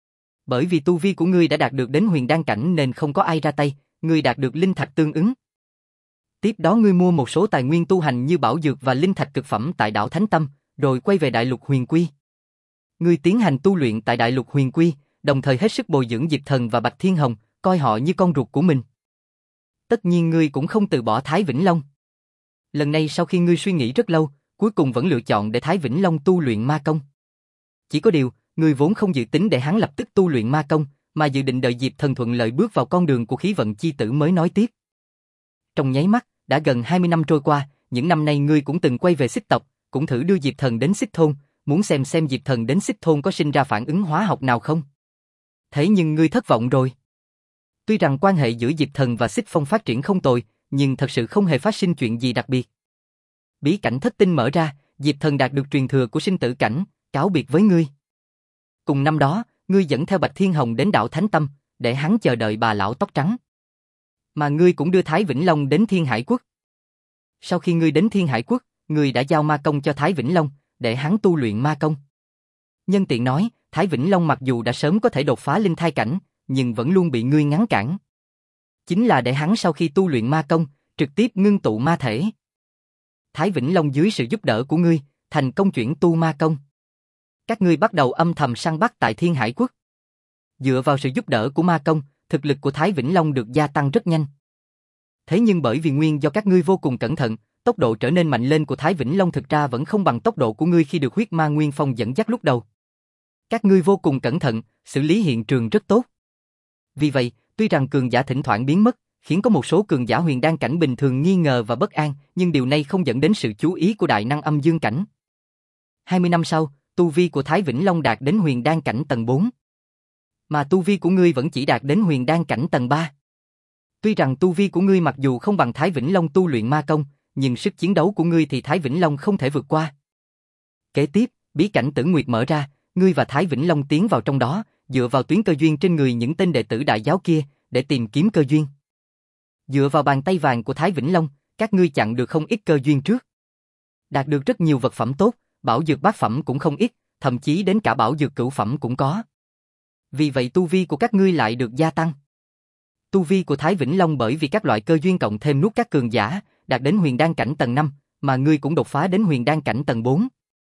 Bởi vì tu vi của ngươi đã đạt được đến huyền đan cảnh nên không có ai ra tay, ngươi đạt được linh thạch tương ứng. Tiếp đó ngươi mua một số tài nguyên tu hành như bảo dược và linh thạch cực phẩm tại đảo Thánh Tâm, rồi quay về đại lục huyền quy. Ngươi tiến hành tu luyện tại đại lục huyền quy, đồng thời hết sức bồi dưỡng Diệp Thần và Bạch Thiên Hồng, coi họ như con ruột của mình. Tất nhiên ngươi cũng không từ bỏ Thái Vĩnh Long. Lần này sau khi ngươi suy nghĩ rất lâu, cuối cùng vẫn lựa chọn để Thái Vĩnh Long tu luyện ma công. Chỉ có điều, ngươi vốn không dự tính để hắn lập tức tu luyện ma công, mà dự định đợi Diệp Thần thuận lợi bước vào con đường của khí vận chi tử mới nói tiếp. Trong nháy mắt, đã gần hai mươi năm trôi qua, những năm nay ngươi cũng từng quay về Xích tộc, cũng thử đưa Diệp Thần đến Xích thôn, muốn xem xem Diệp Thần đến Xích thôn có sinh ra phản ứng hóa học nào không. Thế nhưng ngươi thất vọng rồi. Tuy rằng quan hệ giữa Diệp Thần và Xích Phong phát triển không tồi, nhưng thật sự không hề phát sinh chuyện gì đặc biệt. Bí cảnh thất tinh mở ra, Diệp Thần đạt được truyền thừa của sinh tử cảnh, cáo biệt với ngươi. Cùng năm đó, ngươi dẫn theo Bạch Thiên Hồng đến đảo Thánh Tâm, để hắn chờ đợi bà lão tóc trắng. Mà ngươi cũng đưa Thái Vĩnh Long đến Thiên Hải Quốc. Sau khi ngươi đến Thiên Hải Quốc, ngươi đã giao ma công cho Thái Vĩnh Long, để hắn tu luyện ma công. Nhân tiện nói, Thái Vĩnh Long mặc dù đã sớm có thể đột phá linh thai cảnh, nhưng vẫn luôn bị ngươi ngăn cản. Chính là để hắn sau khi tu luyện ma công, trực tiếp ngưng tụ ma thể. Thái Vĩnh Long dưới sự giúp đỡ của ngươi, thành công chuyển tu ma công. Các ngươi bắt đầu âm thầm săn bắt tại Thiên Hải Quốc. Dựa vào sự giúp đỡ của ma công, thực lực của Thái Vĩnh Long được gia tăng rất nhanh. Thế nhưng bởi vì nguyên do các ngươi vô cùng cẩn thận, tốc độ trở nên mạnh lên của Thái Vĩnh Long thực ra vẫn không bằng tốc độ của ngươi khi được huyết ma nguyên phong dẫn dắt lúc đầu. Các ngươi vô cùng cẩn thận, xử lý hiện trường rất tốt. Vì vậy, tuy rằng cường giả thỉnh thoảng biến mất, khiến có một số cường giả huyền đan cảnh bình thường nghi ngờ và bất an, nhưng điều này không dẫn đến sự chú ý của đại năng âm dương cảnh. hai mươi năm sau, tu vi của Thái Vĩnh Long đạt đến huyền đan cảnh tầng bốn. Mà tu vi của ngươi vẫn chỉ đạt đến huyền đan cảnh tầng ba. Tuy rằng tu vi của ngươi mặc dù không bằng Thái Vĩnh Long tu luyện ma công, nhưng sức chiến đấu của ngươi thì Thái Vĩnh Long không thể vượt qua. Kế tiếp, bí cảnh Tử Nguyệt mở ra, ngươi và Thái Vĩnh Long tiến vào trong đó, dựa vào tuyến cơ duyên trên người những tên đệ tử đại giáo kia, để tìm kiếm cơ duyên. Dựa vào bàn tay vàng của Thái Vĩnh Long, các ngươi chặn được không ít cơ duyên trước. Đạt được rất nhiều vật phẩm tốt, bảo dược bát phẩm cũng không ít, thậm chí đến cả bảo dược cửu phẩm cũng có. Vì vậy tu vi của các ngươi lại được gia tăng. Tu vi của Thái Vĩnh Long bởi vì các loại cơ duyên cộng thêm nuốt các cường giả, đạt đến huyền đan cảnh tầng năm, mà ngươi cũng đột phá đến huyền đan cảnh tầng bốn.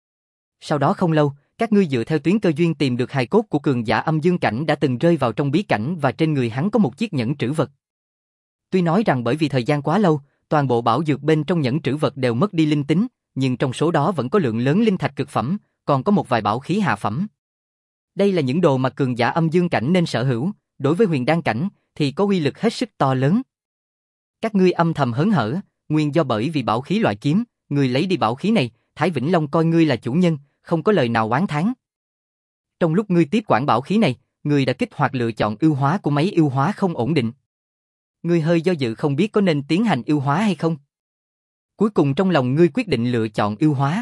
Sau đó không lâu, các ngươi dựa theo tuyến cơ duyên tìm được hài cốt của cường giả âm dương cảnh đã từng rơi vào trong bí cảnh và trên người hắn có một chiếc nhẫn trữ vật. Tuy nói rằng bởi vì thời gian quá lâu, toàn bộ bảo dược bên trong nhẫn trữ vật đều mất đi linh tính, nhưng trong số đó vẫn có lượng lớn linh thạch cực phẩm, còn có một vài bảo khí hạ phẩm. Đây là những đồ mà cường giả âm dương cảnh nên sở hữu, đối với huyền đan cảnh thì có uy lực hết sức to lớn. Các ngươi âm thầm hớn hở, nguyên do bởi vì bảo khí loại kiếm, ngươi lấy đi bảo khí này, Thái Vĩnh Long coi ngươi là chủ nhân, không có lời nào oán thán. Trong lúc ngươi tiếp quản bảo khí này, ngươi đã kích hoạt lựa chọn ưu hóa của máy ưu hóa không ổn định. Ngươi hơi do dự không biết có nên tiến hành ưu hóa hay không. Cuối cùng trong lòng ngươi quyết định lựa chọn ưu hóa.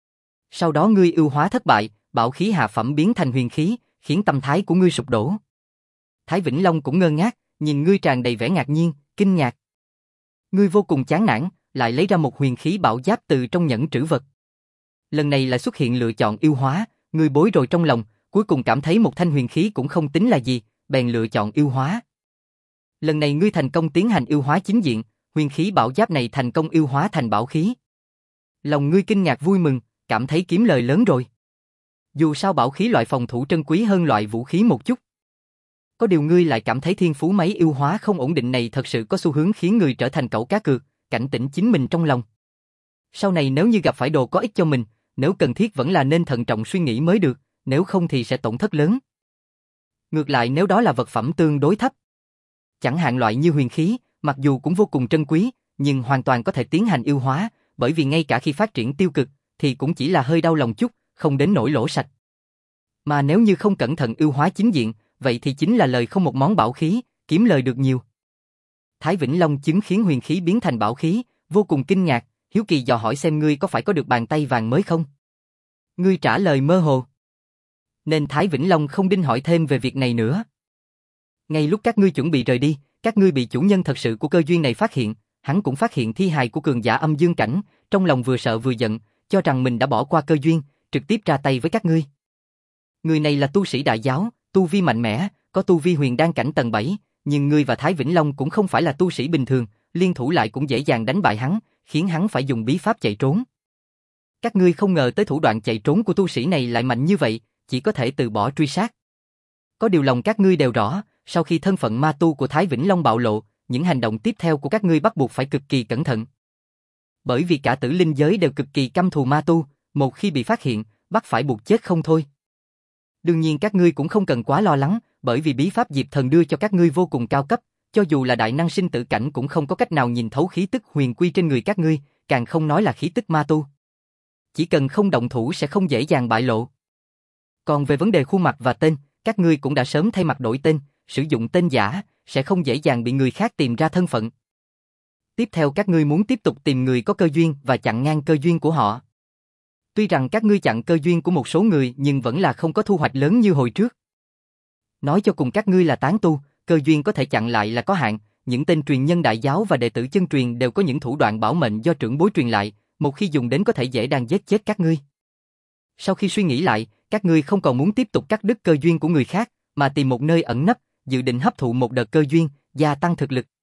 Sau đó ngươi ưu hóa thất bại, bảo khí hạ phẩm biến thành huyền khí, khiến tâm thái của ngươi sụp đổ. Thái Vĩnh Long cũng ngơ ngác, nhìn ngươi tràn đầy vẻ ngạc nhiên, kinh ngạc. Ngươi vô cùng chán nản, lại lấy ra một huyền khí bảo giáp từ trong nhẫn trữ vật. Lần này lại xuất hiện lựa chọn ưu hóa, ngươi bối rối trong lòng, cuối cùng cảm thấy một thanh huyền khí cũng không tính là gì, bèn lựa chọn ưu hóa. Lần này ngươi thành công tiến hành ưu hóa chính diện, huyền khí bảo giáp này thành công ưu hóa thành bảo khí. Lòng ngươi kinh ngạc vui mừng, cảm thấy kiếm lời lớn rồi. Dù sao bảo khí loại phòng thủ trân quý hơn loại vũ khí một chút. Có điều ngươi lại cảm thấy thiên phú máy ưu hóa không ổn định này thật sự có xu hướng khiến người trở thành cẩu cá cược, cảnh tỉnh chính mình trong lòng. Sau này nếu như gặp phải đồ có ích cho mình, nếu cần thiết vẫn là nên thận trọng suy nghĩ mới được, nếu không thì sẽ tổn thất lớn. Ngược lại nếu đó là vật phẩm tương đối thấp, chẳng hạn loại như huyền khí, mặc dù cũng vô cùng trân quý, nhưng hoàn toàn có thể tiến hành ưu hóa, bởi vì ngay cả khi phát triển tiêu cực, thì cũng chỉ là hơi đau lòng chút, không đến nỗi lỗ sạch. Mà nếu như không cẩn thận ưu hóa chính diện, vậy thì chính là lời không một món bảo khí, kiếm lời được nhiều. Thái Vĩnh Long chứng khiến huyền khí biến thành bảo khí, vô cùng kinh ngạc, hiếu kỳ dò hỏi xem ngươi có phải có được bàn tay vàng mới không? Ngươi trả lời mơ hồ. Nên Thái Vĩnh Long không đinh hỏi thêm về việc này nữa. Ngay lúc các ngươi chuẩn bị rời đi, Các ngươi bị chủ nhân thật sự của cơ duyên này phát hiện, hắn cũng phát hiện thi hài của cường giả âm dương cảnh, trong lòng vừa sợ vừa giận, cho rằng mình đã bỏ qua cơ duyên, trực tiếp ra tay với các ngươi. Người này là tu sĩ đại giáo, tu vi mạnh mẽ, có tu vi huyền đan cảnh tầng bảy, nhưng ngươi và Thái Vĩnh Long cũng không phải là tu sĩ bình thường, liên thủ lại cũng dễ dàng đánh bại hắn, khiến hắn phải dùng bí pháp chạy trốn. Các ngươi không ngờ tới thủ đoạn chạy trốn của tu sĩ này lại mạnh như vậy, chỉ có thể từ bỏ truy sát. Có điều lòng các ngươi đều rõ, sau khi thân phận ma tu của Thái Vĩnh Long bạo lộ, những hành động tiếp theo của các ngươi bắt buộc phải cực kỳ cẩn thận. Bởi vì cả tử linh giới đều cực kỳ căm thù ma tu, một khi bị phát hiện, bắt phải buộc chết không thôi. Đương nhiên các ngươi cũng không cần quá lo lắng, bởi vì bí pháp Diệp Thần đưa cho các ngươi vô cùng cao cấp, cho dù là đại năng sinh tử cảnh cũng không có cách nào nhìn thấu khí tức huyền quy trên người các ngươi, càng không nói là khí tức ma tu. Chỉ cần không động thủ sẽ không dễ dàng bại lộ. Còn về vấn đề khuôn mặt và tên, các ngươi cũng đã sớm thay mặt đổi tên, sử dụng tên giả, sẽ không dễ dàng bị người khác tìm ra thân phận. Tiếp theo các ngươi muốn tiếp tục tìm người có cơ duyên và chặn ngang cơ duyên của họ. Tuy rằng các ngươi chặn cơ duyên của một số người nhưng vẫn là không có thu hoạch lớn như hồi trước. Nói cho cùng các ngươi là tán tu, cơ duyên có thể chặn lại là có hạn, những tên truyền nhân đại giáo và đệ tử chân truyền đều có những thủ đoạn bảo mệnh do trưởng bối truyền lại, một khi dùng đến có thể dễ dàng giết chết các ngươi. Sau khi suy nghĩ lại, các ngươi không còn muốn tiếp tục cắt đứt cơ duyên của người khác, mà tìm một nơi ẩn nấp, dự định hấp thụ một đợt cơ duyên, gia tăng thực lực.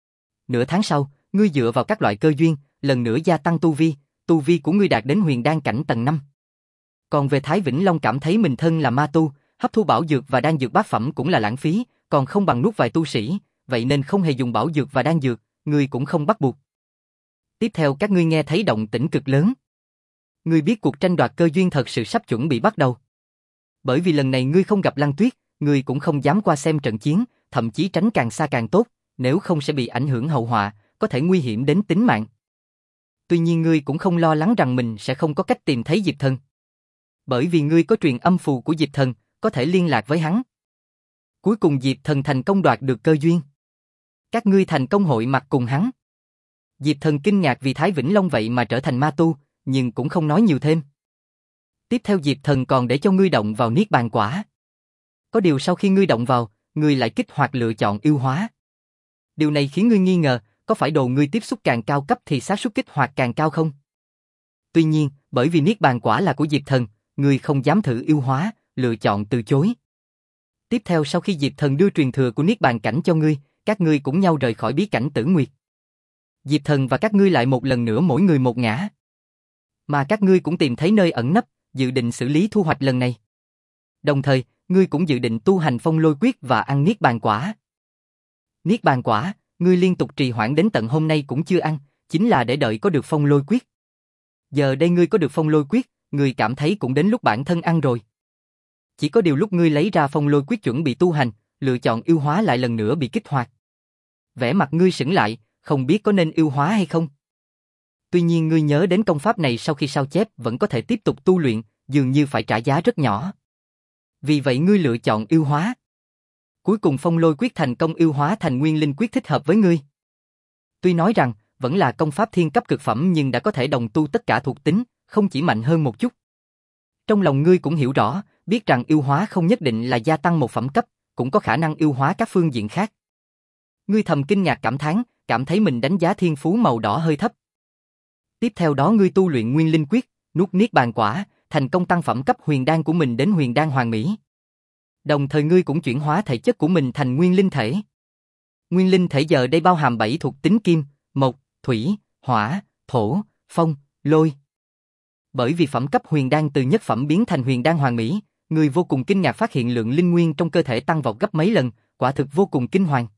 Nửa tháng sau, ngươi dựa vào các loại cơ duyên, lần nữa gia tăng tu vi, tu vi của ngươi đạt đến huyền đan cảnh tầng năm. Còn về Thái Vĩnh Long cảm thấy mình thân là ma tu, hấp thu bảo dược và đan dược bát phẩm cũng là lãng phí, còn không bằng nuốt vài tu sĩ, vậy nên không hề dùng bảo dược và đan dược, ngươi cũng không bắt buộc. Tiếp theo các ngươi nghe thấy động tĩnh cực lớn. Ngươi biết cuộc tranh đoạt cơ duyên thật sự sắp chuẩn bị bắt đầu. Bởi vì lần này ngươi không gặp Lăng Tuyết, ngươi cũng không dám qua xem trận chiến, thậm chí tránh càng xa càng tốt, nếu không sẽ bị ảnh hưởng hậu họa, có thể nguy hiểm đến tính mạng. Tuy nhiên ngươi cũng không lo lắng rằng mình sẽ không có cách tìm thấy Diệp Thần. Bởi vì ngươi có truyền âm phù của Diệp Thần, có thể liên lạc với hắn. Cuối cùng Diệp Thần thành công đoạt được cơ duyên. Các ngươi thành công hội mặt cùng hắn. Diệp Thần kinh ngạc vì Thái Vĩnh Long vậy mà trở thành ma tu, nhưng cũng không nói nhiều thêm. Tiếp theo Diệp Thần còn để cho ngươi động vào Niết Bàn Quả. Có điều sau khi ngươi động vào, ngươi lại kích hoạt lựa chọn yêu hóa. Điều này khiến ngươi nghi ngờ, có phải đồ ngươi tiếp xúc càng cao cấp thì xác suất kích hoạt càng cao không? Tuy nhiên, bởi vì Niết Bàn Quả là của Diệp Thần, ngươi không dám thử yêu hóa, lựa chọn từ chối. Tiếp theo sau khi Diệp Thần đưa truyền thừa của Niết Bàn Cảnh cho ngươi, các ngươi cũng nhau rời khỏi bí cảnh Tử Nguyệt. Diệp Thần và các ngươi lại một lần nữa mỗi người một ngã. Mà các ngươi cũng tìm thấy nơi ẩn nấp, dự định xử lý thu hoạch lần này. Đồng thời, ngươi cũng dự định tu hành Phong Lôi Quyết và ăn Niết Bàn Quả. Niết Bàn Quả, ngươi liên tục trì hoãn đến tận hôm nay cũng chưa ăn, chính là để đợi có được Phong Lôi Quyết. Giờ đây ngươi có được Phong Lôi Quyết, ngươi cảm thấy cũng đến lúc bản thân ăn rồi. Chỉ có điều lúc ngươi lấy ra Phong Lôi Quyết chuẩn bị tu hành, lựa chọn yêu hóa lại lần nữa bị kích hoạt. Vẻ mặt ngươi sững lại, không biết có nên yêu hóa hay không. Tuy nhiên ngươi nhớ đến công pháp này sau khi sao chép vẫn có thể tiếp tục tu luyện, dường như phải trả giá rất nhỏ. Vì vậy ngươi lựa chọn yêu hóa. Cuối cùng Phong Lôi Quyết thành công yêu hóa thành Nguyên Linh Quyết thích hợp với ngươi. Tuy nói rằng, vẫn là công pháp thiên cấp cực phẩm nhưng đã có thể đồng tu tất cả thuộc tính, không chỉ mạnh hơn một chút. Trong lòng ngươi cũng hiểu rõ, biết rằng yêu hóa không nhất định là gia tăng một phẩm cấp, cũng có khả năng yêu hóa các phương diện khác. Ngươi thầm kinh ngạc cảm thán, cảm thấy mình đánh giá thiên phú màu đỏ hơi thấp. Tiếp theo đó ngươi tu luyện Nguyên Linh Quyết, nuốt Niết Bàn Quả, thành công tăng phẩm cấp huyền đan của mình đến huyền đan hoàn mỹ. Đồng thời ngươi cũng chuyển hóa thể chất của mình thành Nguyên Linh thể. Nguyên Linh thể giờ đây bao hàm bảy thuộc tính kim, mộc, thủy, hỏa, thổ, phong, lôi. Bởi vì phẩm cấp huyền đan từ nhất phẩm biến thành huyền đan hoàn mỹ, ngươi vô cùng kinh ngạc phát hiện lượng linh nguyên trong cơ thể tăng vọt gấp mấy lần, quả thực vô cùng kinh hoàng.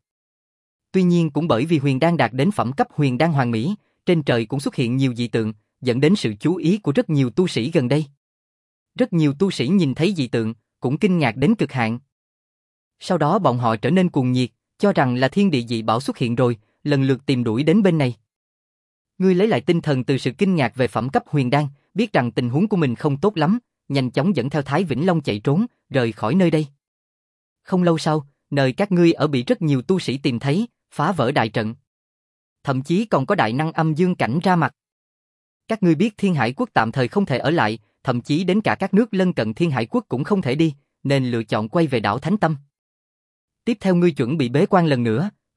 Tuy nhiên cũng bởi vì huyền đan đạt đến phẩm cấp huyền đan hoàn mỹ, trên trời cũng xuất hiện nhiều dị tượng, dẫn đến sự chú ý của rất nhiều tu sĩ gần đây. Rất nhiều tu sĩ nhìn thấy dị tượng, cũng kinh ngạc đến cực hạn. Sau đó bọn họ trở nên cuồng nhiệt, cho rằng là thiên địa dị bảo xuất hiện rồi, lần lượt tìm đuổi đến bên này. Ngươi lấy lại tinh thần từ sự kinh ngạc về phẩm cấp huyền đan, biết rằng tình huống của mình không tốt lắm, nhanh chóng dẫn theo Thái Vĩnh Long chạy trốn, rời khỏi nơi đây. Không lâu sau, nơi các ngươi ở bị rất nhiều tu sĩ tìm thấy, phá vỡ đại trận. Thậm chí còn có đại năng âm dương cảnh ra mặt. Các ngươi biết Thiên Hải Quốc tạm thời không thể ở lại, thậm chí đến cả các nước lân cận Thiên Hải Quốc cũng không thể đi, nên lựa chọn quay về đảo Thánh Tâm. Tiếp theo ngươi chuẩn bị bế quan lần nữa,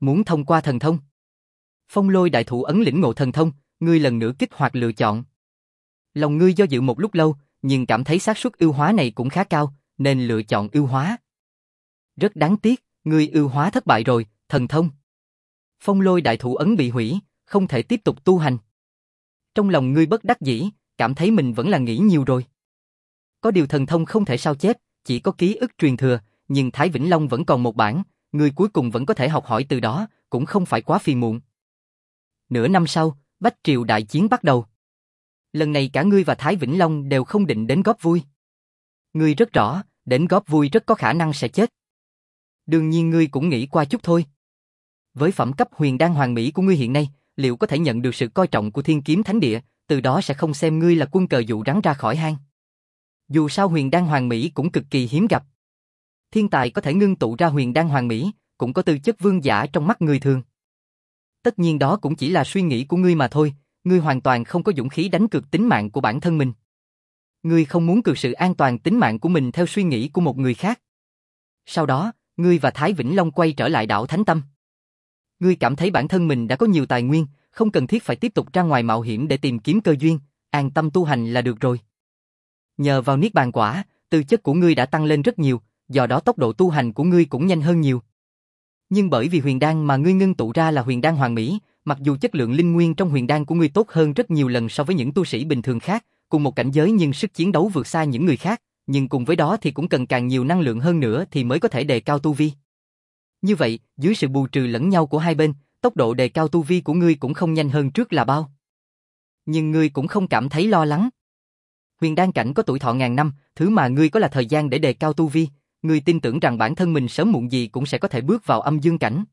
Muốn thông qua thần thông. Phong lôi đại thủ ấn lĩnh ngộ thần thông, ngươi lần nữa kích hoạt lựa chọn. Lòng ngươi do dự một lúc lâu, nhưng cảm thấy xác suất ưu hóa này cũng khá cao, nên lựa chọn ưu hóa. Rất đáng tiếc, ngươi ưu hóa thất bại rồi, thần thông. Phong lôi đại thủ ấn bị hủy, không thể tiếp tục tu hành. Trong lòng ngươi bất đắc dĩ, cảm thấy mình vẫn là nghĩ nhiều rồi. Có điều thần thông không thể sao chép, chỉ có ký ức truyền thừa, nhưng Thái Vĩnh Long vẫn còn một bản, ngươi cuối cùng vẫn có thể học hỏi từ đó, cũng không phải quá phiền muộn. Nửa năm sau, Bách Triều đại chiến bắt đầu. Lần này cả ngươi và Thái Vĩnh Long đều không định đến góp vui. Ngươi rất rõ, đến góp vui rất có khả năng sẽ chết. Đương nhiên ngươi cũng nghĩ qua chút thôi. Với phẩm cấp huyền đan hoàng mỹ của ngươi hiện nay, liệu có thể nhận được sự coi trọng của Thiên Kiếm Thánh Địa, từ đó sẽ không xem ngươi là quân cờ dụ rắn ra khỏi hang. Dù sao huyền đan hoàng mỹ cũng cực kỳ hiếm gặp. Thiên tài có thể ngưng tụ ra huyền đan hoàng mỹ, cũng có tư chất vương giả trong mắt người thường. Tất nhiên đó cũng chỉ là suy nghĩ của ngươi mà thôi, ngươi hoàn toàn không có dũng khí đánh cược tính mạng của bản thân mình. Ngươi không muốn cược sự an toàn tính mạng của mình theo suy nghĩ của một người khác. Sau đó, ngươi và Thái Vĩnh Long quay trở lại đảo Thánh Tâm. Ngươi cảm thấy bản thân mình đã có nhiều tài nguyên, không cần thiết phải tiếp tục ra ngoài mạo hiểm để tìm kiếm cơ duyên, an tâm tu hành là được rồi. Nhờ vào Niết Bàn Quả, tư chất của ngươi đã tăng lên rất nhiều, do đó tốc độ tu hành của ngươi cũng nhanh hơn nhiều. Nhưng bởi vì huyền đan mà ngươi ngưng tụ ra là huyền đan hoàng mỹ, mặc dù chất lượng linh nguyên trong huyền đan của ngươi tốt hơn rất nhiều lần so với những tu sĩ bình thường khác, cùng một cảnh giới nhưng sức chiến đấu vượt xa những người khác, nhưng cùng với đó thì cũng cần càng nhiều năng lượng hơn nữa thì mới có thể đề cao tu vi. Như vậy, dưới sự bù trừ lẫn nhau của hai bên, tốc độ đề cao tu vi của ngươi cũng không nhanh hơn trước là bao. Nhưng ngươi cũng không cảm thấy lo lắng. Huyền đan cảnh có tuổi thọ ngàn năm, thứ mà ngươi có là thời gian để đề cao tu vi, ngươi tin tưởng rằng bản thân mình sớm muộn gì cũng sẽ có thể bước vào âm dương cảnh.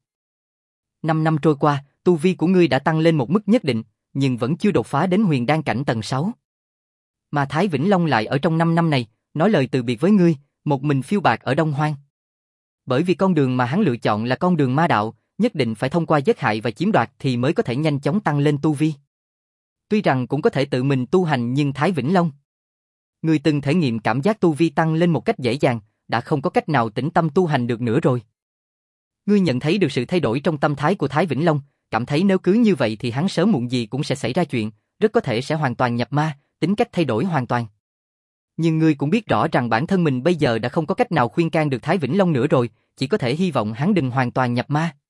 Năm năm trôi qua, tu vi của ngươi đã tăng lên một mức nhất định, nhưng vẫn chưa đột phá đến huyền đan cảnh tầng sáu. Mà Thái Vĩnh Long lại ở trong năm năm này, nói lời từ biệt với ngươi, một mình phiêu bạt ở Đông Hoang. Bởi vì con đường mà hắn lựa chọn là con đường ma đạo, nhất định phải thông qua giết hại và chiếm đoạt thì mới có thể nhanh chóng tăng lên tu vi. Tuy rằng cũng có thể tự mình tu hành nhưng Thái Vĩnh Long, ngươi từng thể nghiệm cảm giác tu vi tăng lên một cách dễ dàng, đã không có cách nào tĩnh tâm tu hành được nữa rồi. Ngươi nhận thấy được sự thay đổi trong tâm thái của Thái Vĩnh Long, cảm thấy nếu cứ như vậy thì hắn sớm muộn gì cũng sẽ xảy ra chuyện, rất có thể sẽ hoàn toàn nhập ma, tính cách thay đổi hoàn toàn. Nhưng ngươi cũng biết rõ rằng bản thân mình bây giờ đã không có cách nào khuyên can được Thái Vĩnh Long nữa rồi, chỉ có thể hy vọng hắn đừng hoàn toàn nhập ma.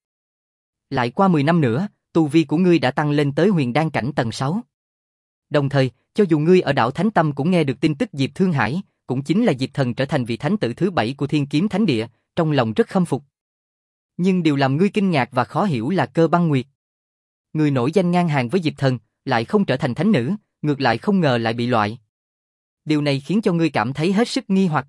Lại qua mười năm nữa, tu vi của ngươi đã tăng lên tới huyền đan cảnh tầng sáu. Đồng thời, cho dù ngươi ở đảo Thánh Tâm cũng nghe được tin tức Diệp Thương Hải, cũng chính là Diệp Thần trở thành vị thánh tử thứ bảy của Thiên Kiếm Thánh Địa, trong lòng rất khâm phục. Nhưng điều làm ngươi kinh ngạc và khó hiểu là Cơ Băng Nguyệt. Ngươi nổi danh ngang hàng với Diệp Thần, lại không trở thành thánh nữ, ngược lại không ngờ lại bị loại. Điều này khiến cho ngươi cảm thấy hết sức nghi hoặc.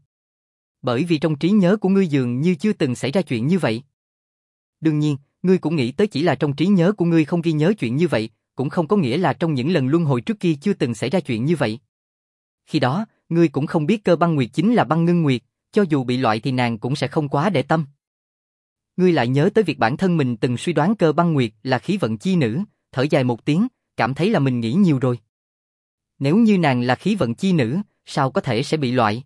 Bởi vì trong trí nhớ của ngươi dường như chưa từng xảy ra chuyện như vậy. Đương nhiên, ngươi cũng nghĩ tới chỉ là trong trí nhớ của ngươi không ghi nhớ chuyện như vậy, cũng không có nghĩa là trong những lần luân hồi trước kia chưa từng xảy ra chuyện như vậy. Khi đó, ngươi cũng không biết Cơ Băng Nguyệt chính là Băng Ngưng Nguyệt, cho dù bị loại thì nàng cũng sẽ không quá để tâm. Ngươi lại nhớ tới việc bản thân mình từng suy đoán Cơ Băng Nguyệt là khí vận chi nữ, thở dài một tiếng, cảm thấy là mình nghĩ nhiều rồi. Nếu như nàng là khí vận chi nữ, sao có thể sẽ bị loại?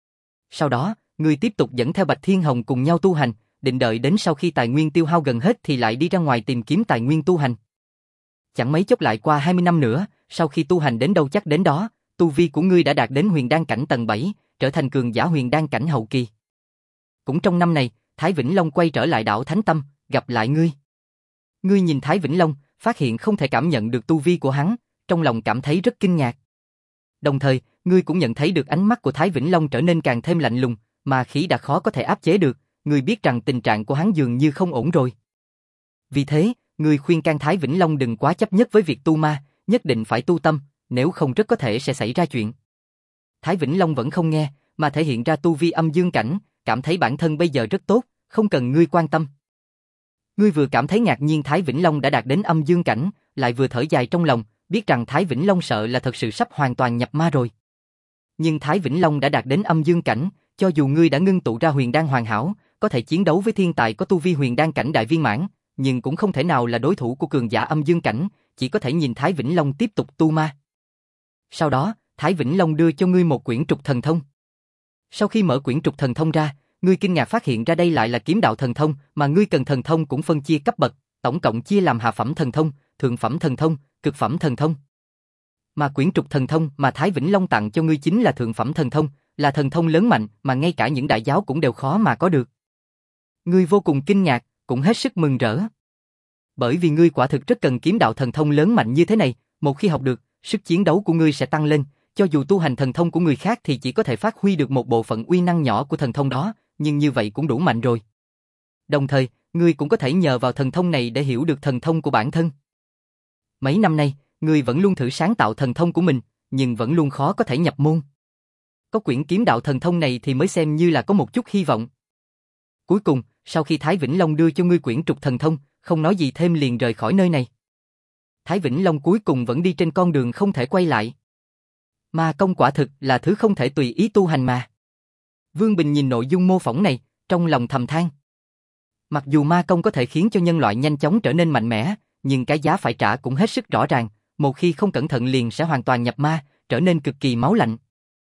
Sau đó, ngươi tiếp tục dẫn theo Bạch Thiên Hồng cùng nhau tu hành, định đợi đến sau khi tài nguyên tiêu hao gần hết thì lại đi ra ngoài tìm kiếm tài nguyên tu hành. Chẳng mấy chốc lại qua hai mươi năm nữa, sau khi tu hành đến đâu chắc đến đó, tu vi của ngươi đã đạt đến huyền đan cảnh tầng bảy, trở thành cường giả huyền đan cảnh hậu kỳ. Cũng trong năm này, Thái Vĩnh Long quay trở lại đảo Thánh Tâm, gặp lại ngươi. Ngươi nhìn Thái Vĩnh Long, phát hiện không thể cảm nhận được tu vi của hắn, trong lòng cảm thấy rất kinh ngạc. Đồng thời, ngươi cũng nhận thấy được ánh mắt của Thái Vĩnh Long trở nên càng thêm lạnh lùng, mà khí đã khó có thể áp chế được, ngươi biết rằng tình trạng của hắn dường như không ổn rồi. Vì thế, ngươi khuyên can Thái Vĩnh Long đừng quá chấp nhất với việc tu ma, nhất định phải tu tâm, nếu không rất có thể sẽ xảy ra chuyện. Thái Vĩnh Long vẫn không nghe, mà thể hiện ra tu vi âm dương cảnh, cảm thấy bản thân bây giờ rất tốt, không cần ngươi quan tâm. Ngươi vừa cảm thấy ngạc nhiên Thái Vĩnh Long đã đạt đến âm dương cảnh, lại vừa thở dài trong lòng, biết rằng Thái Vĩnh Long sợ là thật sự sắp hoàn toàn nhập ma rồi. Nhưng Thái Vĩnh Long đã đạt đến âm dương cảnh, cho dù ngươi đã ngưng tụ ra huyền đan hoàn hảo, có thể chiến đấu với thiên tài có tu vi huyền đan cảnh đại viên mãn, nhưng cũng không thể nào là đối thủ của cường giả âm dương cảnh, chỉ có thể nhìn Thái Vĩnh Long tiếp tục tu ma. Sau đó, Thái Vĩnh Long đưa cho ngươi một quyển trục thần thông. Sau khi mở quyển trục thần thông ra, ngươi kinh ngạc phát hiện ra đây lại là kiếm đạo thần thông, mà ngươi cần thần thông cũng phân chia cấp bậc, tổng cộng chia làm hạ phẩm thần thông, thượng phẩm thần thông, cực phẩm thần thông. Mà quyển trục thần thông mà Thái Vĩnh Long tặng cho ngươi chính là thượng phẩm thần thông, là thần thông lớn mạnh mà ngay cả những đại giáo cũng đều khó mà có được. Ngươi vô cùng kinh ngạc, cũng hết sức mừng rỡ. Bởi vì ngươi quả thực rất cần kiếm đạo thần thông lớn mạnh như thế này, một khi học được, sức chiến đấu của ngươi sẽ tăng lên, cho dù tu hành thần thông của người khác thì chỉ có thể phát huy được một bộ phận uy năng nhỏ của thần thông đó, nhưng như vậy cũng đủ mạnh rồi. Đồng thời, ngươi cũng có thể nhờ vào thần thông này để hiểu được thần thông của bản thân. Mấy năm nay, ngươi vẫn luôn thử sáng tạo thần thông của mình, nhưng vẫn luôn khó có thể nhập môn. Có quyển kiếm đạo thần thông này thì mới xem như là có một chút hy vọng. Cuối cùng, sau khi Thái Vĩnh Long đưa cho ngươi quyển trục thần thông, không nói gì thêm liền rời khỏi nơi này. Thái Vĩnh Long cuối cùng vẫn đi trên con đường không thể quay lại. Ma công quả thực là thứ không thể tùy ý tu hành mà. Vương Bình nhìn nội dung mô phỏng này, trong lòng thầm than. Mặc dù ma công có thể khiến cho nhân loại nhanh chóng trở nên mạnh mẽ, nhưng cái giá phải trả cũng hết sức rõ ràng, một khi không cẩn thận liền sẽ hoàn toàn nhập ma, trở nên cực kỳ máu lạnh.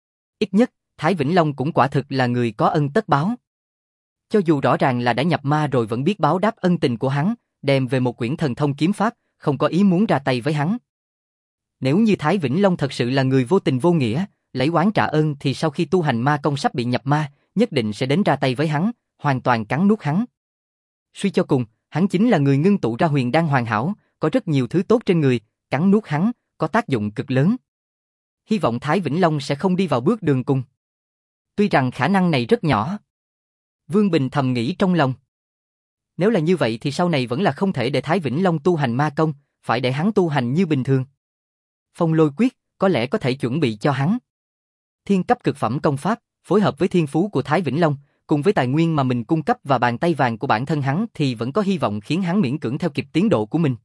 Ít nhất, Thái Vĩnh Long cũng quả thực là người có ân tất báo. Cho dù rõ ràng là đã nhập ma rồi vẫn biết báo đáp ân tình của hắn, đem về một quyển thần thông kiếm pháp, không có ý muốn ra tay với hắn. Nếu như Thái Vĩnh Long thật sự là người vô tình vô nghĩa, lấy oán trả ơn thì sau khi tu hành ma công sắp bị nhập ma, nhất định sẽ đến ra tay với hắn, hoàn toàn cắn nuốt hắn. Suy cho cùng, hắn chính là người ngưng tụ ra huyền đan hoàn hảo, có rất nhiều thứ tốt trên người, cắn nuốt hắn, có tác dụng cực lớn. Hy vọng Thái Vĩnh Long sẽ không đi vào bước đường cùng. Tuy rằng khả năng này rất nhỏ. Vương Bình thầm nghĩ trong lòng. Nếu là như vậy thì sau này vẫn là không thể để Thái Vĩnh Long tu hành ma công, phải để hắn tu hành như bình thường. Phong lôi quyết, có lẽ có thể chuẩn bị cho hắn. Thiên cấp cực phẩm công pháp, phối hợp với thiên phú của Thái Vĩnh Long, cùng với tài nguyên mà mình cung cấp và bàn tay vàng của bản thân hắn thì vẫn có hy vọng khiến hắn miễn cưỡng theo kịp tiến độ của mình.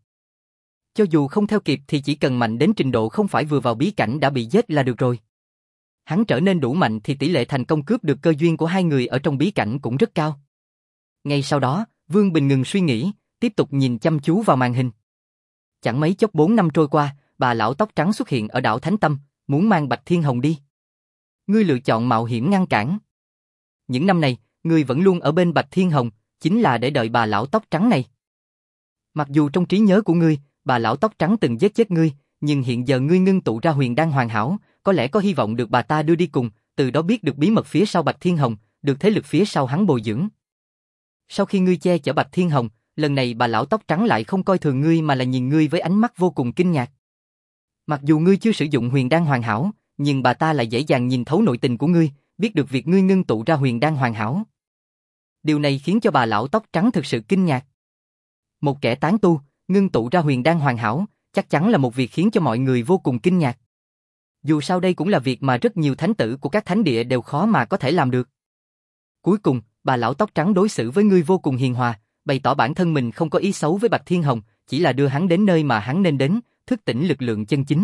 Cho dù không theo kịp thì chỉ cần mạnh đến trình độ không phải vừa vào bí cảnh đã bị giết là được rồi. Hắn trở nên đủ mạnh thì tỷ lệ thành công cướp được cơ duyên của hai người ở trong bí cảnh cũng rất cao. Ngay sau đó, Vương Bình ngừng suy nghĩ, tiếp tục nhìn chăm chú vào màn hình. Chẳng mấy chốc bốn năm trôi qua, bà lão tóc trắng xuất hiện ở đảo Thánh Tâm, muốn mang Bạch Thiên Hồng đi. Ngươi lựa chọn mạo hiểm ngăn cản. Những năm này, ngươi vẫn luôn ở bên Bạch Thiên Hồng, chính là để đợi bà lão tóc trắng này. Mặc dù trong trí nhớ của ngươi, bà lão tóc trắng từng giết chết ngươi, nhưng hiện giờ ngươi ngưng tụ ra huyền đan hoàn hảo, có lẽ có hy vọng được bà ta đưa đi cùng, từ đó biết được bí mật phía sau Bạch Thiên Hồng, được thế lực phía sau hắn bồi dưỡng. Sau khi ngươi che chở Bạch Thiên Hồng, lần này bà lão tóc trắng lại không coi thường ngươi mà là nhìn ngươi với ánh mắt vô cùng kinh ngạc. Mặc dù ngươi chưa sử dụng huyền đan hoàn hảo, nhưng bà ta lại dễ dàng nhìn thấu nội tình của ngươi, biết được việc ngươi ngưng tụ ra huyền đan hoàn hảo. Điều này khiến cho bà lão tóc trắng thực sự kinh ngạc. Một kẻ tán tu, ngưng tụ ra huyền đan hoàn hảo, chắc chắn là một việc khiến cho mọi người vô cùng kinh ngạc. Dù sao đây cũng là việc mà rất nhiều thánh tử của các thánh địa đều khó mà có thể làm được. Cuối cùng, bà lão tóc trắng đối xử với ngươi vô cùng hiền hòa, bày tỏ bản thân mình không có ý xấu với Bạch Thiên Hồng, chỉ là đưa hắn đến nơi mà hắn nên đến, thức tỉnh lực lượng chân chính.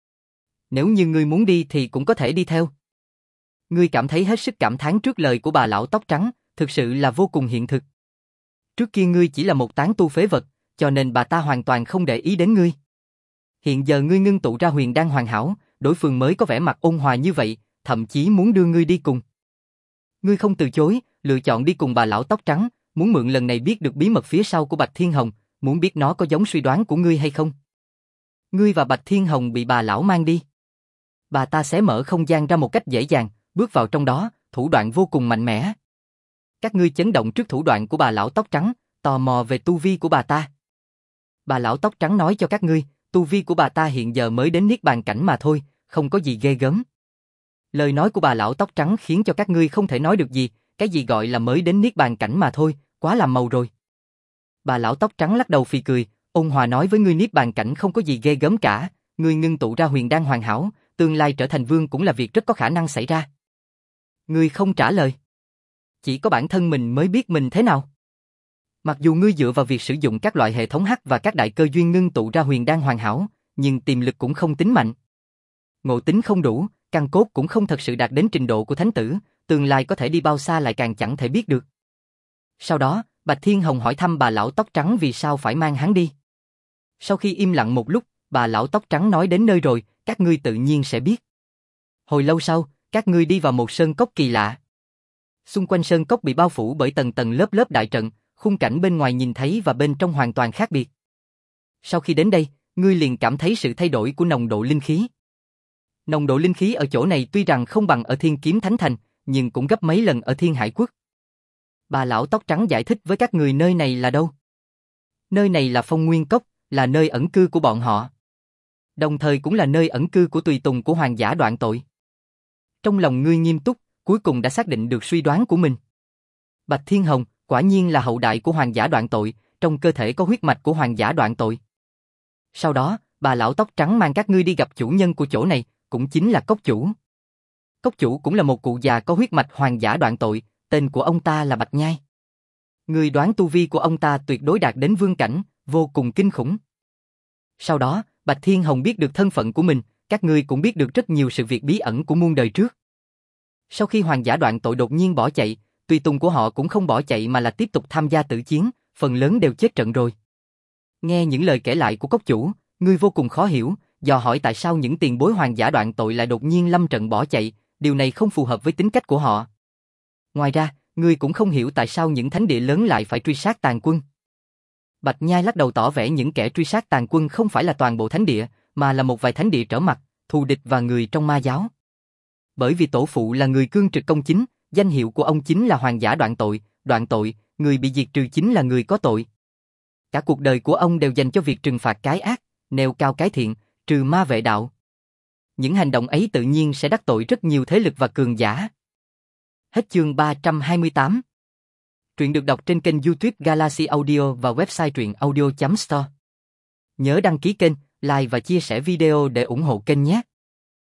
Nếu như ngươi muốn đi thì cũng có thể đi theo. Ngươi cảm thấy hết sức cảm thán trước lời của bà lão tóc trắng, thực sự là vô cùng hiện thực. Trước kia ngươi chỉ là một tán tu phế vật, cho nên bà ta hoàn toàn không để ý đến ngươi. Hiện giờ ngươi ngưng tụ ra huyền đan hoàn hảo, đối phương mới có vẻ mặt ôn hòa như vậy, thậm chí muốn đưa ngươi đi cùng. Ngươi không từ chối, lựa chọn đi cùng bà lão tóc trắng, muốn mượn lần này biết được bí mật phía sau của Bạch Thiên Hồng, muốn biết nó có giống suy đoán của ngươi hay không. Ngươi và Bạch Thiên Hồng bị bà lão mang đi. Bà ta xé mở không gian ra một cách dễ dàng, bước vào trong đó, thủ đoạn vô cùng mạnh mẽ. Các ngươi chấn động trước thủ đoạn của bà lão tóc trắng, tò mò về tu vi của bà ta. Bà lão tóc trắng nói cho các ngươi, tu vi của bà ta hiện giờ mới đến niết bàn cảnh mà thôi, không có gì ghê gớm. Lời nói của bà lão tóc trắng khiến cho các ngươi không thể nói được gì, cái gì gọi là mới đến niết bàn cảnh mà thôi, quá làm màu rồi. Bà lão tóc trắng lắc đầu phì cười, ôn hòa nói với ngươi niết bàn cảnh không có gì ghê gớm cả, ngươi ngưng tụ ra huyền đan hoàn hảo, tương lai trở thành vương cũng là việc rất có khả năng xảy ra. Ngươi không trả lời. Chỉ có bản thân mình mới biết mình thế nào. Mặc dù ngươi dựa vào việc sử dụng các loại hệ thống hack và các đại cơ duyên ngưng tụ ra huyền đan hoàn hảo, nhưng tiềm lực cũng không tính mạnh. Ngộ tính không đủ, căn cốt cũng không thật sự đạt đến trình độ của thánh tử, tương lai có thể đi bao xa lại càng chẳng thể biết được. Sau đó, Bạch Thiên Hồng hỏi thăm bà lão tóc trắng vì sao phải mang hắn đi. Sau khi im lặng một lúc, bà lão tóc trắng nói đến nơi rồi, các ngươi tự nhiên sẽ biết. Hồi lâu sau, các ngươi đi vào một sơn cốc kỳ lạ. Xung quanh sơn cốc bị bao phủ bởi tầng tầng lớp lớp đại trận, khung cảnh bên ngoài nhìn thấy và bên trong hoàn toàn khác biệt. Sau khi đến đây, ngươi liền cảm thấy sự thay đổi của nồng độ linh khí. Nồng độ linh khí ở chỗ này tuy rằng không bằng ở Thiên Kiếm Thánh Thành, nhưng cũng gấp mấy lần ở Thiên Hải Quốc. Bà lão tóc trắng giải thích với các người nơi này là đâu. Nơi này là Phong Nguyên Cốc, là nơi ẩn cư của bọn họ. Đồng thời cũng là nơi ẩn cư của tùy tùng của hoàng giả đoạn tội. Trong lòng ngươi nghiêm túc, cuối cùng đã xác định được suy đoán của mình. Bạch Thiên Hồng, quả nhiên là hậu đại của hoàng giả đoạn tội, trong cơ thể có huyết mạch của hoàng giả đoạn tội. Sau đó, bà lão tóc trắng mang các ngươi đi gặp chủ nhân của chỗ này, cũng chính là cốc chủ. Cốc chủ cũng là một cụ già có huyết mạch hoàng giả đoạn tội, tên của ông ta là Bạch Nhai. Ngươi đoán tu vi của ông ta tuyệt đối đạt đến vương cảnh, vô cùng kinh khủng. Sau đó, Bạch Thiên Hồng biết được thân phận của mình, các ngươi cũng biết được rất nhiều sự việc bí ẩn của muôn đời trước. Sau khi hoàng giả đoạn tội đột nhiên bỏ chạy, tùy tùng của họ cũng không bỏ chạy mà là tiếp tục tham gia tử chiến, phần lớn đều chết trận rồi. Nghe những lời kể lại của cốc chủ, ngươi vô cùng khó hiểu, dò hỏi tại sao những tiền bối hoàng giả đoạn tội lại đột nhiên lâm trận bỏ chạy, điều này không phù hợp với tính cách của họ. Ngoài ra, ngươi cũng không hiểu tại sao những thánh địa lớn lại phải truy sát tàn quân. Bạch Nhai lắc đầu tỏ vẻ những kẻ truy sát tàn quân không phải là toàn bộ thánh địa, mà là một vài thánh địa trở mặt, thù địch và người trong ma giáo. Bởi vì tổ phụ là người cương trực công chính, danh hiệu của ông chính là hoàng giả đoạn tội, đoạn tội, người bị diệt trừ chính là người có tội. Cả cuộc đời của ông đều dành cho việc trừng phạt cái ác, nêu cao cái thiện, trừ ma vệ đạo. Những hành động ấy tự nhiên sẽ đắc tội rất nhiều thế lực và cường giả. Hết chương ba trăm hai mươi tám. Truyện được đọc trên kênh YouTube Galaxy Audio và website truyện audio chấm store. Nhớ đăng ký kênh, like và chia sẻ video để ủng hộ kênh nhé.